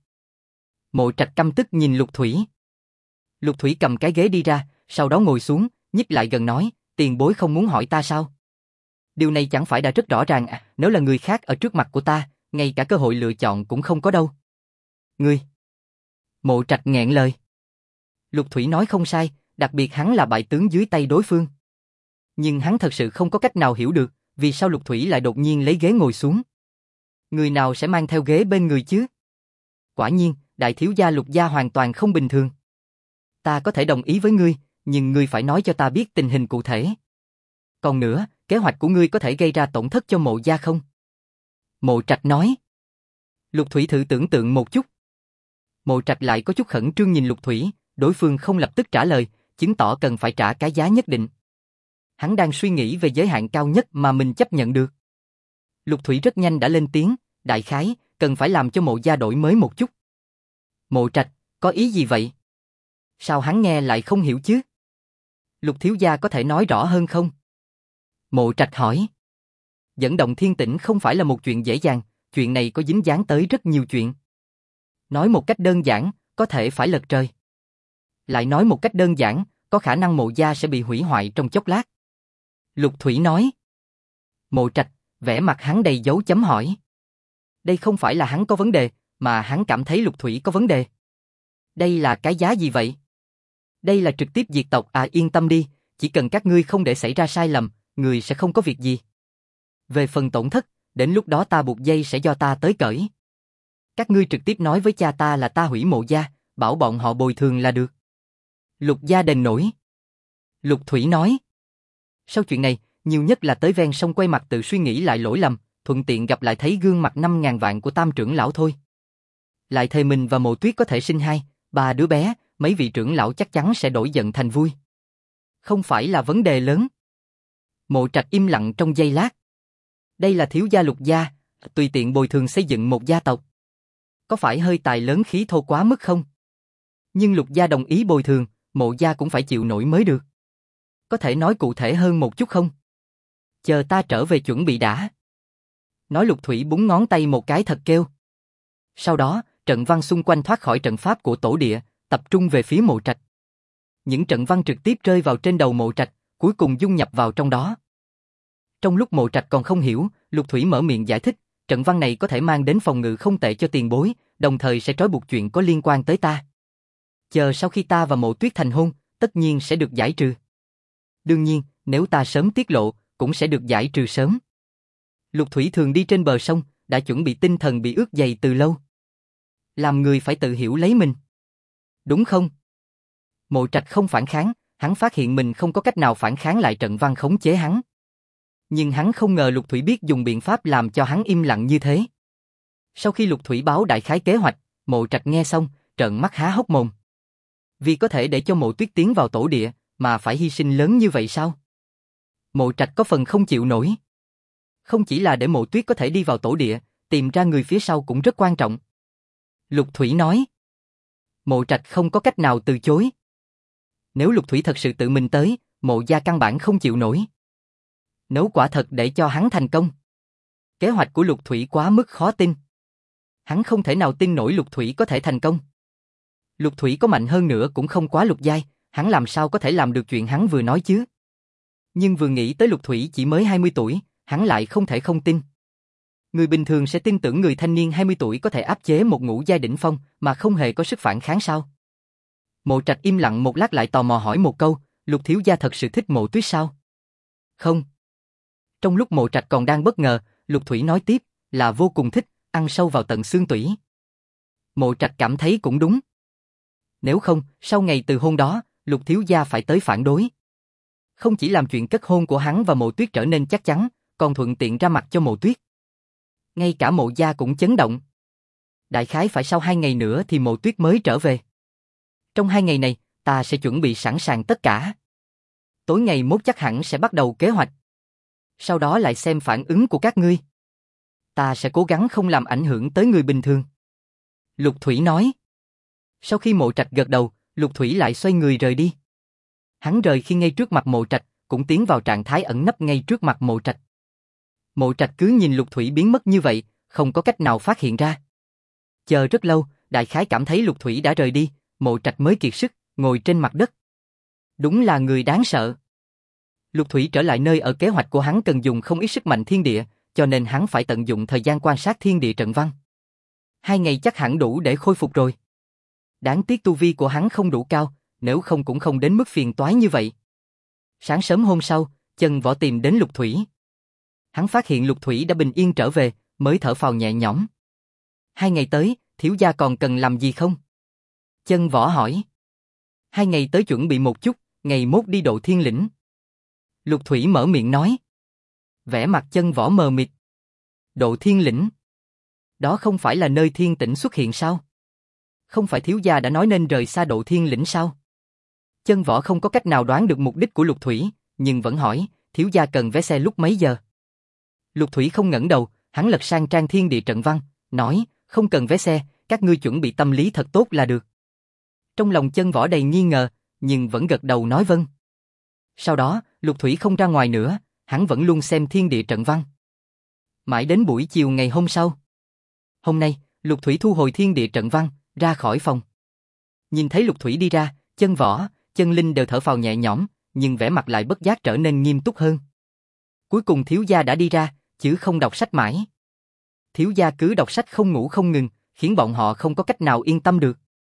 Mộ Trạch căm tức nhìn Lục Thủy. Lục Thủy cầm cái ghế đi ra, sau đó ngồi xuống, nhích lại gần nói, tiền bối không muốn hỏi ta sao? Điều này chẳng phải đã rất rõ ràng à, nếu là người khác ở trước mặt của ta, ngay cả cơ hội lựa chọn cũng không có đâu. Ngươi. Mộ Trạch nghẹn lời. Lục Thủy nói không sai, đặc biệt hắn là bại tướng dưới tay đối phương. Nhưng hắn thật sự không có cách nào hiểu được, vì sao Lục Thủy lại đột nhiên lấy ghế ngồi xuống. Người nào sẽ mang theo ghế bên người chứ? Quả nhiên, đại thiếu gia Lục gia hoàn toàn không bình thường. Ta có thể đồng ý với ngươi, nhưng ngươi phải nói cho ta biết tình hình cụ thể. Còn nữa, kế hoạch của ngươi có thể gây ra tổn thất cho Mộ gia không? Mộ Trạch nói. Lục Thủy thử tưởng tượng một chút. Mộ Trạch lại có chút khẩn trương nhìn Lục Thủy, đối phương không lập tức trả lời, chứng tỏ cần phải trả cái giá nhất định. Hắn đang suy nghĩ về giới hạn cao nhất mà mình chấp nhận được. Lục Thủy rất nhanh đã lên tiếng, đại khái, cần phải làm cho Mộ gia đổi mới một chút. Mộ Trạch, có ý gì vậy? Sao hắn nghe lại không hiểu chứ? Lục thiếu gia có thể nói rõ hơn không? Mộ Trạch hỏi. Dẫn động Thiên Tĩnh không phải là một chuyện dễ dàng, chuyện này có dính dáng tới rất nhiều chuyện. Nói một cách đơn giản, có thể phải lật trời. Lại nói một cách đơn giản, có khả năng Mộ gia sẽ bị hủy hoại trong chốc lát. Lục Thủy nói. Mộ Trạch, vẻ mặt hắn đầy dấu chấm hỏi. Đây không phải là hắn có vấn đề, mà hắn cảm thấy Lục Thủy có vấn đề. Đây là cái giá gì vậy? Đây là trực tiếp diệt tộc à, yên tâm đi, chỉ cần các ngươi không để xảy ra sai lầm, người sẽ không có việc gì. Về phần tổn thất, đến lúc đó ta buộc dây sẽ do ta tới cởi. Các ngươi trực tiếp nói với cha ta là ta hủy Mộ gia, bảo bọn họ bồi thường là được. Lục gia đền nổi. Lục Thủy nói. Sau chuyện này, nhiều nhất là tới ven sông quay mặt tự suy nghĩ lại lỗi lầm, thuận tiện gặp lại thấy gương mặt 5.000 vạn của Tam trưởng lão thôi. Lại thề mình và Mộ Tuyết có thể sinh 2, 3 đứa bé, mấy vị trưởng lão chắc chắn sẽ đổi giận thành vui. Không phải là vấn đề lớn. Mộ Trạch im lặng trong giây lát. Đây là thiếu gia Lục gia, tùy tiện bồi thường xây dựng một gia tộc. Có phải hơi tài lớn khí thô quá mức không? Nhưng Lục gia đồng ý bồi thường, Mộ gia cũng phải chịu nổi mới được. Có thể nói cụ thể hơn một chút không? Chờ ta trở về chuẩn bị đã. Nói Lục Thủy búng ngón tay một cái thật kêu. Sau đó, trận văn xung quanh thoát khỏi trận pháp của tổ địa, tập trung về phía Mộ Trạch. Những trận văn trực tiếp rơi vào trên đầu Mộ Trạch, cuối cùng dung nhập vào trong đó. Trong lúc Mộ Trạch còn không hiểu, Lục Thủy mở miệng giải thích, trận văn này có thể mang đến phòng ngự không tệ cho tiền bối, đồng thời sẽ trói buộc chuyện có liên quan tới ta. Chờ sau khi ta và Mộ Tuyết thành hôn, tất nhiên sẽ được giải trừ. Đương nhiên, nếu ta sớm tiết lộ, cũng sẽ được giải trừ sớm. Lục Thủy thường đi trên bờ sông, đã chuẩn bị tinh thần bị ướt dày từ lâu. Làm người phải tự hiểu lấy mình. Đúng không? Mộ Trạch không phản kháng, hắn phát hiện mình không có cách nào phản kháng lại trận văn khống chế hắn. Nhưng hắn không ngờ Lục Thủy biết dùng biện pháp làm cho hắn im lặng như thế. Sau khi Lục Thủy báo đại khái kế hoạch, Mộ Trạch nghe xong, trợn mắt há hốc mồm. Vì có thể để cho Mộ Tuyết tiến vào tổ địa, mà phải hy sinh lớn như vậy sao? Mộ Trạch có phần không chịu nổi. Không chỉ là để Mộ Tuyết có thể đi vào tổ địa, tìm ra người phía sau cũng rất quan trọng. Lục Thủy nói. Mộ Trạch không có cách nào từ chối. Nếu Lục Thủy thật sự tự mình tới, Mộ gia căn bản không chịu nổi. Nếu quả thật để cho hắn thành công. Kế hoạch của Lục Thủy quá mức khó tin. Hắn không thể nào tin nổi Lục Thủy có thể thành công. Lục Thủy có mạnh hơn nữa cũng không quá lục giai, hắn làm sao có thể làm được chuyện hắn vừa nói chứ? Nhưng vừa nghĩ tới Lục Thủy chỉ mới 20 tuổi, hắn lại không thể không tin. Người bình thường sẽ tin tưởng người thanh niên 20 tuổi có thể áp chế một ngũ giai đỉnh phong mà không hề có sức phản kháng sao? Mộ Trạch im lặng một lát lại tò mò hỏi một câu, Lục thiếu gia thật sự thích Mộ Tuyết sao? Không. Trong lúc Mộ Trạch còn đang bất ngờ, Lục Thủy nói tiếp, là vô cùng thích, ăn sâu vào tận xương tủy. Mộ Trạch cảm thấy cũng đúng. Nếu không, sau ngày từ hôn đó, Lục thiếu gia phải tới phản đối. Không chỉ làm chuyện kết hôn của hắn và Mộ Tuyết trở nên chắc chắn, còn thuận tiện ra mặt cho Mộ Tuyết. Ngay cả Mộ gia cũng chấn động. Đại khái phải sau 2 ngày nữa thì Mộ Tuyết mới trở về. Trong 2 ngày này, ta sẽ chuẩn bị sẵn sàng tất cả. Tối ngày mốt chắc hẳn sẽ bắt đầu kế hoạch. Sau đó lại xem phản ứng của các ngươi. Ta sẽ cố gắng không làm ảnh hưởng tới người bình thường. Lục Thủy nói. Sau khi Mộ Trạch gật đầu, Lục Thủy lại xoay người rời đi. Hắn rời khi ngay trước mặt Mộ Trạch, cũng tiến vào trạng thái ẩn nấp ngay trước mặt Mộ Trạch. Mộ Trạch cứ nhìn Lục Thủy biến mất như vậy, không có cách nào phát hiện ra. Chờ rất lâu, đại khái cảm thấy Lục Thủy đã rời đi, Mộ Trạch mới kiệt sức, ngồi trên mặt đất. Đúng là người đáng sợ. Lục Thủy trở lại nơi ở kế hoạch của hắn cần dùng không ít sức mạnh thiên địa, cho nên hắn phải tận dụng thời gian quan sát thiên địa trận văn. 2 ngày chắc hẳn đủ để khôi phục rồi. Đáng tiếc tu vi của hắn không đủ cao, nếu không cũng không đến mức phiền toái như vậy. Sáng sớm hôm sau, Chân Võ tìm đến Lục Thủy. Hắn phát hiện Lục Thủy đã bình yên trở về, mới thở phào nhẹ nhõm. 2 ngày tới, thiếu gia còn cần làm gì không? Chân Võ hỏi. 2 ngày tới chuẩn bị một chút, ngày mốt đi độ thiên lĩnh. Lục Thủy mở miệng nói. Vẻ mặt Chân Võ mờ mịt. Độ thiên lĩnh. Đó không phải là nơi thiên tĩnh xuất hiện sao? Không phải thiếu gia đã nói nên rời xa độ thiên lĩnh sao? Chân Võ không có cách nào đoán được mục đích của Lục Thủy, nhưng vẫn hỏi, thiếu gia cần vé xe lúc mấy giờ? Lục Thủy không ngẩng đầu, hắn lật sang trang thiên địa trận văn, nói, không cần vé xe, các ngươi chuẩn bị tâm lý thật tốt là được. Trong lòng Chân Võ đầy nghi ngờ, nhưng vẫn gật đầu nói vâng. Sau đó, Lục Thủy không ra ngoài nữa, hắn vẫn luôn xem thiên địa trận văn. Mãi đến buổi chiều ngày hôm sau. Hôm nay, Lục Thủy thu hồi thiên địa trận văn, ra khỏi phòng. Nhìn thấy Lục Thủy đi ra, Chân Võ, Chân Linh đều thở phào nhẹ nhõm, nhưng vẻ mặt lại bất giác trở nên nghiêm túc hơn. Cuối cùng thiếu gia đã đi ra, chứ không đọc sách mãi. Thiếu gia cứ đọc sách không ngủ không ngừng, khiến bọn họ không có cách nào yên tâm được.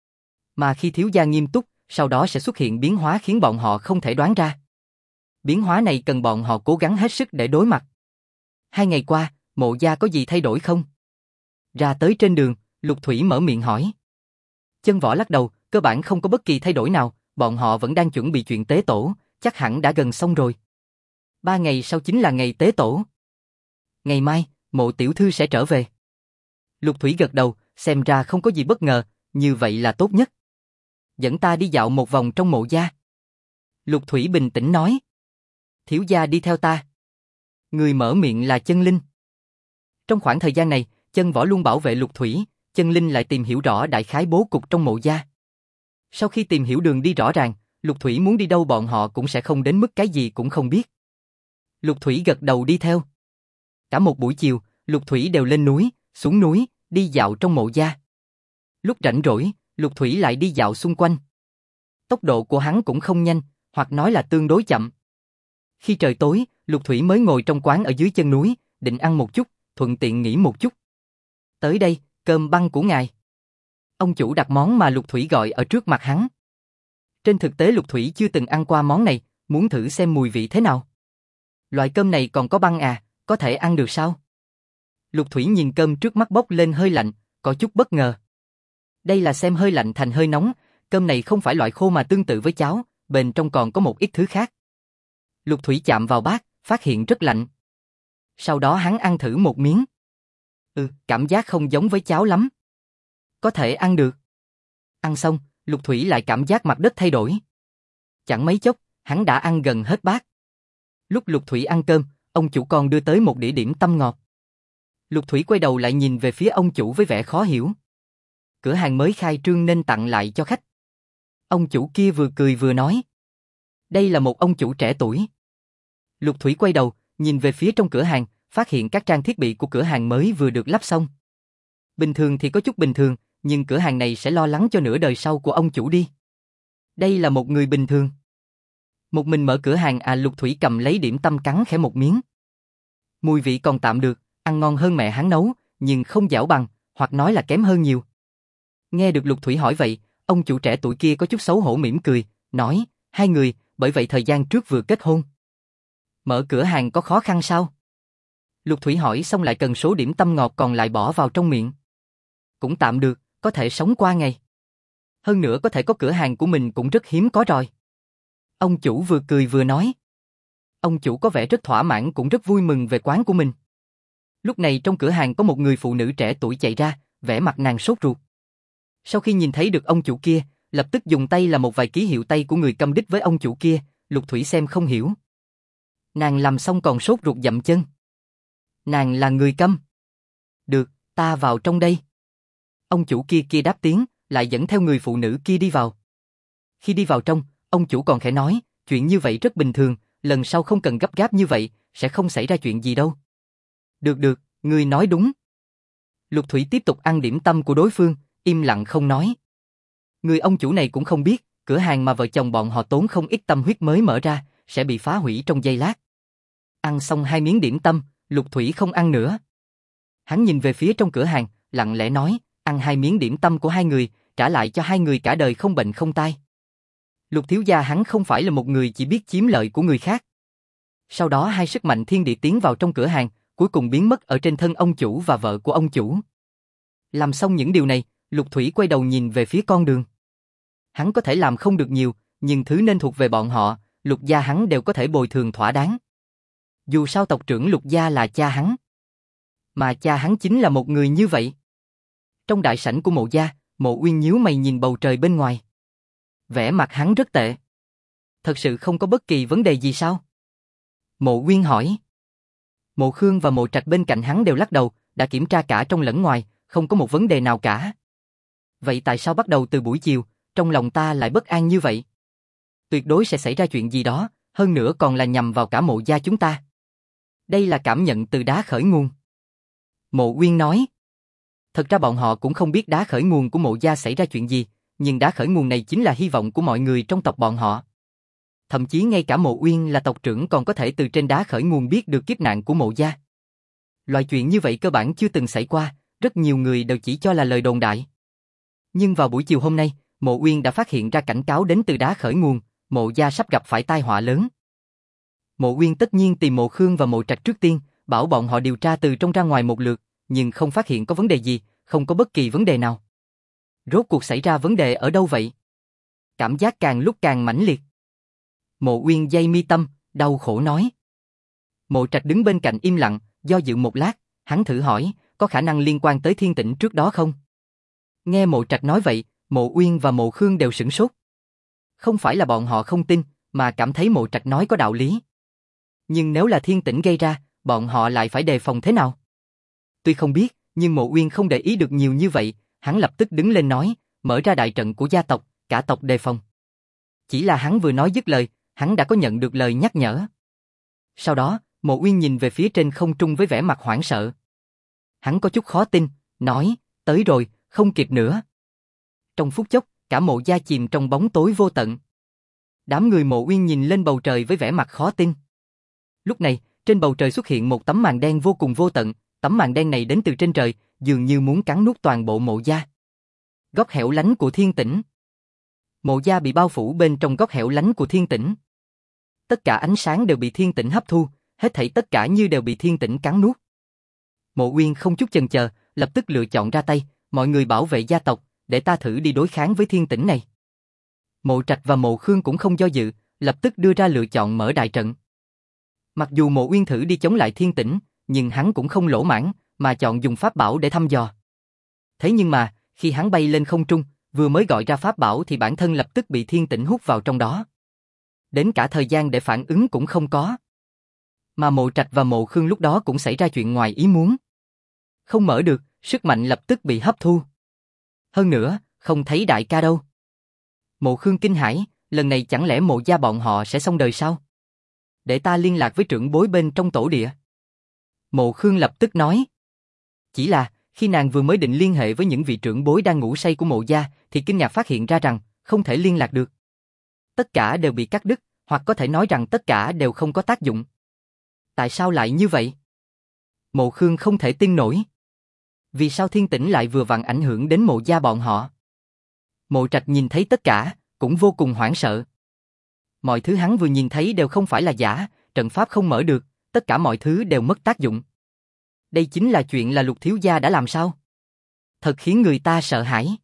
Mà khi thiếu gia nghiêm túc, sau đó sẽ xuất hiện biến hóa khiến bọn họ không thể đoán ra. Biến hóa này cần bọn họ cố gắng hết sức để đối mặt. 2 ngày qua, Mộ gia có gì thay đổi không? Ra tới trên đường, Lục Thủy mở miệng hỏi. Chân Võ lắc đầu, cơ bản không có bất kỳ thay đổi nào, bọn họ vẫn đang chuẩn bị chuyện tế tổ, chắc hẳn đã gần xong rồi. 3 ngày sau chính là ngày tế tổ. Ngày mai, Mộ tiểu thư sẽ trở về. Lục Thủy gật đầu, xem ra không có gì bất ngờ, như vậy là tốt nhất. Dẫn ta đi dạo một vòng trong Mộ gia. Lục Thủy bình tĩnh nói. Thiếu gia đi theo ta. Người mở miệng là Chân Linh. Trong khoảng thời gian này, Chân Võ luôn bảo vệ Lục Thủy, Chân Linh lại tìm hiểu rõ đại khái bố cục trong Mộ gia. Sau khi tìm hiểu đường đi rõ ràng, Lục Thủy muốn đi đâu bọn họ cũng sẽ không đến mức cái gì cũng không biết. Lục Thủy gật đầu đi theo. Cả một buổi chiều, Lục Thủy đều lên núi, xuống núi, đi dạo trong Mộ gia. Lúc rảnh rỗi, Lục Thủy lại đi dạo xung quanh. Tốc độ của hắn cũng không nhanh, hoặc nói là tương đối chậm. Khi trời tối, Lục Thủy mới ngồi trong quán ở dưới chân núi, định ăn một chút, thuận tiện nghỉ một chút. Tới đây, cơm băng của ngài. Ông chủ đặt món mà Lục Thủy gọi ở trước mặt hắn. Trên thực tế Lục Thủy chưa từng ăn qua món này, muốn thử xem mùi vị thế nào. Loại cơm này còn có băng à, có thể ăn được sao? Lục Thủy nhìn cơm trước mắt bốc lên hơi lạnh, có chút bất ngờ. Đây là xem hơi lạnh thành hơi nóng, cơm này không phải loại khô mà tương tự với cháo, bên trong còn có một ít thứ khác. Lục Thủy chạm vào bát, phát hiện rất lạnh. Sau đó hắn ăn thử một miếng. Cảm giác không giống với cháo lắm. Có thể ăn được. Ăn xong, Lục Thủy lại cảm giác mặt đất thay đổi. Chẳng mấy chốc, hắn đã ăn gần hết bát. Lúc Lục Thủy ăn cơm, ông chủ còn đưa tới một đĩa điểm tâm ngọt. Lục Thủy quay đầu lại nhìn về phía ông chủ với vẻ khó hiểu. Cửa hàng mới khai trương nên tặng lại cho khách. Ông chủ kia vừa cười vừa nói. Đây là một ông chủ trẻ tuổi. Lục Thủy quay đầu, nhìn về phía trong cửa hàng, phát hiện các trang thiết bị của cửa hàng mới vừa được lắp xong. Bình thường thì có chút bình thường, nhưng cửa hàng này sẽ lo lắng cho nửa đời sau của ông chủ đi. Đây là một người bình thường. Một mình mở cửa hàng à? Lục Thủy cầm lấy điểm tâm cắn khẽ một miếng. Mùi vị còn tạm được, ăn ngon hơn mẹ hắn nấu, nhưng không giảo bằng, hoặc nói là kém hơn nhiều. Nghe được Lục Thủy hỏi vậy, ông chủ trẻ tuổi kia có chút xấu hổ mỉm cười, nói, 2 người, bởi vậy thời gian trước vừa kết hôn. Mở cửa hàng có khó khăn sao? Lục Thủy hỏi xong lại cần số điểm tâm ngọt còn lại bỏ vào trong miệng. Cũng tạm được, có thể sống qua ngày. Hơn nữa có thể có cửa hàng của mình cũng rất hiếm có rồi. Ông chủ vừa cười vừa nói. Ông chủ có vẻ rất thỏa mãn cũng rất vui mừng về quán của mình. Lúc này trong cửa hàng có một người phụ nữ trẻ tuổi chạy ra, vẻ mặt nàng sốt ruột. Sau khi nhìn thấy được ông chủ kia, lập tức dùng tay là một vài ký hiệu tay của người câm đích với ông chủ kia, Lục Thủy xem không hiểu. Nàng làm xong còn sốt ruột dậm chân. Nàng là người câm. Được, ta vào trong đây. Ông chủ kia đáp tiếng, lại dẫn theo người phụ nữ kia đi vào. Khi đi vào trong, ông chủ còn khẽ nói, chuyện như vậy rất bình thường, lần sau không cần gấp gáp như vậy, sẽ không xảy ra chuyện gì đâu. Được, ngươi nói đúng. Lục Thủy tiếp tục ăn điểm tâm của đối phương, im lặng không nói. Người ông chủ này cũng không biết, cửa hàng mà vợ chồng bọn họ tốn không ít tâm huyết mới mở ra, sẽ bị phá hủy trong giây lát. Ăn xong 2 miếng điểm tâm, Lục Thủy không ăn nữa. Hắn nhìn về phía trong cửa hàng, lặng lẽ nói, ăn 2 miếng điểm tâm của 2 người, trả lại cho 2 người cả đời không bệnh không tai. Lục thiếu gia hắn không phải là một người chỉ biết chiếm lợi của người khác. Sau đó 2 sức mạnh thiên địa tiến vào trong cửa hàng, cuối cùng biến mất ở trên thân ông chủ và vợ của ông chủ. Làm xong những điều này, Lục Thủy quay đầu nhìn về phía con đường. Hắn có thể làm không được nhiều, nhưng thứ nên thuộc về bọn họ, Lục gia hắn đều có thể bồi thường thỏa đáng. Dù sao tộc trưởng Lục gia là cha hắn. Mà cha hắn chính là một người như vậy. Trong đại sảnh của Mộ gia, Mộ Uyên nhíu mày nhìn bầu trời bên ngoài. Vẻ mặt hắn rất tệ. Thật sự không có bất kỳ vấn đề gì sao? Mộ Uyên hỏi. Mộ Khương và Mộ Trạch bên cạnh hắn đều lắc đầu, đã kiểm tra cả trong lẫn ngoài, không có một vấn đề nào cả. Vậy tại sao bắt đầu từ buổi chiều, trong lòng ta lại bất an như vậy? Tuyệt đối sẽ xảy ra chuyện gì đó, hơn nữa còn là nhằm vào cả Mộ gia chúng ta. Đây là cảm nhận từ đá khởi nguồn. Mộ Uyên nói. Thật ra bọn họ cũng không biết đá khởi nguồn của Mộ gia xảy ra chuyện gì, nhưng đá khởi nguồn này chính là hy vọng của mọi người trong tộc bọn họ. Thậm chí ngay cả Mộ Uyên là tộc trưởng còn có thể từ trên đá khởi nguồn biết được kiếp nạn của Mộ gia. Loại chuyện như vậy cơ bản chưa từng xảy qua, rất nhiều người đều chỉ cho là lời đồn đại. Nhưng vào buổi chiều hôm nay, Mộ Uyên đã phát hiện ra cảnh cáo đến từ đá khởi nguồn, Mộ gia sắp gặp phải tai họa lớn. Mộ Uyên tất nhiên tìm Mộ Khương và Mộ Trạch trước tiên, bảo bọn họ điều tra từ trong ra ngoài một lượt, nhưng không phát hiện có vấn đề gì, không có bất kỳ vấn đề nào. Rốt cuộc xảy ra vấn đề ở đâu vậy? Cảm giác càng lúc càng mãnh liệt. Mộ Uyên day mi tâm, đau khổ nói. Mộ Trạch đứng bên cạnh im lặng, do dự một lát, hắn thử hỏi, có khả năng liên quan tới Thiên Tĩnh trước đó không? Nghe Mộ Trạch nói vậy, Mộ Uyên và Mộ Khương đều sửng sốt. Không phải là bọn họ không tin, mà cảm thấy Mộ Trạch nói có đạo lý. Nhưng nếu là Thiên Tĩnh gây ra, bọn họ lại phải đề phòng thế nào? Tuy không biết, nhưng Mộ Uyên không để ý được nhiều như vậy, hắn lập tức đứng lên nói, mở ra đại trận của gia tộc, cả tộc đề phòng. Chỉ là hắn vừa nói dứt lời, hắn đã có nhận được lời nhắc nhở. Sau đó, Mộ Uyên nhìn về phía trên không trung với vẻ mặt hoảng sợ. Hắn có chút khó tin, nói, tới rồi, không kịp nữa. Trong phút chốc, cả Mộ gia chìm trong bóng tối vô tận. Đám người Mộ Uyên nhìn lên bầu trời với vẻ mặt khó tin. Lúc này, trên bầu trời xuất hiện một tấm màn đen vô cùng vô tận, tấm màn đen này đến từ trên trời, dường như muốn cắn nuốt toàn bộ Mộ gia. Góc hẻo lánh của Thiên Tĩnh. Mộ gia bị bao phủ bên trong góc hẻo lánh của Thiên Tĩnh. Tất cả ánh sáng đều bị Thiên Tĩnh hấp thu, hết thảy tất cả như đều bị Thiên Tĩnh cắn nuốt. Mộ Uyên không chút chần chờ, lập tức lựa chọn ra tay, mọi người bảo vệ gia tộc, để ta thử đi đối kháng với Thiên Tĩnh này. Mộ Trạch và Mộ Khương cũng không do dự, lập tức đưa ra lựa chọn mở đại trận. Mặc dù Mộ Uyên thử đi chống lại Thiên Tĩnh, nhưng hắn cũng không lỗ mãn, mà chọn dùng pháp bảo để thăm dò. Thế nhưng mà, khi hắn bay lên không trung, vừa mới gọi ra pháp bảo thì bản thân lập tức bị Thiên Tĩnh hút vào trong đó. Đến cả thời gian để phản ứng cũng không có. Mà Mộ Trạch và Mộ Khương lúc đó cũng xảy ra chuyện ngoài ý muốn. Không mở được, sức mạnh lập tức bị hấp thu. Hơn nữa, không thấy đại ca đâu. Mộ Khương kinh hãi, lần này chẳng lẽ Mộ gia bọn họ sẽ xong đời sao? Để ta liên lạc với trưởng bối bên trong tổ địa. Mộ Khương lập tức nói. Chỉ là, khi nàng vừa mới định liên hệ với những vị trưởng bối đang ngủ say của Mộ gia, thì kinh ngạc phát hiện ra rằng, không thể liên lạc được. Tất cả đều bị cắt đứt, hoặc có thể nói rằng tất cả đều không có tác dụng. Tại sao lại như vậy? Mộ Khương không thể tin nổi. Vì sao Thiên Tĩnh lại vừa vặn ảnh hưởng đến Mộ gia bọn họ? Mộ Trạch nhìn thấy tất cả, cũng vô cùng hoảng sợ. Mọi thứ hắn vừa nhìn thấy đều không phải là giả, trận pháp không mở được, tất cả mọi thứ đều mất tác dụng. Đây chính là chuyện là Lục thiếu gia đã làm sao? Thật khiến người ta sợ hãi.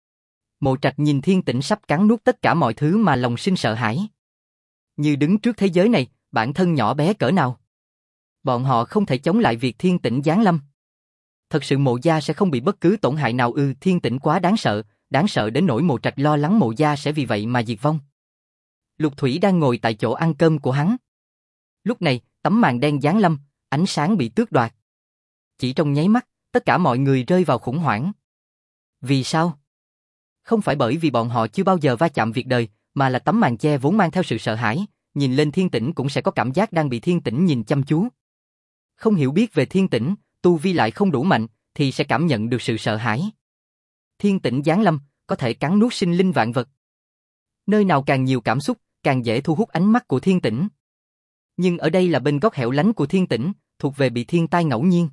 Mộ Trạch nhìn Thiên Tĩnh sắp cắn nuốt tất cả mọi thứ mà lòng sinh sợ hãi. Như đứng trước thế giới này, bản thân nhỏ bé cỡ nào. Bọn họ không thể chống lại việc Thiên Tĩnh giáng lâm. Thật sự Mộ gia sẽ không bị bất cứ tổn hại nào ư? Thiên Tĩnh quá đáng sợ đến nỗi Mộ Trạch lo lắng Mộ gia sẽ vì vậy mà diệt vong. Lục Thủy đang ngồi tại chỗ ăn cơm của hắn. Lúc này, tấm màn đen giáng lâm, ánh sáng bị tước đoạt. Chỉ trong nháy mắt, tất cả mọi người rơi vào khủng hoảng. Vì sao? Không phải bởi vì bọn họ chưa bao giờ va chạm việc đời, mà là tấm màn che vốn mang theo sự sợ hãi, nhìn lên Thiên Tĩnh cũng sẽ có cảm giác đang bị Thiên Tĩnh nhìn chăm chú. Không hiểu biết về Thiên Tĩnh, tu vi lại không đủ mạnh, thì sẽ cảm nhận được sự sợ hãi. Thiên Tĩnh giáng lâm, có thể cắn nuốt sinh linh vạn vật. Nơi nào càng nhiều cảm xúc, càng dễ thu hút ánh mắt của Thiên Tĩnh. Nhưng ở đây là bên góc hẻo lánh của Thiên Tĩnh, thuộc về bị thiên tai ngẫu nhiên.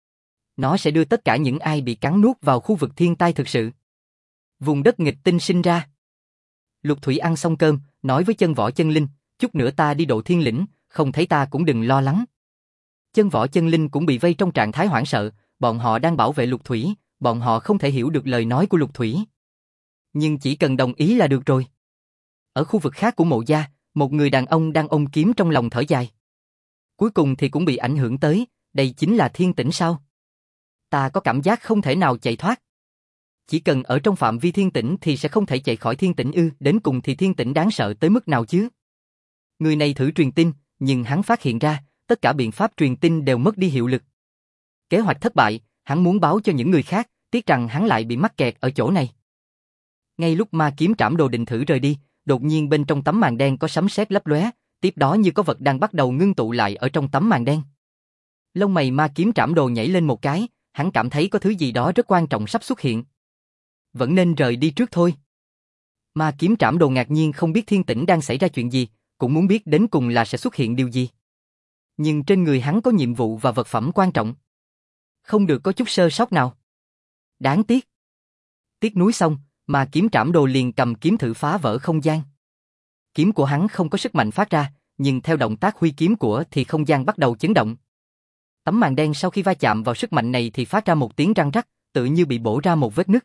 Nó sẽ đưa tất cả những ai bị cắn nuốt vào khu vực thiên tai thực sự. Vùng đất nghịch tinh sinh ra. Lục Thủy ăn xong cơm, nói với Chân Võ Chân Linh, chút nữa ta đi độ thiên lĩnh, không thấy ta cũng đừng lo lắng. Chân Võ Chân Linh cũng bị vây trong trạng thái hoảng sợ, bọn họ đang bảo vệ Lục Thủy, bọn họ không thể hiểu được lời nói của Lục Thủy. Nhưng chỉ cần đồng ý là được rồi. Ở khu vực khác của Mộ gia, một người đàn ông đang ôm kiếm trong lòng thở dài. Cuối cùng thì cũng bị ảnh hưởng tới, đây chính là Thiên Tĩnh sao? Ta có cảm giác không thể nào chạy thoát. Chỉ cần ở trong phạm vi Thiên Tĩnh thì sẽ không thể chạy khỏi Thiên Tĩnh ư? Đến cùng thì Thiên Tĩnh đáng sợ tới mức nào chứ? Người này thử truyền tin, nhưng hắn phát hiện ra, tất cả biện pháp truyền tin đều mất đi hiệu lực. Kế hoạch thất bại, hắn muốn báo cho những người khác, tiếc rằng hắn lại bị mắc kẹt ở chỗ này. Ngay lúc Ma Kiếm Trảm Đồ định thử rời đi, đột nhiên bên trong tấm màn đen có sấm sét lấp lóe, tiếp đó như có vật đang bắt đầu ngưng tụ lại ở trong tấm màn đen. Lông mày Ma Kiếm Trảm Đồ nhảy lên một cái, hắn cảm thấy có thứ gì đó rất quan trọng sắp xuất hiện. Vẫn nên rời đi trước thôi. Ma Kiếm Trảm Đồ ngạc nhiên không biết Thiên Tĩnh đang xảy ra chuyện gì, cũng muốn biết đến cùng là sẽ xuất hiện điều gì. Nhưng trên người hắn có nhiệm vụ và vật phẩm quan trọng. Không được có chút sơ sót nào. Đáng tiếc. Tiếc nuối xong, mà kiếm trảm đồ liền cầm kiếm thử phá vỡ không gian. Kiếm của hắn không có sức mạnh phát ra, nhưng theo động tác huy kiếm của thì không gian bắt đầu chấn động. Tấm màn đen sau khi va chạm vào sức mạnh này thì phát ra một tiếng răng rắc, tự như bị bổ ra một vết nứt.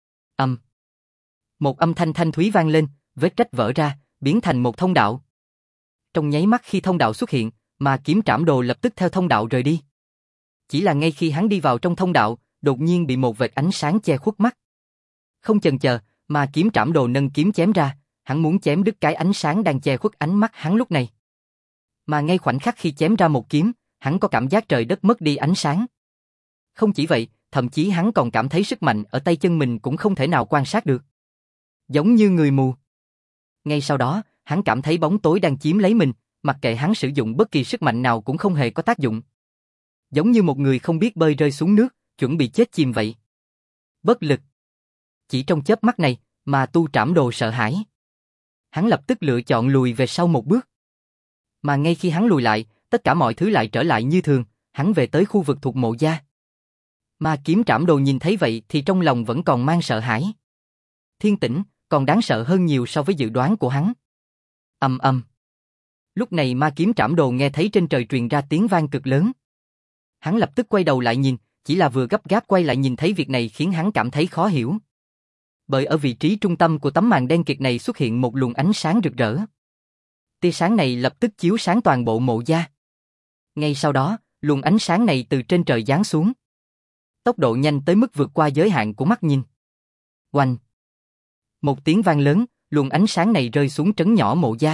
Một âm thanh thanh thúy vang lên, vết rách vỡ ra, biến thành một thông đạo. Trong nháy mắt khi thông đạo xuất hiện, mà kiếm trảm đồ lập tức theo thông đạo rời đi. Chỉ là ngay khi hắn đi vào trong thông đạo, đột nhiên bị một vệt ánh sáng che khuất mắt. Không chần chờ, mà kiếm trảm đồ nâng kiếm chém ra, hắn muốn chém đứt cái ánh sáng đang che khuất ánh mắt hắn lúc này. Mà ngay khoảnh khắc khi chém ra một kiếm, hắn có cảm giác trời đất mất đi ánh sáng. Không chỉ vậy, thậm chí hắn còn cảm thấy sức mạnh ở tay chân mình cũng không thể nào quan sát được. Giống như người mù. Ngay sau đó, hắn cảm thấy bóng tối đang chiếm lấy mình, mặc kệ hắn sử dụng bất kỳ sức mạnh nào cũng không hề có tác dụng. Giống như một người không biết bơi rơi xuống nước, chuẩn bị chết chìm vậy. Bất lực. Chỉ trong chớp mắt này, mà tu trảm đồ sợ hãi. Hắn lập tức lựa chọn lùi về sau một bước. Mà ngay khi hắn lùi lại, tất cả mọi thứ lại trở lại như thường, hắn về tới khu vực thuộc mộ gia. Mà kiếm trảm đồ nhìn thấy vậy thì trong lòng vẫn còn mang sợ hãi. Thiên Tĩnh còn đáng sợ hơn nhiều so với dự đoán của hắn. Ầm ầm. Lúc này ma kiếm trảm đồ nghe thấy trên trời truyền ra tiếng vang cực lớn. Hắn lập tức quay đầu lại nhìn, chỉ là vừa gấp gáp quay lại nhìn thấy việc này khiến hắn cảm thấy khó hiểu. Bởi ở vị trí trung tâm của tấm màn đen kịt này xuất hiện một luồng ánh sáng rực rỡ. Tia sáng này lập tức chiếu sáng toàn bộ mộ gia. Ngay sau đó, luồng ánh sáng này từ trên trời giáng xuống. Tốc độ nhanh tới mức vượt qua giới hạn của mắt nhìn. Oanh! Một tiếng vang lớn, luồng ánh sáng này rơi xuống trấn nhỏ mộ gia.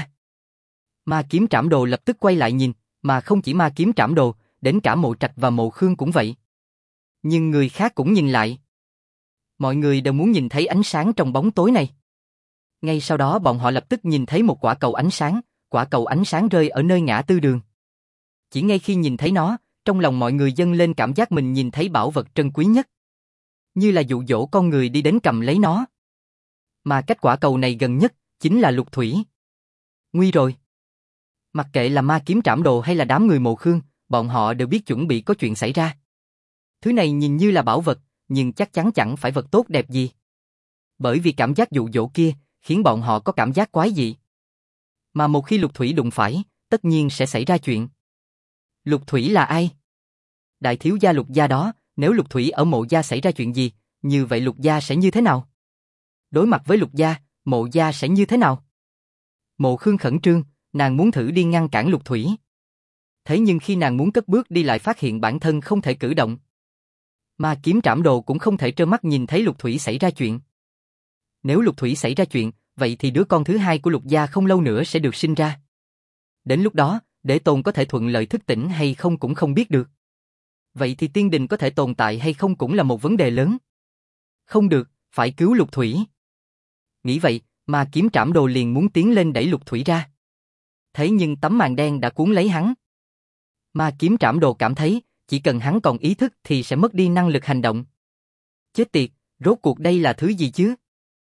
Ma kiếm trảm đồ lập tức quay lại nhìn, mà không chỉ ma kiếm trảm đồ, đến cả mộ trạch và mộ khương cũng vậy. Nhưng người khác cũng nhìn lại. Mọi người đều muốn nhìn thấy ánh sáng trong bóng tối này. Ngay sau đó bọn họ lập tức nhìn thấy một quả cầu ánh sáng rơi ở nơi ngã tư đường. Chỉ ngay khi nhìn thấy nó, trong lòng mọi người dâng lên cảm giác mình nhìn thấy bảo vật trân quý nhất. Như là dụ dỗ con người đi đến cầm lấy nó. Mà cách quả cầu này gần nhất, chính là lục thủy. Nguy rồi. Mặc kệ là ma kiếm trảm đồ hay là đám người mộ khương, bọn họ đều biết chuẩn bị có chuyện xảy ra. Thứ này nhìn như là bảo vật, nhưng chắc chắn chẳng phải vật tốt đẹp gì. Bởi vì cảm giác dụ dỗ kia, khiến bọn họ có cảm giác quái dị. Mà một khi lục thủy đụng phải, tất nhiên sẽ xảy ra chuyện. Lục thủy là ai? Đại thiếu gia Lục gia đó, nếu lục thủy ở mộ gia xảy ra chuyện gì, như vậy Lục gia sẽ như thế nào? Đối mặt với Lục gia, mộ gia sẽ như thế nào? Mộ Khương khẩn trương, nàng muốn thử đi ngăn cản lục thủy. Thế nhưng khi nàng muốn cất bước đi lại phát hiện bản thân không thể cử động. Mà kiếm trảm đồ cũng không thể trơ mắt nhìn thấy lục thủy xảy ra chuyện. Nếu lục thủy xảy ra chuyện, vậy thì đứa con thứ hai của Lục gia không lâu nữa sẽ được sinh ra. Đến lúc đó, Để Tồn có thể thuận lợi thức tỉnh hay không cũng không biết được. Vậy thì tiên đình có thể tồn tại hay không cũng là một vấn đề lớn. Không được, phải cứu lục thủy. Nghĩ vậy, mà kiếm trảm đồ liền muốn tiến lên đẩy lục thủy ra. Thế nhưng tấm màn đen đã cuốn lấy hắn. Mà kiếm trảm đồ cảm thấy, chỉ cần hắn còn ý thức thì sẽ mất đi năng lực hành động. Chết tiệt, rốt cuộc đây là thứ gì chứ?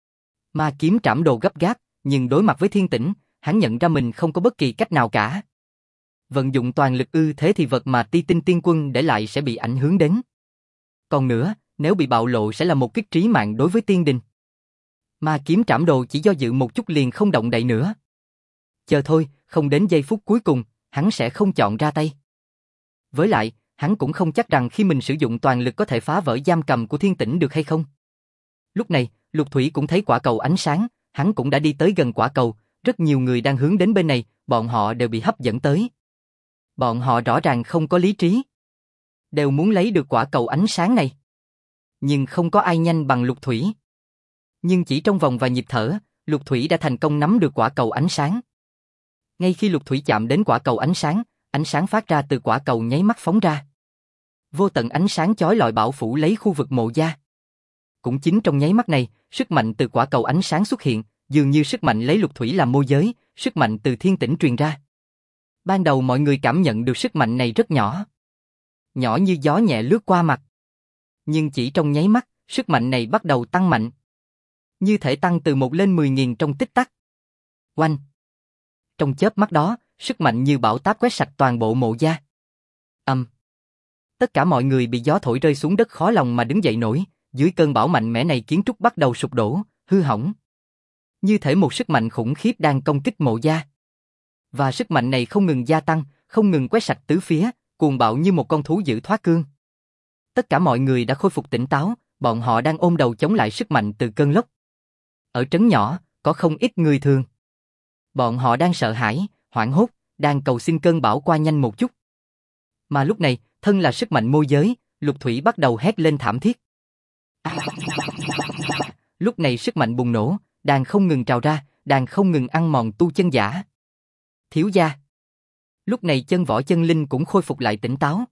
Mà kiếm trảm đồ gấp gáp, nhưng đối mặt với Thiên Tĩnh, hắn nhận ra mình không có bất kỳ cách nào cả. Vận dụng toàn lực thế thì vật mà Ti Tinh Tiên Quân để lại sẽ bị ảnh hưởng đến. Còn nữa, nếu bị bạo lộ sẽ là một kích trí mạng đối với tiên đình. Mà kiếm trảm đồ chỉ do dự một chút liền không động đậy nữa. Chờ thôi, không đến giây phút cuối cùng, hắn sẽ không chọn ra tay. Với lại, hắn cũng không chắc rằng khi mình sử dụng toàn lực có thể phá vỡ giam cầm của Thiên Tĩnh được hay không. Lúc này, Lục Thủy cũng thấy quả cầu ánh sáng, hắn cũng đã đi tới gần quả cầu, rất nhiều người đang hướng đến bên này, bọn họ đều bị hấp dẫn tới. Bọn họ rõ ràng không có lý trí. Đều muốn lấy được quả cầu ánh sáng này. Nhưng không có ai nhanh bằng Lục Thủy. Nhưng chỉ trong vòng vài nhịp thở, Lục Thủy đã thành công nắm được quả cầu ánh sáng. Ngay khi Lục Thủy chạm đến quả cầu ánh sáng phát ra từ quả cầu nháy mắt phóng ra. Vô tận ánh sáng chói lọi bao phủ lấy khu vực mộ gia. Cũng chính trong nháy mắt này, sức mạnh từ quả cầu ánh sáng xuất hiện, dường như sức mạnh lấy Lục Thủy làm môi giới, sức mạnh từ Thiên Tĩnh truyền ra. Ban đầu mọi người cảm nhận được sức mạnh này rất nhỏ. Nhỏ như gió nhẹ lướt qua mặt. Nhưng chỉ trong nháy mắt, sức mạnh này bắt đầu tăng mạnh. Như thể tăng từ 1 lên 10.000 trong tích tắc. Oanh! Trong chớp mắt đó, sức mạnh như bão táp quét sạch toàn bộ mộ gia. Tất cả mọi người bị gió thổi rơi xuống đất khó lòng mà đứng dậy nổi, dưới cơn bão mạnh mẽ này kiến trúc bắt đầu sụp đổ, hư hỏng. Như thể một sức mạnh khủng khiếp đang công kích Mộ Gia. Và sức mạnh này không ngừng gia tăng, không ngừng quét sạch tứ phía, cuồng bạo như một con thú dữ thoát cương. Tất cả mọi người đã khôi phục tỉnh táo, bọn họ đang ôm đầu chống lại sức mạnh từ cơn lốc. Ở trấn nhỏ, có không ít người thường. Bọn họ đang sợ hãi, hoảng hốt, đang cầu xin cơn bão qua nhanh một chút. Mà lúc này, thân là sức mạnh môi giới, Lục Thủy bắt đầu hét lên thảm thiết. Lúc này sức mạnh bùng nổ, đang không ngừng trào ra, đang không ngừng ăn mòn tu chân giả. Thiếu gia. Lúc này chân võ chân linh cũng khôi phục lại tỉnh táo.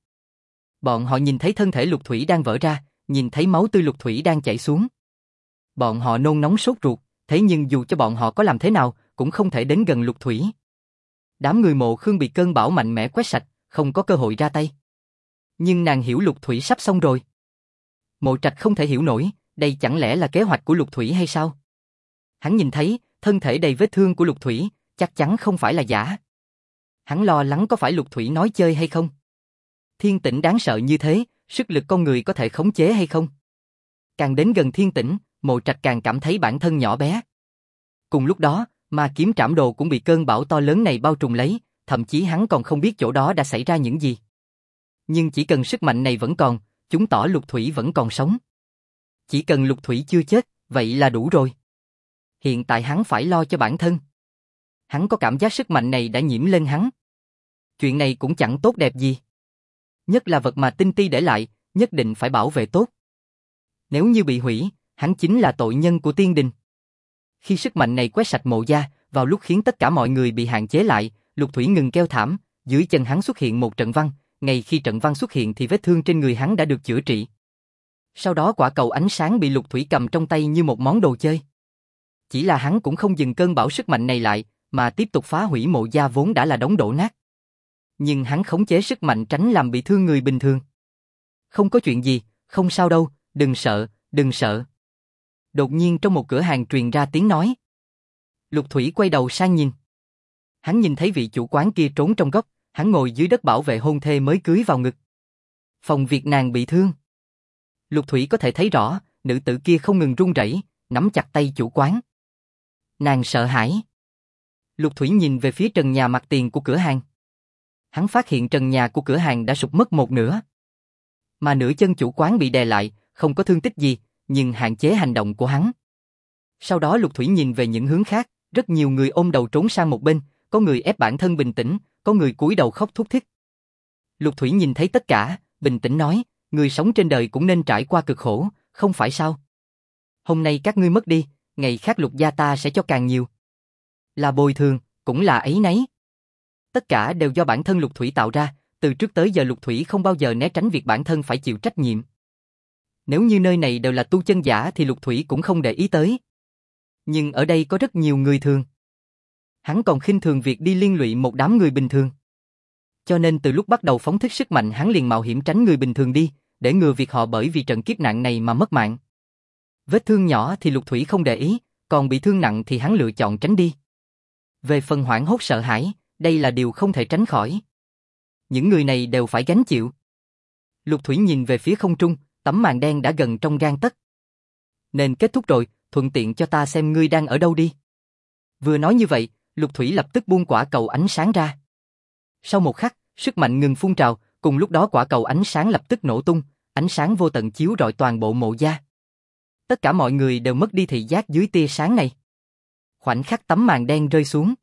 Bọn họ nhìn thấy thân thể Lục Thủy đang vỡ ra, nhìn thấy máu tươi Lục Thủy đang chảy xuống. Bọn họ nôn nóng sốt ruột, thế nhưng dù cho bọn họ có làm thế nào, cũng không thể đến gần Lục Thủy. Đám người Mộ Khương bị cơn bão mạnh mẽ quét sạch, không có cơ hội ra tay. Nhưng nàng hiểu Lục Thủy sắp xong rồi. Mộ Trạch không thể hiểu nổi, đây chẳng lẽ là kế hoạch của Lục Thủy hay sao? Hắn nhìn thấy, thân thể đầy vết thương của Lục Thủy, chắc chắn không phải là giả. Hắn lo lắng có phải Lục Thủy nói chơi hay không? Thiên Tĩnh đáng sợ như thế, sức lực con người có thể khống chế hay không? Càng đến gần Thiên Tĩnh, Mộ Trạch càng cảm thấy bản thân nhỏ bé. Cùng lúc đó, Ma Kiếm Trảm Đồ cũng bị cơn bão to lớn này bao trùm lấy, thậm chí hắn còn không biết chỗ đó đã xảy ra những gì. Nhưng chỉ cần sức mạnh này vẫn còn, chứng tỏ Lục Thủy vẫn còn sống. Chỉ cần Lục Thủy chưa chết, vậy là đủ rồi. Hiện tại hắn phải lo cho bản thân. Hắn có cảm giác sức mạnh này đã nhiễm lên hắn. Chuyện này cũng chẳng tốt đẹp gì. Nhất là vật mà Tinh Ti để lại, nhất định phải bảo vệ tốt. Nếu như bị hủy, hắn chính là tội nhân của tiên đình. Khi sức mạnh này quét sạch Mộ Gia, vào lúc khiến tất cả mọi người bị hạn chế lại, Lục Thủy ngừng kêu thảm, dưới chân hắn xuất hiện một trận văn, ngay khi trận văn xuất hiện thì vết thương trên người hắn đã được chữa trị. Sau đó quả cầu ánh sáng bị Lục Thủy cầm trong tay như một món đồ chơi. Chỉ là hắn cũng không dừng cơn bão sức mạnh này lại, mà tiếp tục phá hủy Mộ Gia vốn đã là đống đổ nát. Nhưng hắn khống chế sức mạnh tránh làm bị thương người bình thường. Không có chuyện gì, không sao đâu, đừng sợ, đừng sợ. Đột nhiên trong một cửa hàng truyền ra tiếng nói. Lục Thủy quay đầu sang nhìn. Hắn nhìn thấy vị chủ quán kia trốn trong góc, hắn ngồi dưới đất bảo vệ hôn thê mới cưới vào ngực. Phòng việc nàng bị thương. Lục Thủy có thể thấy rõ, nữ tử kia không ngừng run rẩy, nắm chặt tay chủ quán. Nàng sợ hãi. Lục Thủy nhìn về phía trần nhà mặt tiền của cửa hàng. Hắn phát hiện trần nhà của cửa hàng đã sụp mất một nửa. Mà nửa chân chủ quán bị đè lại, không có thương tích gì, nhưng hạn chế hành động của hắn. Sau đó Lục Thủy nhìn về những hướng khác, rất nhiều người ôm đầu trốn sang một bên, có người ép bản thân bình tĩnh, có người cúi đầu khóc thút thít. Lục Thủy nhìn thấy tất cả, bình tĩnh nói, người sống trên đời cũng nên trải qua cực khổ, không phải sao? Hôm nay các ngươi mất đi, ngày khác Lục gia ta sẽ cho càng nhiều. Là bồi thường, cũng là áy náy. Tất cả đều do bản thân Lục Thủy tạo ra, từ trước tới giờ Lục Thủy không bao giờ né tránh việc bản thân phải chịu trách nhiệm. Nếu như nơi này đều là tu chân giả thì Lục Thủy cũng không để ý tới. Nhưng ở đây có rất nhiều người thường. Hắn còn khinh thường việc đi liên lụy một đám người bình thường. Cho nên từ lúc bắt đầu phóng thích sức mạnh hắn liền mạo hiểm tránh người bình thường đi, để ngừa việc họ bởi vì trận kiếp nạn này mà mất mạng. Vết thương nhỏ thì Lục Thủy không để ý, còn bị thương nặng thì hắn lựa chọn tránh đi. Về phần hoảng hốt sợ hãi, đây là điều không thể tránh khỏi. Những người này đều phải gánh chịu. Lục Thủy nhìn về phía không trung, tấm màn đen đã gần trong gang tấc. Nên kết thúc rồi, thuận tiện cho ta xem ngươi đang ở đâu đi. Vừa nói như vậy, Lục Thủy lập tức buông quả cầu ánh sáng ra. Sau một khắc, sức mạnh ngừng phun trào, cùng lúc đó quả cầu ánh sáng lập tức nổ tung, ánh sáng vô tận chiếu rọi toàn bộ Mộ Gia. Tất cả mọi người đều mất đi thị giác dưới tia sáng này. Khoảnh khắc tấm màn đen rơi xuống.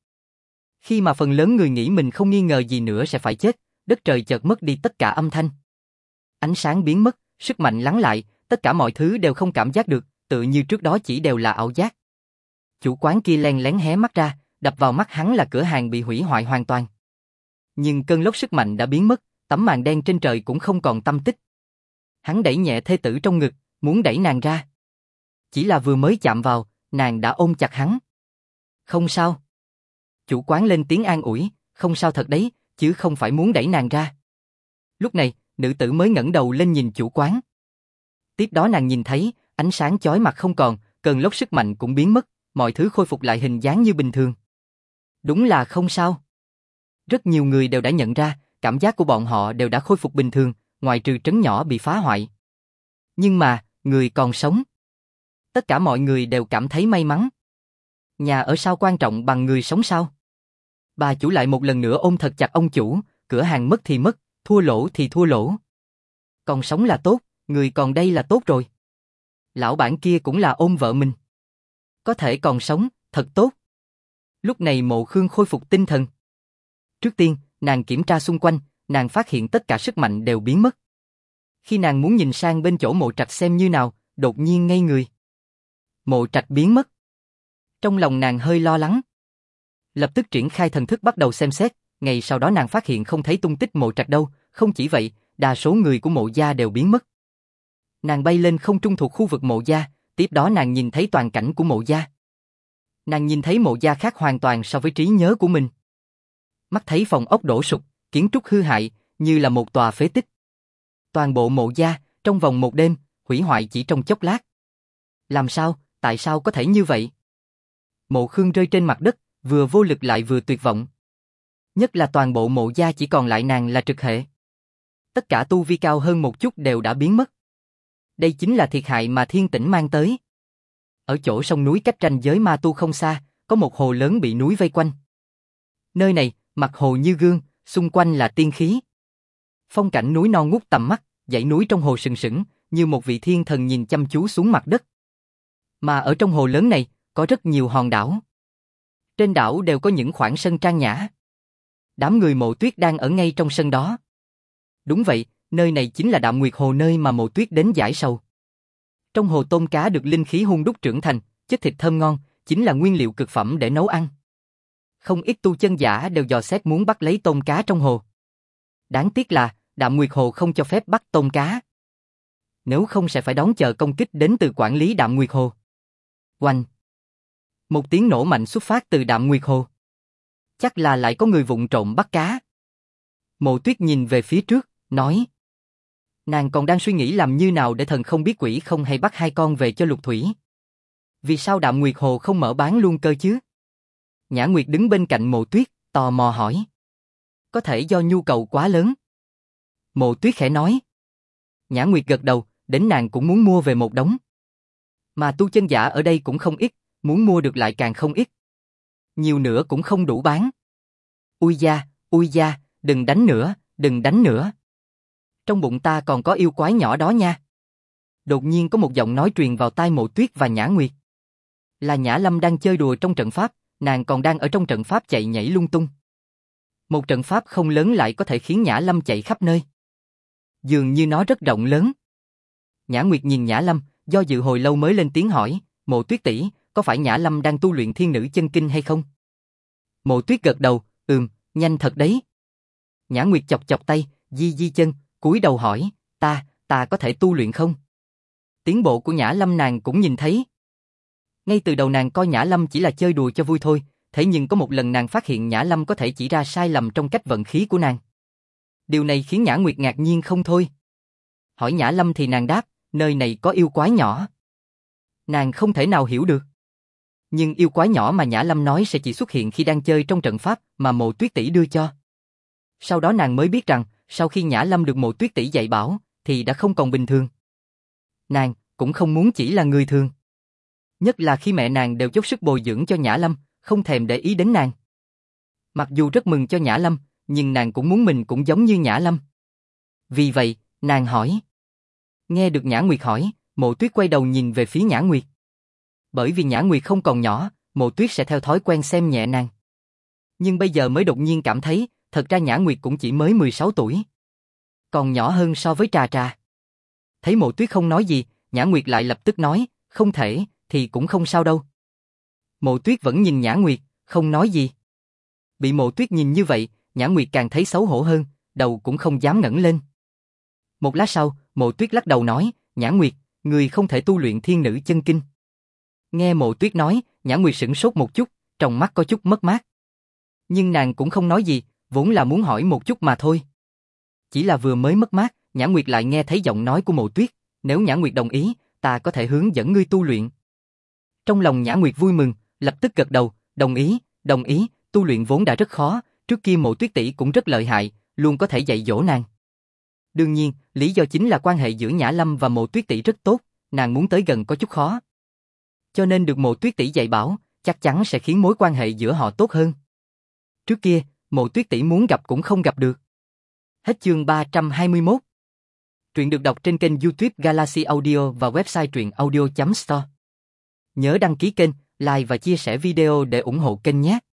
Khi mà phần lớn người nghĩ mình không nghi ngờ gì nữa sẽ phải chết, đất trời chợt mất đi tất cả âm thanh. Ánh sáng biến mất, sức mạnh lắng lại, tất cả mọi thứ đều không cảm giác được, tự như trước đó chỉ đều là ảo giác. Chủ quán kia len lén hé mắt ra, đập vào mắt hắn là cửa hàng bị hủy hoại hoàn toàn. Nhưng cơn lốc sức mạnh đã biến mất, tấm màn đen trên trời cũng không còn tăm tích. Hắn đẩy nhẹ thê tử trong ngực, muốn đẩy nàng ra. Chỉ là vừa mới chạm vào, nàng đã ôm chặt hắn. Không sao. Chủ quán lên tiếng an ủi, không sao thật đấy, chứ không phải muốn đẩy nàng ra. Lúc này, nữ tử mới ngẩng đầu lên nhìn chủ quán. Tiếp đó nàng nhìn thấy, ánh sáng chói mặt không còn, cơn lốc sức mạnh cũng biến mất, mọi thứ khôi phục lại hình dáng như bình thường. Đúng là không sao. Rất nhiều người đều đã nhận ra, cảm giác của bọn họ đều đã khôi phục bình thường, ngoại trừ trấn nhỏ bị phá hoại. Nhưng mà, người còn sống. Tất cả mọi người đều cảm thấy may mắn. Nhà ở sao quan trọng bằng người sống sao? Bà chủ lại một lần nữa ôm thật chặt ông chủ, cửa hàng mất thì mất, thua lỗ thì thua lỗ. Còn sống là tốt, người còn đây là tốt rồi. Lão bản kia cũng là ôm vợ mình. Có thể còn sống, thật tốt. Lúc này Mộ Khương khôi phục tinh thần. Trước tiên, nàng kiểm tra xung quanh, nàng phát hiện tất cả sức mạnh đều biến mất. Khi nàng muốn nhìn sang bên chỗ Mộ Trạch xem như nào, đột nhiên ngây người. Mộ Trạch biến mất. Trong lòng nàng hơi lo lắng. Lập tức triển khai thần thức bắt đầu xem xét, ngày sau đó nàng phát hiện không thấy tung tích Mộ Trạch đâu, không chỉ vậy, đa số người của Mộ gia đều biến mất. Nàng bay lên không trung thuộc khu vực Mộ gia, tiếp đó nàng nhìn thấy toàn cảnh của Mộ gia. Nàng nhìn thấy Mộ gia khác hoàn toàn so với trí nhớ của mình. Mắt thấy phòng ốc đổ sụp, kiến trúc hư hại, như là một tòa phế tích. Toàn bộ Mộ gia, trong vòng một đêm, hủy hoại chỉ trong chốc lát. Làm sao, tại sao có thể như vậy? Mộ Khương rơi trên mặt đất, vừa vô lực lại vừa tuyệt vọng. Nhất là toàn bộ Mộ gia chỉ còn lại nàng là trực hệ. Tất cả tu vi cao hơn một chút đều đã biến mất. Đây chính là thiệt hại mà Thiên Tĩnh mang tới. Ở chỗ sông núi cách ranh giới ma tu không xa, có một hồ lớn bị núi vây quanh. Nơi này, mặt hồ như gương, xung quanh là tiên khí. Phong cảnh núi non ngút tầm mắt, dãy núi trong hồ sừng sững, như một vị thiên thần nhìn chăm chú xuống mặt đất. Mà ở trong hồ lớn này, có rất nhiều hòn đảo. Trên đảo đều có những khoảng sân trang nhã. Đám người Mộ Tuyết đang ở ngay trong sân đó. Đúng vậy, nơi này chính là Đạm Nguyệt Hồ nơi mà Mộ Tuyết đến giải sầu. Trong hồ tôm cá được linh khí hun đúc trưởng thành, chất thịt thơm ngon, chính là nguyên liệu cực phẩm để nấu ăn. Không ít tu chân giả đều dò xét muốn bắt lấy tôm cá trong hồ. Đáng tiếc là, Đạm Nguyệt Hồ không cho phép bắt tôm cá. Nếu không sẽ phải đón chờ công kích đến từ quản lý Đạm Nguyệt Hồ. Oanh! Một tiếng nổ mạnh xuất phát từ Đạm Nguyệt Hồ. Chắc là lại có người vụng trộm bắt cá. Mộ Tuyết nhìn về phía trước, nói. Nàng còn đang suy nghĩ làm như nào để thần không biết quỷ không hay bắt hai con về cho Lục Thủy. Vì sao Đạm Nguyệt Hồ không mở bán luôn cơ chứ? Nhã Nguyệt đứng bên cạnh Mộ Tuyết, tò mò hỏi. Có thể do nhu cầu quá lớn. Mộ Tuyết khẽ nói. Nhã Nguyệt gật đầu, đến nàng cũng muốn mua về một đống. Mà tu chân giả ở đây cũng không ít, muốn mua được lại càng không ít. Nhiều nữa cũng không đủ bán. Ui da, đừng đánh nữa, đừng đánh nữa. Trong bụng ta còn có yêu quái nhỏ đó nha. Đột nhiên có một giọng nói truyền vào tai Mộ Tuyết và Nhã Nguyệt. Là Nhã Lâm đang chơi đùa trong trận pháp, nàng còn đang ở trong trận pháp chạy nhảy lung tung. Một trận pháp không lớn lại có thể khiến Nhã Lâm chạy khắp nơi. Dường như nó rất rộng lớn. Nhã Nguyệt nhìn Nhã Lâm, do dự hồi lâu mới lên tiếng hỏi, Mộ Tuyết tỷ, có phải Nhã Lâm đang tu luyện thiên nữ chân kinh hay không? Mộ Tuyết gật đầu, nhanh thật đấy. Nhã Nguyệt chọc chọc tay, di chân, cúi đầu hỏi, ta có thể tu luyện không? Tiến bộ của Nhã Lâm nàng cũng nhìn thấy. Ngay từ đầu nàng coi Nhã Lâm chỉ là chơi đùa cho vui thôi, thế nhưng có một lần nàng phát hiện Nhã Lâm có thể chỉ ra sai lầm trong cách vận khí của nàng. Điều này khiến Nhã Nguyệt ngạc nhiên không thôi. Hỏi Nhã Lâm thì nàng đáp, nơi này có yêu quái nhỏ. Nàng không thể nào hiểu được. Nhưng yêu quái nhỏ mà Nhã Lâm nói sẽ chỉ xuất hiện khi đang chơi trong trận pháp mà Mộ Tuyết tỷ đưa cho. Sau đó nàng mới biết rằng, sau khi Nhã Lâm được Mộ Tuyết tỷ dạy bảo, thì đã không còn bình thường. Nàng cũng không muốn chỉ là người thường. Nhất là khi mẹ nàng đều dốc sức bồi dưỡng cho Nhã Lâm, không thèm để ý đến nàng. Mặc dù rất mừng cho Nhã Lâm, nhưng nàng cũng muốn mình cũng giống như Nhã Lâm. Vì vậy, nàng hỏi. Nghe được Nhã Nguyệt hỏi, Mộ Tuyết quay đầu nhìn về phía Nhã Nguyệt. Bởi vì Nhã Nguyệt không còn nhỏ, Mộ Tuyết sẽ theo thói quen xem nhẹ nàng. Nhưng bây giờ mới đột nhiên cảm thấy, thật ra Nhã Nguyệt cũng chỉ mới 16 tuổi. Còn nhỏ hơn so với Trà Trà. Thấy Mộ Tuyết không nói gì, Nhã Nguyệt lại lập tức nói, không thể, thì cũng không sao đâu. Mộ Tuyết vẫn nhìn Nhã Nguyệt, không nói gì. Bị Mộ Tuyết nhìn như vậy, Nhã Nguyệt càng thấy xấu hổ hơn, đầu cũng không dám ngẩng lên. Một lát sau, Mộ Tuyết lắc đầu nói, Nhã Nguyệt, người không thể tu luyện thiên nữ chân kinh. Nghe Mộ Tuyết nói, Nhã Nguyệt sửng sốt một chút, trong mắt có chút mất mát. Nhưng nàng cũng không nói gì, vốn là muốn hỏi một chút mà thôi. Chỉ là vừa mới mất mát, Nhã Nguyệt lại nghe thấy giọng nói của Mộ Tuyết, nếu Nhã Nguyệt đồng ý, ta có thể hướng dẫn ngươi tu luyện. Trong lòng Nhã Nguyệt vui mừng, lập tức gật đầu, đồng ý, tu luyện vốn đã rất khó, trước kia Mộ Tuyết tỷ cũng rất lợi hại, luôn có thể dạy dỗ nàng. Đương nhiên, lý do chính là quan hệ giữa Nhã Lâm và Mộ Tuyết Tỷ rất tốt, nàng muốn tới gần có chút khó. Cho nên được Mộ Tuyết Tỷ dạy bảo, chắc chắn sẽ khiến mối quan hệ giữa họ tốt hơn. Trước kia, Mộ Tuyết Tỷ muốn gặp cũng không gặp được. Hết chương 321. Truyện được đọc trên kênh YouTube Galaxy Audio và website truyện audio.store. Nhớ đăng ký kênh, like và chia sẻ video để ủng hộ kênh nhé.